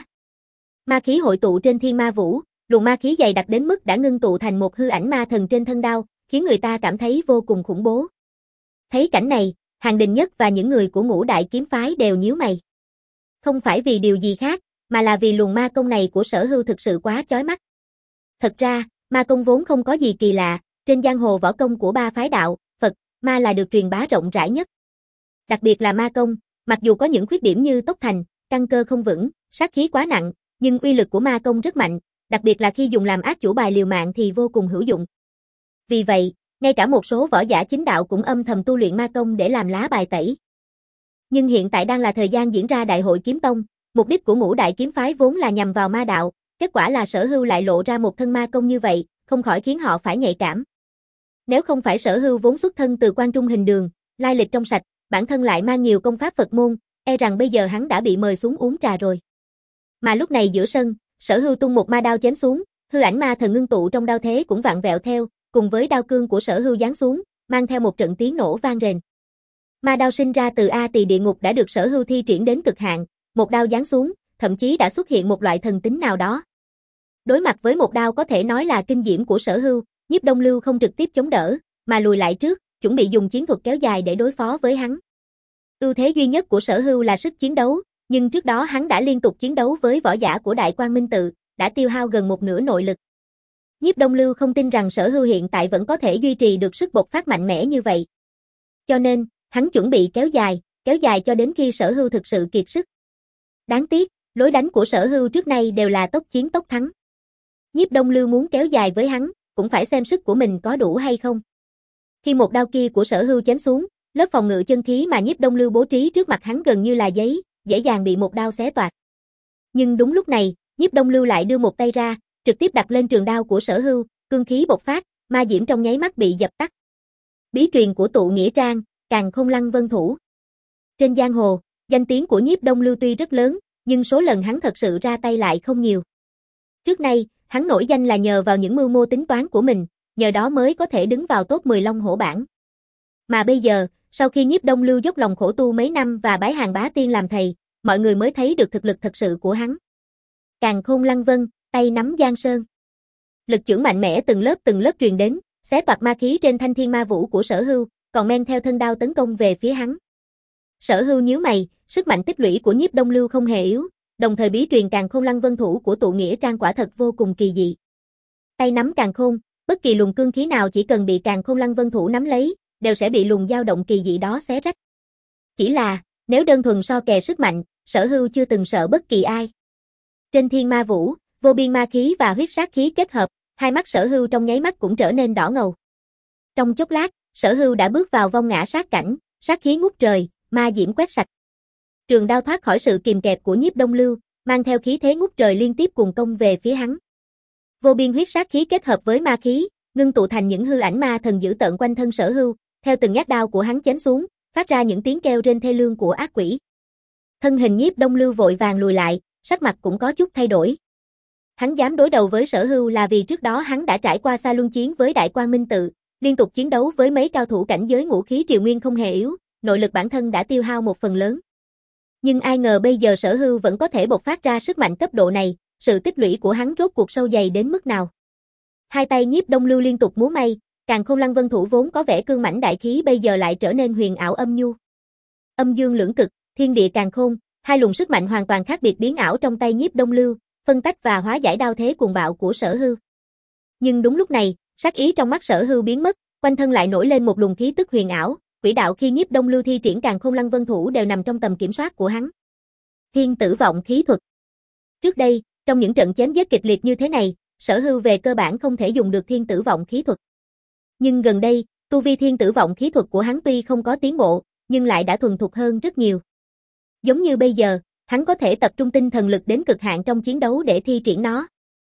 S1: Ma khí hội tụ trên thiên ma vũ, luồng ma khí dày đặc đến mức đã ngưng tụ thành một hư ảnh ma thần trên thân đao, khiến người ta cảm thấy vô cùng khủng bố. Thấy cảnh này, Hàng Đình Nhất và những người của Ngũ Đại Kiếm Phái đều nhíu mày. Không phải vì điều gì khác, mà là vì luồng ma công này của Sở Hưu thực sự quá chói mắt. Thật ra, ma công vốn không có gì kỳ lạ, trên giang hồ võ công của ba phái đạo, Phật, ma là được truyền bá rộng rãi nhất. Đặc biệt là ma công, mặc dù có những khuyết điểm như tốc thành, căn cơ không vững, sát khí quá nặng, nhưng uy lực của ma công rất mạnh, đặc biệt là khi dùng làm ác chủ bài liều mạng thì vô cùng hữu dụng. Vì vậy, ngay cả một số võ giả chính đạo cũng âm thầm tu luyện ma công để làm lá bài tẩy. Nhưng hiện tại đang là thời gian diễn ra Đại hội Kiếm Tông, mục đích của Ngũ Đại Kiếm Phái vốn là nhằm vào ma đạo, kết quả là Sở Hưu lại lộ ra một thân ma công như vậy, không khỏi khiến họ phải nhạy cảm. Nếu không phải Sở Hưu vốn xuất thân từ Quan Trung Hình Đường, lai lịch trong sạch, bản thân lại mang nhiều công pháp Phật môn, e rằng bây giờ hắn đã bị mời xuống uống trà rồi. Mà lúc này giữa sân, Sở Hưu tung một ma đao chém xuống, hư ảnh ma thần ngưng tụ trong đao thế cũng vặn vẹo theo, cùng với đao cương của Sở Hưu giáng xuống, mang theo một trận tiếng nổ vang rền. Ma đao sinh ra từ A Tỳ địa ngục đã được Sở Hưu thi triển đến cực hạn, một đao giáng xuống, thậm chí đã xuất hiện một loại thần tính nào đó. Đối mặt với một đao có thể nói là kinh diễm của Sở Hưu, Nhiếp Đông Lưu không trực tiếp chống đỡ, mà lùi lại trước, chuẩn bị dùng chiến thuật kéo dài để đối phó với hắn. Ưu thế duy nhất của Sở Hưu là sức chiến đấu, nhưng trước đó hắn đã liên tục chiến đấu với võ giả của Đại Quang Minh Tự, đã tiêu hao gần một nửa nội lực. Nhiếp Đông Lưu không tin rằng Sở Hưu hiện tại vẫn có thể duy trì được sức bộc phát mạnh mẽ như vậy. Cho nên, hắn chuẩn bị kéo dài, kéo dài cho đến khi Sở Hưu thực sự kiệt sức. Đáng tiếc, lối đánh của Sở Hưu trước nay đều là tốc chiến tốc thắng. Nhiếp Đông Lưu muốn kéo dài với hắn, cũng phải xem sức của mình có đủ hay không. Khi một đao kia của Sở Hưu chém xuống, lớp phòng ngự chân khí mà Nhiếp Đông Lưu bố trí trước mặt hắn gần như là giấy, dễ dàng bị một đao xé toạc. Nhưng đúng lúc này, Nhiếp Đông Lưu lại đưa một tay ra, trực tiếp đặt lên trường đao của Sở Hưu, cương khí bộc phát, ma diễm trong nháy mắt bị dập tắt. Bí truyền của tụ nghĩa trang, Càn Khôn Lăng Vân Thủ. Trên giang hồ, danh tiếng của Nhiếp Đông Lưu tuy rất lớn, nhưng số lần hắn thật sự ra tay lại không nhiều. Trước nay, hắn nổi danh là nhờ vào những mưu mô tính toán của mình, nhờ đó mới có thể đứng vào top mười Long Hổ bảng. Mà bây giờ, sau khi Nhiếp Đông Lưu dốc lòng khổ tu mấy năm và bái Hàng Bá Tiên làm thầy, mọi người mới thấy được thực lực thật sự của hắn. Càn Khôn Lăng Vân, tay nắm giang sơn. Lực chưởng mạnh mẽ từng lớp từng lớp truyền đến, xé toạc ma khí trên thanh thiên ma vũ của Sở Hưu, còn men theo thân đao tấn công về phía hắn. Sở Hưu nhíu mày, sức mạnh tích lũy của Nhiếp Đông Lưu không hề yếu, đồng thời bí truyền Càn Khôn Lăng Vân Thủ của tụ nghĩa trang quả thật vô cùng kỳ dị. Tay nắm càn khôn, bất kỳ luồng cương khí nào chỉ cần bị Càn Khôn Lăng Vân Thủ nắm lấy, đều sẽ bị luồng dao động kỳ dị đó xé rách. Chỉ là, nếu đơn thuần so kè sức mạnh, Sở Hưu chưa từng sợ bất kỳ ai. Trên thiên ma vũ, vô biên ma khí và huyết sát khí kết hợp, hai mắt Sở Hưu trong nháy mắt cũng trở nên đỏ ngầu. Trong chốc lát, Sở Hưu đã bước vào vong ngã sát cảnh, sát khí ngút trời, ma diễm quét sạch. Trường đao thoát khỏi sự kìm kẹp của Nhiếp Đông Lưu, mang theo khí thế ngút trời liên tiếp cuồng công về phía hắn. Vô biên huyết sát khí kết hợp với ma khí, ngưng tụ thành những hư ảnh ma thần dữ tợn quanh thân Sở Hưu, theo từng nhát đao của hắn chém xuống, phát ra những tiếng kêu rên thê lương của ác quỷ. Thân hình Nhiếp Đông Lưu vội vàng lùi lại, sắc mặt cũng có chút thay đổi. Hắn dám đối đầu với Sở Hưu là vì trước đó hắn đã trải qua xa luân chiến với Đại Quang Minh Tự, liên tục chiến đấu với mấy cao thủ cảnh giới ngũ khí triều nguyên không hề yếu, nội lực bản thân đã tiêu hao một phần lớn. Nhưng ai ngờ bây giờ Sở Hưu vẫn có thể bộc phát ra sức mạnh cấp độ này, sự tích lũy của hắn rốt cuộc sâu dày đến mức nào. Hai tay Nhiếp Đông Lưu liên tục múa may, Càn Khôn Lăng Vân Thủ vốn có vẻ cương mãnh đại khí bây giờ lại trở nên huyền ảo âm nhu. Âm dương lưỡng cực, thiên địa càn khôn, hai luồng sức mạnh hoàn toàn khác biệt biến ảo trong tay Nhiếp Đông Lưu, phân tách và hóa giải đao thế cuồng bạo của Sở Hưu. Nhưng đúng lúc này, sát ý trong mắt Sở Hưu biến mất, quanh thân lại nổi lên một luồng khí tức huyền ảo, quỷ đạo khi Nhiếp Đông Lưu thi triển Càn Khôn Lăng Vân Thủ đều nằm trong tầm kiểm soát của hắn. Thiên Tử Vọng khí thuật. Trước đây, trong những trận chém giết kịch liệt như thế này, Sở Hưu về cơ bản không thể dùng được Thiên Tử Vọng khí thuật. Nhưng gần đây, tu vi Thiên Tử Vọng khí thuật của hắn tuy không có tiến bộ, nhưng lại đã thuần thục hơn rất nhiều. Giống như bây giờ, hắn có thể tập trung tinh thần lực đến cực hạn trong chiến đấu để thi triển nó.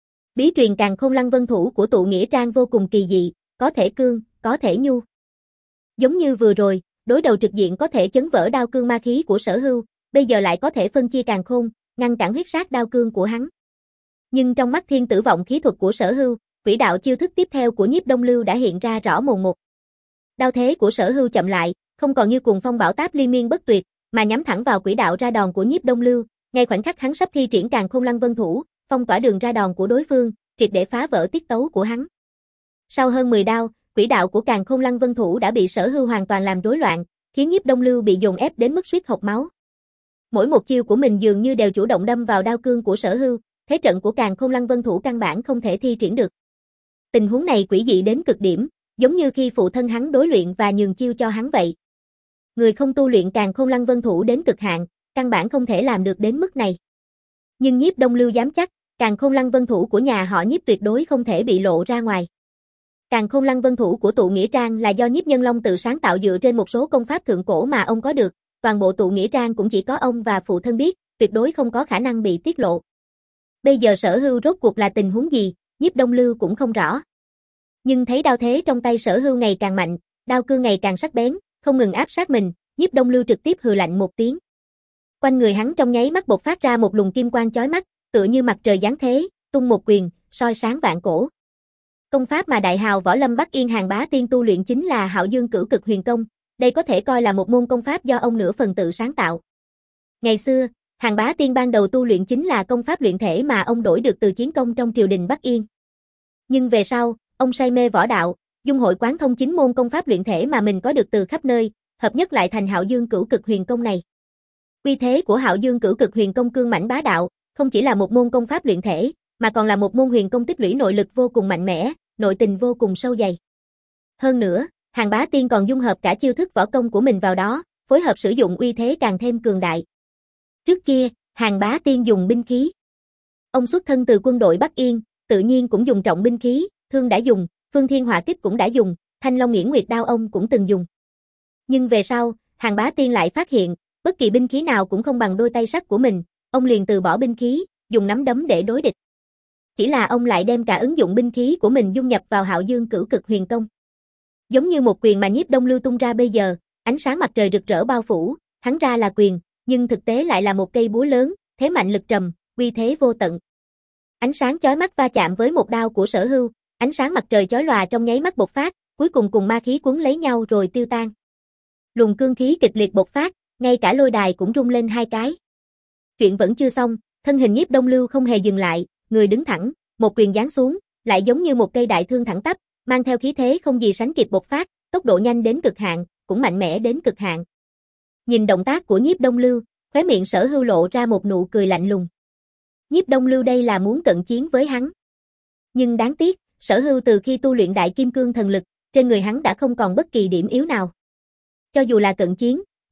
S1: Bí truyền Càn Khôn Lăng Vân Thủ của Tụ Nghĩa Trang vô cùng kỳ dị, có thể cương, có thể nhu. Giống như vừa rồi, đối đầu trực diện có thể chấn vỡ đao cương ma khí của Sở Hưu, bây giờ lại có thể phân chia càn khôn, ngăn cản huyết sát đao cương của hắn. Nhưng trong mắt Thiên Tử Vọng khí thuật của Sở Hưu, quỷ đạo chiêu thức tiếp theo của Nhiếp Đông Lưu đã hiện ra rõ mồn một. Đao thế của Sở Hưu chậm lại, không còn như cuồng phong bão táp liên miên bất tuyệt, mà nhắm thẳng vào quỷ đạo ra đòn của Nhiếp Đông Lưu, ngay khoảnh khắc hắn sắp thi triển Càn Khôn Lăng Vân Thủ, phong tỏa đường ra đòn của đối phương, triệt để phá vỡ tiết tấu của hắn. Sau hơn mười đao, quỷ đạo của Càn Khôn Lăng Vân Thủ đã bị Sở Hưu hoàn toàn làm rối loạn, khiến Nhiếp Đông Lưu bị dồn ép đến mức suýt hộc máu. Mỗi một chiêu của mình dường như đều chủ động đâm vào đao cương của Sở Hưu, thế trận của Càn Khôn Lăng Vân Thủ căn bản không thể thi triển được. Tình huống này quỷ dị đến cực điểm, giống như khi phụ thân hắn đối luyện và nhường chiêu cho hắn vậy. Người không tu luyện Càn Khôn Lăng Vân Thủ đến cực hạn, căn bản không thể làm được đến mức này. Nhưng Nhiếp Đông Lưu dám chắc, Càn Khôn Lăng Vân Thủ của nhà họ Nhiếp tuyệt đối không thể bị lộ ra ngoài. Càn Khôn Lăng Vân Thủ của Tụ Nghĩa Trang là do Nhiếp Nhân Long tự sáng tạo dựa trên một số công pháp thượng cổ mà ông có được, toàn bộ Tụ Nghĩa Trang cũng chỉ có ông và phụ thân biết, tuyệt đối không có khả năng bị tiết lộ. Bây giờ Sở Hưu rốt cuộc là tình huống gì, Nhiếp Đông Lưu cũng không rõ. Nhưng thấy đao thế trong tay Sở Hưu ngày càng mạnh, đao cương ngày càng sắc bén, không ngừng áp sát mình, Nhiếp Đông Lưu trực tiếp hừ lạnh một tiếng. Quanh người hắn trong nháy mắt bộc phát ra một luồng kim quang chói mắt, tựa như mặt trời giáng thế, tung một quyền, soi sáng vạn cổ. Công pháp mà đại hào võ lâm Bắc Yên Hàn Bá Tiên tu luyện chính là Hạo Dương Cửu Cực Huyền Công, đây có thể coi là một môn công pháp do ông nửa phần tự sáng tạo. Ngày xưa, Hàn Bá Tiên ban đầu tu luyện chính là công pháp luyện thể mà ông đổi được từ chiến công trong triều đình Bắc Yên. Nhưng về sau, ông say mê võ đạo, dung hội quán thông chính môn công pháp luyện thể mà mình có được từ khắp nơi, hợp nhất lại thành Hạo Dương Cửu Cực Huyền Công này. Uy thế của Hạo Dương Cửu Cực Huyền Công cương mãnh bá đạo, không chỉ là một môn công pháp luyện thể, mà còn là một môn huyền công tích lũy nội lực vô cùng mạnh mẽ, nội tình vô cùng sâu dày. Hơn nữa, Hàn Bá Tiên còn dung hợp cả chiêu thức võ công của mình vào đó, phối hợp sử dụng uy thế càng thêm cường đại. Trước kia, Hàn Bá Tiên dùng binh khí. Ông xuất thân từ quân đội Bắc Yên, tự nhiên cũng dùng trọng binh khí, thương đã dùng, Phương Thiên Hỏa Kích cũng đã dùng, Thanh Long Nghiễn Nguyệt Đao ông cũng từng dùng. Nhưng về sau, Hàn Bá Tiên lại phát hiện, bất kỳ binh khí nào cũng không bằng đôi tay sắt của mình, ông liền từ bỏ binh khí, dùng nắm đấm để đối địch. Chỉ là ông lại đem cả ứng dụng binh khí của mình dung nhập vào Hạo Dương Cửu Cực Huyền Công. Giống như một quyền mà Nhiếp Đông Lưu tung ra bây giờ, ánh sáng mặt trời rực rỡ bao phủ, hắn ra là quyền, nhưng thực tế lại là một cây búa lớn, thế mạnh lực trầm, uy thế vô tận. Ánh sáng chói mắt va chạm với một đao của Sở Hưu, ánh sáng mặt trời chói lòa trong nháy mắt bộc phát, cuối cùng cùng ma khí cuốn lấy nhau rồi tiêu tan. Luồng cương khí kịch liệt bộc phát, ngay cả lôi đài cũng rung lên hai cái. Chuyện vẫn chưa xong, thân hình Nhiếp Đông Lưu không hề dừng lại, người đứng thẳng, một quyền giáng xuống, lại giống như một cây đại thương thẳng tắp, mang theo khí thế không gì sánh kịp bộc phát, tốc độ nhanh đến cực hạn, cũng mạnh mẽ đến cực hạn. Nhìn động tác của Nhiếp Đông Lưu, khóe miệng Sở Hưu lộ ra một nụ cười lạnh lùng. Nhiếp Đông Lưu đây là muốn cận chiến với hắn. Nhưng đáng tiếc, Sở Hưu từ khi tu luyện Đại Kim Cương thần lực, trên người hắn đã không còn bất kỳ điểm yếu nào. Cho dù là cận chiến,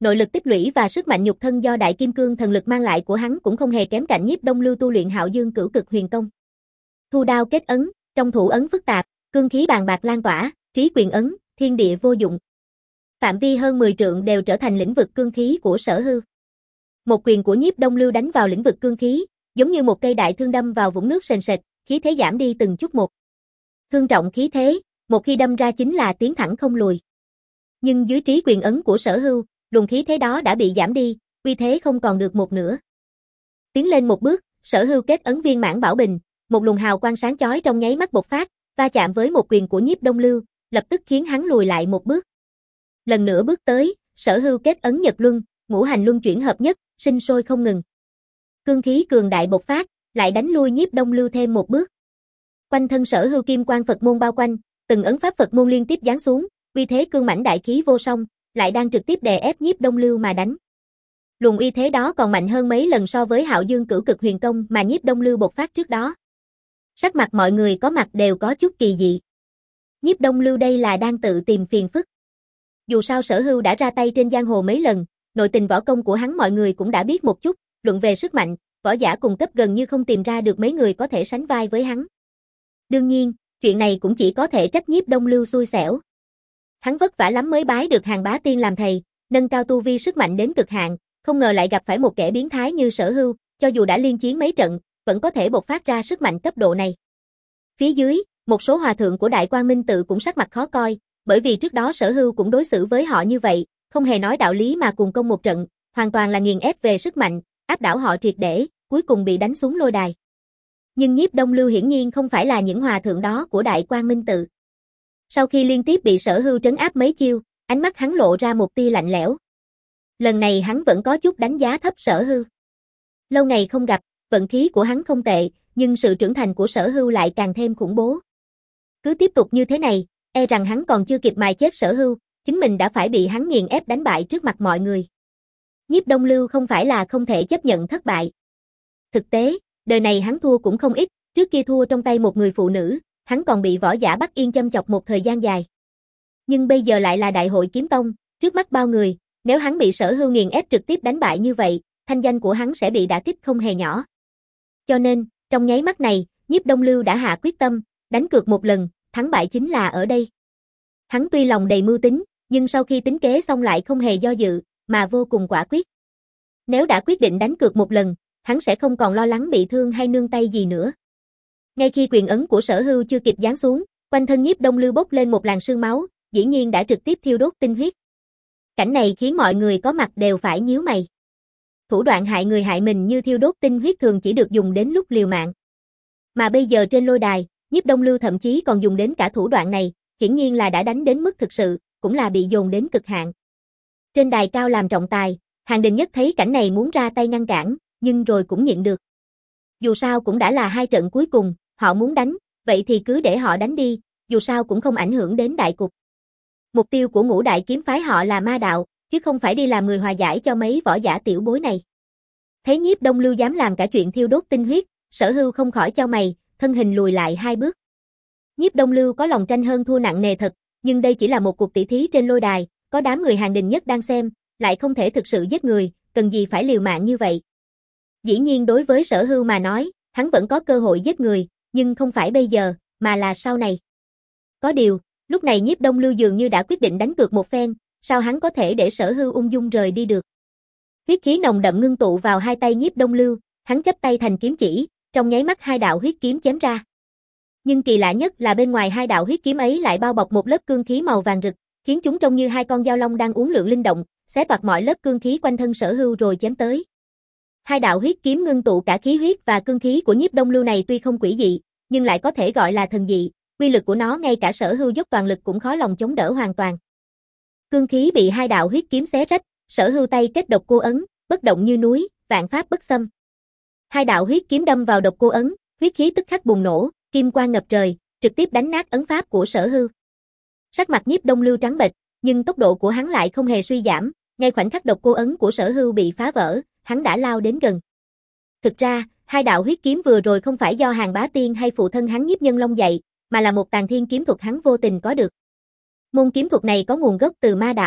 S1: Nội lực tích lũy và sức mạnh nhục thân do đại kim cương thần lực mang lại của hắn cũng không hề kém cạnh Nhiếp Đông Lưu tu luyện Hạo Dương Cửu Cực Huyền Công. Thu đao kết ấn, trong thủ ấn phức tạp, cương khí bàn bạc lan tỏa, trí quyền ấn, thiên địa vô dụng. Phạm vi hơn mười trượng đều trở thành lĩnh vực cương khí của Sở Hưu. Một quyền của Nhiếp Đông Lưu đánh vào lĩnh vực cương khí, giống như một cây đại thương đâm vào vũng nước sền sệt, khí thế giảm đi từng chút một. Thương trọng khí thế, một khi đâm ra chính là tiến thẳng không lùi. Nhưng dưới trí quyền ấn của Sở Hưu, luồng khí thế đó đã bị giảm đi, uy thế không còn được một nửa. Tiến lên một bước, Sở Hưu kết ấn viên mãn bảo bình, một luồng hào quang sáng chói trong nháy mắt bộc phát, va chạm với một quyền của Nhiếp Đông Lưu, lập tức khiến hắn lùi lại một bước. Lần nữa bước tới, Sở Hưu kết ấn Nhật Luân, ngũ hành luân chuyển hợp nhất, sinh sôi không ngừng. Cương khí cường đại bộc phát, lại đánh lui Nhiếp Đông Lưu thêm một bước. Quanh thân Sở Hưu kim quang Phật môn bao quanh, từng ấn pháp Phật môn liên tiếp giáng xuống, uy thế cương mãnh đại khí vô song, lại đang trực tiếp đè ép Nhiếp Đông Lưu mà đánh. Luồng uy thế đó còn mạnh hơn mấy lần so với Hạo Dương Cửu Cực Huyền Công mà Nhiếp Đông Lưu bộc phát trước đó. Sắc mặt mọi người có mặt đều có chút kỳ dị. Nhiếp Đông Lưu đây là đang tự tìm phiền phức. Dù sao Sở Hưu đã ra tay trên giang hồ mấy lần, nội tình võ công của hắn mọi người cũng đã biết một chút, luận về sức mạnh, võ giả cùng cấp gần như không tìm ra được mấy người có thể sánh vai với hắn. Đương nhiên, chuyện này cũng chỉ có thể trách Nhiếp Đông Lưu xui xẻo. Hắn vất vả lắm mới bái được Hàn Bá Tiên làm thầy, nâng cao tu vi sức mạnh đến cực hạn, không ngờ lại gặp phải một kẻ biến thái như Sở Hưu, cho dù đã liên chiến mấy trận, vẫn có thể bộc phát ra sức mạnh cấp độ này. Phía dưới, một số hòa thượng của Đại Quang Minh Tự cũng sắc mặt khó coi, bởi vì trước đó Sở Hưu cũng đối xử với họ như vậy, không hề nói đạo lý mà cùng công một trận, hoàn toàn là nghiền ép về sức mạnh, áp đảo họ triệt để, cuối cùng bị đánh xuống lôi đài. Nhưng Nhiếp Đông Lưu hiển nhiên không phải là những hòa thượng đó của Đại Quang Minh Tự. Sau khi liên tiếp bị Sở Hưu trấn áp mấy chiêu, ánh mắt hắn lộ ra một tia lạnh lẽo. Lần này hắn vẫn có chút đánh giá thấp Sở Hưu. Lâu ngày không gặp, vận khí của hắn không tệ, nhưng sự trưởng thành của Sở Hưu lại càng thêm khủng bố. Cứ tiếp tục như thế này, e rằng hắn còn chưa kịp mài chết Sở Hưu, chính mình đã phải bị hắn nghiền ép đánh bại trước mặt mọi người. Nhiếp Đông Lưu không phải là không thể chấp nhận thất bại. Thực tế, đời này hắn thua cũng không ít, trước kia thua trong tay một người phụ nữ, hắn còn bị võ giả Bắc Yên châm chọc một thời gian dài. Nhưng bây giờ lại là Đại hội Kiếm Tông, trước mắt bao người, nếu hắn bị Sở Hưu nghiền ép trực tiếp đánh bại như vậy, thanh danh của hắn sẽ bị đả kích không hề nhỏ. Cho nên, trong nháy mắt này, Nhiếp Đông Lưu đã hạ quyết tâm, đánh cược một lần, thắng bại chính là ở đây. Hắn tuy lòng đầy mưu tính, nhưng sau khi tính kế xong lại không hề do dự, mà vô cùng quả quyết. Nếu đã quyết định đánh cược một lần, hắn sẽ không còn lo lắng bị thương hay nương tay gì nữa. Ngay khi quyền ấn của Sở Hưu chưa kịp giáng xuống, quanh thân Nhiếp Đông Lưu bốc lên một làn sương máu, dĩ nhiên đã trực tiếp thiêu đốt tinh huyết. Cảnh này khiến mọi người có mặt đều phải nhíu mày. Thủ đoạn hại người hại mình như thiêu đốt tinh huyết thường chỉ được dùng đến lúc liều mạng. Mà bây giờ trên lôi đài, Nhiếp Đông Lưu thậm chí còn dùng đến cả thủ đoạn này, hiển nhiên là đã đánh đến mức thực sự, cũng là bị dồn đến cực hạn. Trên đài cao làm trọng tài, Hàn Đình Nhất thấy cảnh này muốn ra tay ngăn cản, nhưng rồi cũng nhịn được. Dù sao cũng đã là hai trận cuối cùng, họ muốn đánh, vậy thì cứ để họ đánh đi, dù sao cũng không ảnh hưởng đến đại cục. Mục tiêu của Ngũ Đại Kiếm phái họ là ma đạo, chứ không phải đi làm người hòa giải cho mấy võ giả tiểu bối này. Thấy Nhiếp Đông Lưu dám làm cả chuyện thiêu đốt tinh huyết, Sở Hưu không khỏi chau mày, thân hình lùi lại hai bước. Nhiếp Đông Lưu có lòng tranh hơn thua nặng nề thật, nhưng đây chỉ là một cuộc tỷ thí trên lôi đài, có đám người Hàn Đình Nhất đang xem, lại không thể thực sự giết người, cần gì phải liều mạng như vậy. Dĩ nhiên đối với Sở Hưu mà nói, hắn vẫn có cơ hội giết người, nhưng không phải bây giờ, mà là sau này. Có điều, lúc này Nhiếp Đông Lưu dường như đã quyết định đánh cược một phen, sao hắn có thể để Sở Hưu ung dung rời đi được. Huyết khí nồng đậm ngưng tụ vào hai tay Nhiếp Đông Lưu, hắn chắp tay thành kiếm chỉ, trong nháy mắt hai đạo huyết kiếm chém ra. Nhưng kỳ lạ nhất là bên ngoài hai đạo huyết kiếm ấy lại bao bọc một lớp cương khí màu vàng rực, khiến chúng trông như hai con dao long đang uốn lượn linh động, xé toạc mọi lớp cương khí quanh thân Sở Hưu rồi chém tới. Hai đạo huyết kiếm ngưng tụ cả khí huyết và cương khí của Nhiếp Đông Lưu này tuy không quỷ dị, nhưng lại có thể gọi là thần dị, uy lực của nó ngay cả Sở Hưu dốc toàn lực cũng khó lòng chống đỡ hoàn toàn. Cương khí bị hai đạo huyết kiếm xé rách, Sở Hưu tay kết độc cô ấn, bất động như núi, vạn pháp bất xâm. Hai đạo huyết kiếm đâm vào độc cô ấn, huyết khí tức khắc bùng nổ, kim quang ngập trời, trực tiếp đánh nát ấn pháp của Sở Hưu. Sắc mặt Nhiếp Đông Lưu trắng bệch, nhưng tốc độ của hắn lại không hề suy giảm, ngay khoảnh khắc độc cô ấn của Sở Hưu bị phá vỡ, hắn đã lao đến gần. Thực ra, hai đạo huyết kiếm vừa rồi không phải do Hàn Bá Tiên hay phụ thân hắn Nhiếp Nhân Long dạy, mà là một tàn thiên kiếm thuật hắn vô tình có được. Môn kiếm thuật này có nguồn gốc từ ma đạo,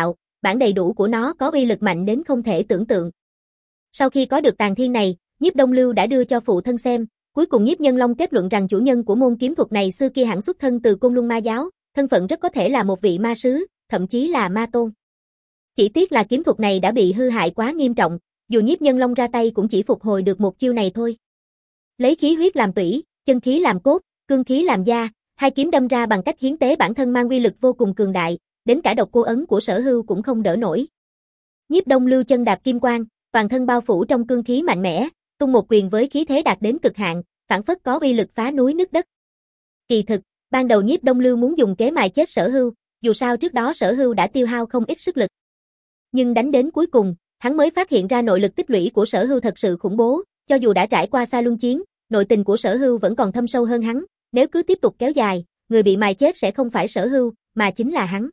S1: bản đầy đủ của nó có uy lực mạnh đến không thể tưởng tượng. Sau khi có được tàn thiên này, Nhiếp Đông Lưu đã đưa cho phụ thân xem, cuối cùng Nhiếp Nhân Long kết luận rằng chủ nhân của môn kiếm thuật này xưa kia hẳn xuất thân từ Côn Luân Ma giáo, thân phận rất có thể là một vị ma sứ, thậm chí là ma tôn. Chỉ tiếc là kiếm thuật này đã bị hư hại quá nghiêm trọng, dù Nhiếp Nhân Long ra tay cũng chỉ phục hồi được một chiêu này thôi. Lấy khí huyết làm tủy, chân khí làm cốt, cương khí làm da, hai kiếm đâm ra bằng cách hiến tế bản thân mang uy lực vô cùng cường đại, đến cả độc cô ấn của Sở Hưu cũng không đỡ nổi. Nhiếp Đông Lưu chân đạp kim quang, toàn thân bao phủ trong cương khí mạnh mẽ, tung một quyền với khí thế đạt đến cực hạn, phảng phất có uy lực phá núi nứt đất. Kỳ thực, ban đầu Nhiếp Đông Lưu muốn dùng kế mài chết Sở Hưu, dù sao trước đó Sở Hưu đã tiêu hao không ít sức lực. Nhưng đánh đến cuối cùng, hắn mới phát hiện ra nội lực tích lũy của Sở Hưu thật sự khủng bố, cho dù đã trải qua xa luân chiến, nội tình của Sở Hưu vẫn còn thâm sâu hơn hắn, nếu cứ tiếp tục kéo dài, người bị mài chết sẽ không phải Sở Hưu, mà chính là hắn.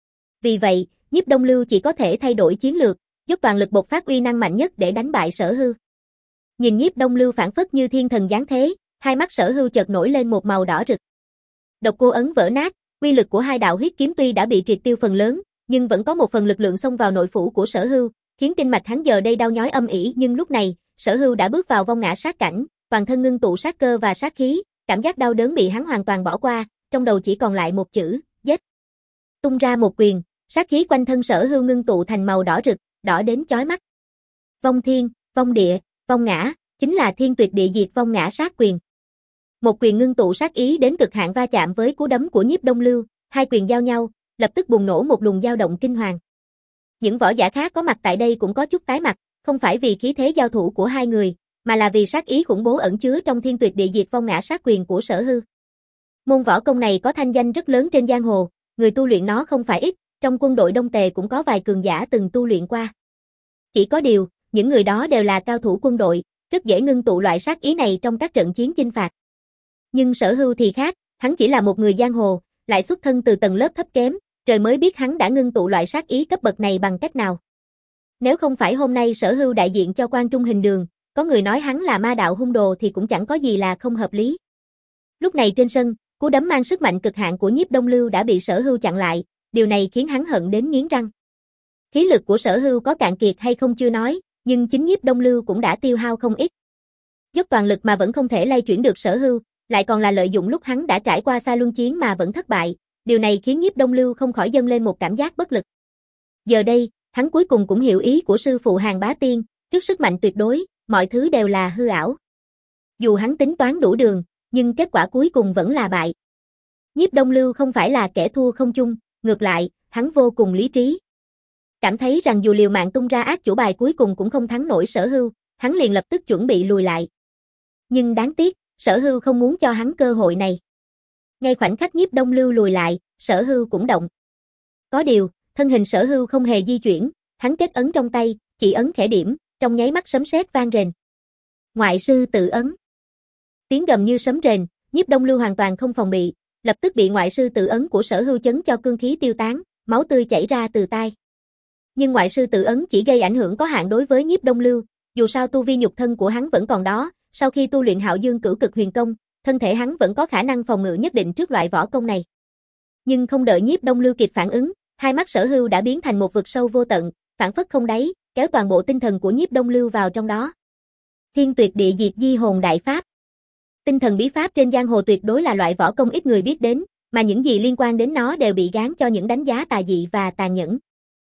S1: Vì vậy, Nhiếp Đông Lưu chỉ có thể thay đổi chiến lược, dốc toàn lực bộc phát uy năng mạnh nhất để đánh bại Sở Hưu. Nhìn Nhiếp Đông Lưu phảng phất như thiên thần giáng thế, hai mắt Sở Hưu chợt nổi lên một màu đỏ rực. Độc cô ấn vỡ nát, uy lực của hai đạo huyết kiếm tuy đã bị triệt tiêu phần lớn, nhưng vẫn có một phần lực lượng xông vào nội phủ của Sở Hưu, khiến kinh mạch hắn giờ đây đau nhói âm ỉ, nhưng lúc này, Sở Hưu đã bước vào vong ngã sát cảnh, toàn thân ngưng tụ sát cơ và sát khí, cảm giác đau đớn bị hắn hoàn toàn bỏ qua, trong đầu chỉ còn lại một chữ, giết. Tung ra một quyền, sát khí quanh thân Sở Hưu ngưng tụ thành màu đỏ rực, đỏ đến chói mắt. Vong thiên, vong địa, vong ngã, chính là thiên tuyệt địa diệt vong ngã sát quyền. Một quyền ngưng tụ sát ý đến cực hạn va chạm với cú đấm của Nhiếp Đông Lưu, hai quyền giao nhau, lập tức bùng nổ một luồng dao động kinh hoàng. Những võ giả khác có mặt tại đây cũng có chút tái mặt, không phải vì khí thế giao thủ của hai người, mà là vì sát ý khủng bố ẩn chứa trong thiên tuyệt địa diệt vong ngã sát quyền của Sở Hưu. Môn võ công này có thanh danh rất lớn trên giang hồ, người tu luyện nó không phải ít, trong quân đội Đông Tề cũng có vài cường giả từng tu luyện qua. Chỉ có điều, những người đó đều là cao thủ quân đội, rất dễ ngưng tụ loại sát ý này trong các trận chiến chinh phạt. Nhưng Sở Hưu thì khác, hắn chỉ là một người giang hồ, lại xuất thân từ tầng lớp thấp kém, trời mới biết hắn đã ngưng tụ loại sát ý cấp bậc này bằng cách nào. Nếu không phải hôm nay Sở Hưu đại diện cho Quan Trung Hình Đường, có người nói hắn là ma đạo hung đồ thì cũng chẳng có gì là không hợp lý. Lúc này trên sân, cú đấm mang sức mạnh cực hạn của Nhiếp Đông Lưu đã bị Sở Hưu chặn lại, điều này khiến hắn hận đến nghiến răng. Khí lực của Sở Hưu có cạn kiệt hay không chưa nói, nhưng chính Nhiếp Đông Lưu cũng đã tiêu hao không ít. Dốc toàn lực mà vẫn không thể lay chuyển được Sở Hưu, lại còn là lợi dụng lúc hắn đã trải qua xa luân chiến mà vẫn thất bại, điều này khiến Nhiếp Đông Lưu không khỏi dâng lên một cảm giác bất lực. Giờ đây, hắn cuối cùng cũng hiểu ý của sư phụ Hàn Bá Tiên, trước sức mạnh tuyệt đối, mọi thứ đều là hư ảo. Dù hắn tính toán đủ đường, nhưng kết quả cuối cùng vẫn là bại. Nhiếp Đông Lưu không phải là kẻ thua không chung, ngược lại, hắn vô cùng lý trí. Cảm thấy rằng dù liều mạng tung ra ác chủ bài cuối cùng cũng không thắng nổi Sở Hưu, hắn liền lập tức chuẩn bị lùi lại. Nhưng đáng tiếc, Sở Hưu không muốn cho hắn cơ hội này. Ngay khoảnh khắc Nhiếp Đông Lưu lùi lại, Sở Hưu cũng động. Có điều, thân hình Sở Hưu không hề di chuyển, hắn kết ấn trong tay, chỉ ấn khẽ điểm, trong nháy mắt sấm sét vang rền. Ngoại sư tự ấn. Tiếng gầm như sấm rền, Nhiếp Đông Lưu hoàn toàn không phòng bị, lập tức bị ngoại sư tự ấn của Sở Hưu chấn cho cương khí tiêu tán, máu tươi chảy ra từ tai. Nhưng ngoại sư tự ấn chỉ gây ảnh hưởng có hạn đối với Nhiếp Đông Lưu, dù sao tu vi nhục thân của hắn vẫn còn đó, sau khi tu luyện Hạo Dương Cửu Cực Huyền Công, thân thể hắn vẫn có khả năng phòng ngự nhất định trước loại võ công này. Nhưng không đợi Nhiếp Đông Lưu kịp phản ứng, hai mắt Sở Hưu đã biến thành một vực sâu vô tận, phảng phất không đáy, kéo toàn bộ tinh thần của Nhiếp Đông Lưu vào trong đó. Thiên tuyệt địa diệt di hồn đại pháp. Tinh thần bí pháp trên giang hồ tuyệt đối là loại võ công ít người biết đến, mà những gì liên quan đến nó đều bị gán cho những đánh giá tà dị và tàn nhẫn.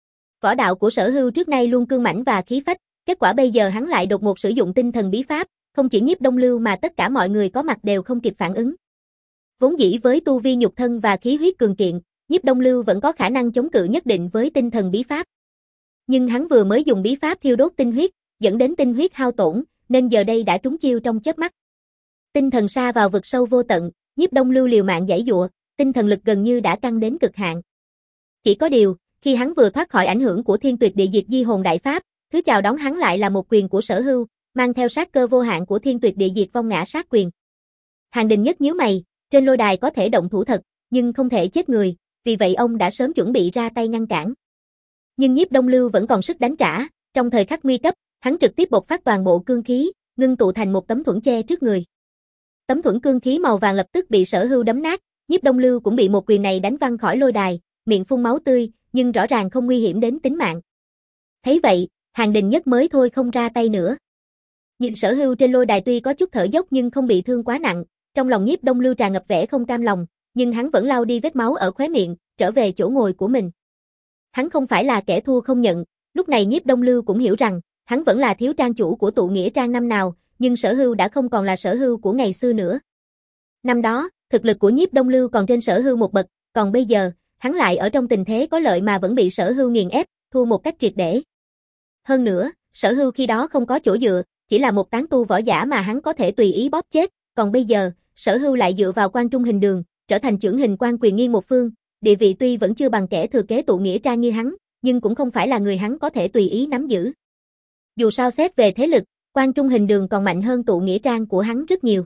S1: Võ đạo của Sở Hưu trước nay luôn cương mãnh và khí phách, kết quả bây giờ hắn lại đột ngột sử dụng tinh thần bí pháp, không chỉ Nhiếp Đông Lưu mà tất cả mọi người có mặt đều không kịp phản ứng. Vốn dĩ với tu vi nhục thân và khí huyết cường kiện, Nhiếp Đông Lưu vẫn có khả năng chống cự nhất định với tinh thần bí pháp. Nhưng hắn vừa mới dùng bí pháp thiêu đốt tinh huyết, dẫn đến tinh huyết hao tổn, nên giờ đây đã trúng chiêu trong chớp mắt. Tinh thần sa vào vực sâu vô tận, Nhiếp Đông Lưu liều mạng giãy giụa, tinh thần lực gần như đã căng đến cực hạn. Chỉ có điều, khi hắn vừa thoát khỏi ảnh hưởng của Thiên Tuyệt Địa Diệt Di Hồn Đại Pháp, thứ chào đón hắn lại là một quyền của Sở Hưu, mang theo sát cơ vô hạn của Thiên Tuyệt Địa Diệt Vong Ngã Sát Quyền. Hàn Đình Nhất nhíu mày, trên lôi đài có thể động thủ thật, nhưng không thể chết người, vì vậy ông đã sớm chuẩn bị ra tay ngăn cản. Nhưng Nhiếp Đông Lưu vẫn còn sức đánh trả, trong thời khắc nguy cấp, hắn trực tiếp bộc phát toàn bộ cương khí, ngưng tụ thành một tấm thuẫn che trước người. Tấm thuẫn cương khí màu vàng lập tức bị Sở Hưu đấm nát, Nhiếp Đông Lưu cũng bị một quyền này đánh văng khỏi lôi đài, miệng phun máu tươi, nhưng rõ ràng không nguy hiểm đến tính mạng. Thấy vậy, Hàng Đình Nhất mới thôi không ra tay nữa. Nhìn Sở Hưu trên lôi đài tuy có chút thở dốc nhưng không bị thương quá nặng, trong lòng Nhiếp Đông Lưu tràn ngập vẻ không cam lòng, nhưng hắn vẫn lau đi vết máu ở khóe miệng, trở về chỗ ngồi của mình. Hắn không phải là kẻ thua không nhận, lúc này Nhiếp Đông Lưu cũng hiểu rằng, hắn vẫn là thiếu trang chủ của tụ nghĩa trang năm nào, nhưng Sở Hưu đã không còn là Sở Hưu của ngày xưa nữa. Năm đó, thực lực của Nhiếp Đông Lưu còn trên Sở Hưu một bậc, còn bây giờ, hắn lại ở trong tình thế có lợi mà vẫn bị Sở Hưu nghiền ép, thua một cách triệt để. Hơn nữa, Sở Hưu khi đó không có chỗ dựa, chỉ là một tán tu võ giả mà hắn có thể tùy ý bóp chết, còn bây giờ, Sở Hưu lại dựa vào Quan Trung Hình Đường, trở thành chưởng hình quan quyền nghiêng một phương, địa vị tuy vẫn chưa bằng kẻ thừa kế tụ nghĩa trang như hắn, nhưng cũng không phải là người hắn có thể tùy ý nắm giữ. Dù sao xét về thế lực, Quan Trung Hình Đường còn mạnh hơn tụ nghĩa trang của hắn rất nhiều.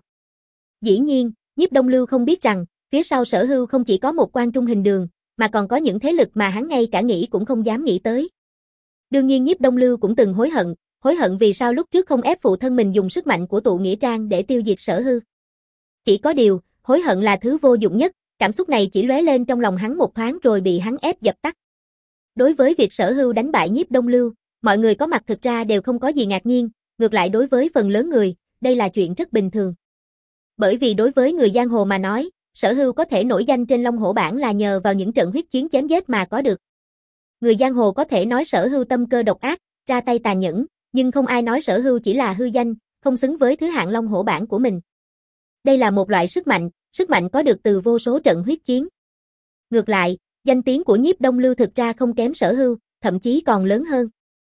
S1: Dĩ nhiên, Nhiếp Đông Lưu không biết rằng, phía sau Sở Hưu không chỉ có một Quan Trung Hình Đường, mà còn có những thế lực mà hắn ngay cả nghĩ cũng không dám nghĩ tới. Đương nhiên Nhiếp Đông Lưu cũng từng hối hận, hối hận vì sao lúc trước không ép phụ thân mình dùng sức mạnh của tụ nghĩa trang để tiêu diệt Sở Hưu. Chỉ có điều, hối hận là thứ vô dụng nhất, cảm xúc này chỉ lóe lên trong lòng hắn một thoáng rồi bị hắn ép dập tắt. Đối với việc Sở Hưu đánh bại Nhiếp Đông Lưu, mọi người có mặt thực ra đều không có gì ngạc nhiên, ngược lại đối với phần lớn người, đây là chuyện rất bình thường. Bởi vì đối với người giang hồ mà nói, Sở Hưu có thể nổi danh trên Long Hổ bảng là nhờ vào những trận huyết chiến chém giết mà có được. Người giang hồ có thể nói Sở Hưu tâm cơ độc ác, ra tay tàn nhẫn, nhưng không ai nói Sở Hưu chỉ là hư danh, không xứng với thứ hạng Long Hổ bảng của mình. Đây là một loại sức mạnh, sức mạnh có được từ vô số trận huyết chiến. Ngược lại, danh tiếng của Nhiếp Đông Lưu thực ra không kém Sở Hưu, thậm chí còn lớn hơn.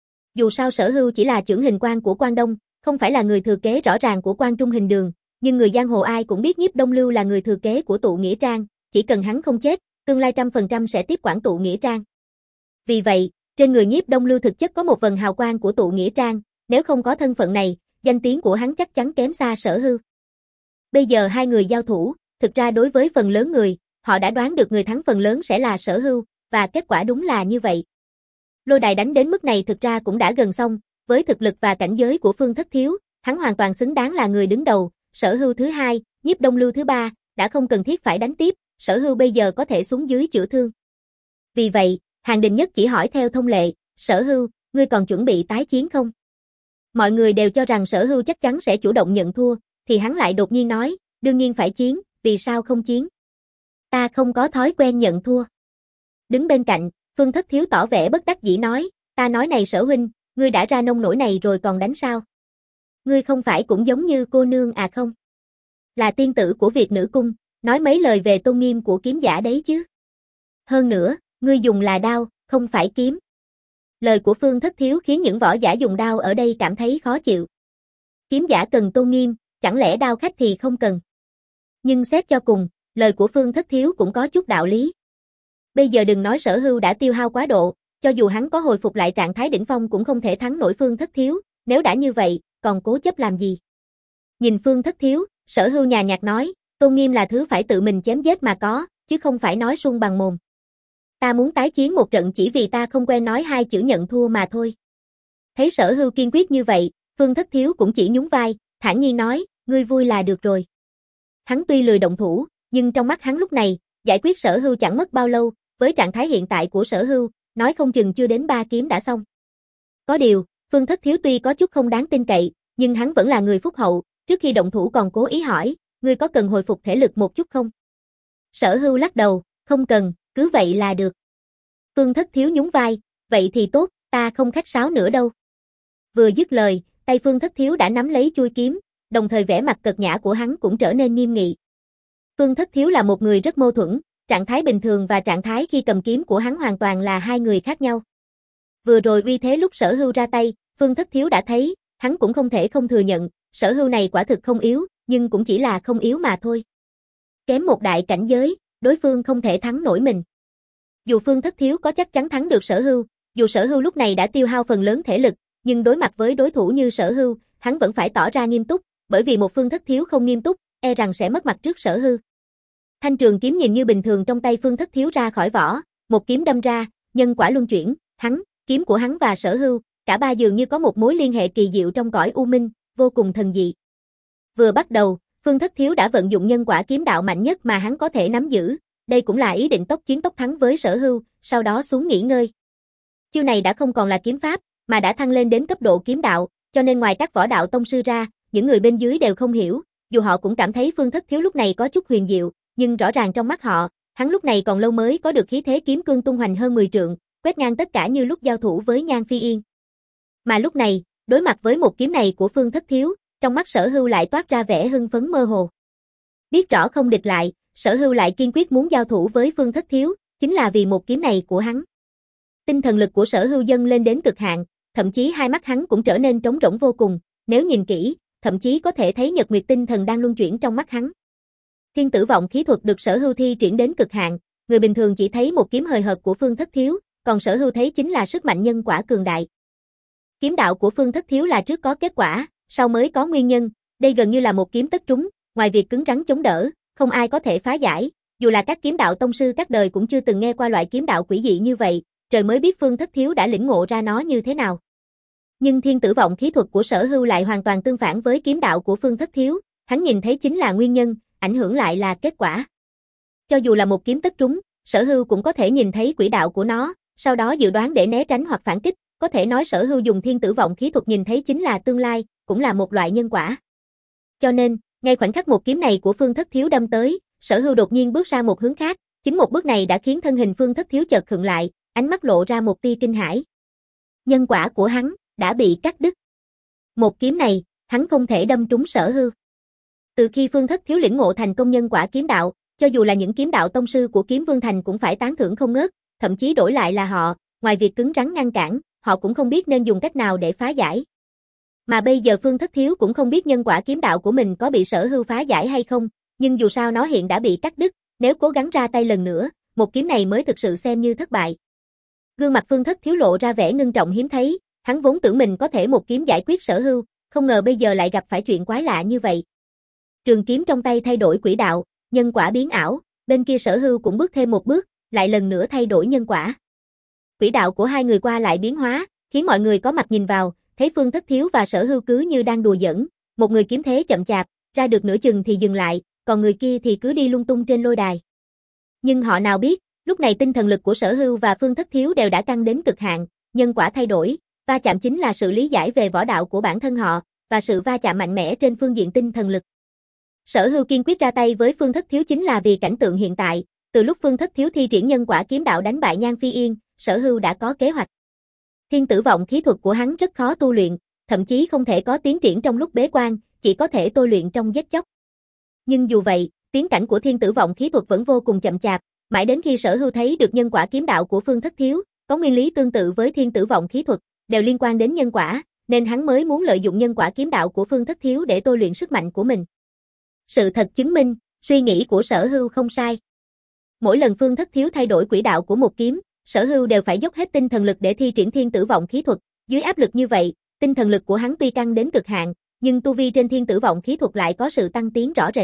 S1: Dù sao Sở Hưu chỉ là chưởng hình quan của Quan Đông, không phải là người thừa kế rõ ràng của Quan Trung Hình Đường, nhưng người giang hồ ai cũng biết Nhiếp Đông Lưu là người thừa kế của tụ nghĩa trang, chỉ cần hắn không chết, tương lai trăm phần trăm sẽ tiếp quản tụ nghĩa trang. Vì vậy, trên người Nhiếp Đông Lưu thực chất có một vầng hào quang của tụ nghĩa trang, nếu không có thân phận này, danh tiếng của hắn chắc chắn kém xa Sở Hưu. Bây giờ hai người giao thủ, thực ra đối với phần lớn người, họ đã đoán được người thắng phần lớn sẽ là Sở Hưu, và kết quả đúng là như vậy. Lôi đài đánh đến mức này thực ra cũng đã gần xong, với thực lực và cảnh giới của Phương Thất Thiếu, hắn hoàn toàn xứng đáng là người đứng đầu, Sở Hưu thứ hai, Nhiếp Đông Lưu thứ ba, đã không cần thiết phải đánh tiếp, Sở Hưu bây giờ có thể xuống dưới chữa thương. Vì vậy, Hàng Đình Nhất chỉ hỏi theo thông lệ, Sở Hưu, ngươi còn chuẩn bị tái chiến không? Mọi người đều cho rằng Sở Hưu chắc chắn sẽ chủ động nhận thua, thì hắn lại đột nhiên nói, đương nhiên phải chiến, vì sao không chiến? Ta không có thói quen nhận thua. Đứng bên cạnh, Phương Thất Thiếu tỏ vẻ bất đắc dĩ nói, ta nói này Sở huynh, ngươi đã ra nông nổi này rồi còn đánh sao? Ngươi không phải cũng giống như cô nương à không? Là tiên tử của Việt Nữ Cung, nói mấy lời về tôn nghiêm của kiếm giả đấy chứ. Hơn nữa, ngươi dùng là đao, không phải kiếm. Lời của Phương Thất Thiếu khiến những võ giả dùng đao ở đây cảm thấy khó chịu. Kiếm giả cần tôn nghiêm, chẳng lẽ đao khách thì không cần? Nhưng xét cho cùng, lời của Phương Thất Thiếu cũng có chút đạo lý. Bây giờ đừng nói Sở Hưu đã tiêu hao quá độ, cho dù hắn có hồi phục lại trạng thái đỉnh phong cũng không thể thắng nổi Phương Thất Thiếu, nếu đã như vậy, còn cố chấp làm gì? Nhìn Phương Thất Thiếu, Sở Hưu nhàn nhạt nói, tôn nghiêm là thứ phải tự mình chém giết mà có, chứ không phải nói suông bằng mồm. Ta muốn tái chiến một trận chỉ vì ta không quen nói hai chữ nhận thua mà thôi. Thấy Sở Hưu kiên quyết như vậy, Phương Thất Thiếu cũng chỉ nhún vai, thản nhiên nói, ngươi vui là được rồi. Hắn tuy lười động thủ, nhưng trong mắt hắn lúc này, giải quyết Sở Hưu chẳng mất bao lâu, với trạng thái hiện tại của Sở Hưu, nói không chừng chưa đến ba kiếm đã xong. Có điều, Phương Thất Thiếu tuy có chút không đáng tin cậy, nhưng hắn vẫn là người phúc hậu, trước khi động thủ còn cố ý hỏi, ngươi có cần hồi phục thể lực một chút không? Sở Hưu lắc đầu, không cần, cứ vậy là được. Phương Thất Thiếu nhún vai, vậy thì tốt, ta không khách sáo nữa đâu. Vừa dứt lời, tay Phương Thất Thiếu đã nắm lấy chuôi kiếm, đồng thời vẻ mặt cợt nhã của hắn cũng trở nên nghiêm nghị. Phương Thất Thiếu là một người rất mâu thuẫn, trạng thái bình thường và trạng thái khi cầm kiếm của hắn hoàn toàn là hai người khác nhau. Vừa rồi uy thế lúc Sở Hưu ra tay, Phương Thất Thiếu đã thấy, hắn cũng không thể không thừa nhận, Sở Hưu này quả thực không yếu, nhưng cũng chỉ là không yếu mà thôi. Kém một đại cảnh giới, đối phương không thể thắng nổi mình. Dù Phương Thất Thiếu có chắc chắn thắng được Sở Hưu, dù Sở Hưu lúc này đã tiêu hao phần lớn thể lực, nhưng đối mặt với đối thủ như Sở Hưu, hắn vẫn phải tỏ ra nghiêm túc, bởi vì một Phương Thất Thiếu không nghiêm túc, e rằng sẽ mất mặt trước Sở Hưu. Thanh trường kiếm nhìn như bình thường trong tay Phương Thất Thiếu ra khỏi vỏ, một kiếm đâm ra, nhân quả luân chuyển, hắn, kiếm của hắn và Sở Hưu, cả ba dường như có một mối liên hệ kỳ diệu trong cõi u minh, vô cùng thần dị. Vừa bắt đầu, Phương Thất Thiếu đã vận dụng nhân quả kiếm đạo mạnh nhất mà hắn có thể nắm giữ, đây cũng là ý định tốc chiến tốc thắng với Sở Hưu, sau đó xuống nghỉ ngơi. Chiêu này đã không còn là kiếm pháp, mà đã thăng lên đến cấp độ kiếm đạo, cho nên ngoài các võ đạo tông sư ra, những người bên dưới đều không hiểu, dù họ cũng cảm thấy Phương Thất Thiếu lúc này có chút huyền diệu, nhưng rõ ràng trong mắt họ, hắn lúc này còn lâu mới có được khí thế kiếm cương tung hoành hơn mười trượng, quét ngang tất cả như lúc giao thủ với Nhan Phi Yên. Mà lúc này, đối mặt với một kiếm này của Phương Thất Thiếu, trong mắt Sở Hưu lại toát ra vẻ hưng phấn mơ hồ. Biết rõ không địch lại, Sở Hưu lại kiên quyết muốn giao thủ với Phương Thất Thiếu, chính là vì một kiếm này của hắn. Tinh thần lực của Sở Hưu dâng lên đến cực hạn, thậm chí hai mắt hắn cũng trở nên trống rỗng vô cùng, nếu nhìn kỹ, thậm chí có thể thấy nhật nguyệt tinh thần đang luân chuyển trong mắt hắn. Thiên tử vọng khí thuật được Sở Hưu thi triển đến cực hạn, người bình thường chỉ thấy một kiếm hời hợt của Phương Thất Thiếu, còn Sở Hưu thấy chính là sức mạnh nhân quả cường đại. Kiếm đạo của Phương Thất Thiếu là trước có kết quả, sau mới có nguyên nhân, đây gần như là một kiếm tất trúng, ngoài việc cứng rắn chống đỡ, không ai có thể phá giải, dù là các kiếm đạo tông sư các đời cũng chưa từng nghe qua loại kiếm đạo quỷ dị như vậy, trời mới biết Phương Thất Thiếu đã lĩnh ngộ ra nó như thế nào. Nhưng thiên tử vọng khí thuật của Sở Hưu lại hoàn toàn tương phản với kiếm đạo của Phương Thất Thiếu, hắn nhìn thấy chính là nguyên nhân, ảnh hưởng lại là kết quả. Cho dù là một kiếm tất trúng, Sở Hưu cũng có thể nhìn thấy quỹ đạo của nó, sau đó dự đoán để né tránh hoặc phản kích, có thể nói Sở Hưu dùng thiên tử vọng khí thuật nhìn thấy chính là tương lai, cũng là một loại nhân quả. Cho nên, ngay khoảnh khắc một kiếm này của Phương Thất Thiếu đâm tới, Sở Hưu đột nhiên bước sang một hướng khác, chính một bước này đã khiến thân hình Phương Thất Thiếu chợt khựng lại, ánh mắt lộ ra một tia kinh hãi. Nhân quả của hắn đã bị cắt đứt. Một kiếm này, hắn không thể đâm trúng Sở Hưu. Từ khi Phương Thất Thiếu lĩnh ngộ thành công nhân quả kiếm đạo, cho dù là những kiếm đạo tông sư của Kiếm Vương Thành cũng phải tán thưởng không ngớt, thậm chí đổi lại là họ, ngoài việc cứng rắn ngăn cản, họ cũng không biết nên dùng cách nào để phá giải. Mà bây giờ Phương Thất Thiếu cũng không biết nhân quả kiếm đạo của mình có bị Sở Hưu phá giải hay không, nhưng dù sao nó hiện đã bị cắt đứt, nếu cố gắng ra tay lần nữa, một kiếm này mới thực sự xem như thất bại. Gương mặt Phương Thất Thiếu lộ ra vẻ ngưng trọng hiếm thấy, hắn vốn tưởng mình có thể một kiếm giải quyết Sở Hưu, không ngờ bây giờ lại gặp phải chuyện quái lạ như vậy. Trường kiếm trong tay thay đổi quỹ đạo, nhân quả biến ảo, bên kia Sở Hưu cũng bước thêm một bước, lại lần nữa thay đổi nhân quả. Quỹ đạo của hai người qua lại biến hóa, khiến mọi người có mặt nhìn vào, thấy Phương Thất Thiếu và Sở Hưu cứ như đang đùa giỡn, một người kiếm thế chậm chạp, ra được nửa chừng thì dừng lại, còn người kia thì cứ đi lung tung trên lôi đài. Nhưng họ nào biết, lúc này tinh thần lực của Sở Hưu và Phương Thất Thiếu đều đã căng đến cực hạn, nhân quả thay đổi, va chạm chính là sự lý giải về võ đạo của bản thân họ, và sự va chạm mạnh mẽ trên phương diện tinh thần lực. Sở Hưu kiên quyết ra tay với Phương Thất Thiếu chính là vì cảnh tượng hiện tại, từ lúc Phương Thất Thiếu thi triển nhân quả kiếm đạo đánh bại Nhan Phi Yên, Sở Hưu đã có kế hoạch. Thiên tử vọng khí thuật của hắn rất khó tu luyện, thậm chí không thể có tiến triển trong lúc bế quan, chỉ có thể tôi luyện trong giết chóc. Nhưng dù vậy, tiến cảnh của thiên tử vọng khí thuật vẫn vô cùng chậm chạp, mãi đến khi Sở Hưu thấy được nhân quả kiếm đạo của Phương Thất Thiếu, có nguyên lý tương tự với thiên tử vọng khí thuật, đều liên quan đến nhân quả, nên hắn mới muốn lợi dụng nhân quả kiếm đạo của Phương Thất Thiếu để tôi luyện sức mạnh của mình. Sự thật chứng minh, suy nghĩ của Sở Hưu không sai. Mỗi lần Phương Thất Thiếu thay đổi quỹ đạo của một kiếm, Sở Hưu đều phải dốc hết tinh thần lực để thi triển thiên tử vọng khí thuật, dưới áp lực như vậy, tinh thần lực của hắn tuy căng đến cực hạn, nhưng tu vi trên thiên tử vọng khí thuật lại có sự tăng tiến rõ rệt.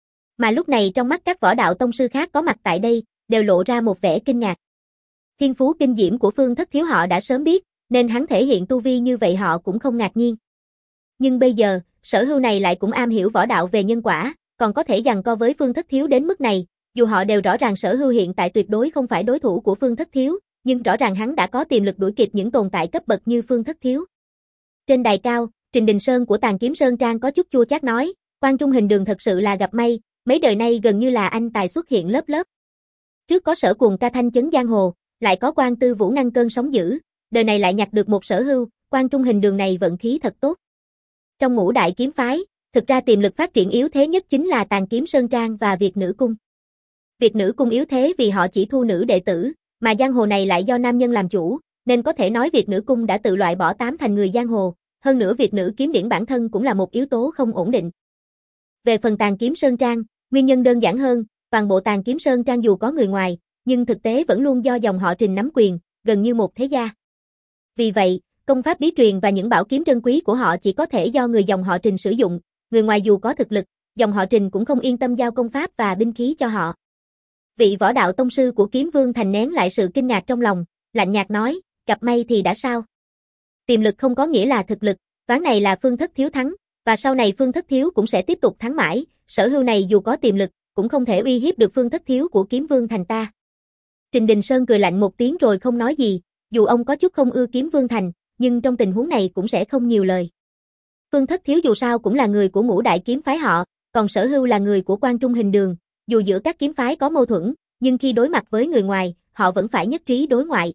S1: Mà lúc này trong mắt các võ đạo tông sư khác có mặt tại đây, đều lộ ra một vẻ kinh ngạc. Thiên phú kinh diễm của Phương Thất Thiếu họ đã sớm biết, nên hắn thể hiện tu vi như vậy họ cũng không ngạc nhiên. Nhưng bây giờ, Sở Hưu này lại cũng am hiểu võ đạo về nhân quả, còn có thể giằng co với Phương Thất Thiếu đến mức này, dù họ đều rõ ràng Sở Hưu hiện tại tuyệt đối không phải đối thủ của Phương Thất Thiếu, nhưng rõ ràng hắn đã có tiềm lực đuổi kịp những tồn tại cấp bậc như Phương Thất Thiếu. Trên đài cao, Trình Đình Sơn của Tàn Kiếm Sơn Trang có chút chua chát nói, Quan Trung Hình Đường thật sự là gặp may, mấy đời nay gần như là anh tài xuất hiện lớp lớp. Trước có Sở Cuồng ca thanh chấn giang hồ, lại có Quan Tư Vũ ngăn cơn sóng dữ, đời này lại nhặt được một Sở Hưu, Quan Trung Hình Đường này vận khí thật tốt. Trong ngũ đại kiếm phái, thực ra tiềm lực phát triển yếu thế nhất chính là Tàn Kiếm Sơn Trang và Việt Nữ Cung. Việt Nữ Cung yếu thế vì họ chỉ thu nữ đệ tử, mà giang hồ này lại do nam nhân làm chủ, nên có thể nói Việt Nữ Cung đã tự loại bỏ tám thành người giang hồ, hơn nữa Việt Nữ kiếm điển bản thân cũng là một yếu tố không ổn định. Về phần Tàn Kiếm Sơn Trang, nguyên nhân đơn giản hơn, toàn bộ Tàn Kiếm Sơn Trang dù có người ngoài, nhưng thực tế vẫn luôn do dòng họ Trình nắm quyền, gần như một thế gia. Vì vậy, công pháp bí truyền và những bảo kiếm trân quý của họ chỉ có thể do người dòng họ Trình sử dụng, người ngoài dù có thực lực, dòng họ Trình cũng không yên tâm giao công pháp và binh khí cho họ. Vị võ đạo tông sư của Kiếm Vương Thành nén lại sự kinh ngạc trong lòng, lạnh nhạt nói, gặp may thì đã sao? Tiềm lực không có nghĩa là thực lực, ván này là Phương Thất Thiếu thắng, và sau này Phương Thất Thiếu cũng sẽ tiếp tục thắng mãi, Sở Hưu này dù có tiềm lực, cũng không thể uy hiếp được Phương Thất Thiếu của Kiếm Vương Thành ta. Trình Đình Sơn cười lạnh một tiếng rồi không nói gì, dù ông có chút không ưa Kiếm Vương Thành, nhưng trong tình huống này cũng sẽ không nhiều lời. Phương Thất Thiếu dù sao cũng là người của Ngũ Đại kiếm phái họ, còn Sở Hưu là người của Quan Trung Hình Đường, dù giữa các kiếm phái có mâu thuẫn, nhưng khi đối mặt với người ngoài, họ vẫn phải nhất trí đối ngoại.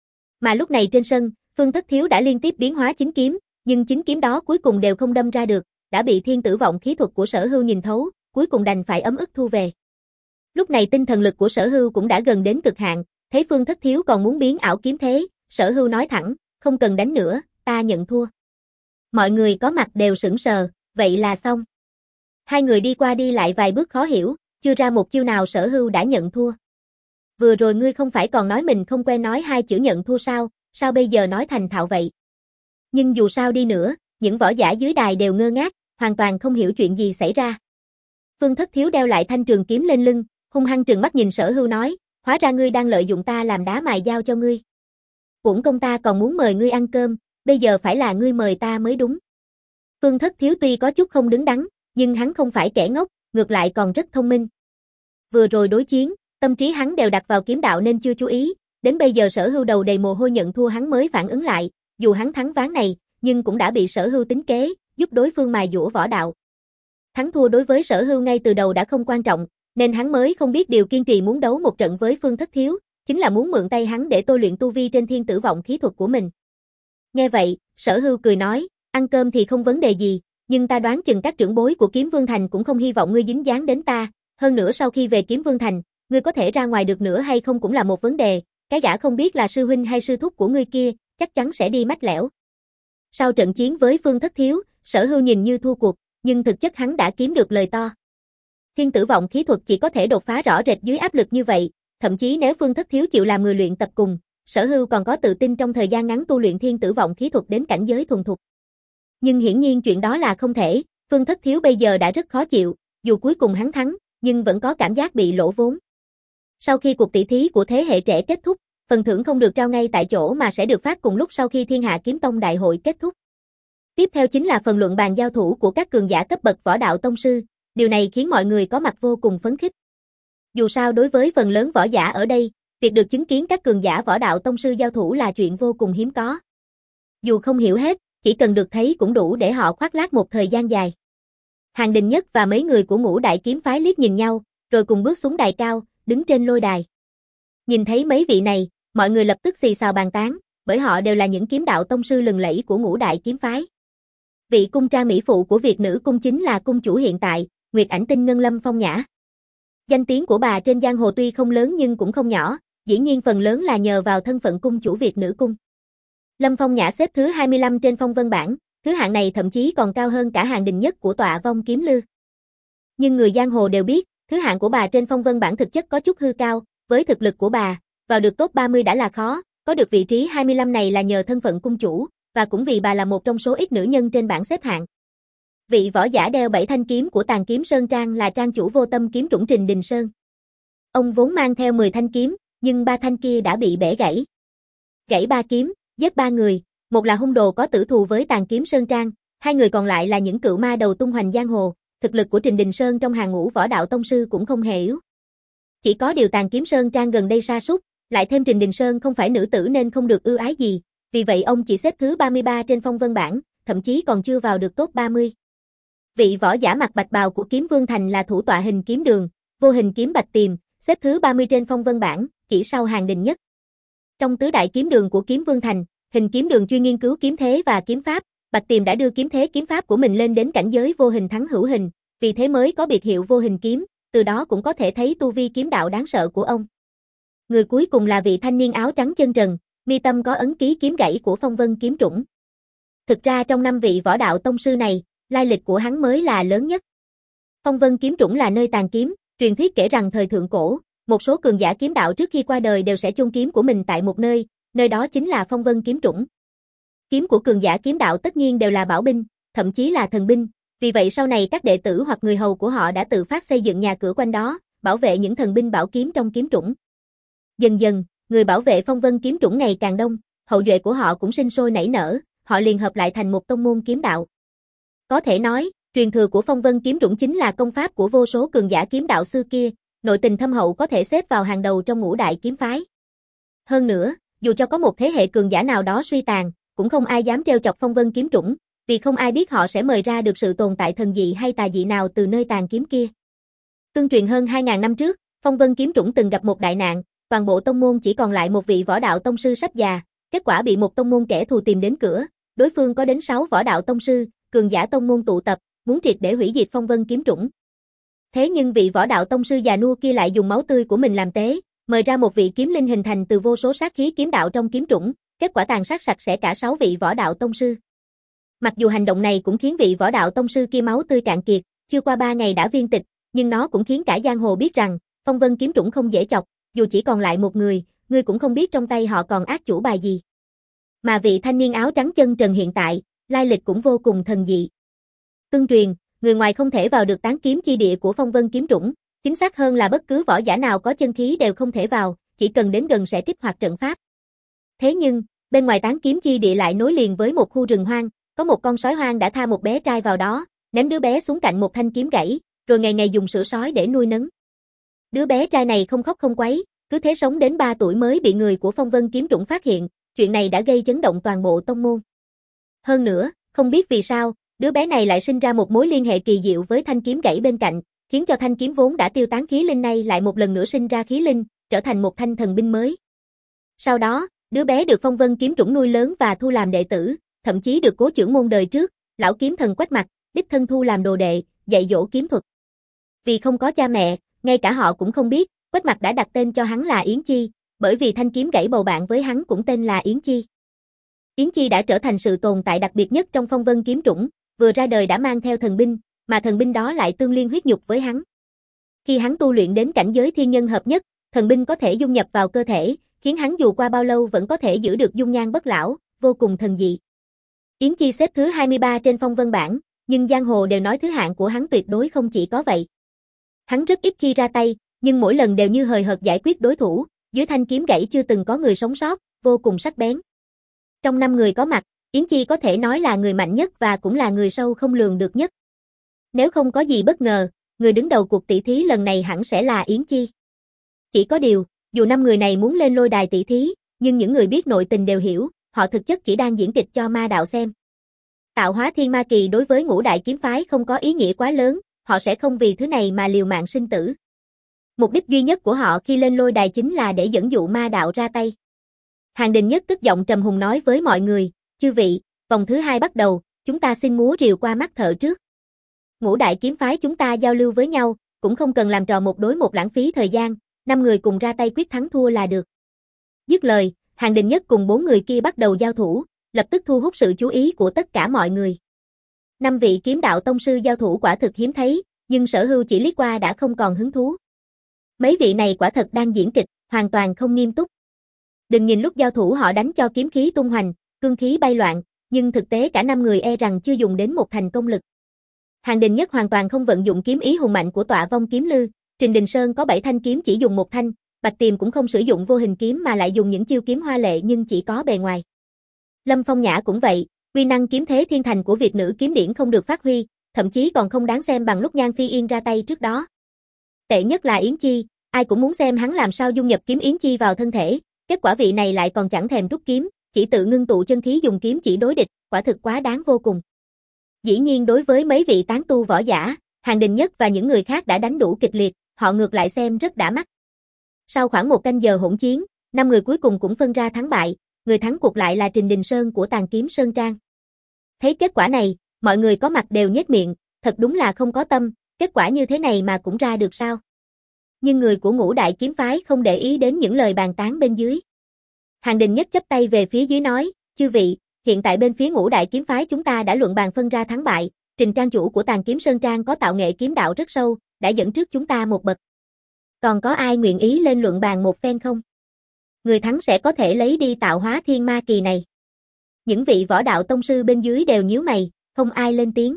S1: Mà lúc này trên sân, Phương Thất Thiếu đã liên tiếp biến hóa chính kiếm, nhưng chính kiếm đó cuối cùng đều không đâm ra được, đã bị Thiên Tử Vọng khí thuật của Sở Hưu nhìn thấu, cuối cùng đành phải ấm ức thu về. Lúc này tinh thần lực của Sở Hưu cũng đã gần đến cực hạn, thấy Phương Thất Thiếu còn muốn biến ảo kiếm thế, Sở Hưu nói thẳng, không cần đánh nữa, ta nhận thua. Mọi người có mặt đều sững sờ, vậy là xong. Hai người đi qua đi lại vài bước khó hiểu, chưa ra một chiêu nào Sở Hưu đã nhận thua. Vừa rồi ngươi không phải còn nói mình không quen nói hai chữ nhận thua sao, sao bây giờ nói thành thạo vậy? Nhưng dù sao đi nữa, những võ giả dưới đài đều ngơ ngác, hoàn toàn không hiểu chuyện gì xảy ra. Phương Thất Thiếu đeo lại thanh trường kiếm lên lưng, hung hăng trừng mắt nhìn Sở Hưu nói, hóa ra ngươi đang lợi dụng ta làm đá mài dao cho ngươi. Uổng công ta còn muốn mời ngươi ăn cơm, bây giờ phải là ngươi mời ta mới đúng. Phương Thất Thiếu tuy có chút không đứng đắn, nhưng hắn không phải kẻ ngốc, ngược lại còn rất thông minh. Vừa rồi đối chiến, tâm trí hắn đều đặt vào kiếm đạo nên chưa chú ý, đến bây giờ Sở Hưu đầu đầy mồ hôi nhận thua hắn mới phản ứng lại, dù hắn thắng ván này, nhưng cũng đã bị Sở Hưu tính kế, giúp đối phương mài dũa võ đạo. Thắng thua đối với Sở Hưu ngay từ đầu đã không quan trọng, nên hắn mới không biết điều kiên trì muốn đấu một trận với Phương Thất Thiếu, chính là muốn mượn tay hắn để tôi luyện tu vi trên Thiên Tử Vọng khí thuật của mình. Nghe vậy, Sở Hưu cười nói, ăn cơm thì không vấn đề gì, nhưng ta đoán chừng các trưởng bối của Kiếm Vương Thành cũng không hy vọng ngươi dính dáng đến ta, hơn nữa sau khi về Kiếm Vương Thành, ngươi có thể ra ngoài được nữa hay không cũng là một vấn đề, cái gã không biết là sư huynh hay sư thúc của ngươi kia, chắc chắn sẽ đi mách lẻo. Sau trận chiến với Phương Thất Thiếu, Sở Hưu nhìn như thua cuộc, nhưng thực chất hắn đã kiếm được lời to. Thiên Tử Vọng khí thuật chỉ có thể đột phá rõ rệt dưới áp lực như vậy, thậm chí nếu Phương Thất Thiếu chịu làm người luyện tập cùng, Sở Hưu còn có tự tin trong thời gian ngắn tu luyện Thiên Tử Vọng khí thuật đến cảnh giới thuần thục. Nhưng hiển nhiên chuyện đó là không thể, Phương Thất Thiếu bây giờ đã rất khó chịu, dù cuối cùng hắn thắng, nhưng vẫn có cảm giác bị lỗ vốn. Sau khi cuộc tỷ thí của thế hệ trẻ kết thúc, phần thưởng không được trao ngay tại chỗ mà sẽ được phát cùng lúc sau khi Thiên Hạ Kiếm Tông đại hội kết thúc. Tiếp theo chính là phần luận bàn giao thủ của các cường giả cấp bậc võ đạo tông sư, điều này khiến mọi người có mặt vô cùng phấn khích. Dù sao đối với phần lớn võ giả ở đây, việc được chứng kiến các cường giả võ đạo tông sư giao thủ là chuyện vô cùng hiếm có. Dù không hiểu hết, chỉ cần được thấy cũng đủ để họ khoác lác một thời gian dài. Hàng Đình Nhất và mấy người của Ngũ Đại kiếm phái liếc nhìn nhau, rồi cùng bước xuống đài cao, đứng trên lôi đài. Nhìn thấy mấy vị này, mọi người lập tức xì xào bàn tán, bởi họ đều là những kiếm đạo tông sư lừng lẫy của Ngũ Đại kiếm phái. Vị cung trang mỹ phụ của Việt Nữ cung chính là cung chủ hiện tại, Nguyệt Ảnh Tinh Ngân Lâm Phong Nhã. Danh tiếng của bà trên giang hồ tuy không lớn nhưng cũng không nhỏ, dĩ nhiên phần lớn là nhờ vào thân phận cung chủ Việt Nữ cung. Lâm Phong Nhã xếp thứ hai mươi lăm trên phong vân bảng, thứ hạng này thậm chí còn cao hơn cả Hàng Đình Nhất của Tọa Vong Kiếm Lư. Nhưng người giang hồ đều biết, thứ hạng của bà trên phong vân bảng thực chất có chút hư cao, với thực lực của bà, vào được top ba mươi đã là khó, có được vị trí hai mươi lăm này là nhờ thân phận cung chủ, và cũng vì bà là một trong số ít nữ nhân trên bảng xếp hạng. Vị võ giả đeo bảy thanh kiếm của Tàn Kiếm Sơn Trang là trang chủ Vô Tâm kiếm trũng Trình Đình Sơn. Ông vốn mang theo mười thanh kiếm, nhưng ba thanh kia đã bị bẻ gãy. Gãy ba kiếm, giết ba người, một là hung đồ có tử thù với Tàn Kiếm Sơn Trang, hai người còn lại là những cựu ma đầu tung hoành giang hồ, thực lực của Trình Đình Sơn trong hàng ngũ võ đạo tông sư cũng không hề yếu. Chỉ có điều Tàn Kiếm Sơn Trang gần đây sa sút, lại thêm Trình Đình Sơn không phải nữ tử nên không được ưu ái gì, vì vậy ông chỉ xếp thứ ba mươi ba trên phong vân bảng, thậm chí còn chưa vào được top ba mươi. Vị võ giả mặc bạch bào của Kiếm Vương Thành là thủ tọa Hình Kiếm Đường, Vô Hình Kiếm Bạch Tiềm, xếp thứ ba mươi trên phong vân bảng, chỉ sau Hàng Đình Nhất. Trong tứ đại kiếm đường của Kiếm Vương Thành, Hình Kiếm Đường chuyên nghiên cứu kiếm thế và kiếm pháp, Bạch Tiềm đã đưa kiếm thế kiếm pháp của mình lên đến cảnh giới vô hình thắng hữu hình, vì thế mới có biệt hiệu Vô Hình Kiếm, từ đó cũng có thể thấy tu vi kiếm đạo đáng sợ của ông. Người cuối cùng là vị thanh niên áo trắng chân trần, mi tâm có ấn ký kiếm gãy của Phong Vân kiếm trũng. Thực ra trong năm vị võ đạo tông sư này, lai lịch của hắn mới là lớn nhất. Phong Vân kiếm trũng là nơi tàn kiếm, truyền thuyết kể rằng thời thượng cổ, một số cường giả kiếm đạo trước khi qua đời đều sẽ chôn kiếm của mình tại một nơi, nơi đó chính là Phong Vân kiếm trũng. Kiếm của cường giả kiếm đạo tất nhiên đều là bảo binh, thậm chí là thần binh, vì vậy sau này các đệ tử hoặc người hầu của họ đã tự phát xây dựng nhà cửa quanh đó, bảo vệ những thần binh bảo kiếm trong kiếm trũng. Dần dần, người bảo vệ Phong Vân kiếm trũng ngày càng đông, hậu duệ của họ cũng sinh sôi nảy nở, họ liền hợp lại thành một tông môn kiếm đạo. Có thể nói, Truyền thừa của Phong Vân kiếm trũng chính là công pháp của vô số cường giả kiếm đạo xưa kia, nội tình thâm hậu có thể xếp vào hàng đầu trong ngũ đại kiếm phái. Hơn nữa, dù cho có một thế hệ cường giả nào đó suy tàn, cũng không ai dám trêu chọc Phong Vân kiếm trũng, vì không ai biết họ sẽ mời ra được sự tồn tại thần dị hay tà dị nào từ nơi tàn kiếm kia. Tương truyền hơn hai nghìn năm trước, Phong Vân kiếm trũng từng gặp một đại nạn, toàn bộ tông môn chỉ còn lại một vị võ đạo tông sư sắp già, kết quả bị một tông môn kẻ thù tìm đến cửa, đối phương có đến sáu võ đạo tông sư, cường giả tông môn tụ tập, muốn triệt để hủy diệt Phong Vân kiếm trũng. Thế nhưng vị võ đạo tông sư già nua kia lại dùng máu tươi của mình làm tế, mời ra một vị kiếm linh hình thành từ vô số sát khí kiếm đạo trong kiếm trũng, kết quả tàn sát sạch sẽ cả sáu vị võ đạo tông sư. Mặc dù hành động này cũng khiến vị võ đạo tông sư kia máu tươi cạn kiệt, chưa qua ba ngày đã viên tịch, nhưng nó cũng khiến cả giang hồ biết rằng, Phong Vân kiếm trũng không dễ chọc, dù chỉ còn lại một người, ngươi cũng không biết trong tay họ còn ác chủ bài gì. Mà vị thanh niên áo trắng chân trần hiện tại, lai lịch cũng vô cùng thần dị. Tương truyền, người ngoài không thể vào được tán kiếm chi địa của Phong Vân kiếm trũng, chính xác hơn là bất cứ võ giả nào có chân khí đều không thể vào, chỉ cần đến gần sẽ kích hoạt trận pháp. Thế nhưng, bên ngoài tán kiếm chi địa lại nối liền với một khu rừng hoang, có một con sói hoang đã tha một bé trai vào đó, ném đứa bé xuống cạnh một thanh kiếm gãy, rồi ngày ngày dùng sữa sói để nuôi nấng. Đứa bé trai này không khóc không quấy, cứ thế sống đến ba tuổi mới bị người của Phong Vân kiếm trũng phát hiện, chuyện này đã gây chấn động toàn bộ tông môn. Hơn nữa, không biết vì sao, đứa bé này lại sinh ra một mối liên hệ kỳ diệu với thanh kiếm gãy bên cạnh, khiến cho thanh kiếm vốn đã tiêu tán khí linh này lại một lần nữa sinh ra khí linh, trở thành một thanh thần binh mới. Sau đó, đứa bé được Phong Vân kiếm trũng nuôi lớn và thu làm đệ tử, thậm chí được cố trưởng môn đời trước, lão kiếm thần Quách Mặc, đích thân thu làm đồ đệ, dạy dỗ kiếm thuật. Vì không có cha mẹ, ngay cả họ cũng không biết, Quách Mặc đã đặt tên cho hắn là Yến Chi, bởi vì thanh kiếm gãy bầu bạn với hắn cũng tên là Yến Chi. Yến Chi đã trở thành sự tồn tại đặc biệt nhất trong Phong Vân kiếm trũng, vừa ra đời đã mang theo thần binh, mà thần binh đó lại tương liên huyết nhục với hắn. Khi hắn tu luyện đến cảnh giới thiên nhân hợp nhất, thần binh có thể dung nhập vào cơ thể, khiến hắn dù qua bao lâu vẫn có thể giữ được dung nhan bất lão, vô cùng thần dị. Yến Chi xếp thứ hai mươi ba trên phong vân bảng, nhưng giang hồ đều nói thứ hạng của hắn tuyệt đối không chỉ có vậy. Hắn rất ít khi ra tay, nhưng mỗi lần đều như hời hợt giải quyết đối thủ, dưới thanh kiếm gãy chưa từng có người sống sót, vô cùng sắc bén. Trong năm người có mặt, Yến Chi có thể nói là người mạnh nhất và cũng là người sâu không lường được nhất. Nếu không có gì bất ngờ, người đứng đầu cuộc tỷ thí lần này hẳn sẽ là Yến Chi. Chỉ có điều, dù năm người này muốn lên lôi đài tỷ thí, nhưng những người biết nội tình đều hiểu, họ thực chất chỉ đang diễn kịch cho ma đạo xem. Tạo hóa thiên ma kỳ đối với ngũ đại kiếm phái không có ý nghĩa quá lớn, họ sẽ không vì thứ này mà liều mạng sinh tử. Mục đích duy nhất của họ khi lên lôi đài chính là để dẫn dụ ma đạo ra tay. Hàng Đình Nhất tức giọng trầm hùng nói với mọi người, chư vị, vòng thứ hai bắt đầu, chúng ta xin múa rìu qua mắt thợ trước. Ngũ đại kiếm phái chúng ta giao lưu với nhau, cũng không cần làm trò một đối một lãng phí thời gian, năm người cùng ra tay quyết thắng thua là được. Dứt lời, Hàng Đình Nhất cùng bốn người kia bắt đầu giao thủ, lập tức thu hút sự chú ý của tất cả mọi người. Năm vị kiếm đạo tông sư giao thủ quả thực hiếm thấy, nhưng Sở Hưu chỉ liếc qua đã không còn hứng thú. Mấy vị này quả thật đang diễn kịch, hoàn toàn không nghiêm túc. Đừng nhìn lúc giao thủ họ đánh cho kiếm khí tung hoành, cương khí bay loạn, nhưng thực tế cả năm người e rằng chưa dùng đến một thành công lực. Hàng Đình Nhất hoàn toàn không vận dụng kiếm ý hùng mạnh của Tọa Vong kiếm lư, Trình Đình Sơn có bảy thanh kiếm chỉ dùng một thanh, Bạch Tiềm cũng không sử dụng vô hình kiếm mà lại dùng những chiêu kiếm hoa lệ nhưng chỉ có bề ngoài. Lâm Phong Nhã cũng vậy, uy năng kiếm thế thiên thành của Việt nữ kiếm điển không được phát huy, thậm chí còn không đáng xem bằng lúc Nhan Phi Yên ra tay trước đó. Tệ nhất là Yến Chi, ai cũng muốn xem hắn làm sao dung nhập kiếm Yến Chi vào thân thể, kết quả vị này lại còn chẳng thèm rút kiếm, chỉ tự ngưng tụ chân khí dùng kiếm chỉ đối địch, quả thực quá đáng vô cùng. Dĩ nhiên đối với mấy vị tán tu võ giả, Hàng Đình Nhất và những người khác đã đánh đủ kịch liệt, họ ngược lại xem rất đã mắt. Sau khoảng một canh giờ hỗn chiến, năm người cuối cùng cũng phân ra thắng bại, người thắng cuộc lại là Trình Đình Sơn của Tàn Kiếm Sơn Trang. Thấy kết quả này, mọi người có mặt đều nhếch miệng, thật đúng là không có tâm, kết quả như thế này mà cũng ra được sao? Nhưng người của ngũ đại kiếm phái không để ý đến những lời bàn tán bên dưới. Hàng Đình Nhất chắp tay về phía dưới nói, chư vị, hiện tại bên phía ngũ đại kiếm phái chúng ta đã luận bàn phân ra thắng bại, Trình trang chủ của Tàn Kiếm Sơn Trang có tạo nghệ kiếm đạo rất sâu, đã dẫn trước chúng ta một bậc. Còn có ai nguyện ý lên luận bàn một phen không? Người thắng sẽ có thể lấy đi tạo hóa thiên ma kỳ này. Những vị võ đạo tông sư bên dưới đều nhíu mày, không ai lên tiếng.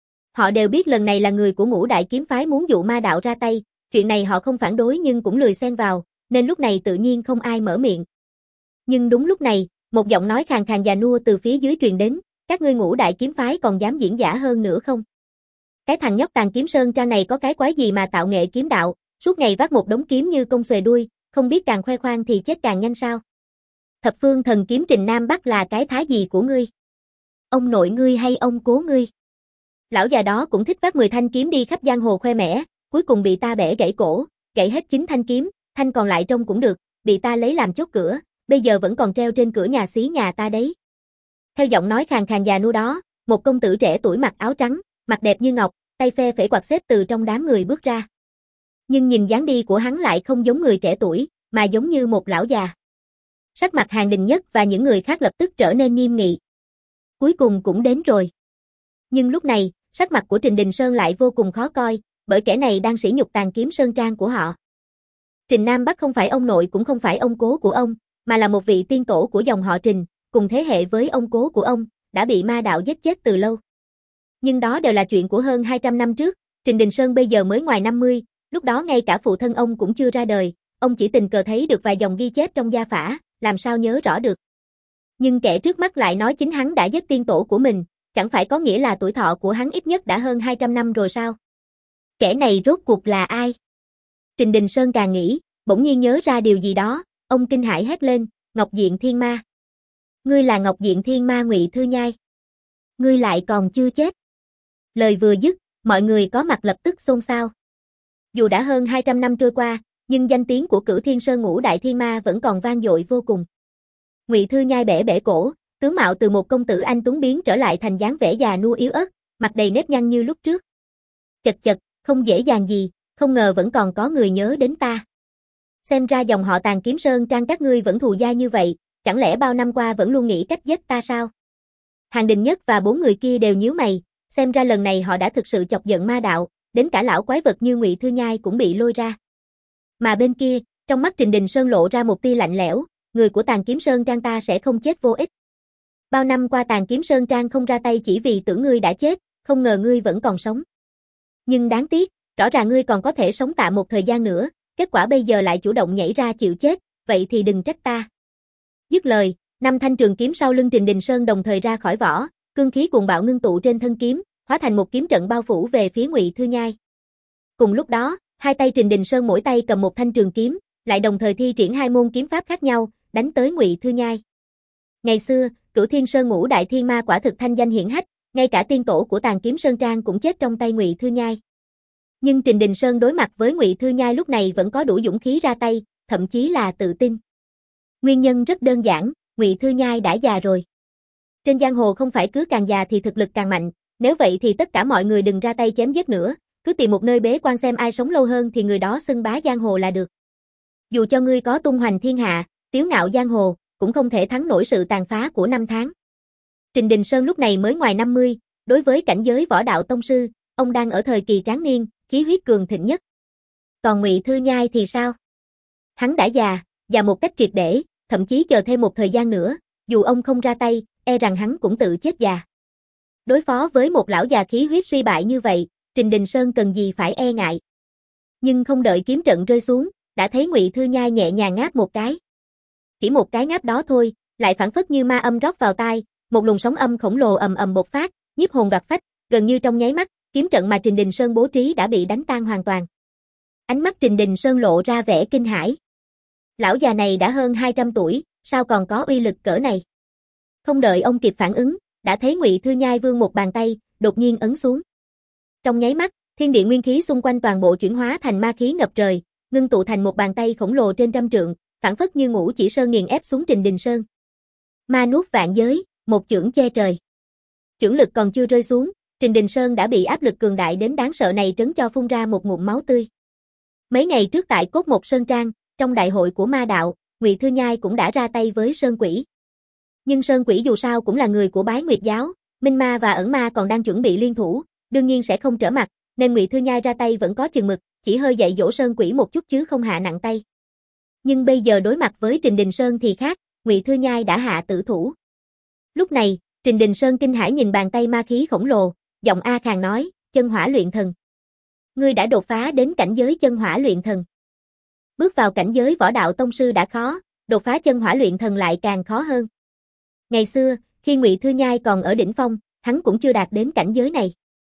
S1: Họ đều biết lần này là người của ngũ đại kiếm phái muốn dụ ma đạo ra tay, chuyện này họ không phản đối nhưng cũng lười xen vào, nên lúc này tự nhiên không ai mở miệng. Nhưng đúng lúc này, một giọng nói khàn khàn già nua từ phía dưới truyền đến, các ngươi ngũ đại kiếm phái còn dám diễn giả hơn nữa không? Cái thằng nhóc Tàn Kiếm Sơn Trang này có cái quái gì mà tạo nghệ kiếm đạo, suốt ngày vác một đống kiếm như công xuề đuôi, không biết càng khoe khoang thì chết càng nhanh sao? Thập phương thần kiếm Trình Nam Bắc là cái thái gì của ngươi? Ông nội ngươi hay ông cố ngươi? Lão già đó cũng thích vác mười thanh kiếm đi khắp giang hồ khoe mẽ, cuối cùng bị ta bẻ gãy cổ, gãy hết chín thanh kiếm, thanh còn lại trông cũng được, bị ta lấy làm chốt cửa, bây giờ vẫn còn treo trên cửa nhà xí nhà ta đấy. Theo giọng nói khàn khàn già nua đó, một công tử trẻ tuổi mặc áo trắng, mặt đẹp như ngọc, tay phe phẩy quạt xếp từ trong đám người bước ra. Nhưng nhìn dáng đi của hắn lại không giống người trẻ tuổi, mà giống như một lão già. Sắc mặt Hàn Đình Nhất và những người khác lập tức trở nên nghiêm nghị. Cuối cùng cũng đến rồi. Nhưng lúc này, sắc mặt của Trình Đình Sơn lại vô cùng khó coi, bởi kẻ này đang sỉ nhục Tàn Kiếm Sơn Trang của họ. Trình Nam Bắc không phải ông nội cũng không phải ông cố của ông, mà là một vị tiên tổ của dòng họ Trình, cùng thế hệ với ông cố của ông, đã bị ma đạo giết chết từ lâu. Nhưng đó đều là chuyện của hơn hai trăm năm trước, Trình Đình Sơn bây giờ mới ngoài năm mươi, lúc đó ngay cả phụ thân ông cũng chưa ra đời, ông chỉ tình cờ thấy được vài dòng ghi chép trong gia phả, làm sao nhớ rõ được. Nhưng kẻ trước mắt lại nói chính hắn đã giết tiên tổ của mình, chẳng phải có nghĩa là tuổi thọ của hắn ít nhất đã hơn hai trăm năm rồi sao? Kẻ này rốt cuộc là ai? Trình Đình Sơn càng nghĩ, bỗng nhiên nhớ ra điều gì đó, ông kinh hãi hét lên, Ngọc Diện Thiên Ma. Ngươi là Ngọc Diện Thiên Ma Ngụy Thư Nhai. Ngươi lại còn chưa chết. Lời vừa dứt, mọi người có mặt lập tức xôn xao. Dù đã hơn hai trăm năm trôi qua, nhưng danh tiếng của Cửu Thiên Sơn Ngũ Đại Thiên Ma vẫn còn vang dội vô cùng. Ngụy Thư Nhai bẻ bẻ cổ, tướng mạo từ một công tử anh tuấn biến trở lại thành dáng vẻ già nua yếu ớt, mặt đầy nếp nhăn như lúc trước. Chật chật, không dễ dàng gì, không ngờ vẫn còn có người nhớ đến ta. Xem ra dòng họ Tàn Kiếm Sơn Trang các ngươi vẫn thù gia như vậy, chẳng lẽ bao năm qua vẫn luôn nghĩ cách giết ta sao? Hàn Đình Nhất và bốn người kia đều nhíu mày, xem ra lần này họ đã thực sự chọc giận ma đạo, đến cả lão quái vật như Ngụy Thư Nhai cũng bị lôi ra. Mà bên kia, trong mắt Trình Đình Sơn lộ ra một tia lạnh lẽo, người của Tàn Kiếm Sơn Trang ta sẽ không chết vô ích. Bao năm qua Tàn Kiếm Sơn Trang không ra tay chỉ vì tưởng ngươi đã chết, không ngờ ngươi vẫn còn sống. Nhưng đáng tiếc, rõ ràng ngươi còn có thể sống tạm một thời gian nữa, kết quả bây giờ lại chủ động nhảy ra chịu chết, vậy thì đừng trách ta. Dứt lời, năm thanh trường kiếm sau lưng Trình Đình Sơn đồng thời ra khỏi vỏ, cương khí cuồng bạo ngưng tụ trên thân kiếm, hóa thành một kiếm trận bao phủ về phía Ngụy Thư Nhai. Cùng lúc đó, hai tay Trình Đình Sơn mỗi tay cầm một thanh trường kiếm, lại đồng thời thi triển hai môn kiếm pháp khác nhau, đánh tới Ngụy Thư Nhai. Ngày xưa, Cửu Thiên Sơn Ngũ Đại Thiên Ma quả thực thanh danh hiển hách, ngay cả tiên tổ của Tàn Kiếm Sơn Trang cũng chết trong tay Ngụy Thư Nhai. Nhưng Trình Đình Sơn đối mặt với Ngụy Thư Nhai lúc này vẫn có đủ dũng khí ra tay, thậm chí là tự tin. Nguyên nhân rất đơn giản, Ngụy Thư Nhai đã già rồi. Trên giang hồ không phải cứ càng già thì thực lực càng mạnh, nếu vậy thì tất cả mọi người đừng ra tay chém giết nữa, cứ tìm một nơi bế quan xem ai sống lâu hơn thì người đó xưng bá giang hồ là được. Dù cho ngươi có tung hoành thiên hạ, tiếu ngạo giang hồ, cũng không thể thắng nổi sự tàn phá của năm tháng. Trình Đình Sơn lúc này mới ngoài năm mươi, đối với cảnh giới võ đạo tông sư, ông đang ở thời kỳ tráng niên, khí huyết cường thịnh nhất. Còn Ngụy Thư Nhai thì sao? Hắn đã già, già một cách triệt để, thậm chí chờ thêm một thời gian nữa, dù ông không ra tay, e rằng hắn cũng tự chết già. Đối phó với một lão già khí huyết suy bại như vậy, Trình Đình Sơn cần gì phải e ngại. Nhưng không đợi kiếm trận rơi xuống, đã thấy Ngụy Thư Nhai nhẹ nhàng ngáp một cái. Chỉ một cái ngáp đó thôi, lại phảng phất như ma âm rót vào tai, một luồng sóng âm khổng lồ ầm ầm bộc phát, nhiếp hồn đoạt phách, gần như trong nháy mắt, kiếm trận mà Trình Đình Sơn bố trí đã bị đánh tan hoàn toàn. Ánh mắt Trình Đình Sơn lộ ra vẻ kinh hãi. Lão già này đã hơn hai trăm tuổi, sao còn có uy lực cỡ này? Không đợi ông kịp phản ứng, đã thấy Ngụy Thư Nhai vươn một bàn tay, đột nhiên ấn xuống. Trong nháy mắt, thiên địa nguyên khí xung quanh toàn bộ chuyển hóa thành ma khí ngập trời, ngưng tụ thành một bàn tay khổng lồ trên trăm trượng, phảng phất như Ngũ Chỉ Sơn nghiền ép xuống Trình Đình Sơn. Ma nuốt vạn giới, một chưởng che trời. Chưởng lực còn chưa rơi xuống, Trình Đình Sơn đã bị áp lực cường đại đến đáng sợ này trấn cho phun ra một ngụm máu tươi. Mấy ngày trước tại Cốt Một Sơn Trang, trong đại hội của ma đạo, Ngụy Thư Nhai cũng đã ra tay với Sơn Quỷ. Nhưng Sơn Quỷ dù sao cũng là người của Bái Nguyệt giáo, Minh Ma và Ẩn Ma còn đang chuẩn bị liên thủ, đương nhiên sẽ không trở mặt, nên Ngụy Thư Nhai ra tay vẫn có chừng mực, chỉ hơi dạy dỗ Sơn Quỷ một chút chứ không hạ nặng tay. Nhưng bây giờ đối mặt với Trình Đình Sơn thì khác, Ngụy Thư Nhai đã hạ tử thủ. Lúc này, Trình Đình Sơn kinh hãi nhìn bàn tay ma khí khổng lồ, giọng a khàn nói, chân hỏa luyện thần. Ngươi đã đột phá đến cảnh giới chân hỏa luyện thần. Bước vào cảnh giới võ đạo tông sư đã khó, đột phá chân hỏa luyện thần lại càng khó hơn. Ngày xưa, khi Ngụy Thư Nhai còn ở đỉnh phong, hắn cũng chưa đạt đến cảnh giới này.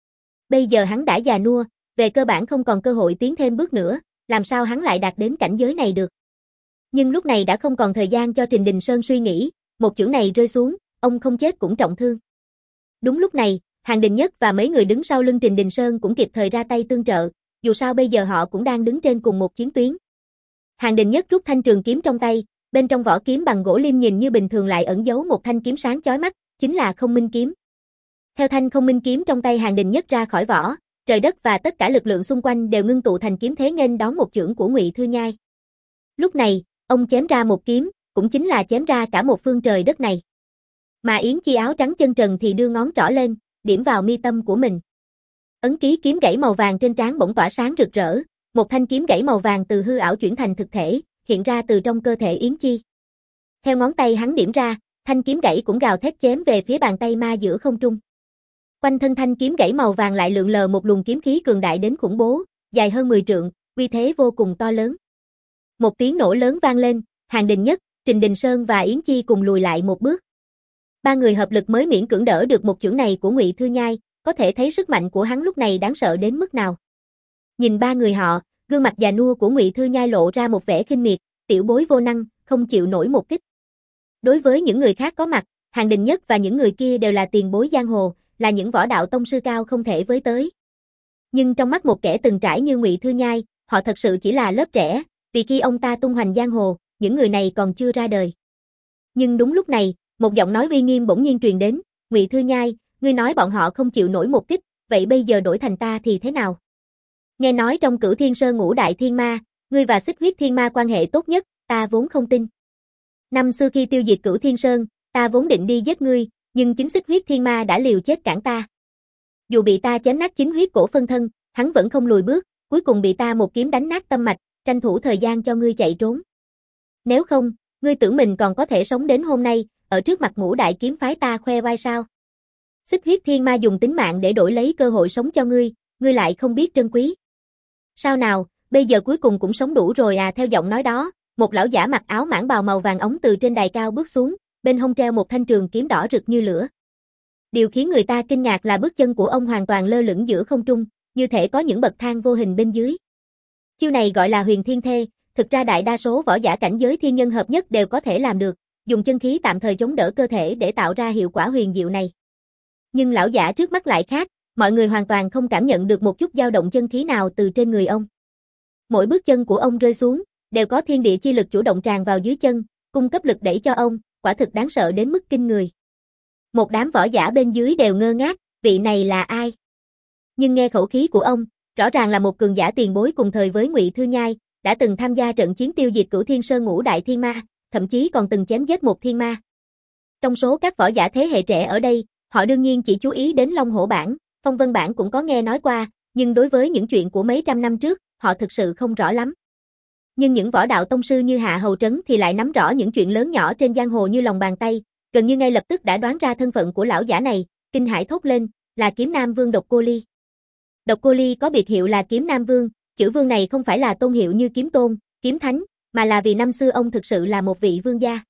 S1: Bây giờ hắn đã già nua, về cơ bản không còn cơ hội tiến thêm bước nữa, làm sao hắn lại đạt đến cảnh giới này được. Nhưng lúc này đã không còn thời gian cho Trình Đình Sơn suy nghĩ, một chưởng này rơi xuống, ông không chết cũng trọng thương. Đúng lúc này, Hàn Đình Nhất và mấy người đứng sau lưng Trình Đình Sơn cũng kịp thời ra tay tương trợ, dù sao bây giờ họ cũng đang đứng trên cùng một chiến tuyến. Hàn Đình Nhất rút thanh trường kiếm trong tay, bên trong vỏ kiếm bằng gỗ liêm nhìn như bình thường lại ẩn giấu một thanh kiếm sáng chói mắt, chính là Không Minh kiếm. Theo thanh Không Minh kiếm trong tay Hàn Đình Nhất ra khỏi vỏ, trời đất và tất cả lực lượng xung quanh đều ngưng tụ thành kiếm thế nghênh đón một chưởng của Ngụy Thư Nhai. Lúc này, ông chém ra một kiếm, cũng chính là chém ra cả một phương trời đất này. Mà Yến Chi áo trắng chân trần thì đưa ngón trỏ lên, điểm vào mi tâm của mình. Ấn ký kiếm gãy màu vàng trên trán bỗng tỏa sáng rực rỡ, một thanh kiếm gãy màu vàng từ hư ảo chuyển thành thực thể, hiện ra từ trong cơ thể Yến Chi. Theo ngón tay hắn điểm ra, thanh kiếm gãy cũng gào thét chém về phía bàn tay ma giữa không trung. Quanh thân thanh kiếm gãy màu vàng lại lượn lờ một luồng kiếm khí cường đại đến khủng bố, dài hơn mười trượng, uy thế vô cùng to lớn. Một tiếng nổ lớn vang lên, Hàn Đình Nhất, Trình Đình Sơn và Yến Chi cùng lùi lại một bước. Ba người hợp lực mới miễn cưỡng đỡ được một chưởng này của Ngụy Thư Nhai, có thể thấy sức mạnh của hắn lúc này đáng sợ đến mức nào. Nhìn ba người họ, gương mặt già nua của Ngụy Thư Nhai lộ ra một vẻ khinh miệt, tiểu bối vô năng, không chịu nổi một kích. Đối với những người khác có mặt, Hàn Đình Nhất và những người kia đều là tiền bối giang hồ, là những võ đạo tông sư cao không thể với tới. Nhưng trong mắt một kẻ từng trải như Ngụy Thư Nhai, họ thật sự chỉ là lớp trẻ, vì khi ông ta tung hoành giang hồ, những người này còn chưa ra đời. Nhưng đúng lúc này, một giọng nói uy nghiêm bỗng nhiên truyền đến, Ngụy Thư Nhai, ngươi nói bọn họ không chịu nổi một kích, vậy bây giờ đổi thành ta thì thế nào? Nghe nói trong Cửu Thiên Sơn ngũ đại thiên ma, ngươi và Xích Huyết Thiên Ma quan hệ tốt nhất, ta vốn không tin. Năm xưa khi tiêu diệt Cửu Thiên Sơn, ta vốn định đi giết ngươi, nhưng chính Xích Huyết Thiên Ma đã liều chết cản ta. Dù bị ta chém nát chính huyết cổ phân thân, hắn vẫn không lùi bước, cuối cùng bị ta một kiếm đánh nát tâm mạch, tranh thủ thời gian cho ngươi chạy trốn. Nếu không, ngươi tưởng mình còn có thể sống đến hôm nay, ở trước mặt ngũ đại kiếm phái ta khoe vai sao? Xích Huyết Thiên Ma dùng tính mạng để đổi lấy cơ hội sống cho ngươi, ngươi lại không biết trân quý. Sao nào, bây giờ cuối cùng cũng sống đủ rồi à? Theo giọng nói đó, một lão giả mặc áo mãng bào màu vàng ống từ trên đài cao bước xuống, bên hông treo một thanh trường kiếm đỏ rực như lửa. Điều khiến người ta kinh ngạc là bước chân của ông hoàn toàn lơ lửng giữa không trung, như thể có những bậc thang vô hình bên dưới. Chiêu này gọi là Huyền Thiên Thê, thực ra đại đa số võ giả cảnh giới thiên nhân hợp nhất đều có thể làm được, dùng chân khí tạm thời chống đỡ cơ thể để tạo ra hiệu quả huyền diệu này. Nhưng lão giả trước mắt lại khác, mọi người hoàn toàn không cảm nhận được một chút dao động chân khí nào từ trên người ông. Mỗi bước chân của ông rơi xuống, đều có thiên địa chi lực chủ động tràn vào dưới chân, cung cấp lực đẩy cho ông, quả thực đáng sợ đến mức kinh người. Một đám võ giả bên dưới đều ngơ ngác, vị này là ai? Nhưng nghe khẩu khí của ông, rõ ràng là một cường giả tiền bối cùng thời với Ngụy Thư Nhai, đã từng tham gia trận chiến tiêu diệt Cửu Thiên Sơn ngũ đại thiên ma, thậm chí còn từng chém giết một thiên ma. Trong số các võ giả thế hệ trẻ ở đây, họ đương nhiên chỉ chú ý đến Long Hổ Bản, Phong Vân Bản cũng có nghe nói qua, nhưng đối với những chuyện của mấy trăm năm trước, họ thực sự không rõ lắm. Nhưng những võ đạo tông sư như Hạ Hầu Trấn thì lại nắm rõ những chuyện lớn nhỏ trên giang hồ như lòng bàn tay, gần như ngay lập tức đã đoán ra thân phận của lão giả này, kinh hãi thốt lên, là Kiếm Nam Vương Độc Cô Ly. Độc Cô Ly có biệt hiệu là Kiếm Nam Vương, chữ vương này không phải là tôn hiệu như Kiếm Tôn, Kiếm Thánh, mà là vì năm xưa ông thực sự là một vị vương gia.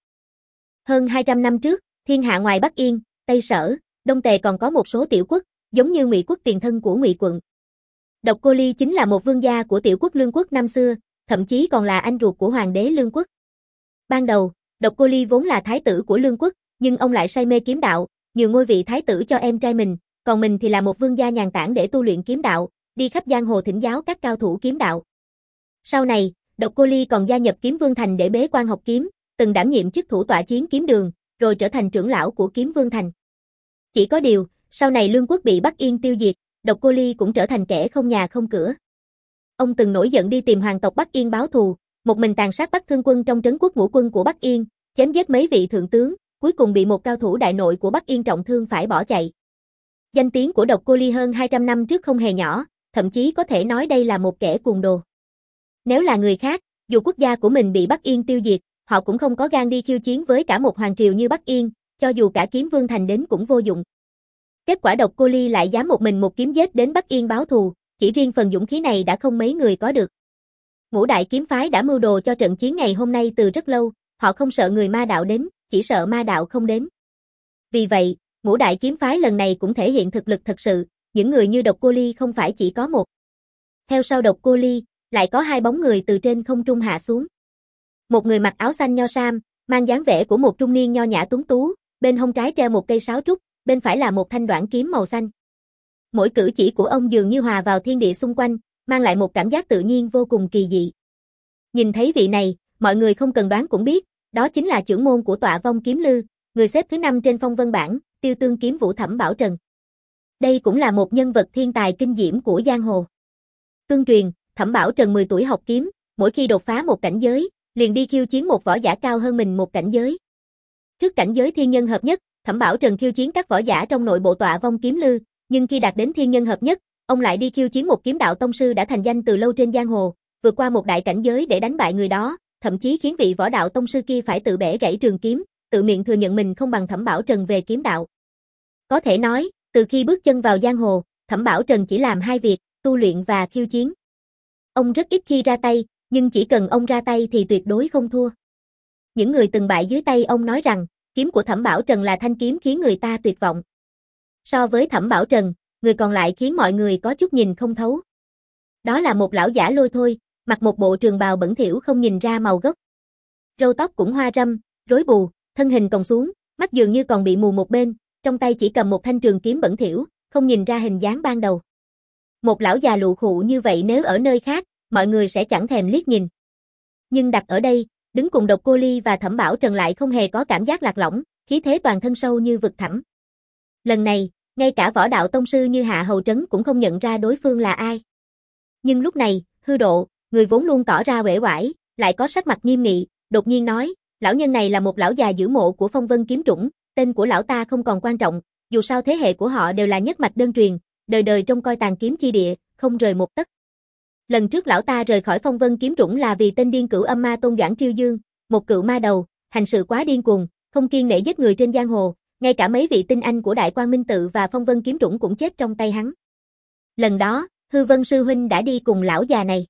S1: Hơn hai trăm năm trước, thiên hạ ngoài Bắc Yên, Tây Sở, Đông Tề còn có một số tiểu quốc, giống như Ngụy quốc tiền thân của Ngụy quận. Độc Cô Ly chính là một vương gia của tiểu quốc Lương quốc năm xưa, thậm chí còn là anh ruột của hoàng đế Lương quốc. Ban đầu, Độc Cô Ly vốn là thái tử của Lương quốc, nhưng ông lại say mê kiếm đạo, nhường ngôi vị thái tử cho em trai mình, còn mình thì là một vương gia nhàn tản để tu luyện kiếm đạo, đi khắp giang hồ thỉnh giáo các cao thủ kiếm đạo. Sau này, Độc Cô Ly còn gia nhập Kiếm Vương Thành để bế quan học kiếm, từng đảm nhiệm chức thủ tọa chiến kiếm đường, rồi trở thành trưởng lão của Kiếm Vương Thành. Chỉ có điều, sau này Lương quốc bị Bắc Yên tiêu diệt, Độc Cô Ly cũng trở thành kẻ không nhà không cửa. Ông từng nổi giận đi tìm hoàng tộc Bắc Yên báo thù, một mình tàn sát Bắc Thương quân trong trấn quốc ngũ quân của Bắc Yên, chém giết mấy vị thượng tướng, cuối cùng bị một cao thủ đại nội của Bắc Yên trọng thương phải bỏ chạy. Danh tiếng của Độc Cô Ly hơn hai trăm năm trước không hề nhỏ, thậm chí có thể nói đây là một kẻ cuồng đồ. Nếu là người khác, dù quốc gia của mình bị Bắc Yên tiêu diệt, họ cũng không có gan đi khiêu chiến với cả một hoàng triều như Bắc Yên, cho dù cả Kiếm Vương Thành đến cũng vô dụng. Kết quả Độc Cô Ly lại dám một mình một kiếm giết đến Bắc Yên báo thù, chỉ riêng phần dũng khí này đã không mấy người có được. Ngũ đại kiếm phái đã mưu đồ cho trận chiến ngày hôm nay từ rất lâu, họ không sợ người ma đạo đến, chỉ sợ ma đạo không đến. Vì vậy, ngũ đại kiếm phái lần này cũng thể hiện thực lực thật sự, những người như Độc Cô Ly không phải chỉ có một. Theo sau Độc Cô Ly, lại có hai bóng người từ trên không trung hạ xuống. Một người mặc áo xanh nho sam, mang dáng vẻ của một trung niên nho nhã tuấn tú, bên hông trái treo một cây sáo trúc, bên phải là một thanh đoản kiếm màu xanh. Mỗi cử chỉ của ông dường như hòa vào thiên địa xung quanh, mang lại một cảm giác tự nhiên vô cùng kỳ dị. Nhìn thấy vị này, mọi người không cần đoán cũng biết, đó chính là trưởng môn của Tọa Vong Kiếm Lư, người xếp thứ năm trên phong vân bảng, Tiêu Tương Kiếm Vũ Thẩm Bảo Trần. Đây cũng là một nhân vật thiên tài kinh diễm của giang hồ. Tương truyền, Thẩm Bảo Trần mười tuổi học kiếm, mỗi khi đột phá một cảnh giới, liền đi khiêu chiến một võ giả cao hơn mình một cảnh giới. Trước cảnh giới thiên nhân hợp nhất, Thẩm Bảo Trần khiêu chiến các võ giả trong nội bộ Tọa Vong Kiếm Lư, nhưng khi đạt đến thiên nhân hợp nhất, ông lại đi khiêu chiến một kiếm đạo tông sư đã thành danh từ lâu trên giang hồ, vượt qua một đại cảnh giới để đánh bại người đó, thậm chí khiến vị võ đạo tông sư kia phải tự bẻ gãy trường kiếm, tự miệng thừa nhận mình không bằng Thẩm Bảo Trần về kiếm đạo. Có thể nói, từ khi bước chân vào giang hồ, Thẩm Bảo Trần chỉ làm hai việc, tu luyện và khiêu chiến. Ông rất ít khi ra tay, nhưng chỉ cần ông ra tay thì tuyệt đối không thua. Những người từng bại dưới tay ông nói rằng, kiếm của Thẩm Bảo Trần là thanh kiếm khiến người ta tuyệt vọng. So với Thẩm Bảo Trần, người còn lại khiến mọi người có chút nhìn không thấu. Đó là một lão giả lôi thôi, mặc một bộ trường bào bẩn thỉu không nhìn ra màu gốc. Râu tóc cũng hoa râm, rối bù, thân hình còng xuống, mắt dường như còn bị mù một bên, trong tay chỉ cầm một thanh trường kiếm bẩn thỉu, không nhìn ra hình dáng ban đầu. Một lão già lụ khụ như vậy nếu ở nơi khác, mọi người sẽ chẳng thèm liếc nhìn. Nhưng đặt ở đây, đứng cùng Độc Cô Ly và Thẩm Bảo Trần lại không hề có cảm giác lạc lõng, khí thế toàn thân sâu như vực thẳm. Lần này, ngay cả võ đạo tông sư như Hạ Hầu Trấn cũng không nhận ra đối phương là ai. Nhưng lúc này, Hư Độ, người vốn luôn tỏ ra uể oải, lại có sắc mặt nghiêm nghị, đột nhiên nói, lão nhân này là một lão già giữ mộ của Phong Vân Kiếm Trũng, tên của lão ta không còn quan trọng, dù sao thế hệ của họ đều là nhất mạch đơn truyền, đời đời trông coi tàn kiếm chi địa, không rời một tấc. Lần trước lão ta rời khỏi Phong Vân Kiếm Trũng là vì tên điên cửu âm ma Tôn Doãn Triêu Dương, một cựu ma đầu, hành sự quá điên cuồng, không kiêng nể giết người trên giang hồ, ngay cả mấy vị tinh anh của Đại Quang Minh Tự và Phong Vân Kiếm Trũng cũng chết trong tay hắn. Lần đó, Hư Vân sư huynh đã đi cùng lão già này.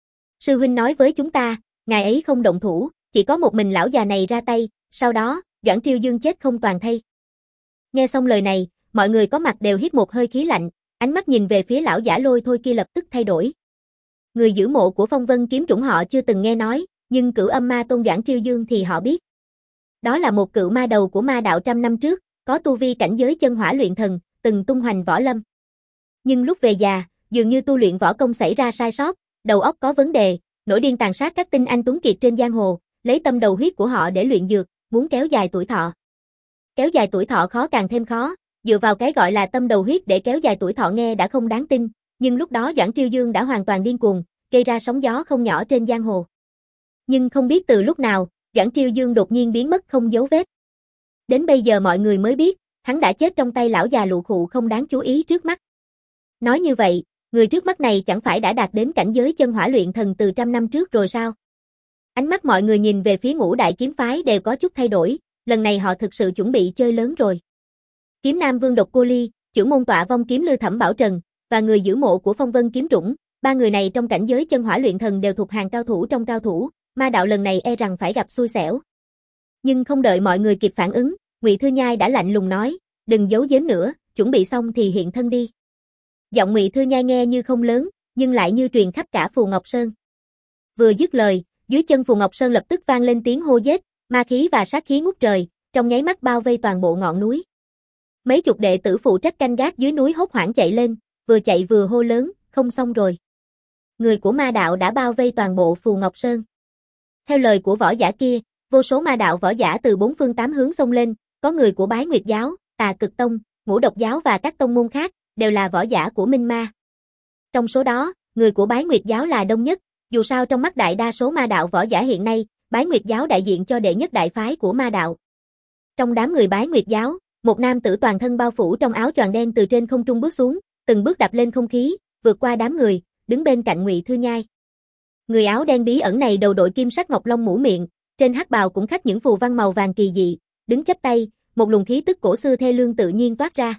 S1: Sư huynh nói với chúng ta, ngài ấy không động thủ, chỉ có một mình lão già này ra tay, sau đó, Doãn Triêu Dương chết không toàn thây. Nghe xong lời này, mọi người có mặt đều hít một hơi khí lạnh, ánh mắt nhìn về phía lão giả lôi thôi kia lập tức thay đổi. Người giữ mộ của Phong Vân Kiếm Trũng họ chưa từng nghe nói, nhưng cửu âm ma Tôn Doãn Triêu Dương thì họ biết. Đó là một cựu ma đầu của ma đạo trăm năm trước, có tu vi cảnh giới chân hỏa luyện thần, từng tung hoành võ lâm. Nhưng lúc về già, dường như tu luyện võ công xảy ra sai sót, đầu óc có vấn đề, nổi điên tàn sát các tinh anh tuấn kiệt trên giang hồ, lấy tâm đầu huyết của họ để luyện dược, muốn kéo dài tuổi thọ. Kéo dài tuổi thọ khó càng thêm khó, dựa vào cái gọi là tâm đầu huyết để kéo dài tuổi thọ nghe đã không đáng tin, nhưng lúc đó Doãn Triêu Dương đã hoàn toàn điên cuồng, gây ra sóng gió không nhỏ trên giang hồ. Nhưng không biết từ lúc nào, Doãn Triêu Dương đột nhiên biến mất không dấu vết. Đến bây giờ mọi người mới biết, hắn đã chết trong tay lão già lụ khụ không đáng chú ý trước mắt. Nói như vậy, người trước mắt này chẳng phải đã đạt đến cảnh giới chân hỏa luyện thần từ trăm năm trước rồi sao? Ánh mắt mọi người nhìn về phía Ngũ Đại Kiếm Phái đều có chút thay đổi, lần này họ thực sự chuẩn bị chơi lớn rồi. Kiếm Nam Vương Độc Cô Ly, trưởng môn Tọa Vong Kiếm Lư Thẩm Bảo Trần, và người giữ mộ của Phong Vân Kiếm Trũng, ba người này trong cảnh giới chân hỏa luyện thần đều thuộc hàng cao thủ trong cao thủ, ma đạo lần này e rằng phải gặp xui xẻo. Nhưng không đợi mọi người kịp phản ứng, Ngụy Thư Nhai đã lạnh lùng nói, đừng giấu giếm nữa, chuẩn bị xong thì hiện thân đi. Giọng Ngụy Thư Nhai nghe như không lớn, nhưng lại như truyền khắp cả Phù Ngọc Sơn. Vừa dứt lời, dưới chân Phù Ngọc Sơn lập tức vang lên tiếng hô giết, ma khí và sát khí ngút trời, trong nháy mắt bao vây toàn bộ ngọn núi. Mấy chục đệ tử phụ trách canh gác dưới núi hốt hoảng chạy lên, vừa chạy vừa hô lớn, không xong rồi. Người của ma đạo đã bao vây toàn bộ Phù Ngọc Sơn. Theo lời của võ giả kia, vô số ma đạo võ giả từ bốn phương tám hướng xông lên, có người của Bái Nguyệt Giáo, Tà Cực Tông, Ngũ Độc Giáo và các tông môn khác, đều là võ giả của Minh Ma. Trong số đó, người của Bái Nguyệt Giáo là đông nhất, dù sao trong mắt đại đa số ma đạo võ giả hiện nay, Bái Nguyệt Giáo đại diện cho đệ nhất đại phái của ma đạo. Trong đám người Bái Nguyệt Giáo, một nam tử toàn thân bao phủ trong áo choàng đen từ trên không trung bước xuống, từng bước đạp lên không khí, vượt qua đám người, đứng bên cạnh Ngụy Thư Nhai. Người áo đen bí ẩn này đầu đội kim sắc ngọc long mũ miệng, trên hắc bào cũng khắc những phù văn màu vàng kỳ dị, đứng chắp tay, một luồng khí tức cổ xưa thê lương tự nhiên toát ra.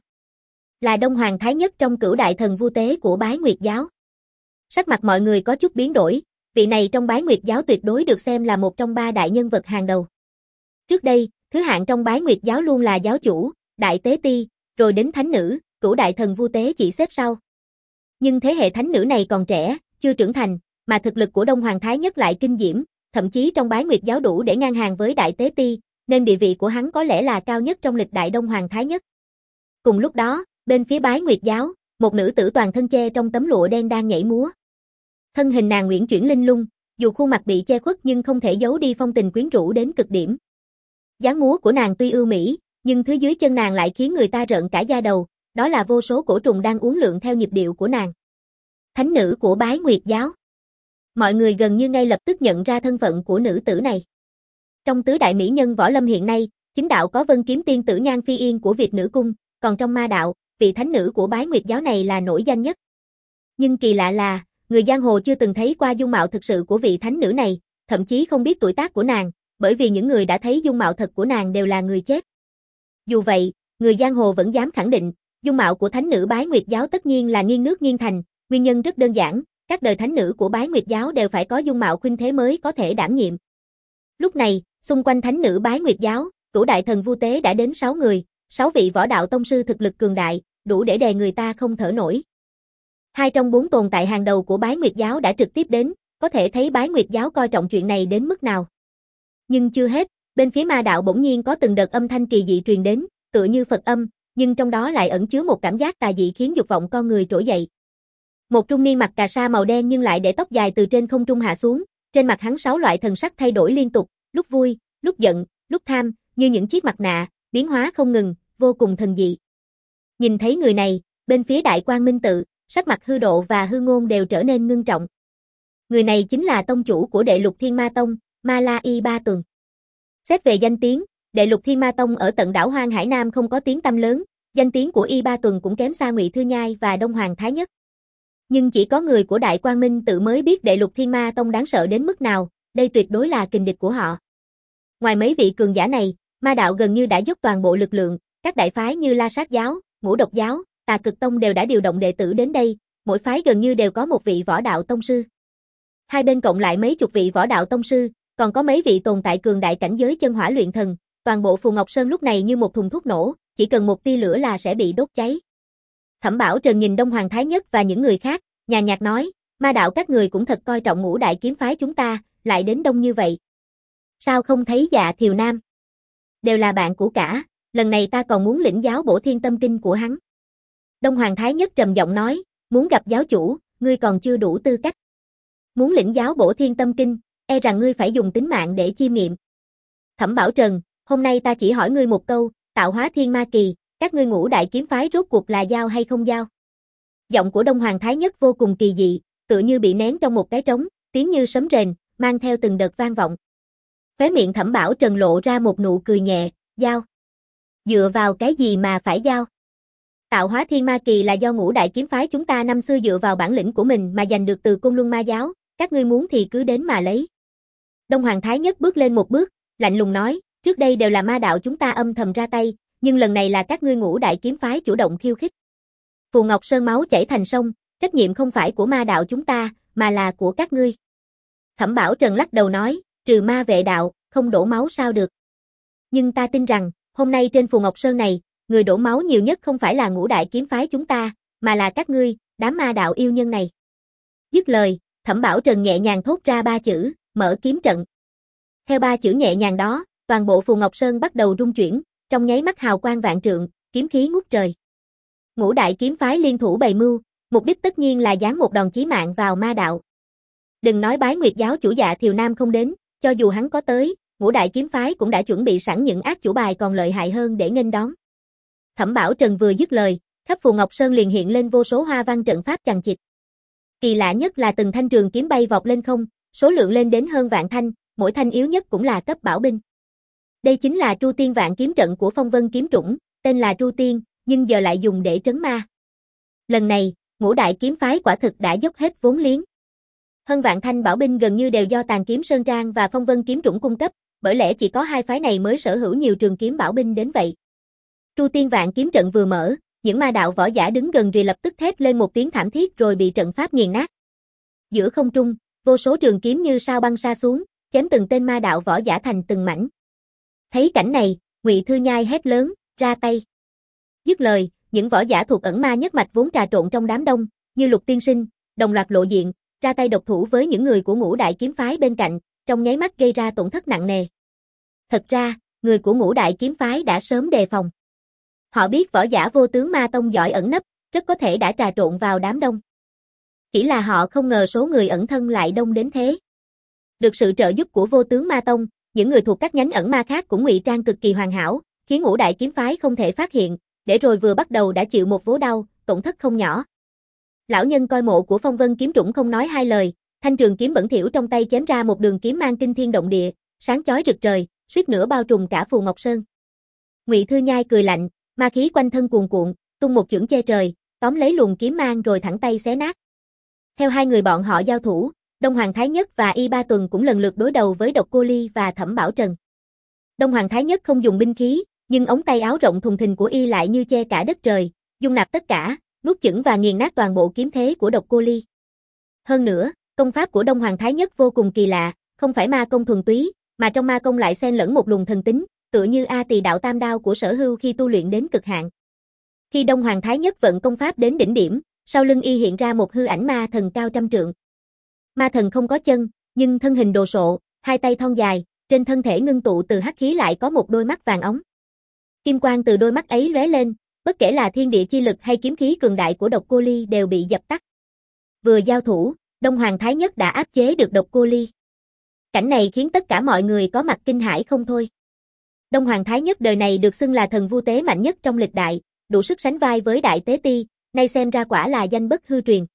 S1: Là Đông Hoàng Thái Nhất trong cửu đại thần vu tế của Bái Nguyệt Giáo. Sắc mặt mọi người có chút biến đổi, vị này trong Bái Nguyệt Giáo tuyệt đối được xem là một trong ba đại nhân vật hàng đầu. Trước đây, thứ hạng trong Bái Nguyệt Giáo luôn là giáo chủ, đại tế ti, rồi đến thánh nữ, Cửu đại thần Vu Tế chỉ xếp sau. Nhưng thế hệ thánh nữ này còn trẻ, chưa trưởng thành, mà thực lực của Đông Hoàng Thái Nhất lại kinh diễm, thậm chí trong Bái Nguyệt giáo đủ để ngang hàng với Đại Tế Ti, nên địa vị của hắn có lẽ là cao nhất trong lịch đại Đông Hoàng Thái Nhất. Cùng lúc đó, bên phía Bái Nguyệt giáo, một nữ tử toàn thân che trong tấm lụa đen đang nhảy múa. Thân hình nàng uyển chuyển linh lung, dù khuôn mặt bị che khuất nhưng không thể giấu đi phong tình quyến rũ đến cực điểm. Dáng múa của nàng tuy ưu mỹ, nhưng thứ dưới chân nàng lại khiến người ta rợn cả da đầu, đó là vô số cổ trùng đang uốn lượn theo nhịp điệu của nàng. Thánh nữ của Bái Nguyệt giáo. Mọi người gần như ngay lập tức nhận ra thân phận của nữ tử này. Trong tứ đại mỹ nhân võ lâm hiện nay, chính đạo có Vân Kiếm Tiên tử Nhan Phi Yên của Việt Nữ Cung, còn trong ma đạo, vị thánh nữ của Bái Nguyệt giáo này là nổi danh nhất. Nhưng kỳ lạ là, người giang hồ chưa từng thấy qua dung mạo thực sự của vị thánh nữ này, thậm chí không biết tuổi tác của nàng, bởi vì những người đã thấy dung mạo thật của nàng đều là người chết. Dù vậy, người giang hồ vẫn dám khẳng định, dung mạo của thánh nữ Bái Nguyệt giáo tất nhiên là nghiêng nước nghiêng thành, nguyên nhân rất đơn giản, các đời thánh nữ của Bái Nguyệt giáo đều phải có dung mạo khuynh thế mới có thể đảm nhiệm. Lúc này, xung quanh thánh nữ Bái Nguyệt giáo, Cửu đại thần Vu Tế đã đến sáu người, sáu vị võ đạo tông sư thực lực cường đại, đủ để đè người ta không thở nổi. Hai trong bốn tồn tại hàng đầu của Bái Nguyệt giáo đã trực tiếp đến, có thể thấy Bái Nguyệt giáo coi trọng chuyện này đến mức nào. Nhưng chưa hết, bên phía ma đạo bỗng nhiên có từng đợt âm thanh kỳ dị truyền đến, tựa như Phật âm, nhưng trong đó lại ẩn chứa một cảm giác tà dị khiến dục vọng con người trỗi dậy. Một trung niên mặc cà sa màu đen nhưng lại để tóc dài từ trên không trung hạ xuống, trên mặt hắn sáu loại thần sắc thay đổi liên tục, lúc vui, lúc giận, lúc tham, như những chiếc mặt nạ, biến hóa không ngừng, vô cùng thần dị. Nhìn thấy người này, bên phía Đại Quang Minh Tự, sắc mặt Hư Độ và Hư Ngôn đều trở nên ngưng trọng. Người này chính là tông chủ của Đệ Lục Thiên Ma Tông, Ma La Y Ba Tuần. Xét về danh tiếng, Đệ Lục Thiên Ma Tông ở tận đảo Hoang Hải Nam không có tiếng tăm lớn, danh tiếng của Y Ba Tuần cũng kém xa Ngụy Thư Nhai và Đông Hoàng Thái Nhất. Nhưng chỉ có người của Đại Quang Minh Tự mới biết Đệ Lục Thiên Ma Tông đáng sợ đến mức nào, đây tuyệt đối là kình địch của họ. Ngoài mấy vị cường giả này, ma đạo gần như đã dốc toàn bộ lực lượng, các đại phái như La Sát giáo, Ngũ Độc giáo, Tà Cực Tông đều đã điều động đệ tử đến đây, mỗi phái gần như đều có một vị võ đạo tông sư. Hai bên cộng lại mấy chục vị võ đạo tông sư, còn có mấy vị tồn tại cường đại cảnh giới chân hỏa luyện thần, toàn bộ Phù Ngọc Sơn lúc này như một thùng thuốc nổ, chỉ cần một tia lửa là sẽ bị đốt cháy. Thẩm Bảo Trần nhìn Đông Hoàng Thái Nhất và những người khác, nhàn nhạt nói, ma đạo các người cũng thật coi trọng Ngũ đại kiếm phái chúng ta, lại đến đông như vậy. Sao không thấy Dạ Thiều Nam? Đều là bạn của cả, lần này ta còn muốn lĩnh giáo Bổ Thiên Tâm Kinh của hắn. Đông Hoàng Thái Nhất trầm giọng nói, muốn gặp giáo chủ, ngươi còn chưa đủ tư cách. Muốn lĩnh giáo Bổ Thiên Tâm Kinh, e rằng ngươi phải dùng tính mạng để chiêm nghiệm. Thẩm Bảo Trần, hôm nay ta chỉ hỏi ngươi một câu, tạo hóa thiên ma kỳ, các ngươi Ngũ đại kiếm phái rốt cuộc là giao hay không giao? Giọng của Đông Hoàng Thái Nhất vô cùng kỳ dị, tựa như bị nén trong một cái trống, tiếng như sấm rền, mang theo từng đợt vang vọng. Khóe miệng Thẩm Bảo Trần lộ ra một nụ cười nhẹ, giao. Dựa vào cái gì mà phải giao? Tạo hóa thiên ma kỳ là do Ngũ đại kiếm phái chúng ta năm xưa dựa vào bản lĩnh của mình mà giành được từ Côn Luân Ma giáo, các ngươi muốn thì cứ đến mà lấy. Đông Hoàng Thái Nhất bước lên một bước, lạnh lùng nói, trước đây đều là ma đạo chúng ta âm thầm ra tay, nhưng lần này là các ngươi Ngũ đại kiếm phái chủ động khiêu khích. Phù Ngọc Sơn máu chảy thành sông, trách nhiệm không phải của ma đạo chúng ta, mà là của các ngươi. Thẩm Bảo Trần lắc đầu nói, trừ ma vệ đạo, không đổ máu sao được. Nhưng ta tin rằng, hôm nay trên Phù Ngọc Sơn này, người đổ máu nhiều nhất không phải là Ngũ đại kiếm phái chúng ta, mà là các ngươi, đám ma đạo yêu nhân này. Dứt lời, Thẩm Bảo Trần nhẹ nhàng thốt ra ba chữ, mở kiếm trận. Theo ba chữ nhẹ nhàng đó, toàn bộ Phù Ngọc Sơn bắt đầu rung chuyển, trong nháy mắt hào quang vạn trượng, kiếm khí ngút trời. Ngũ đại kiếm phái liên thủ bày mưu, mục đích tất nhiên là giáng một đòn chí mạng vào ma đạo. Đừng nói Bái Nguyệt giáo chủ Dạ Thiều Nam không đến, cho dù hắn có tới, Ngũ đại kiếm phái cũng đã chuẩn bị sẵn những ác chủ bài còn lợi hại hơn để nghênh đón. Thẩm Bảo Trần vừa dứt lời, khắp Phù Ngọc Sơn liền hiện lên vô số hoa văn trận pháp chằng chịt. Kỳ lạ nhất là từng thanh trường kiếm bay vọt lên không, số lượng lên đến hơn vạn thanh, mỗi thanh yếu nhất cũng là cấp bảo binh. Đây chính là Tru Tiên Vạn kiếm trận của Phong Vân kiếm chủng, tên là Tru Tiên, nhưng giờ lại dùng để trấn ma. Lần này, Ngũ đại kiếm phái quả thực đã dốc hết vốn liếng. Hơn vạn thanh bảo binh gần như đều do Tàn Kiếm Sơn Trang và Phong Vân kiếm chủng cung cấp, bởi lẽ chỉ có hai phái này mới sở hữu nhiều trường kiếm bảo binh đến vậy. Tru Tiên Vạn kiếm trận vừa mở, những ma đạo võ giả đứng gần rì lập tức thét lên một tiếng thảm thiết rồi bị trận pháp nghiền nát. Giữa không trung, vô số trường kiếm như sao băng sa xuống, chém từng tên ma đạo võ giả thành từng mảnh. Thấy cảnh này, Ngụy Thư Nhai hét lớn, ra tay. Dứt lời, Những võ giả thuộc ẩn ma nhất mạch vốn trà trộn trong đám đông, như Lục tiên sinh, đồng loạt lộ diện, ra tay độc thủ với những người của Ngũ Đại kiếm phái bên cạnh, trong nháy mắt gây ra tổn thất nặng nề. Thật ra, người của Ngũ Đại kiếm phái đã sớm đề phòng. Họ biết võ giả Vô Tướng Ma Tông giỏi ẩn nấp, rất có thể đã trà trộn vào đám đông. Chỉ là họ không ngờ số người ẩn thân lại đông đến thế. Được sự trợ giúp của Vô Tướng Ma Tông, những người thuộc các nhánh ẩn ma khác cũng ngụy trang cực kỳ hoàn hảo, khiến Ngũ Đại kiếm phái không thể phát hiện, để rồi vừa bắt đầu đã chịu một vố đau, tổn thất không nhỏ. Lão nhân coi mộ của Phong Vân kiếm trũng không nói hai lời, thanh trường kiếm bẩn thỉu trong tay chém ra một đường kiếm mang kinh thiên động địa, sáng chói rực trời, suýt nữa bao trùm cả Phù Ngọc Sơn. Ngụy Thư Nhai cười lạnh, ma khí quanh thân cuồn cuộn, tung một chưởng che trời, tóm lấy luồng kiếm mang rồi thẳng tay xé nát. Theo hai người bọn họ giao thủ, Đông Hoàng Thái Nhất và Y Ba Tuần cũng lần lượt đối đầu với Độc Cô Ly và Thẩm Bảo Trần. Đông Hoàng Thái Nhất không dùng binh khí, nhưng ống tay áo rộng thùng thình của y lại như che cả đất trời, dung nạp tất cả, nuốt chửng và nghiền nát toàn bộ kiếm thế của Độc Cô Ly. Hơn nữa, công pháp của Đông Hoàng Thái Nhất vô cùng kỳ lạ, không phải ma công thuần túy, mà trong ma công lại xen lẫn một luồng thần tính, tựa như A Tỳ Đạo Tam Đao của Sở Hưu khi tu luyện đến cực hạn. Khi Đông Hoàng Thái Nhất vận công pháp đến đỉnh điểm, sau lưng y hiện ra một hư ảnh ma thần cao trăm trượng. Ma thần không có chân, nhưng thân hình đồ sộ, hai tay thon dài, trên thân thể ngưng tụ từ hắc khí lại có một đôi mắt vàng óng. Kim quang từ đôi mắt ấy lóe lên, bất kể là thiên địa chi lực hay kiếm khí cường đại của Độc Cô Ly đều bị dập tắt. Vừa giao thủ, Đông Hoàng Thái Nhất đã áp chế được Độc Cô Ly. Cảnh này khiến tất cả mọi người có mặt kinh hãi không thôi. Đông Hoàng Thái Nhất đời này được xưng là thần vu tế mạnh nhất trong lịch đại, đủ sức sánh vai với Đại Tế Ti, nay xem ra quả là danh bất hư truyền.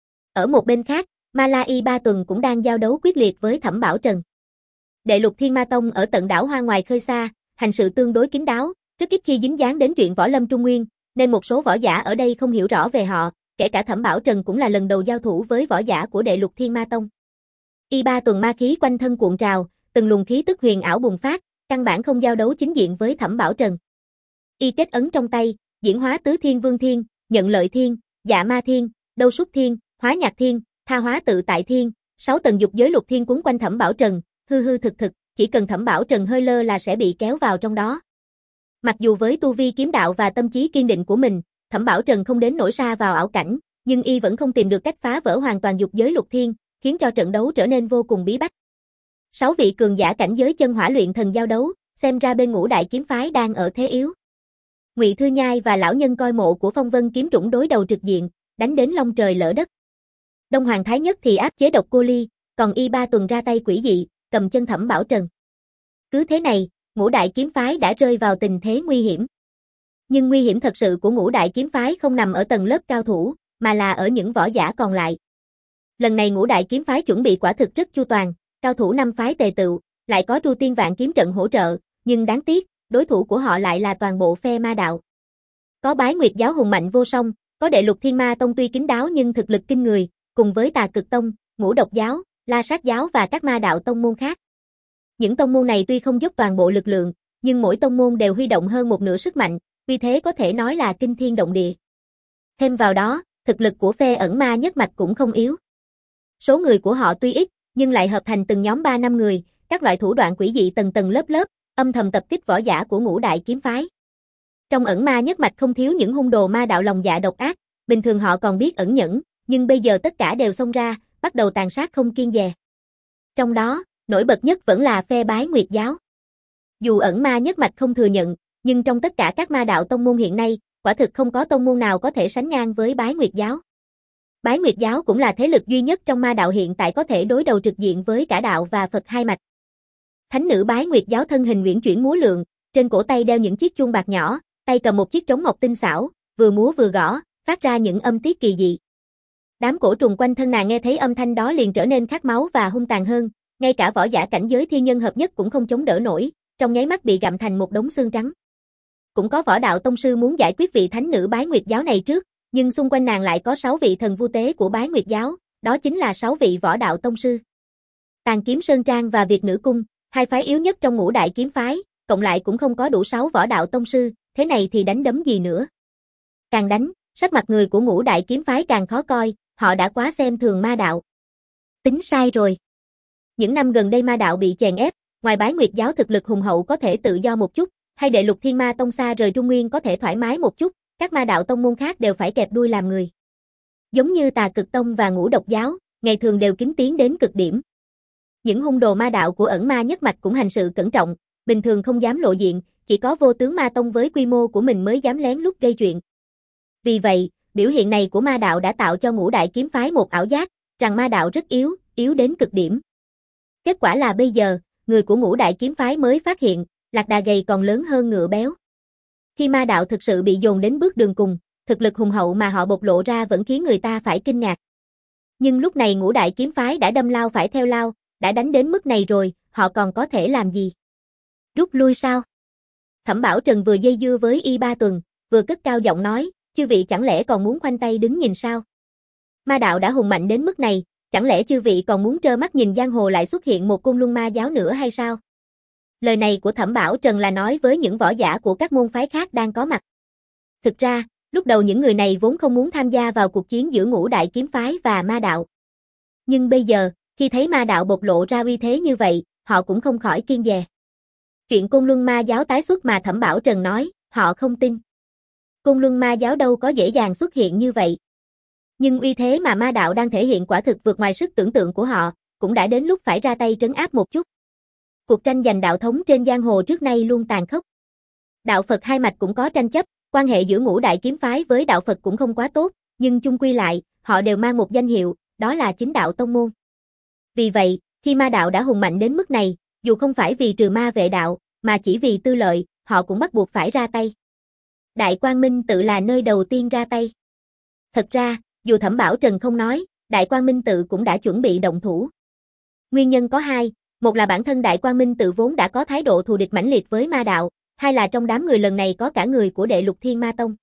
S1: Ở một bên khác, Ma La Y Ba Tuần cũng đang giao đấu quyết liệt với Thẩm Bảo Trần. Đệ Lục Thiên Ma Tông ở tận đảo Hoa ngoài khơi xa, hành sự tương đối kín đáo, rất ít khi dính dáng đến chuyện võ lâm Trung Nguyên, nên một số võ giả ở đây không hiểu rõ về họ, kể cả Thẩm Bảo Trần cũng là lần đầu giao thủ với võ giả của Đệ Lục Thiên Ma Tông. Y Ba Tuần ma khí quanh thân cuộn trào, từng luồng khí tức huyền ảo bùng phát, căn bản không giao đấu chính diện với Thẩm Bảo Trần. Y kết ấn trong tay, diễn hóa Tứ Thiên Vương Thiên, Nhận Lợi Thiên, Dạ Ma Thiên, Đâu Xuất Thiên, Hóa Nhạc Thiên, Tha Hóa Tự Tại Thiên, sáu tầng dục giới lục thiên cuốn quanh Thẩm Bảo Trần, hư hư thực thực, chỉ cần Thẩm Bảo Trần hơi lơ là sẽ bị kéo vào trong đó. Mặc dù với tu vi kiếm đạo và tâm trí kiên định của mình, Thẩm Bảo Trần không đến nỗi sa vào ảo cảnh, nhưng y vẫn không tìm được cách phá vỡ hoàn toàn dục giới lục thiên, khiến cho trận đấu trở nên vô cùng bí bách. Sáu vị cường giả cảnh giới chân hỏa luyện thần giao đấu, xem ra bên Ngũ Đại kiếm phái đang ở thế yếu. Ngụy Thư Nhai và lão nhân coi mộ của Phong Vân kiếm trũng đối đầu trực diện, đánh đến long trời lỡ đất. Đông Hoàng Thái Nhất thì áp chế Độc Cô Ly, còn Y Ba Tuần ra tay quỷ dị, cầm chân Thẩm Bảo Trần. Cứ thế này, Ngũ Đại kiếm phái đã rơi vào tình thế nguy hiểm. Nhưng nguy hiểm thật sự của Ngũ Đại kiếm phái không nằm ở tầng lớp cao thủ, mà là ở những võ giả còn lại. Lần này Ngũ Đại kiếm phái chuẩn bị quả thực rất chu toàn, cao thủ năm phái tề tựu, lại có Tru Tiên Vạn kiếm trận hỗ trợ, nhưng đáng tiếc, đối thủ của họ lại là toàn bộ phe ma đạo. Có Bái Nguyệt giáo hùng mạnh vô song, có Đệ Lục Thiên Ma Tông tuy kín đáo nhưng thực lực kinh người, cùng với Tà Cực Tông, Ngũ Độc giáo, La Sát giáo và các ma đạo tông môn khác. Những tông môn này tuy không dốc toàn bộ lực lượng, nhưng mỗi tông môn đều huy động hơn một nửa sức mạnh, vì thế có thể nói là kinh thiên động địa. Thêm vào đó, thực lực của phe ẩn ma nhất mạch cũng không yếu. Số người của họ tuy ít, nhưng lại hợp thành từng nhóm ba năm người, các loại thủ đoạn quỷ dị tầng tầng lớp lớp, âm thầm tập kích võ giả của Ngũ Đại kiếm phái. Trong ẩn ma nhất mạch không thiếu những hung đồ ma đạo lòng dạ độc ác, bình thường họ còn biết ẩn nhẫn, nhưng bây giờ tất cả đều xông ra, bắt đầu tàn sát không kiêng dè. Trong đó, nổi bật nhất vẫn là phe Bái Nguyệt giáo. Dù ẩn ma nhất mạch không thừa nhận, nhưng trong tất cả các ma đạo tông môn hiện nay, quả thực không có tông môn nào có thể sánh ngang với Bái Nguyệt giáo. Bái Nguyệt giáo cũng là thế lực duy nhất trong ma đạo hiện tại có thể đối đầu trực diện với cả đạo và Phật hai mạch. Thánh nữ Bái Nguyệt giáo thân hình uyển chuyển múa lượn, trên cổ tay đeo những chiếc chuông bạc nhỏ, tay cầm một chiếc trống ngọc tinh xảo, vừa múa vừa gõ, phát ra những âm tiết kỳ dị. Đám cổ trùng quanh thân nàng nghe thấy âm thanh đó liền trở nên khát máu và hung tàn hơn, ngay cả võ giả cảnh giới thiên nhân hợp nhất cũng không chống đỡ nổi, trong nháy mắt bị gặm thành một đống xương trắng. Cũng có võ đạo tông sư muốn giải quyết vị thánh nữ Bái Nguyệt giáo này trước, nhưng xung quanh nàng lại có sáu vị thần vu tế của Bái Nguyệt giáo, đó chính là sáu vị võ đạo tông sư. Tàn Kiếm Sơn Trang và Việt Nữ Cung, hai phái yếu nhất trong Ngũ Đại kiếm phái, cộng lại cũng không có đủ sáu võ đạo tông sư, thế này thì đánh đấm gì nữa. Càng đánh, sắc mặt người của Ngũ Đại kiếm phái càng khó coi, họ đã quá xem thường ma đạo. Tính sai rồi. Những năm gần đây ma đạo bị chèn ép, ngoài Bái Nguyệt giáo thực lực hùng hậu có thể tự do một chút, hay Đệ Lục Thiên Ma Tông xa rời Trung Nguyên có thể thoải mái một chút, các ma đạo tông môn khác đều phải kẹp đuôi làm người. Giống như Tà Cực Tông và Ngũ Độc Giáo, ngày thường đều kín tiếng đến cực điểm. Những hung đồ ma đạo của ẩn ma nhất mạch cũng hành sự cẩn trọng, bình thường không dám lộ diện, chỉ có Vô Tướng Ma Tông với quy mô của mình mới dám lén lút gây chuyện. Vì vậy, biểu hiện này của ma đạo đã tạo cho Ngũ Đại Kiếm Phái một ảo giác, rằng ma đạo rất yếu, yếu đến cực điểm. Kết quả là bây giờ, người của Ngũ Đại Kiếm Phái mới phát hiện, lạc đà gầy còn lớn hơn ngựa béo. Khi ma đạo thực sự bị dồn đến bước đường cùng, thực lực hùng hậu mà họ bộc lộ ra vẫn khiến người ta phải kinh ngạc. Nhưng lúc này Ngũ Đại Kiếm Phái đã đâm lao phải theo lao, đã đánh đến mức này rồi, họ còn có thể làm gì? Rút lui sao? Thẩm Bảo Trần vừa dây dưa với Y Ba Tuần, vừa cất cao giọng nói, chư vị chẳng lẽ còn muốn khoanh tay đứng nhìn sao? Ma đạo đã hùng mạnh đến mức này, chẳng lẽ chư vị còn muốn trơ mắt nhìn giang hồ lại xuất hiện một Côn Luân Ma giáo nữa hay sao? Lời này của Thẩm Bảo Trần là nói với những võ giả của các môn phái khác đang có mặt. Thực ra, lúc đầu những người này vốn không muốn tham gia vào cuộc chiến giữa Ngũ Đại Kiếm Phái và ma đạo. Nhưng bây giờ, khi thấy ma đạo bộc lộ ra uy thế như vậy, họ cũng không khỏi kiêng dè. Chuyện Côn Luân Ma giáo tái xuất mà Thẩm Bảo Trần nói, họ không tin. Côn Luân Ma giáo đâu có dễ dàng xuất hiện như vậy. Nhưng uy thế mà ma đạo đang thể hiện quả thực vượt ngoài sức tưởng tượng của họ, cũng đã đến lúc phải ra tay trấn áp một chút. Cuộc tranh giành đạo thống trên giang hồ trước nay luôn tàn khốc. Đạo Phật hai mạch cũng có tranh chấp, quan hệ giữa Ngũ Đại Kiếm Phái với đạo Phật cũng không quá tốt, nhưng chung quy lại, họ đều mang một danh hiệu, đó là chính đạo tông môn. Vì vậy, khi ma đạo đã hùng mạnh đến mức này, dù không phải vì trừ ma vệ đạo, mà chỉ vì tư lợi, họ cũng bắt buộc phải ra tay. Đại Quang Minh Tự là nơi đầu tiên ra tay. Thật ra, dù Thẩm Bảo Trần không nói, Đại Quang Minh Tự cũng đã chuẩn bị động thủ. Nguyên nhân có hai, một là bản thân Đại Quang Minh Tự vốn đã có thái độ thù địch mãnh liệt với ma đạo, hai là trong đám người lần này có cả người của Đệ Lục Thiên Ma Tông.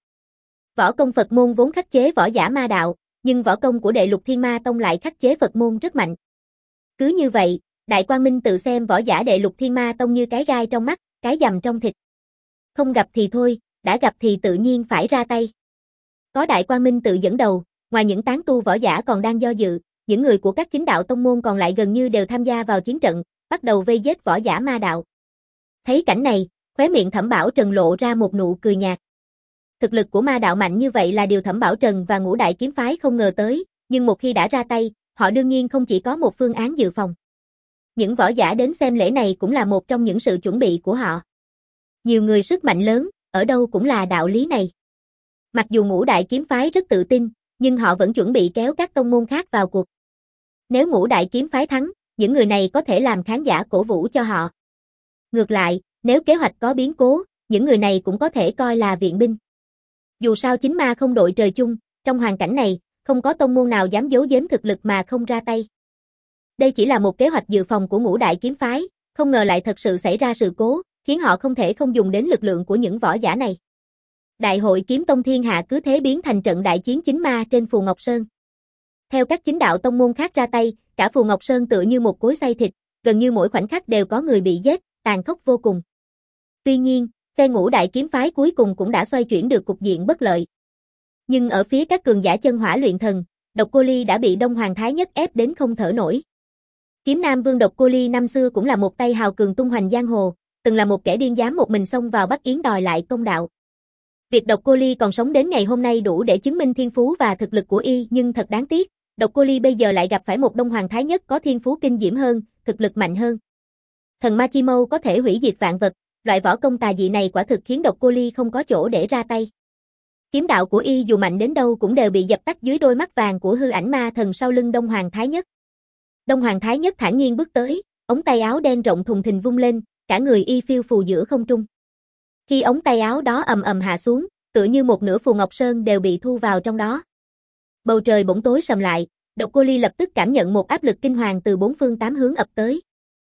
S1: Võ công Phật môn vốn khắc chế võ giả ma đạo, nhưng võ công của Đệ Lục Thiên Ma Tông lại khắc chế Phật môn rất mạnh. Cứ như vậy, Đại Quang Minh Tự xem võ giả Đệ Lục Thiên Ma Tông như cái gai trong mắt, cái dầm trong thịt. Không gặp thì thôi, đã gặp thì tự nhiên phải ra tay. Có Đại Quang Minh Tự dẫn đầu, ngoài những tán tu võ giả còn đang do dự, những người của các chính đạo tông môn còn lại gần như đều tham gia vào chiến trận, bắt đầu vây giết võ giả ma đạo. Thấy cảnh này, khóe miệng Thẩm Bảo Trần lộ ra một nụ cười nhạt. Thực lực của ma đạo mạnh như vậy là điều Thẩm Bảo Trần và Ngũ Đại Kiếm Phái không ngờ tới, nhưng một khi đã ra tay, họ đương nhiên không chỉ có một phương án dự phòng. Những võ giả đến xem lễ này cũng là một trong những sự chuẩn bị của họ. Nhiều người sức mạnh lớn, ở đâu cũng là đạo lý này. Mặc dù Ngũ Đại Kiếm Phái rất tự tin, nhưng họ vẫn chuẩn bị kéo các tông môn khác vào cuộc. Nếu Ngũ Đại Kiếm Phái thắng, những người này có thể làm khán giả cổ vũ cho họ. Ngược lại, nếu kế hoạch có biến cố, những người này cũng có thể coi là viện binh. Dù sao chính ma không đội trời chung, trong hoàn cảnh này, không có tông môn nào dám giấu giếm thực lực mà không ra tay. Đây chỉ là một kế hoạch dự phòng của Ngũ Đại Kiếm Phái, không ngờ lại thật sự xảy ra sự cố, khiến họ không thể không dùng đến lực lượng của những võ giả này. Đại hội Kiếm Tông thiên hạ cứ thế biến thành trận đại chiến chính ma trên Phù Ngọc Sơn. Theo các chính đạo tông môn khác ra tay, cả Phù Ngọc Sơn tựa như một cối xay thịt, gần như mỗi khoảnh khắc đều có người bị giết, tàn khốc vô cùng. Tuy nhiên, phe Ngũ Đại Kiếm Phái cuối cùng cũng đã xoay chuyển được cục diện bất lợi. Nhưng ở phía các cường giả chân hỏa luyện thần, Độc Cô Ly đã bị Đông Hoàng Thái Nhất ép đến không thở nổi. Kiếm Nam Vương Độc Cô Ly năm xưa cũng là một tay hào cường tung hoành giang hồ, từng là một kẻ điên dám một mình xông vào Bắc Yến đòi lại công đạo. Việc Độc Cô Ly còn sống đến ngày hôm nay đủ để chứng minh thiên phú và thực lực của y, nhưng thật đáng tiếc, Độc Cô Ly bây giờ lại gặp phải một Đông Hoàng Thái Nhất có thiên phú kinh diễm hơn, thực lực mạnh hơn. Thần Ma Chi Mâu có thể hủy diệt vạn vật, loại võ công tà dị này quả thực khiến Độc Cô Ly không có chỗ để ra tay. Kiếm đạo của y dù mạnh đến đâu cũng đều bị dập tắt dưới đôi mắt vàng của hư ảnh ma thần sau lưng Đông Hoàng Thái Nhất. Đông Hoàng Thái Nhất thản nhiên bước tới, ống tay áo đen rộng thùng thình vung lên, cả người y phiêu phù giữa không trung. Khi ống tay áo đó ầm ầm hạ xuống, tựa như một nửa Phù Ngọc Sơn đều bị thu vào trong đó. Bầu trời bỗng tối sầm lại, Độc Cô Ly lập tức cảm nhận một áp lực kinh hoàng từ bốn phương tám hướng ập tới.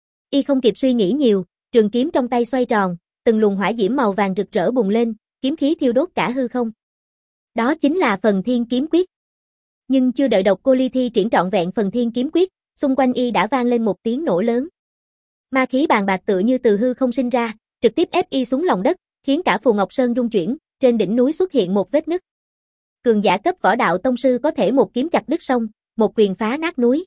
S1: Y không kịp suy nghĩ nhiều, trường kiếm trong tay xoay tròn, từng luồng hỏa diễm màu vàng rực rỡ bùng lên, kiếm khí thiêu đốt cả hư không. Đó chính là Phần Thiên Kiếm Quyết. Nhưng chưa đợi Độc Cô Ly thi triển trọn vẹn Phần Thiên Kiếm Quyết, xung quanh y đã vang lên một tiếng nổ lớn. Ma khí bàn bạc tựa như từ hư không sinh ra, trực tiếp ép y xuống lòng đất, khiến cả Phù Ngọc Sơn rung chuyển, trên đỉnh núi xuất hiện một vết nứt. Cường giả cấp võ đạo tông sư có thể một kiếm chặt đứt sông, một quyền phá nát núi.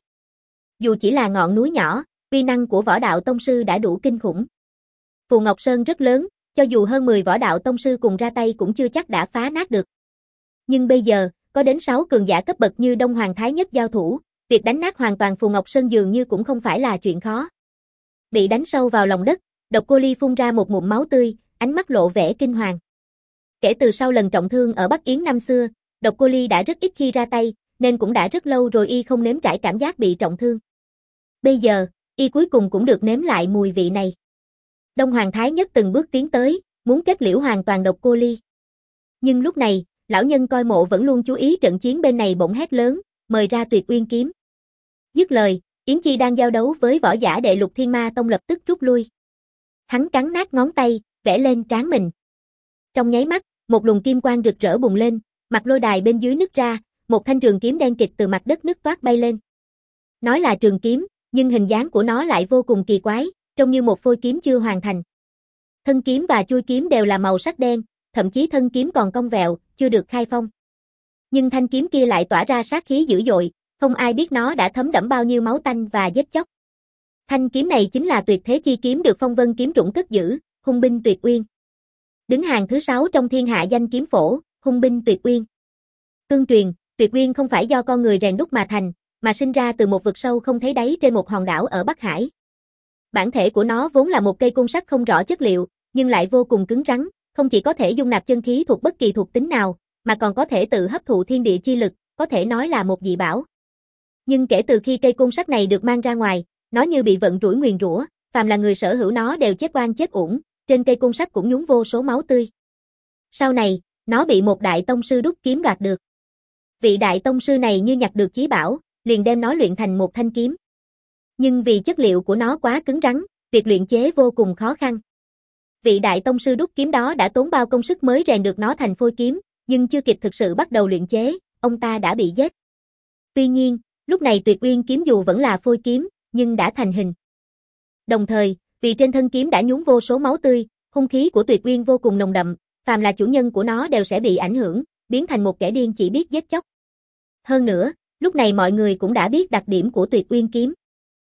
S1: Dù chỉ là ngọn núi nhỏ, uy năng của võ đạo tông sư đã đủ kinh khủng. Phù Ngọc Sơn rất lớn, Cho dù hơn mười võ đạo tông sư cùng ra tay cũng chưa chắc đã phá nát được. Nhưng bây giờ, có đến sáu cường giả cấp bậc như Đông Hoàng Thái Nhất giao thủ, việc đánh nát hoàn toàn Phù Ngọc Sơn dường như cũng không phải là chuyện khó. Bị đánh sâu vào lòng đất, Độc Cô Ly phun ra một ngụm máu tươi, ánh mắt lộ vẻ kinh hoàng. Kể từ sau lần trọng thương ở Bắc Yến năm xưa, Độc Cô Ly đã rất ít khi ra tay, nên cũng đã rất lâu rồi y không nếm trải cảm giác bị trọng thương. Bây giờ, y cuối cùng cũng được nếm lại mùi vị này. Đông Hoàng Thái Nhất từng bước tiến tới, muốn kết liễu hoàn toàn Độc Cô Ly. Nhưng lúc này, lão nhân coi mộ vẫn luôn chú ý trận chiến bên này bỗng hét lớn, mời ra Tuyệt Uyên kiếm. Dứt lời, Yến Chi đang giao đấu với võ giả đệ Lục Thiên Ma Tông lập tức rút lui. Hắn cắn nát ngón tay, vẽ lên trán mình. Trong nháy mắt, một luồng kim quang rực rỡ bùng lên, mặt lôi đài bên dưới nứt ra, một thanh trường kiếm đen kịt từ mặt đất nứt toát bay lên. Nói là trường kiếm, nhưng hình dáng của nó lại vô cùng kỳ quái, trông như một phôi kiếm chưa hoàn thành. Thân kiếm và chuôi kiếm đều là màu sắc đen, thậm chí thân kiếm còn cong vẹo, chưa được khai phong. Nhưng thanh kiếm kia lại tỏa ra sát khí dữ dội, không ai biết nó đã thấm đẫm bao nhiêu máu tanh và giết chóc. Thanh kiếm này chính là Tuyệt Thế Chi kiếm được Phong Vân kiếm trũng cất giữ, Hung binh Tuyệt Uyên. Đứng hàng thứ sáu trong thiên hạ danh kiếm phổ, Hung binh Tuyệt Uyên. Tương truyền, Tuyệt Uyên không phải do con người rèn đúc mà thành, mà sinh ra từ một vực sâu không thấy đáy trên một hòn đảo ở Bắc Hải. Bản thể của nó vốn là một cây côn sắt không rõ chất liệu, nhưng lại vô cùng cứng rắn, không chỉ có thể dung nạp chân khí thuộc bất kỳ thuộc tính nào, mà còn có thể tự hấp thụ thiên địa chi lực, có thể nói là một dị bảo. Nhưng kể từ khi cây côn sắt này được mang ra ngoài, nó như bị vận rủi nguyền rủa, phàm là người sở hữu nó đều chết oan chết uổng, trên cây côn sắt cũng nhúng vô số máu tươi. Sau này, nó bị một đại tông sư đúc kiếm đoạt được. Vị đại tông sư này như nhặt được chí bảo, liền đem nó luyện thành một thanh kiếm. Nhưng vì chất liệu của nó quá cứng rắn, việc luyện chế vô cùng khó khăn. Vị đại tông sư đúc kiếm đó đã tốn bao công sức mới rèn được nó thành phôi kiếm, nhưng chưa kịp thực sự bắt đầu luyện chế, ông ta đã bị giết. Tuy nhiên, lúc này Tuyệt Uyên kiếm dù vẫn là phôi kiếm, nhưng đã thành hình. Đồng thời, vì trên thân kiếm đã nhúng vô số máu tươi, hung khí của Tuyệt Uyên vô cùng nồng đậm, phàm là chủ nhân của nó đều sẽ bị ảnh hưởng, biến thành một kẻ điên chỉ biết giết chóc. Hơn nữa, lúc này mọi người cũng đã biết đặc điểm của Tuyệt Uyên kiếm.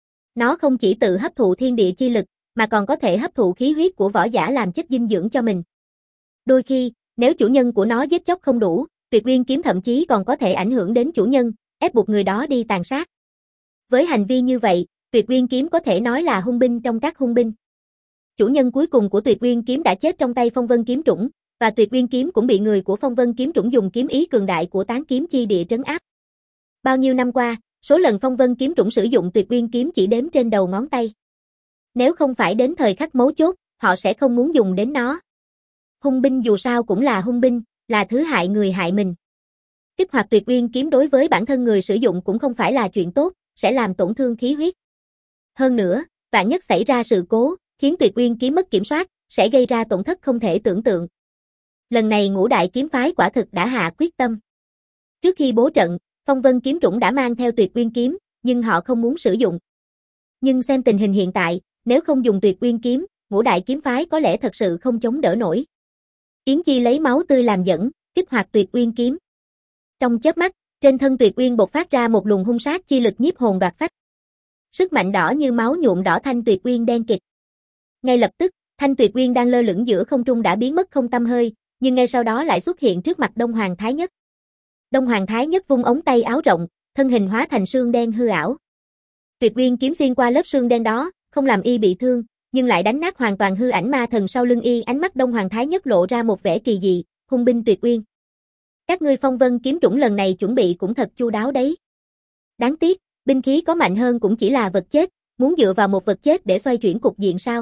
S1: Nó không chỉ tự hấp thụ thiên địa chi lực, mà còn có thể hấp thụ khí huyết của võ giả làm chất dinh dưỡng cho mình. Đôi khi, nếu chủ nhân của nó giết chóc không đủ, Tuyệt Uyên kiếm thậm chí còn có thể ảnh hưởng đến chủ nhân, ép buộc người đó đi tàn sát. Với hành vi như vậy, Tuyệt Uyên kiếm có thể nói là hung binh trong các hung binh. Chủ nhân cuối cùng của Tuyệt Uyên kiếm đã chết trong tay Phong Vân kiếm trũng, và Tuyệt Uyên kiếm cũng bị người của Phong Vân kiếm trũng dùng kiếm ý cường đại của Tán kiếm chi địa trấn áp. Bao nhiêu năm qua, số lần Phong Vân kiếm trũng sử dụng Tuyệt Uyên kiếm chỉ đếm trên đầu ngón tay. Nếu không phải đến thời khắc mấu chốt, họ sẽ không muốn dùng đến nó. Hung binh dù sao cũng là hung binh, là thứ hại người hại mình. Kích hoạt Tuyệt Uyên kiếm đối với bản thân người sử dụng cũng không phải là chuyện tốt, sẽ làm tổn thương khí huyết. Hơn nữa, vạn nhất xảy ra sự cố, khiến Tuyệt Uyên kiếm mất kiểm soát, sẽ gây ra tổn thất không thể tưởng tượng. Lần này Ngũ Đại kiếm phái quả thực đã hạ quyết tâm. Trước khi bố trận, Phong Vân kiếm trũng đã mang theo Tuyệt Uyên kiếm, nhưng họ không muốn sử dụng. Nhưng xem tình hình hiện tại, nếu không dùng Tuyệt Uyên kiếm, Ngũ Đại kiếm phái có lẽ thật sự không chống đỡ nổi. Yến Chi lấy máu tươi làm dẫn, kích hoạt Tuyệt Uyên kiếm. Trong chớp mắt, trên thân Tuyệt Uyên bộc phát ra một luồng hung sát chi lực nhiếp hồn đoạt phách. Sức mạnh đỏ như máu nhuộm đỏ thanh Tuyệt Uyên đen kịt. Ngay lập tức, thanh Tuyệt Uyên đang lơ lửng giữa không trung đã biến mất không tăm hơi, nhưng ngay sau đó lại xuất hiện trước mặt Đông Hoàng Thái Nhất. Đông Hoàng Thái Nhất vung ống tay áo rộng, thân hình hóa thành sương đen hư ảo. Tuyệt Uyên kiếm xuyên qua lớp sương đen đó, không làm y bị thương, nhưng lại đánh nát hoàn toàn hư ảnh ma thần sau lưng y. Ánh mắt Đông Hoàng Thái Nhất lộ ra một vẻ kỳ dị, hung binh Tuyệt Uyên. Các ngươi Phong Vân kiếm trũng lần này chuẩn bị cũng thật chu đáo đấy. Đáng tiếc, binh khí có mạnh hơn cũng chỉ là vật chết, muốn dựa vào một vật chết để xoay chuyển cục diện sao?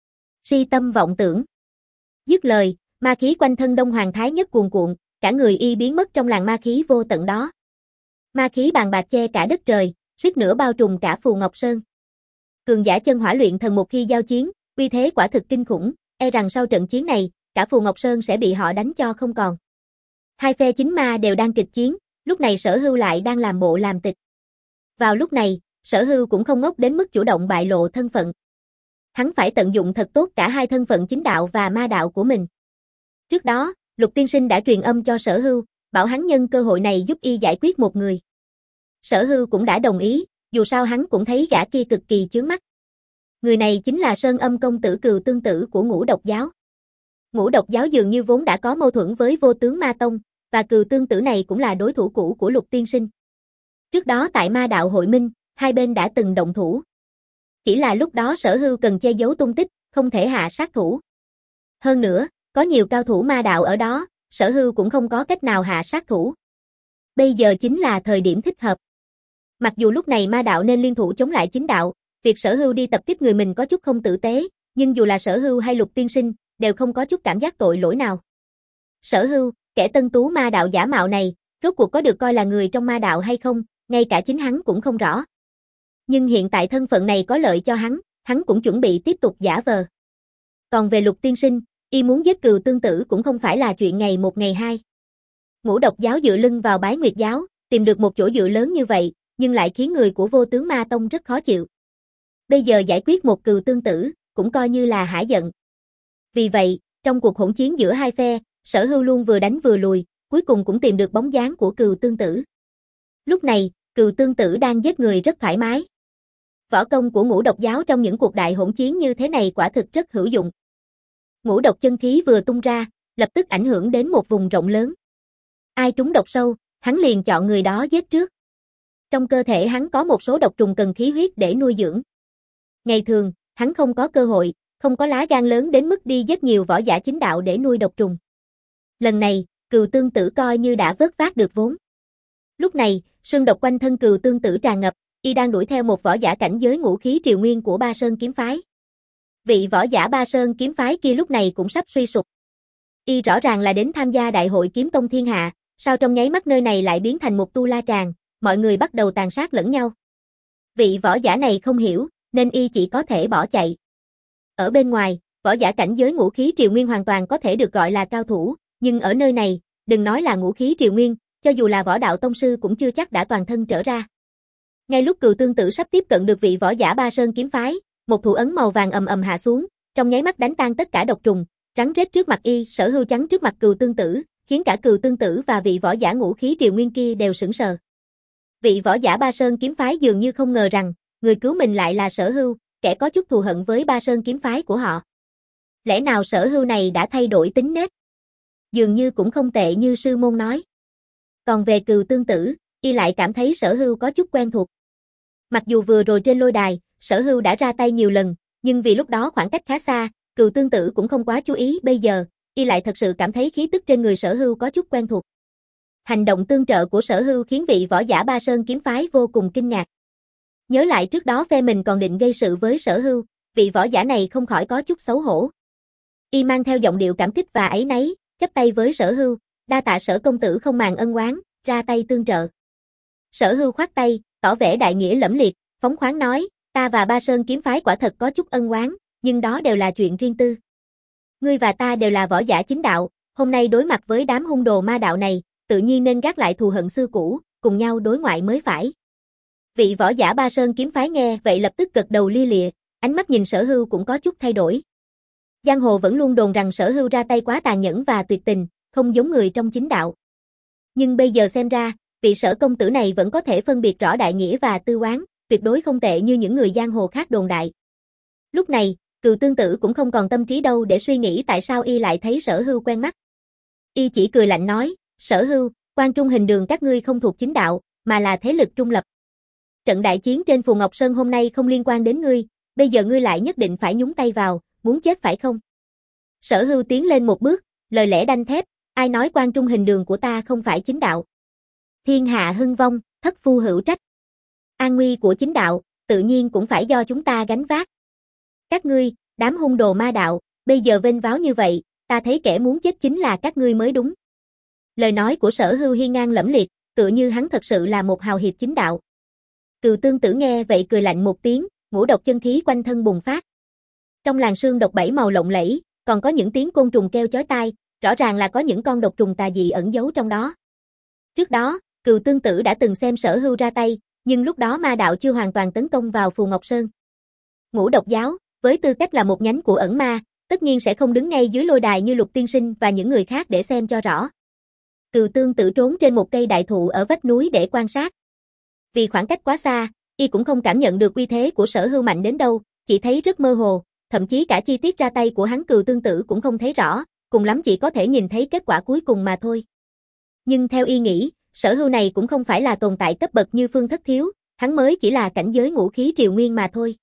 S1: Si tâm vọng tưởng. Dứt lời, ma khí quanh thân Đông Hoàng Thái Nhất cuồn cuộn, cả người y biến mất trong làn ma khí vô tận đó. Ma khí bàn bạc che cả đất trời, suýt nữa bao trùm cả Phù Ngọc Sơn. Cường giả chân hỏa luyện thần một khi giao chiến, uy thế quả thực kinh khủng, e rằng sau trận chiến này, cả Phù Ngọc Sơn sẽ bị họ đánh cho không còn. Hai phe chính ma đều đang kịch chiến, lúc này Sở Hưu lại đang làm bộ làm tịch. Vào lúc này, Sở Hưu cũng không ngốc đến mức chủ động bại lộ thân phận. Hắn phải tận dụng thật tốt cả hai thân phận chính đạo và ma đạo của mình. Trước đó, Lục Tiên Sinh đã truyền âm cho Sở Hưu, bảo hắn nhân cơ hội này giúp y giải quyết một người. Sở Hưu cũng đã đồng ý, dù sao hắn cũng thấy gã kia cực kỳ chướng mắt. Người này chính là Sơn Âm công tử Cừu Tương Tử của Ngũ Độc giáo. Ngũ độc giáo dường như vốn đã có mâu thuẫn với vô tướng ma tông, và Cừu Tương Tử này cũng là đối thủ cũ của Lục Tiên Sinh. Trước đó tại ma đạo hội minh, hai bên đã từng động thủ. Chỉ là lúc đó Sở Hưu cần che giấu tung tích, không thể hạ sát thủ. Hơn nữa, có nhiều cao thủ ma đạo ở đó, Sở Hưu cũng không có cách nào hạ sát thủ. Bây giờ chính là thời điểm thích hợp. Mặc dù lúc này ma đạo nên liên thủ chống lại chính đạo, việc Sở Hưu đi tập kích người mình có chút không tử tế, nhưng dù là Sở Hưu hay Lục Tiên Sinh, đều không có chút cảm giác tội lỗi nào. Sở Hưu, kẻ tân tú ma đạo giả mạo này, rốt cuộc có được coi là người trong ma đạo hay không, ngay cả chính hắn cũng không rõ. Nhưng hiện tại thân phận này có lợi cho hắn, hắn cũng chuẩn bị tiếp tục giả vờ. Còn về Lục Tiên Sinh, y muốn giết Cừu Tương Tử cũng không phải là chuyện ngày một ngày hai. Ngũ độc giáo dựa lưng vào Bái Nguyệt giáo, tìm được một chỗ dựa lớn như vậy, nhưng lại khiến người của Vô Tướng Ma Tông rất khó chịu. Bây giờ giải quyết một Cừu Tương Tử, cũng coi như là hả giận. Vì vậy, trong cuộc hỗn chiến giữa hai phe, Sở Hưu luôn vừa đánh vừa lùi, cuối cùng cũng tìm được bóng dáng của Cừu Tương Tử. Lúc này, Cừu Tương Tử đang giết người rất thoải mái. Võ công của ngũ độc giáo trong những cuộc đại hỗn chiến như thế này quả thực rất hữu dụng. Ngũ độc chân khí vừa tung ra, lập tức ảnh hưởng đến một vùng rộng lớn. Ai trúng độc sâu, hắn liền chọn người đó giết trước. Trong cơ thể hắn có một số độc trùng cần khí huyết để nuôi dưỡng. Ngày thường, hắn không có cơ hội, không có lá gan lớn đến mức đi giết nhiều võ giả chính đạo để nuôi độc trùng. Lần này, Cừu Tương Tử coi như đã vớt vát được vốn. Lúc này, sương độc quanh thân Cừu Tương Tử tràn ngập, y đang đuổi theo một võ giả cảnh giới ngũ khí triều nguyên của Ba Sơn kiếm phái. Vị võ giả Ba Sơn kiếm phái kia lúc này cũng sắp suy sụp. Y rõ ràng là đến tham gia đại hội kiếm tông thiên hạ, sao trong nháy mắt nơi này lại biến thành một tu la tràng, mọi người bắt đầu tàn sát lẫn nhau. Vị võ giả này không hiểu, nên y chỉ có thể bỏ chạy. Ở bên ngoài, võ giả cảnh giới ngũ khí triều nguyên hoàn toàn có thể được gọi là cao thủ, nhưng ở nơi này, đừng nói là ngũ khí triều nguyên, cho dù là võ đạo tông sư cũng chưa chắc đã toàn thân trở ra. Ngay lúc Cừu Tương Tử sắp tiếp cận được vị võ giả Ba Sơn kiếm phái, một thủ ấn màu vàng ầm ầm hạ xuống, trong nháy mắt đánh tan tất cả độc trùng, rắn rết trước mặt y, Sở Hưu chắn trước mặt Cừu Tương Tử, khiến cả Cừu Tương Tử và vị võ giả ngũ khí triều nguyên kia đều sững sờ. Vị võ giả Ba Sơn kiếm phái dường như không ngờ rằng, người cứu mình lại là Sở Hưu, kẻ có chút thù hận với Ba Sơn kiếm phái của họ. Lẽ nào Sở Hưu này đã thay đổi tính nết? Dường như cũng không tệ như sư môn nói. Còn về Cừu Tương Tử, y lại cảm thấy Sở Hưu có chút quen thuộc. Mặc dù vừa rồi trên lôi đài, Sở Hưu đã ra tay nhiều lần, nhưng vì lúc đó khoảng cách khá xa, Cừu Tương Tử cũng không quá chú ý, bây giờ, y lại thật sự cảm thấy khí tức trên người Sở Hưu có chút quen thuộc. Hành động tương trợ của Sở Hưu khiến vị võ giả Ba Sơn kiếm phái vô cùng kinh ngạc. Nhớ lại trước đó phe mình còn định gây sự với Sở Hưu, vị võ giả này không khỏi có chút xấu hổ. Y mang theo giọng điệu cảm kích và áy náy, chắp tay với Sở Hưu, đa tạ Sở công tử không màng ân oán, ra tay tương trợ. Sở Hưu khoát tay, tỏ vẻ đại nghĩa lẫm liệt, phóng khoáng nói, ta và Ba Sơn kiếm phái quả thật có chút ân oán, nhưng đó đều là chuyện riêng tư. Ngươi và ta đều là võ giả chính đạo, hôm nay đối mặt với đám hung đồ ma đạo này, tự nhiên nên gác lại thù hận xưa cũ, cùng nhau đối ngoại mới phải. Vị võ giả Ba Sơn kiếm phái nghe vậy lập tức gật đầu lia lịa, ánh mắt nhìn Sở Hưu cũng có chút thay đổi. Giang hồ vẫn luôn đồn rằng Sở Hưu ra tay quá tàn nhẫn và tuyệt tình, không giống người trong chính đạo. Nhưng bây giờ xem ra, vị Sở công tử này vẫn có thể phân biệt rõ đại nghĩa và tư oán, tuyệt đối không tệ như những người giang hồ khác đồn đại. Lúc này, Cừu Tương Tử cũng không còn tâm trí đâu để suy nghĩ tại sao y lại thấy Sở Hưu quen mắt. Y chỉ cười lạnh nói, Sở Hưu, Quan Trung Hình Đường các ngươi không thuộc chính đạo, mà là thế lực trung lập. Trận đại chiến trên Phù Ngọc Sơn hôm nay không liên quan đến ngươi, bây giờ ngươi lại nhất định phải nhúng tay vào, muốn chết phải không? Sở Hưu tiến lên một bước, lời lẽ đanh thép, ai nói Quan Trung Hình Đường của ta không phải chính đạo? Thiên hạ hưng vong, thất phu hữu trách. An nguy của chính đạo, tự nhiên cũng phải do chúng ta gánh vác. Các ngươi, đám hung đồ ma đạo, bây giờ vênh váo như vậy, ta thấy kẻ muốn chết chính là các ngươi mới đúng. Lời nói của Sở Hưu hiên ngang lẫm liệt, tựa như hắn thật sự là một hào hiệp chính đạo. Cừu Tương Tử nghe vậy cười lạnh một tiếng, ngũ độc chân khí quanh thân bùng phát. Trong làn sương độc bảy màu lộng lẫy, còn có những tiếng côn trùng kêu chói tai, rõ ràng là có những con độc trùng tà dị ẩn giấu trong đó. Trước đó, Cừu Tương Tử đã từng xem Sở Hưu ra tay, nhưng lúc đó ma đạo chưa hoàn toàn tấn công vào Phù Ngọc Sơn. Ngũ độc giáo, với tư cách là một nhánh của ẩn ma, tất nhiên sẽ không đứng ngay dưới lôi đài như Lục Tiên Sinh và những người khác để xem cho rõ. Cừu Tương Tử trốn trên một cây đại thụ ở vách núi để quan sát. Vì khoảng cách quá xa, y cũng không cảm nhận được uy thế của Sở Hưu mạnh đến đâu, chỉ thấy rất mơ hồ, thậm chí cả chi tiết ra tay của hắn Cừu Tương Tử cũng không thấy rõ, cùng lắm chỉ có thể nhìn thấy kết quả cuối cùng mà thôi. Nhưng theo y nghĩ, Sở Hưu này cũng không phải là tồn tại cấp bậc như Phương Thất Thiếu, hắn mới chỉ là cảnh giới ngũ khí triều nguyên mà thôi.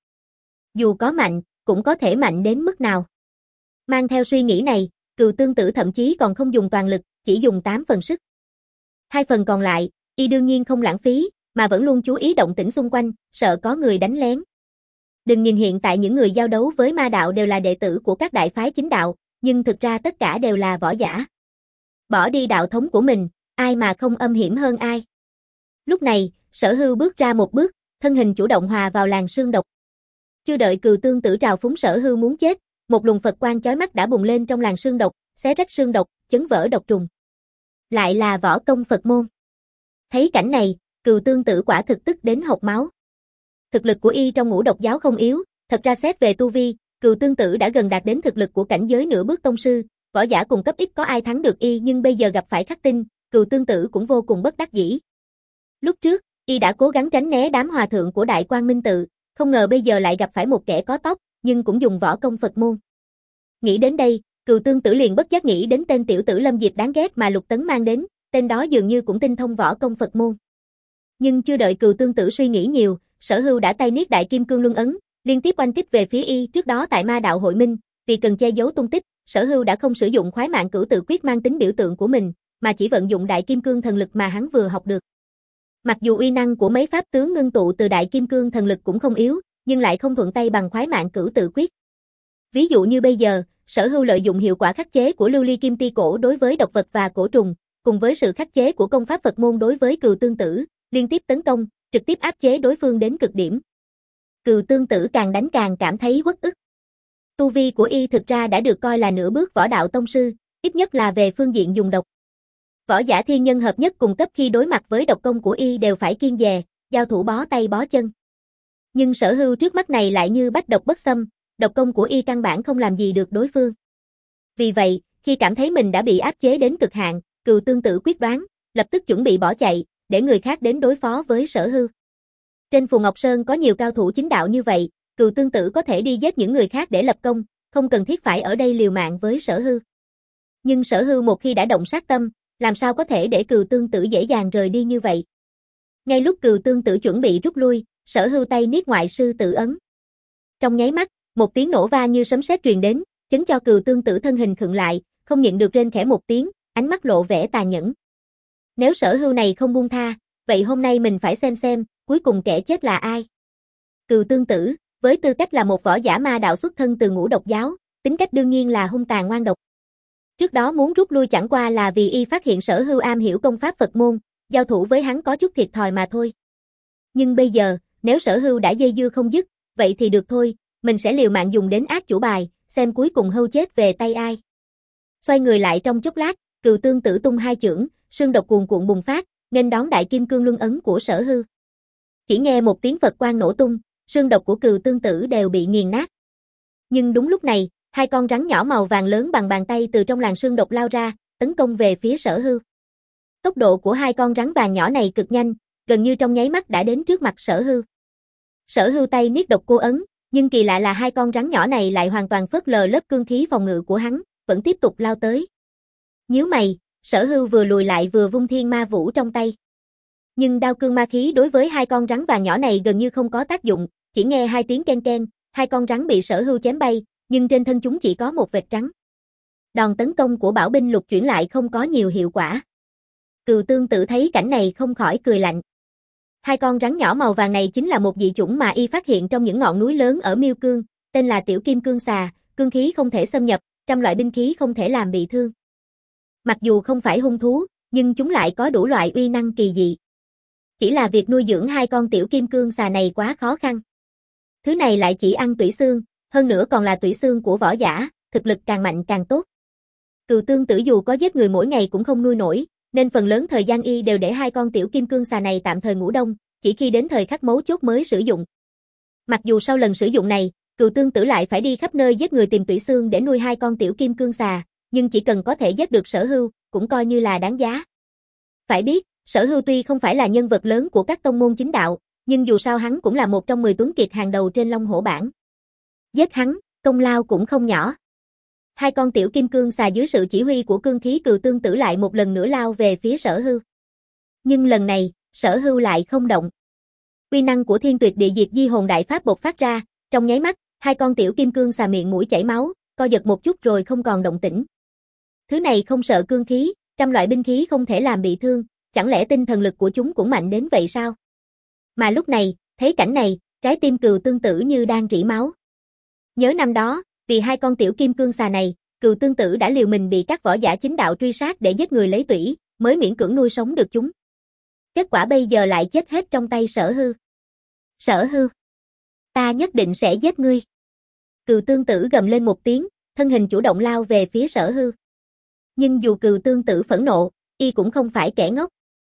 S1: Dù có mạnh, cũng có thể mạnh đến mức nào. Mang theo suy nghĩ này, Cừu Tương Tử thậm chí còn không dùng toàn lực, chỉ dùng tám phần sức. Hai phần còn lại, y đương nhiên không lãng phí, mà vẫn luôn chú ý động tĩnh xung quanh, sợ có người đánh lén. Đừng nhìn hiện tại những người giao đấu với ma đạo đều là đệ tử của các đại phái chính đạo, nhưng thực ra tất cả đều là võ giả. Bỏ đi đạo thống của mình, ai mà không âm hiểm hơn ai. Lúc này, Sở Hưu bước ra một bước, thân hình chủ động hòa vào làn sương độc. Chưa đợi Cừu Tương Tử trào phúng Sở Hưu muốn chết, một luồng Phật quang chói mắt đã bùng lên trong làn sương độc, xé rách sương độc, chấn vỡ độc trùng. Lại là võ công Phật môn. Thấy cảnh này, Cừu Tương Tử quả thực tức đến hộc máu. Thực lực của y trong ngũ độc giáo không yếu, thật ra xét về tu vi, Cừu Tương Tử đã gần đạt đến thực lực của cảnh giới nửa bước tông sư, võ giả cùng cấp ít có ai thắng được y, nhưng bây giờ gặp phải Khắc Tinh, Cừu Tương Tử cũng vô cùng bất đắc dĩ. Lúc trước, y đã cố gắng tránh né đám hòa thượng của Đại Quang Minh Tự, không ngờ bây giờ lại gặp phải một kẻ có tóc, nhưng cũng dùng võ công Phật môn. Nghĩ đến đây, Cừu Tương Tử liền bất giác nghĩ đến tên tiểu tử Lâm Diệp đáng ghét mà Lục Tấn mang đến, tên đó dường như cũng tinh thông võ công Phật môn. Nhưng chưa đợi Cừu Tương Tử suy nghĩ nhiều, Sở Hưu đã tay niết Đại Kim Cương Luân ấn, liên tiếp oanh kích về phía y. Trước đó tại Ma Đạo Hội Minh, vì cần che giấu tung tích, Sở Hưu đã không sử dụng Khoái Mạng Cửu Tự Quyết mang tính biểu tượng của mình, mà chỉ vận dụng Đại Kim Cương thần lực mà hắn vừa học được. Mặc dù uy năng của mấy pháp tướng ngưng tụ từ Đại Kim Cương thần lực cũng không yếu, nhưng lại không thuận tay bằng Khoái Mạng Cửu Tự Quyết. Ví dụ như bây giờ, Sở Hưu lợi dụng hiệu quả khắc chế của Lưu Ly Kim Ti Cổ đối với độc vật và cổ trùng, cùng với sự khắc chế của công pháp Phật môn đối với Cừu Tương Tử, liên tiếp tấn công, trực tiếp áp chế đối phương đến cực điểm. Cừu Tương Tử càng đánh càng cảm thấy uất ức. Tu vi của y thực ra đã được coi là nửa bước võ đạo tông sư, ít nhất là về phương diện dùng độc. Võ giả thiên nhân hợp nhất cùng cấp khi đối mặt với độc công của y đều phải kiêng dè, giao thủ bó tay bó chân. Nhưng Sở Hưu trước mắt này lại như bách độc bất xâm, độc công của y căn bản không làm gì được đối phương. Vì vậy, khi cảm thấy mình đã bị áp chế đến cực hạn, Cừu Tương Tử quyết đoán, lập tức chuẩn bị bỏ chạy, để người khác đến đối phó với Sở Hưu. Trên Phù Ngọc Sơn có nhiều cao thủ chính đạo như vậy, Cừu Tương Tử có thể đi giết những người khác để lập công, không cần thiết phải ở đây liều mạng với Sở Hưu. Nhưng Sở Hưu một khi đã động sát tâm, làm sao có thể để Cừu Tương Tử dễ dàng rời đi như vậy. Ngay lúc Cừu Tương Tử chuẩn bị rút lui, Sở Hưu tay niết Ngoại Sư Tự ấn. Trong nháy mắt, một tiếng nổ vang như sấm sét truyền đến, chấn cho Cừu Tương Tử thân hình khựng lại, không nhịn được rên khẽ một tiếng, ánh mắt lộ vẻ tàn nhẫn. Nếu Sở Hưu này không buông tha, vậy hôm nay mình phải xem xem, cuối cùng kẻ chết là ai. Cừu Tương Tử, với tư cách là một võ giả ma đạo xuất thân từ ngũ độc giáo, tính cách đương nhiên là hung tàn ngoan độc. Trước đó muốn rút lui chẳng qua là vì y phát hiện Sở Hưu am hiểu công pháp Phật môn, giao thủ với hắn có chút thiệt thòi mà thôi. Nhưng bây giờ, nếu Sở Hưu đã dây dưa không dứt, vậy thì được thôi, mình sẽ liều mạng dùng đến ác chủ bài, xem cuối cùng Hưu chết về tay ai. Xoay người lại trong chốc lát, Cừu Tương Tử tung hai chưởng, sương độc cuồn cuộn bùng phát, nghênh đón Đại Kim Cương Luân ấn của Sở Hưu. Chỉ nghe một tiếng Phật quang nổ tung, sương độc của Cừu Tương Tử đều bị nghiền nát. Nhưng đúng lúc này, hai con rắn nhỏ màu vàng lớn bằng bàn tay từ trong làn sương độc lao ra, tấn công về phía Sở Hưu. Tốc độ của hai con rắn vàng nhỏ này cực nhanh, gần như trong nháy mắt đã đến trước mặt Sở Hưu. Sở Hưu tay niết độc cô ấn, nhưng kỳ lạ là hai con rắn nhỏ này lại hoàn toàn phớt lờ lớp cương khí phòng ngự của hắn, vẫn tiếp tục lao tới. Nhíu mày, Sở Hưu vừa lùi lại vừa vung thiên ma vũ trong tay. Nhưng đao cương ma khí đối với hai con rắn vàng nhỏ này gần như không có tác dụng, chỉ nghe hai tiếng ken ken, hai con rắn bị Sở Hưu chém bay, nhưng trên thân chúng chỉ có một vệt trắng. Đòn tấn công của bảo binh lục chuyển lại không có nhiều hiệu quả. Cừu Tương Tử thấy cảnh này không khỏi cười lạnh. Hai con rắn nhỏ màu vàng này chính là một dị chủng mà y phát hiện trong những ngọn núi lớn ở Miêu Cương, tên là Tiểu Kim Cương Xà, cương khí không thể xâm nhập, trăm loại binh khí không thể làm bị thương. Mặc dù không phải hung thú, nhưng chúng lại có đủ loại uy năng kỳ dị. Chỉ là việc nuôi dưỡng hai con Tiểu Kim Cương Xà này quá khó khăn. Thứ này lại chỉ ăn tủy xương, hơn nữa còn là tủy xương của võ giả, thực lực càng mạnh càng tốt. Cừu Tương Tử dù có giết người mỗi ngày cũng không nuôi nổi, nên phần lớn thời gian y đều để hai con Tiểu Kim Cương Xà này tạm thời ngủ đông, chỉ khi đến thời khắc mấu chốt mới sử dụng. Mặc dù sau lần sử dụng này, Cừu Tương Tử lại phải đi khắp nơi giết người tìm tủy xương để nuôi hai con Tiểu Kim Cương Xà, nhưng chỉ cần có thể giết được Sở Hưu, cũng coi như là đáng giá. Phải biết, Sở Hưu tuy không phải là nhân vật lớn của các tông môn chính đạo, nhưng dù sao hắn cũng là một trong mười tuấn kiệt hàng đầu trên Long Hổ bảng. Giết hắn, công lao cũng không nhỏ. Hai con tiểu kim cương xà dưới sự chỉ huy của cương khí cừu tương tử lại một lần nữa lao về phía Sở Hưu. Nhưng lần này, Sở Hưu lại không động. Uy năng của Thiên Tuyệt Địa Diệt Di Hồn Đại Pháp bộc phát ra, trong nháy mắt, hai con tiểu kim cương xà miệng mũi chảy máu, co giật một chút rồi không còn động tĩnh. Thứ này không sợ cương khí, trăm loại binh khí không thể làm bị thương, chẳng lẽ tinh thần lực của chúng cũng mạnh đến vậy sao? Mà lúc này, thấy cảnh này, trái tim cừu tương tử như đang rỉ máu. Nhớ năm đó, vì hai con tiểu kim cương xà này, cừu tương tử đã liều mình bị các võ giả chính đạo truy sát để giết người lấy tủy, mới miễn cưỡng nuôi sống được chúng. Kết quả bây giờ lại chết hết trong tay Sở Hưu. Sở Hưu, ta nhất định sẽ giết ngươi. Cừu tương tử gầm lên một tiếng, thân hình chủ động lao về phía Sở Hưu. Nhưng dù cừu tương tử phẫn nộ, y cũng không phải kẻ ngốc.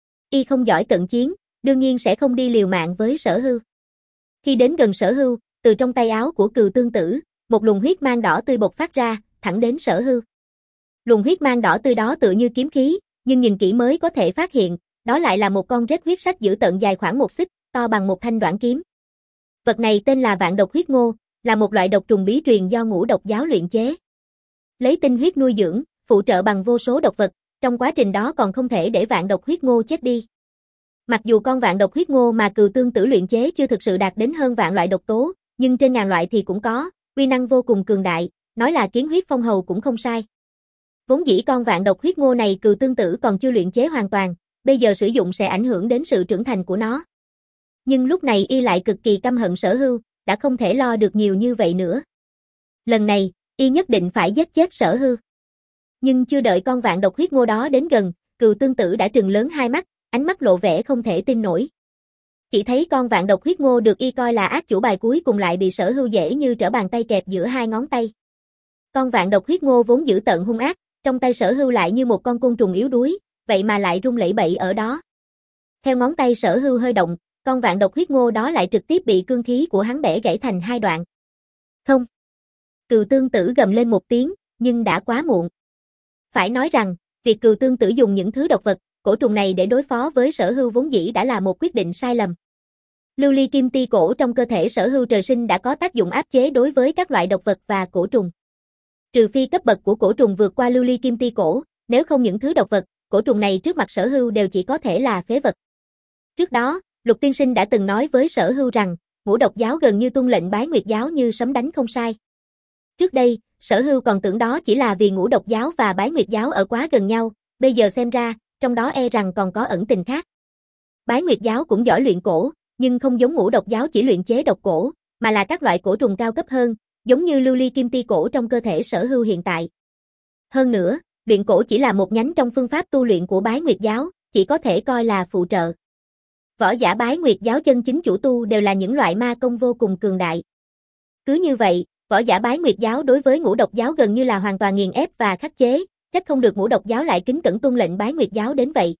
S1: Y không giỏi cận chiến, đương nhiên sẽ không đi liều mạng với Sở Hưu. Khi đến gần Sở Hưu, từ trong tay áo của cừu tương tử, một luồng huyết mang đỏ tươi bộc phát ra, thẳng đến Sở Hưu. Luồng huyết mang đỏ tươi đó tựa như kiếm khí, nhưng nhìn kỹ mới có thể phát hiện, đó lại là một con rết huyết sắc dữ tợn dài khoảng một xích, to bằng một thanh đoạn kiếm. Vật này tên là vạn độc huyết ngô, là một loại độc trùng bí truyền do ngũ độc giáo luyện chế. Lấy tinh huyết nuôi dưỡng, phụ trợ bằng vô số độc vật, trong quá trình đó còn không thể để vạn độc huyết ngô chết đi. Mặc dù con vạn độc huyết ngô mà cừu tương tử luyện chế chưa thực sự đạt đến hơn vạn loại độc tố, nhưng trên ngàn loại thì cũng có, uy năng vô cùng cường đại, nói là kiến huyết phong hầu cũng không sai. Vốn dĩ con vạn độc huyết ngô này cừu tương tử còn chưa luyện chế hoàn toàn, bây giờ sử dụng sẽ ảnh hưởng đến sự trưởng thành của nó. Nhưng lúc này y lại cực kỳ căm hận Sở Hưu, đã không thể lo được nhiều như vậy nữa. Lần này, y nhất định phải giết chết Sở Hưu. Nhưng chưa đợi con vạn độc huyết ngô đó đến gần, cừu tương tử đã trừng lớn hai mắt, ánh mắt lộ vẻ không thể tin nổi. Chỉ thấy con vạn độc huyết ngô được y coi là ác chủ bài cuối cùng lại bị Sở Hưu dễ như trở bàn tay kẹp giữa hai ngón tay. Con vạn độc huyết ngô vốn dữ tợn hung ác, trong tay Sở Hưu lại như một con côn trùng yếu đuối, vậy mà lại rung lẩy bẩy ở đó. Theo ngón tay Sở Hưu hơi động, con vạn độc huyết ngô đó lại trực tiếp bị cương khí của hắn bẻ gãy thành hai đoạn. Không. Cừu tương tử gầm lên một tiếng, nhưng đã quá muộn. Phải nói rằng, việc cừu tương tử dùng những thứ độc vật, cổ trùng này để đối phó với Sở Hưu vốn dĩ đã là một quyết định sai lầm. Lưu ly kim ti cổ trong cơ thể Sở Hưu trời sinh đã có tác dụng áp chế đối với các loại độc vật và cổ trùng. Trừ phi cấp bậc của cổ trùng vượt qua lưu ly kim ti cổ, nếu không những thứ độc vật, cổ trùng này trước mặt Sở Hưu đều chỉ có thể là phế vật. Trước đó, Lục Tiên Sinh đã từng nói với Sở Hưu rằng, ngũ độc giáo gần như tuân lệnh Bái Nguyệt giáo như sấm đánh không sai. Trước đây, Sở Hưu còn tưởng đó chỉ là vì ngũ độc giáo và Bái Nguyệt giáo ở quá gần nhau, bây giờ xem ra, trong đó e rằng còn có ẩn tình khác. Bái Nguyệt giáo cũng giỏi luyện cổ, nhưng không giống ngũ độc giáo chỉ luyện chế độc cổ, mà là các loại cổ trùng cao cấp hơn, giống như lưu ly kim ti cổ trong cơ thể Sở Hưu hiện tại. Hơn nữa, luyện cổ chỉ là một nhánh trong phương pháp tu luyện của Bái Nguyệt giáo, chỉ có thể coi là phụ trợ. Võ giả Bái Nguyệt giáo chân chính chủ tu đều là những loại ma công vô cùng cường đại. Cứ như vậy, võ giả Bái Nguyệt giáo đối với ngũ độc giáo gần như là hoàn toàn nghiền ép và khắc chế, trách không được ngũ độc giáo lại kính cẩn tuân lệnh Bái Nguyệt giáo đến vậy.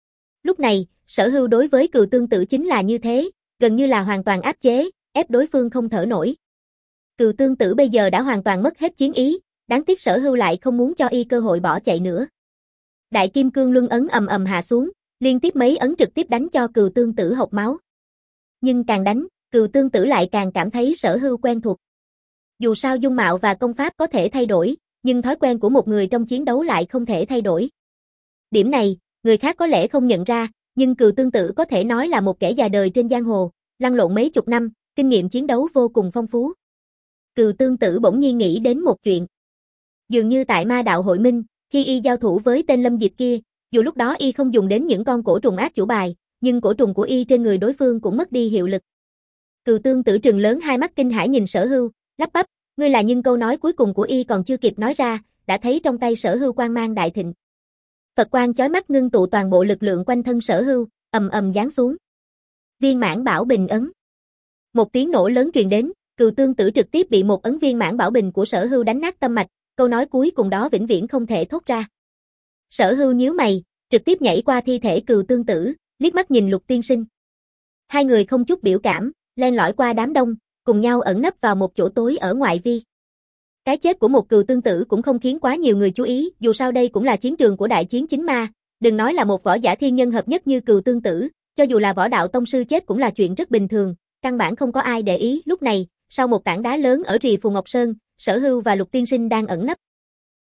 S1: Lúc này, Sở Hưu đối với cừu tương tử chính là như thế, gần như là hoàn toàn áp chế, ép đối phương không thở nổi. Cừu tương tử bây giờ đã hoàn toàn mất hết chiến ý, đáng tiếc Sở Hưu lại không muốn cho y cơ hội bỏ chạy nữa. Đại kim cương luân ấn ầm ầm hạ xuống, liên tiếp mấy ấn trực tiếp đánh cho cừu tương tử hộc máu. Nhưng càng đánh, cừu tương tử lại càng cảm thấy Sở Hưu quen thuộc. Dù sao dung mạo và công pháp có thể thay đổi, nhưng thói quen của một người trong chiến đấu lại không thể thay đổi. Điểm này, người khác có lẽ không nhận ra, nhưng cừu tương tử có thể nói là một kẻ già đời trên giang hồ, lăn lộn mấy chục năm, kinh nghiệm chiến đấu vô cùng phong phú. Cừu tương tử bỗng nhiên nghĩ đến một chuyện. Dường như tại Ma Đạo Hội Minh, khi y giao thủ với tên Lâm Diệp kia, dù lúc đó y không dùng đến những con cổ trùng ác chủ bài, nhưng cổ trùng của y trên người đối phương cũng mất đi hiệu lực. Cừu tương tử trừng lớn hai mắt kinh hãi nhìn Sở Hưu, lắp bắp, ngươi là nhưng câu nói cuối cùng của y còn chưa kịp nói ra, đã thấy trong tay Sở Hưu quang mang đại thịnh. Phật quang chói mắt ngưng tụ toàn bộ lực lượng quanh thân Sở Hưu, ầm ầm giáng xuống. Viên mãn bảo bình ấn. Một tiếng nổ lớn truyền đến, cừu tương tử trực tiếp bị một ấn viên mãn bảo bình của Sở Hưu đánh nát tâm mạch, câu nói cuối cùng đó vĩnh viễn không thể thốt ra. Sở Hưu nhíu mày, trực tiếp nhảy qua thi thể cừu tương tử, liếc mắt nhìn Lục Tiên Sinh. Hai người không chút biểu cảm, len lỏi qua đám đông, cùng nhau ẩn nấp vào một chỗ tối ở ngoại vi. Cái chết của một cừu tương tử cũng không khiến quá nhiều người chú ý, dù sao đây cũng là chiến trường của đại chiến chính ma, đừng nói là một võ giả thiên nhân hợp nhất như cừu tương tử, cho dù là võ đạo tông sư chết cũng là chuyện rất bình thường, căn bản không có ai để ý. Lúc này, sau một tảng đá lớn ở rìa Phù Ngọc Sơn, Sở Hưu và Lục Tiên Sinh đang ẩn nấp.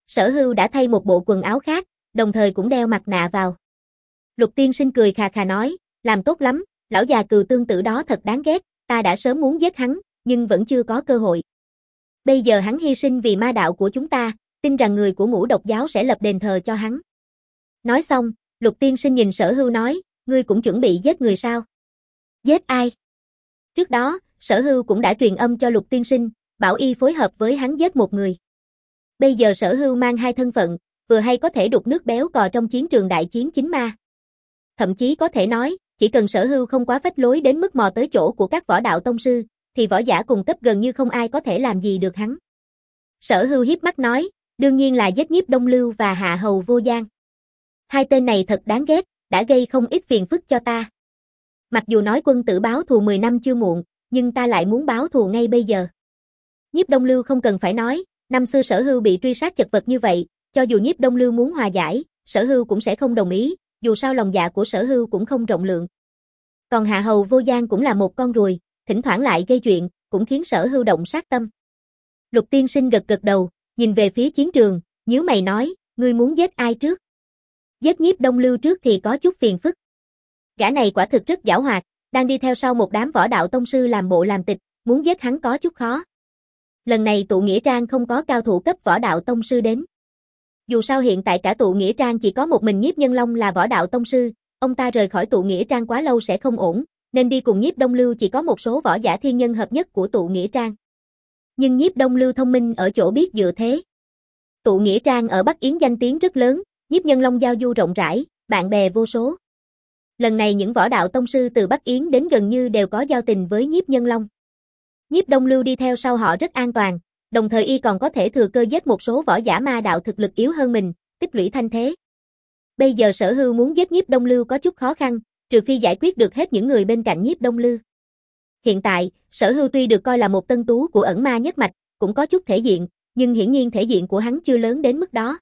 S1: Sở Hưu đã thay một bộ quần áo khác, đồng thời cũng đeo mặt nạ vào. Lục Tiên Sinh cười khà khà nói, làm tốt lắm, lão già cừu tương tự đó thật đáng ghét, ta đã sớm muốn giết hắn, nhưng vẫn chưa có cơ hội. Bây giờ hắn hy sinh vì ma đạo của chúng ta, tin rằng người của Ngũ Độc giáo sẽ lập đền thờ cho hắn. Nói xong, Lục Tiên Sinh nhìn Sở Hưu nói, ngươi cũng chuẩn bị giết người sao? Giết ai? Trước đó, Sở Hưu cũng đã truyền âm cho Lục Tiên Sinh, bảo y phối hợp với hắn giết một người. Bây giờ Sở Hưu mang hai thân phận, vừa hay có thể đục nước béo cò trong chiến trường đại chiến chính ma. Thậm chí có thể nói, chỉ cần Sở Hưu không quá phách lối đến mức mò tới chỗ của các võ đạo tông sư, thì võ giả cùng cấp gần như không ai có thể làm gì được hắn. Sở Hưu hiếp mắt nói, đương nhiên là giết Nhiếp Đông Lưu và Hạ Hầu Vô Gian. Hai tên này thật đáng ghét, đã gây không ít phiền phức cho ta. Mặc dù nói quân tử báo thù mười năm chưa muộn, nhưng ta lại muốn báo thù ngay bây giờ. Nhiếp Đông Lưu không cần phải nói, năm xưa Sở Hưu bị truy sát chật vật như vậy, cho dù Nhiếp Đông Lưu muốn hòa giải, Sở Hưu cũng sẽ không đồng ý, dù sao lòng dạ của Sở Hưu cũng không rộng lượng. Còn Hạ Hầu Vô Gian cũng là một con ruồi, thỉnh thoảng lại gây chuyện, cũng khiến Sở Hưu động sát tâm. Lục Tiên Sinh gật gật đầu, nhìn về phía chiến trường, nhíu mày nói, ngươi muốn giết ai trước? Giết Nhiếp Đông Lưu trước thì có chút phiền phức. Gã này quả thực rất giảo hoạt, đang đi theo sau một đám võ đạo tông sư làm bộ làm tịch, muốn giết hắn có chút khó. Lần này tụ nghĩa trang không có cao thủ cấp võ đạo tông sư đến. Dù sao hiện tại cả tụ nghĩa trang chỉ có một mình Nhiếp Nhân Long là võ đạo tông sư, ông ta rời khỏi tụ nghĩa trang quá lâu sẽ không ổn, nên đi cùng Nhiếp Đông Lưu chỉ có một số võ giả thiên nhân hợp nhất của tụ nghĩa trang. Nhưng Nhiếp Đông Lưu thông minh ở chỗ biết dựa thế. Tụ nghĩa trang ở Bắc Yến danh tiếng rất lớn, Nhiếp Nhân Long giao du rộng rãi, bạn bè vô số. Lần này những võ đạo tông sư từ Bắc Yến đến gần như đều có giao tình với Nhiếp Nhân Long. Nhiếp Đông Lưu đi theo sau họ rất an toàn, đồng thời y còn có thể thừa cơ giết một số võ giả ma đạo thực lực yếu hơn mình, tích lũy thanh thế. Bây giờ Sở Hưu muốn giết Nhiếp Đông Lưu có chút khó khăn, trừ phi giải quyết được hết những người bên cạnh Nhiếp Đông Lưu. Hiện tại, Sở Hưu tuy được coi là một tân tú của ẩn ma nhất mạch, cũng có chút thể diện, nhưng hiển nhiên thể diện của hắn chưa lớn đến mức đó.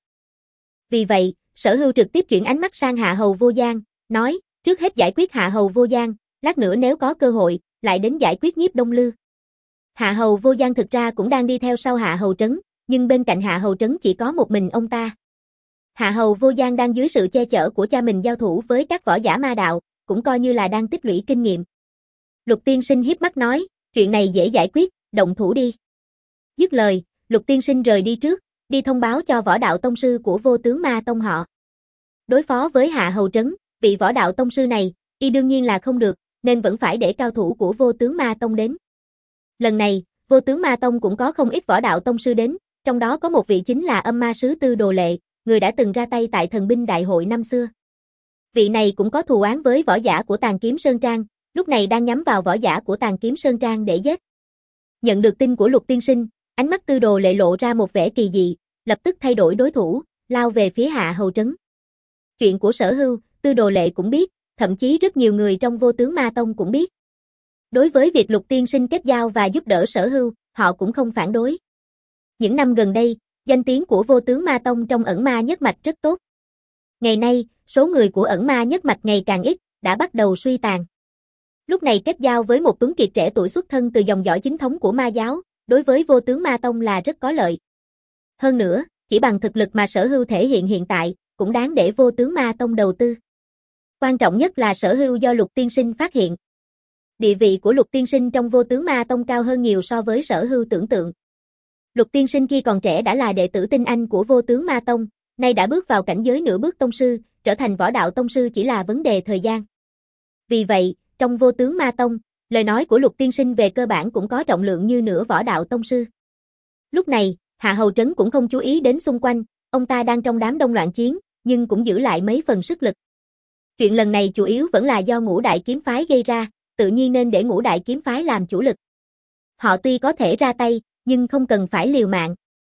S1: Vì vậy, Sở Hưu trực tiếp chuyển ánh mắt sang Hạ Hầu Vô Gian, nói, trước hết giải quyết Hạ Hầu Vô Gian, lát nữa nếu có cơ hội, lại đến giải quyết Nhiếp Đông Lưu. Hạ Hầu Vô Gian thực ra cũng đang đi theo sau Hạ Hầu Trấn, nhưng bên cạnh Hạ Hầu Trấn chỉ có một mình ông ta. Hạ Hầu Vô Gian đang dưới sự che chở của cha mình giao thủ với các võ giả ma đạo, cũng coi như là đang tích lũy kinh nghiệm. Lục Tiên Sinh hiếp mắt nói, chuyện này dễ giải quyết, động thủ đi. Dứt lời, Lục Tiên Sinh rời đi trước, đi thông báo cho võ đạo tông sư của Vô Tướng Ma Tông họ. Đối phó với Hạ Hầu Trấn, vị võ đạo tông sư này, y đương nhiên là không được, nên vẫn phải để cao thủ của Vô Tướng Ma Tông đến. Lần này, Vô Tướng Ma Tông cũng có không ít võ đạo tông sư đến, trong đó có một vị chính là Âm Ma Sứ Tư Đồ Lệ, người đã từng ra tay tại thần binh đại hội năm xưa. Vị này cũng có thù oán với võ giả của Tàn Kiếm Sơn Trang, lúc này đang nhắm vào võ giả của Tàn Kiếm Sơn Trang để giết. Nhận được tin của Lục Tiên Sinh, ánh mắt Tư Đồ Lệ lộ ra một vẻ kỳ dị, lập tức thay đổi đối thủ, lao về phía Hạ Hầu Trấn. Chuyện của Sở Hưu, Tư Đồ Lệ cũng biết, thậm chí rất nhiều người trong Vô Tướng Ma Tông cũng biết. Đối với việc Lục Tiên Sinh kết giao và giúp đỡ Sở Hưu, họ cũng không phản đối. Những năm gần đây, danh tiếng của Vô Tướng Ma Tông trong ẩn ma nhất mạch rất tốt. Ngày nay, số người của ẩn ma nhất mạch ngày càng ít, đã bắt đầu suy tàn. Lúc này kết giao với một tuấn kiệt trẻ tuổi xuất thân từ dòng dõi chính thống của ma giáo, đối với Vô Tướng Ma Tông là rất có lợi. Hơn nữa, chỉ bằng thực lực mà Sở Hưu thể hiện hiện tại, cũng đáng để Vô Tướng Ma Tông đầu tư. Quan trọng nhất là Sở Hưu do Lục Tiên Sinh phát hiện. Địa vị của Lục Tiên Sinh trong Vô Tướng Ma Tông cao hơn nhiều so với Sở Hưu tưởng tượng. Lục Tiên Sinh khi còn trẻ đã là đệ tử tinh anh của Vô Tướng Ma Tông, nay đã bước vào cảnh giới nửa bước tông sư, trở thành võ đạo tông sư chỉ là vấn đề thời gian. Vì vậy, trong Vô Tướng Ma Tông, lời nói của Lục Tiên Sinh về cơ bản cũng có trọng lượng như nửa võ đạo tông sư. Lúc này, Hạ Hầu Trấn cũng không chú ý đến xung quanh, ông ta đang trong đám đông loạn chiến, nhưng cũng giữ lại mấy phần sức lực. Chuyện lần này chủ yếu vẫn là do Ngũ Đại Kiếm Phái gây ra, tự nhiên nên để Ngũ Đại Kiếm Phái làm chủ lực. Họ tuy có thể ra tay, nhưng không cần phải liều mạng.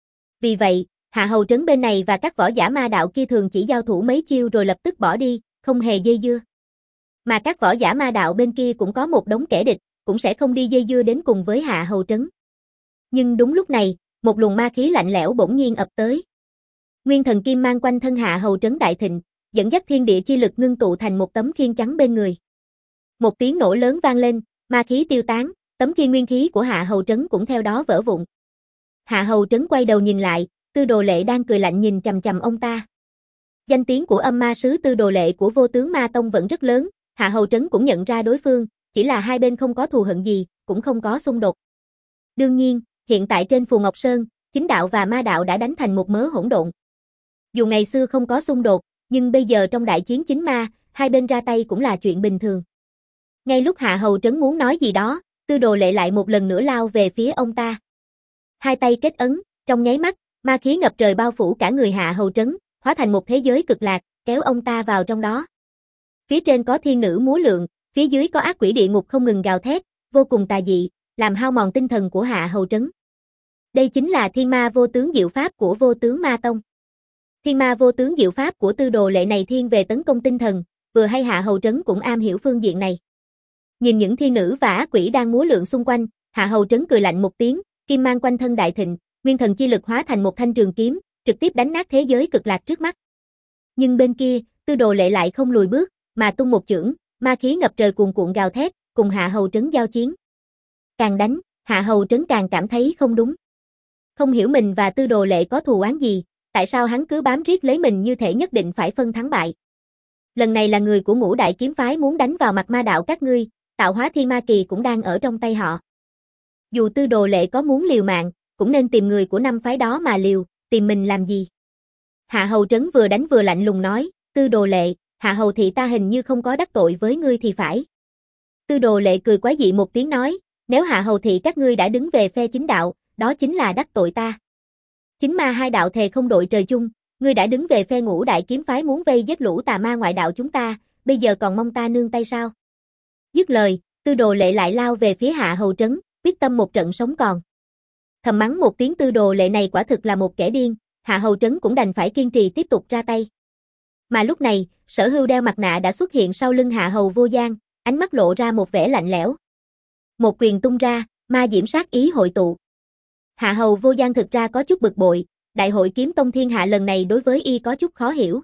S1: Vì vậy, Hạ Hầu Trấn bên này và các võ giả ma đạo kia thường chỉ giao thủ mấy chiêu rồi lập tức bỏ đi, không hề dây dưa. Mà các võ giả ma đạo bên kia cũng có một đống kẻ địch, cũng sẽ không đi dây dưa đến cùng với Hạ Hầu Trấn. Nhưng đúng lúc này, một luồng ma khí lạnh lẽo bỗng nhiên ập tới. Nguyên thần kim mang quanh thân Hạ Hầu Trấn đại thịnh, dẫn dắt thiên địa chi lực ngưng tụ thành một tấm khiên trắng bên người. Một tiếng nổ lớn vang lên, ma khí tiêu tán, tấm khiên nguyên khí của Hạ Hầu Trấn cũng theo đó vỡ vụn. Hạ Hầu Trấn quay đầu nhìn lại, Tư Đồ Lệ đang cười lạnh nhìn chằm chằm ông ta. Danh tiếng của âm ma sứ Tư Đồ Lệ của Vô Tướng Ma Tông vẫn rất lớn, Hạ Hầu Trấn cũng nhận ra đối phương, chỉ là hai bên không có thù hận gì, cũng không có xung đột. Đương nhiên, hiện tại trên Phù Ngọc Sơn, chính đạo và ma đạo đã đánh thành một mớ hỗn độn. Dù ngày xưa không có xung đột, nhưng bây giờ trong đại chiến chính ma, hai bên ra tay cũng là chuyện bình thường. Ngay lúc Hạ Hầu Trấn muốn nói gì đó, Tư Đồ Lệ lại một lần nữa lao về phía ông ta. Hai tay kết ấn, trong nháy mắt, ma khí ngập trời bao phủ cả người Hạ Hầu Trấn, hóa thành một thế giới cực lạc, kéo ông ta vào trong đó. Phía trên có thiên nữ múa lượn, phía dưới có ác quỷ địa ngục không ngừng gào thét, vô cùng tà dị, làm hao mòn tinh thần của Hạ Hầu Trấn. Đây chính là Thiên Ma Vô Tướng Diệu Pháp của Vô Tướng Ma Tông. Thiên Ma Vô Tướng Diệu Pháp của Tư Đồ Lệ này thiên về tấn công tinh thần, vừa hay Hạ Hầu Trấn cũng am hiểu phương diện này. Nhìn những thiên nữ và ác quỷ đang múa lượn xung quanh, Hạ Hầu Trấn cười lạnh một tiếng, kim mang quanh thân đại thịnh, nguyên thần chi lực hóa thành một thanh trường kiếm, trực tiếp đánh nát thế giới cực lạc trước mắt. Nhưng bên kia, Tư Đồ Lệ lại không lùi bước, mà tung một chưởng, ma khí ngập trời cuồn cuộn gào thét, cùng Hạ Hầu Trấn giao chiến. Càng đánh, Hạ Hầu Trấn càng cảm thấy không đúng. Không hiểu mình và Tư Đồ Lệ có thù oán gì, tại sao hắn cứ bám riết lấy mình như thể nhất định phải phân thắng bại. Lần này là người của Ngũ Đại Kiếm Phái muốn đánh vào mặt ma đạo các ngươi, tạo hóa thiên ma kỳ cũng đang ở trong tay họ. Dù Tư Đồ Lệ có muốn liều mạng, cũng nên tìm người của năm phái đó mà liều, tìm mình làm gì. Hạ Hầu Trấn vừa đánh vừa lạnh lùng nói, Tư Đồ Lệ, Hạ Hầu thị ta hình như không có đắc tội với ngươi thì phải. Tư Đồ Lệ cười quái dị một tiếng nói, nếu Hạ Hầu thị các ngươi đã đứng về phe chính đạo, đó chính là đắc tội ta. Chính ma hai đạo thề không đội trời chung, ngươi đã đứng về phe Ngũ Đại Kiếm Phái muốn vây giết lũ tà ma ngoại đạo chúng ta, bây giờ còn mong ta nương tay sao? Dứt lời, Tư Đồ Lệ lại lao về phía Hạ Hầu Trấn, quyết tâm một trận sống còn. Thầm mắng một tiếng Tư Đồ Lệ này quả thực là một kẻ điên, Hạ Hầu Trấn cũng đành phải kiên trì tiếp tục ra tay. Mà lúc này, Sở Hưu đeo mặt nạ đã xuất hiện sau lưng Hạ Hầu Vô Gian, ánh mắt lộ ra một vẻ lạnh lẽo. Một quyền tung ra, ma diễm sát ý hội tụ. Hạ Hầu Vô Gian thực ra có chút bực bội, Đại hội Kiếm Tông Thiên Hạ lần này đối với y có chút khó hiểu.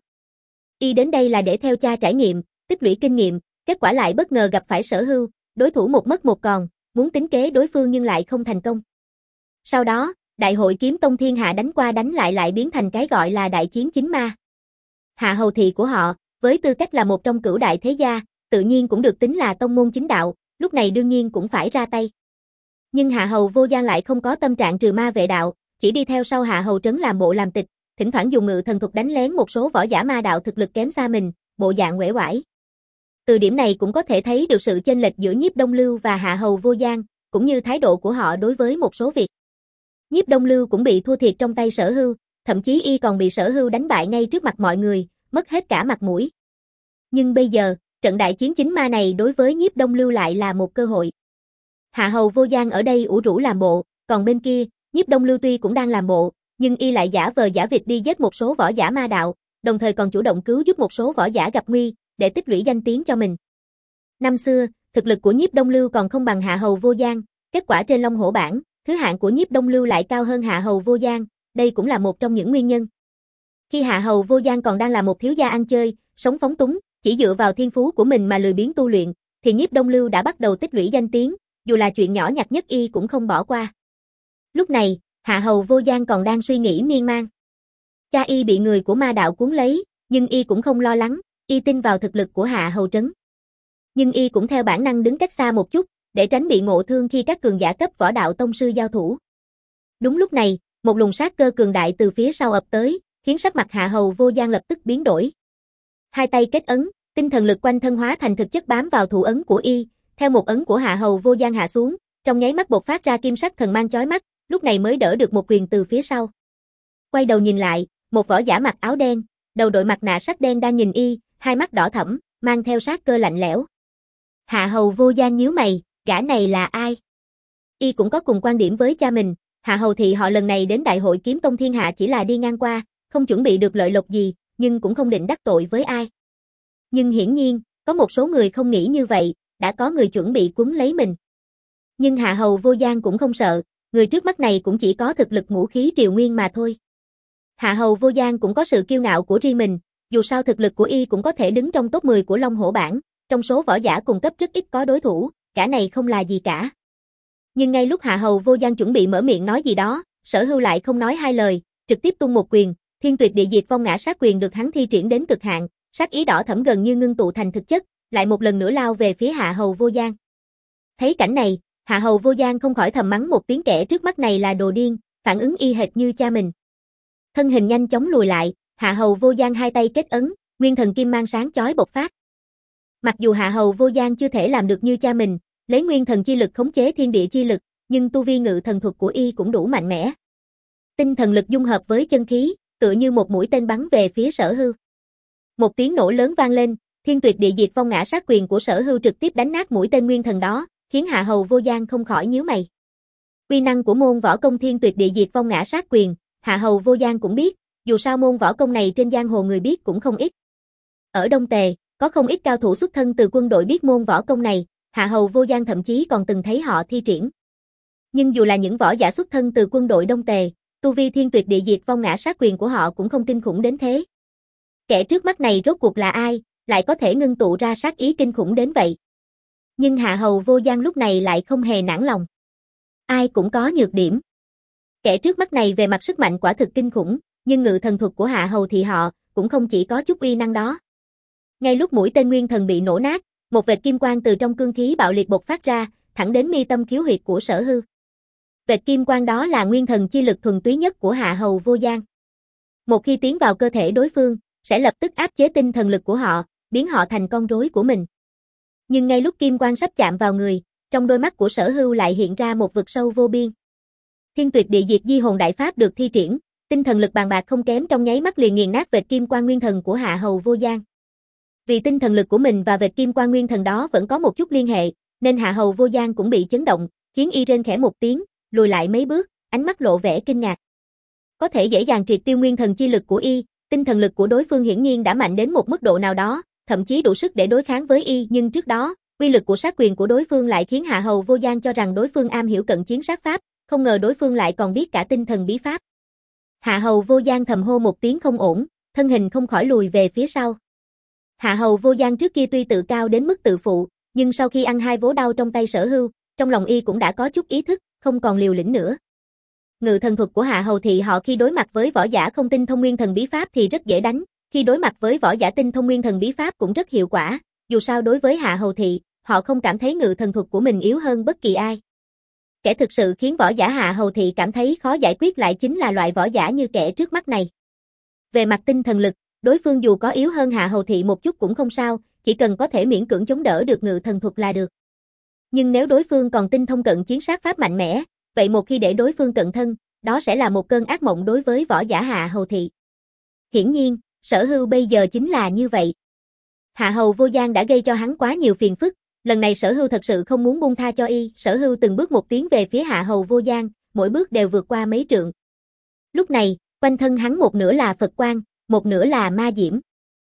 S1: Y đến đây là để theo cha trải nghiệm, tích lũy kinh nghiệm, kết quả lại bất ngờ gặp phải Sở Hưu, đối thủ một mất một còn, muốn tính kế đối phương nhưng lại không thành công. Sau đó, Đại hội Kiếm Tông Thiên Hạ đánh qua đánh lại lại biến thành cái gọi là đại chiến chính ma. Hạ Hầu thị của họ, với tư cách là một trong cửu đại thế gia, tự nhiên cũng được tính là tông môn chính đạo, lúc này đương nhiên cũng phải ra tay. Nhưng Hạ Hầu Vô Gian lại không có tâm trạng trừ ma vệ đạo, chỉ đi theo sau Hạ Hầu Trấn làm bộ làm tịch, thỉnh thoảng dùng ngự thần thuật đánh lén một số võ giả ma đạo thực lực kém xa mình, bộ dạng uể oải. Từ điểm này cũng có thể thấy được sự chênh lệch giữa Nhiếp Đông Lưu và Hạ Hầu Vô Gian, cũng như thái độ của họ đối với một số việc. Nhiếp Đông Lưu cũng bị thua thiệt trong tay Sở Hưu, thậm chí y còn bị Sở Hưu đánh bại ngay trước mặt mọi người, mất hết cả mặt mũi. Nhưng bây giờ, trận đại chiến chính ma này đối với Nhiếp Đông Lưu lại là một cơ hội. Hạ Hầu Vô Gian ở đây ủ rũ làm bộ, còn bên kia, Nhiếp Đông Lưu tuy cũng đang làm bộ, nhưng y lại giả vờ giả vịt đi giết một số võ giả ma đạo, đồng thời còn chủ động cứu giúp một số võ giả gặp nguy, để tích lũy danh tiếng cho mình. Năm xưa, thực lực của Nhiếp Đông Lưu còn không bằng Hạ Hầu Vô Gian, kết quả trên Long Hổ bảng, thứ hạng của Nhiếp Đông Lưu lại cao hơn Hạ Hầu Vô Gian, đây cũng là một trong những nguyên nhân. Khi Hạ Hầu Vô Gian còn đang là một thiếu gia ăn chơi, sống phóng túng, chỉ dựa vào thiên phú của mình mà lười biếng tu luyện, thì Nhiếp Đông Lưu đã bắt đầu tích lũy danh tiếng, dù là chuyện nhỏ nhặt nhất y cũng không bỏ qua. Lúc này, Hạ Hầu Vô Gian còn đang suy nghĩ miên man. Cha y bị người của ma đạo cuốn lấy, nhưng y cũng không lo lắng, y tin vào thực lực của Hạ Hầu Trấn. Nhưng y cũng theo bản năng đứng cách xa một chút, để tránh bị ngộ thương khi các cường giả cấp võ đạo tông sư giao thủ. Đúng lúc này, một luồng sát cơ cường đại từ phía sau ập tới, khiến sắc mặt Hạ Hầu Vô Gian lập tức biến đổi. Hai tay kết ấn, tinh thần lực quanh thân hóa thành thực chất bám vào thủ ấn của y, theo một ấn của Hạ Hầu Vô Gian hạ xuống, trong nháy mắt bộc phát ra kim sắc thần mang chói mắt, lúc này mới đỡ được một quyền từ phía sau. Quay đầu nhìn lại, một võ giả mặc áo đen, đầu đội mặt nạ sắt đen đang nhìn y, hai mắt đỏ thẫm, mang theo sát cơ lạnh lẽo. Hạ Hầu Vô Gian nhíu mày, gã này là ai? Y cũng có cùng quan điểm với cha mình, Hạ Hầu thị họ lần này đến Đại hội Kiếm Tông Thiên Hạ chỉ là đi ngang qua, không chuẩn bị được lợi lộc gì, nhưng cũng không định đắc tội với ai. Nhưng hiển nhiên, có một số người không nghĩ như vậy, đã có người chuẩn bị cuốn lấy mình. Nhưng Hạ Hầu Vô Gian cũng không sợ, người trước mắt này cũng chỉ có thực lực ngũ khí triều nguyên mà thôi. Hạ Hầu Vô Gian cũng có sự kiêu ngạo của riêng mình, dù sao thực lực của y cũng có thể đứng trong top mười của Long Hổ bảng, trong số võ giả cùng cấp rất ít có đối thủ, cả này không là gì cả. Nhưng ngay lúc Hạ Hầu Vô Gian chuẩn bị mở miệng nói gì đó, Sở Hưu lại không nói hai lời, trực tiếp tung một quyền, thiên tuyệt địa diệt vong ngã sát quyền được hắn thi triển đến cực hạn, sát ý đỏ thẫm gần như ngưng tụ thành thực chất, lại một lần nữa lao về phía Hạ Hầu Vô Gian. Thấy cảnh này, Hạ Hầu Vô Gian không khỏi thầm mắng một tiếng, kẻ trước mắt này là đồ điên, phản ứng y hệt như cha mình. Thân hình nhanh chóng lùi lại, Hạ Hầu Vô Gian hai tay kết ấn, nguyên thần kim mang sáng chói bộc phát. Mặc dù Hạ Hầu Vô Gian chưa thể làm được như cha mình, lấy nguyên thần chi lực khống chế thiên địa chi lực, nhưng tu vi ngự thần thuật của y cũng đủ mạnh mẽ. Tinh thần lực dung hợp với chân khí, tựa như một mũi tên bắn về phía Sở Hưu. Một tiếng nổ lớn vang lên, thiên tuyệt địa diệt vong ngã sát quyền của Sở Hưu trực tiếp đánh nát mũi tên nguyên thần đó, khiến Hạ Hầu Vô Gian không khỏi nhíu mày. Uy năng của môn võ công thiên tuyệt địa diệt vong ngã sát quyền, Hạ Hầu Vô Gian cũng biết, dù sao môn võ công này trên giang hồ người biết cũng không ít. Ở Đông Tề, có không ít cao thủ xuất thân từ quân đội biết môn võ công này, Hạ Hầu Vô Gian thậm chí còn từng thấy họ thi triển. Nhưng dù là những võ giả xuất thân từ quân đội Đông Tề, tu vi thiên tuyệt địa diệt vong ngã sát quyền của họ cũng không kinh khủng đến thế. Kẻ trước mắt này rốt cuộc là ai, lại có thể ngưng tụ ra sát ý kinh khủng đến vậy? Nhưng Hạ Hầu Vô Gian lúc này lại không hề nản lòng. Ai cũng có nhược điểm. Kẻ trước mắt này về mặt sức mạnh quả thực kinh khủng, nhưng ngự thần thuật của Hạ Hầu thì họ cũng không chỉ có chút uy năng đó. Ngay lúc mũi tên nguyên thần bị nổ nát, một vệt kim quang từ trong cương khí bạo liệt bộc phát ra, thẳng đến mi tâm khiếu huyệt của Sở Hưu. Vệt kim quang đó là nguyên thần chi lực thuần túy nhất của Hạ Hầu Vô Gian. Một khi tiến vào cơ thể đối phương, sẽ lập tức áp chế tinh thần lực của họ, biến họ thành con rối của mình. Nhưng ngay lúc kim quang sắp chạm vào người, trong đôi mắt của Sở Hưu lại hiện ra một vực sâu vô biên. Thiên tuyệt địa diệt di hồn đại pháp được thi triển, tinh thần lực bàn bạc không kém trong nháy mắt liền nghiền nát vệt kim quang nguyên thần của Hạ Hầu Vô Gian. Vì tinh thần lực của mình và vệt kim quang nguyên thần đó vẫn có một chút liên hệ, nên Hạ Hầu Vô Gian cũng bị chấn động, khiến y rên khẽ một tiếng, lùi lại mấy bước, ánh mắt lộ vẻ kinh ngạc. Có thể dễ dàng triệt tiêu nguyên thần chi lực của y, tinh thần lực của đối phương hiển nhiên đã mạnh đến một mức độ nào đó, thậm chí đủ sức để đối kháng với y, nhưng trước đó, uy lực của sát quyền của đối phương lại khiến Hạ Hầu Vô Gian cho rằng đối phương am hiểu cận chiến sát pháp, không ngờ đối phương lại còn biết cả tinh thần bí pháp. Hạ Hầu Vô Gian thầm hô một tiếng không ổn, thân hình không khỏi lùi về phía sau. Hạ Hầu Vô Gian trước kia tuy tự cao đến mức tự phụ, nhưng sau khi ăn hai vố đau trong tay Sở Hưu, trong lòng y cũng đã có chút ý thức, không còn liều lĩnh nữa. Ngự thần thuật của Hạ Hầu thị họ khi đối mặt với võ giả không tinh thông nguyên thần bí pháp thì rất dễ đánh, khi đối mặt với võ giả tinh thông nguyên thần bí pháp cũng rất hiệu quả, dù sao đối với Hạ Hầu thị, họ không cảm thấy ngự thần thuật của mình yếu hơn bất kỳ ai. Kẻ thực sự khiến võ giả Hạ Hầu thị cảm thấy khó giải quyết lại chính là loại võ giả như kẻ trước mắt này. Về mặt tinh thần lực, đối phương dù có yếu hơn Hạ Hầu thị một chút cũng không sao, chỉ cần có thể miễn cưỡng chống đỡ được ngự thần thuật là được. Nhưng nếu đối phương còn tinh thông cận chiến sát pháp mạnh mẽ, vậy một khi để đối phương cận thân, đó sẽ là một cơn ác mộng đối với võ giả Hạ Hầu thị. Hiển nhiên, Sở Hưu bây giờ chính là như vậy. Hạ Hầu Vô Gian đã gây cho hắn quá nhiều phiền phức, lần này Sở Hưu thật sự không muốn buông tha cho y, Sở Hưu từng bước một tiến về phía Hạ Hầu Vô Gian, mỗi bước đều vượt qua mấy trượng. Lúc này, quanh thân hắn một nửa là Phật quang, một nửa là ma diễm.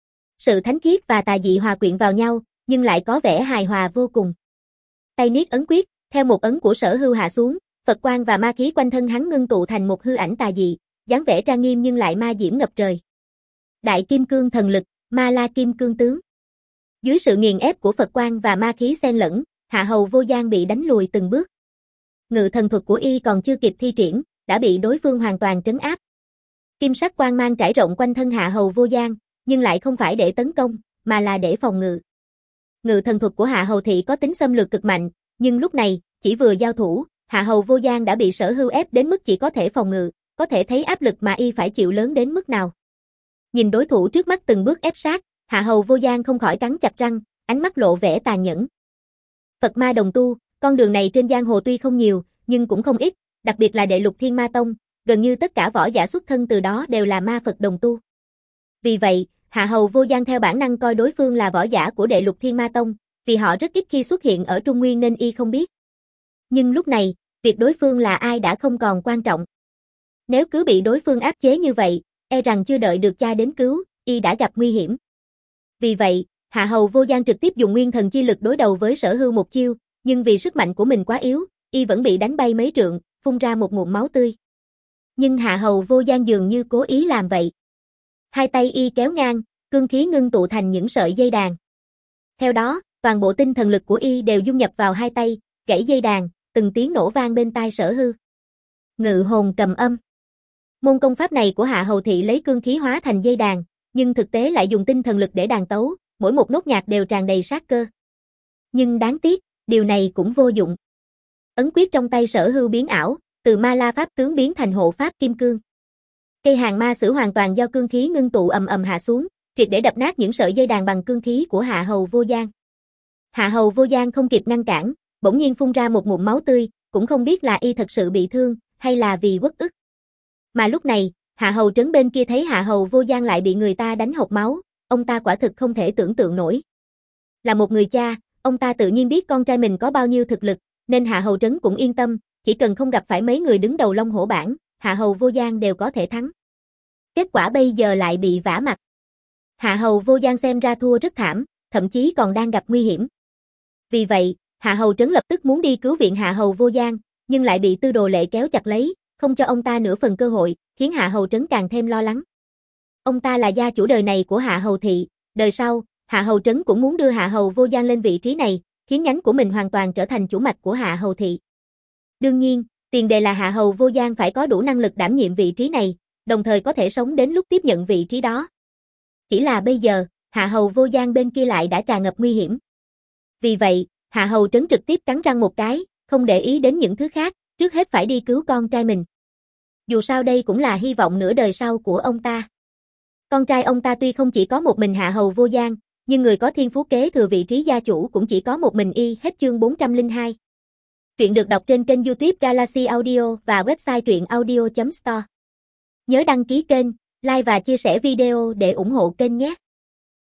S1: Sự thánh khiết và tà dị hòa quyện vào nhau, nhưng lại có vẻ hài hòa vô cùng. Tay niết ấn quyết, theo một ấn của Sở Hưu hạ xuống, Phật quang và ma khí quanh thân hắn ngưng tụ thành một hư ảnh tà dị, dáng vẻ trang nghiêm nhưng lại ma diễm ngập trời. Đại Kim Cương thần lực, Ma La Kim Cương tướng. Dưới sự nghiền ép của Phật quang và ma khí xen lẫn, Hạ Hầu Vô Gian bị đánh lùi từng bước. Ngự thần thuật của y còn chưa kịp thi triển, đã bị đối phương hoàn toàn trấn áp. Kim sắc quang mang trải rộng quanh thân Hạ Hầu Vô Gian, nhưng lại không phải để tấn công, mà là để phòng ngự. Ngự thần thuật của Hạ Hầu thị có tính xâm lược cực mạnh, nhưng lúc này, chỉ vừa giao thủ, Hạ Hầu Vô Gian đã bị Sở Hưu ép đến mức chỉ có thể phòng ngự, có thể thấy áp lực mà y phải chịu lớn đến mức nào. Nhìn đối thủ trước mắt từng bước ép sát, Hạ Hầu Vô Gian không khỏi cắn chặt răng, ánh mắt lộ vẻ tàn nhẫn. Phật ma đồng tu, con đường này trên giang hồ tuy không nhiều, nhưng cũng không ít, đặc biệt là Đệ Lục Thiên Ma Tông, gần như tất cả võ giả xuất thân từ đó đều là ma Phật đồng tu. Vì vậy, Hạ Hầu Vô Gian theo bản năng coi đối phương là võ giả của Đệ Lục Thiên Ma Tông, vì họ rất ít khi xuất hiện ở Trung Nguyên nên y không biết. Nhưng lúc này, việc đối phương là ai đã không còn quan trọng. Nếu cứ bị đối phương áp chế như vậy, e rằng chưa đợi được cha đến cứu, y đã gặp nguy hiểm. Vì vậy, Hạ Hầu Vô Gian trực tiếp dùng nguyên thần chi lực đối đầu với Sở Hưu một chiêu, nhưng vì sức mạnh của mình quá yếu, y vẫn bị đánh bay mấy trượng, phun ra một ngụm máu tươi. Nhưng Hạ Hầu Vô Gian dường như cố ý làm vậy. Hai tay y kéo ngang, cương khí ngưng tụ thành những sợi dây đàn. Theo đó, toàn bộ tinh thần lực của y đều dung nhập vào hai tay, gãy dây đàn, từng tiếng nổ vang bên tai Sở Hưu. Ngự hồn cầm âm. Môn công pháp này của Hạ Hầu Thị lấy cương khí hóa thành dây đàn, nhưng thực tế lại dùng tinh thần lực để đàn tấu, mỗi một nốt nhạc đều tràn đầy sát cơ. Nhưng đáng tiếc, điều này cũng vô dụng. Ấn quyết trong tay Sở Hưu biến ảo, từ Ma La pháp tướng biến thành hộ pháp kim cương. Cây hàng ma sử hoàn toàn do cương khí ngưng tụ ầm ầm hạ xuống, triệt để đập nát những sợi dây đàn bằng cương khí của Hạ Hầu Vô Gian. Hạ Hầu Vô Gian không kịp ngăn cản, bỗng nhiên phun ra một ngụm máu tươi, cũng không biết là y thật sự bị thương, hay là vì uất ức. Mà lúc này, Hạ Hầu Trấn bên kia thấy Hạ Hầu Vô Gian lại bị người ta đánh hộc máu, ông ta quả thực không thể tưởng tượng nổi. Là một người cha, ông ta tự nhiên biết con trai mình có bao nhiêu thực lực, nên Hạ Hầu Trấn cũng yên tâm, chỉ cần không gặp phải mấy người đứng đầu Long Hổ bảng, Hạ Hầu Vô Gian đều có thể thắng. Kết quả bây giờ lại bị vả mặt. Hạ Hầu Vô Gian xem ra thua rất thảm, thậm chí còn đang gặp nguy hiểm. Vì vậy, Hạ Hầu Trấn lập tức muốn đi cứu viện Hạ Hầu Vô Gian, nhưng lại bị Tư Đồ Lệ kéo chặt lấy, không cho ông ta nửa phần cơ hội, khiến Hạ Hầu Trấn càng thêm lo lắng. Ông ta là gia chủ đời này của Hạ Hầu Thị, đời sau, Hạ Hầu Trấn cũng muốn đưa Hạ Hầu Vô Gian lên vị trí này, khiến nhánh của mình hoàn toàn trở thành chủ mạch của Hạ Hầu Thị. Đương nhiên, tiền đề là Hạ Hầu Vô Gian phải có đủ năng lực đảm nhiệm vị trí này, đồng thời có thể sống đến lúc tiếp nhận vị trí đó. Chỉ là bây giờ, Hạ Hầu Vô Gian bên kia lại đã tràn ngập nguy hiểm. Vì vậy, Hạ Hầu Trấn trực tiếp cắn răng một cái, không để ý đến những thứ khác, trước hết phải đi cứu con trai mình. Dù sao đây cũng là hy vọng nửa đời sau của ông ta. Con trai ông ta tuy không chỉ có một mình Hạ Hầu Vô Gian, nhưng người có thiên phú kế thừa vị trí gia chủ cũng chỉ có một mình y. Hết chương bốn trăm lẻ hai. Truyện được đọc trên kênh YouTube Galaxy Audio và website truyện audio chấm store. Nhớ đăng ký kênh, like và chia sẻ video để ủng hộ kênh nhé.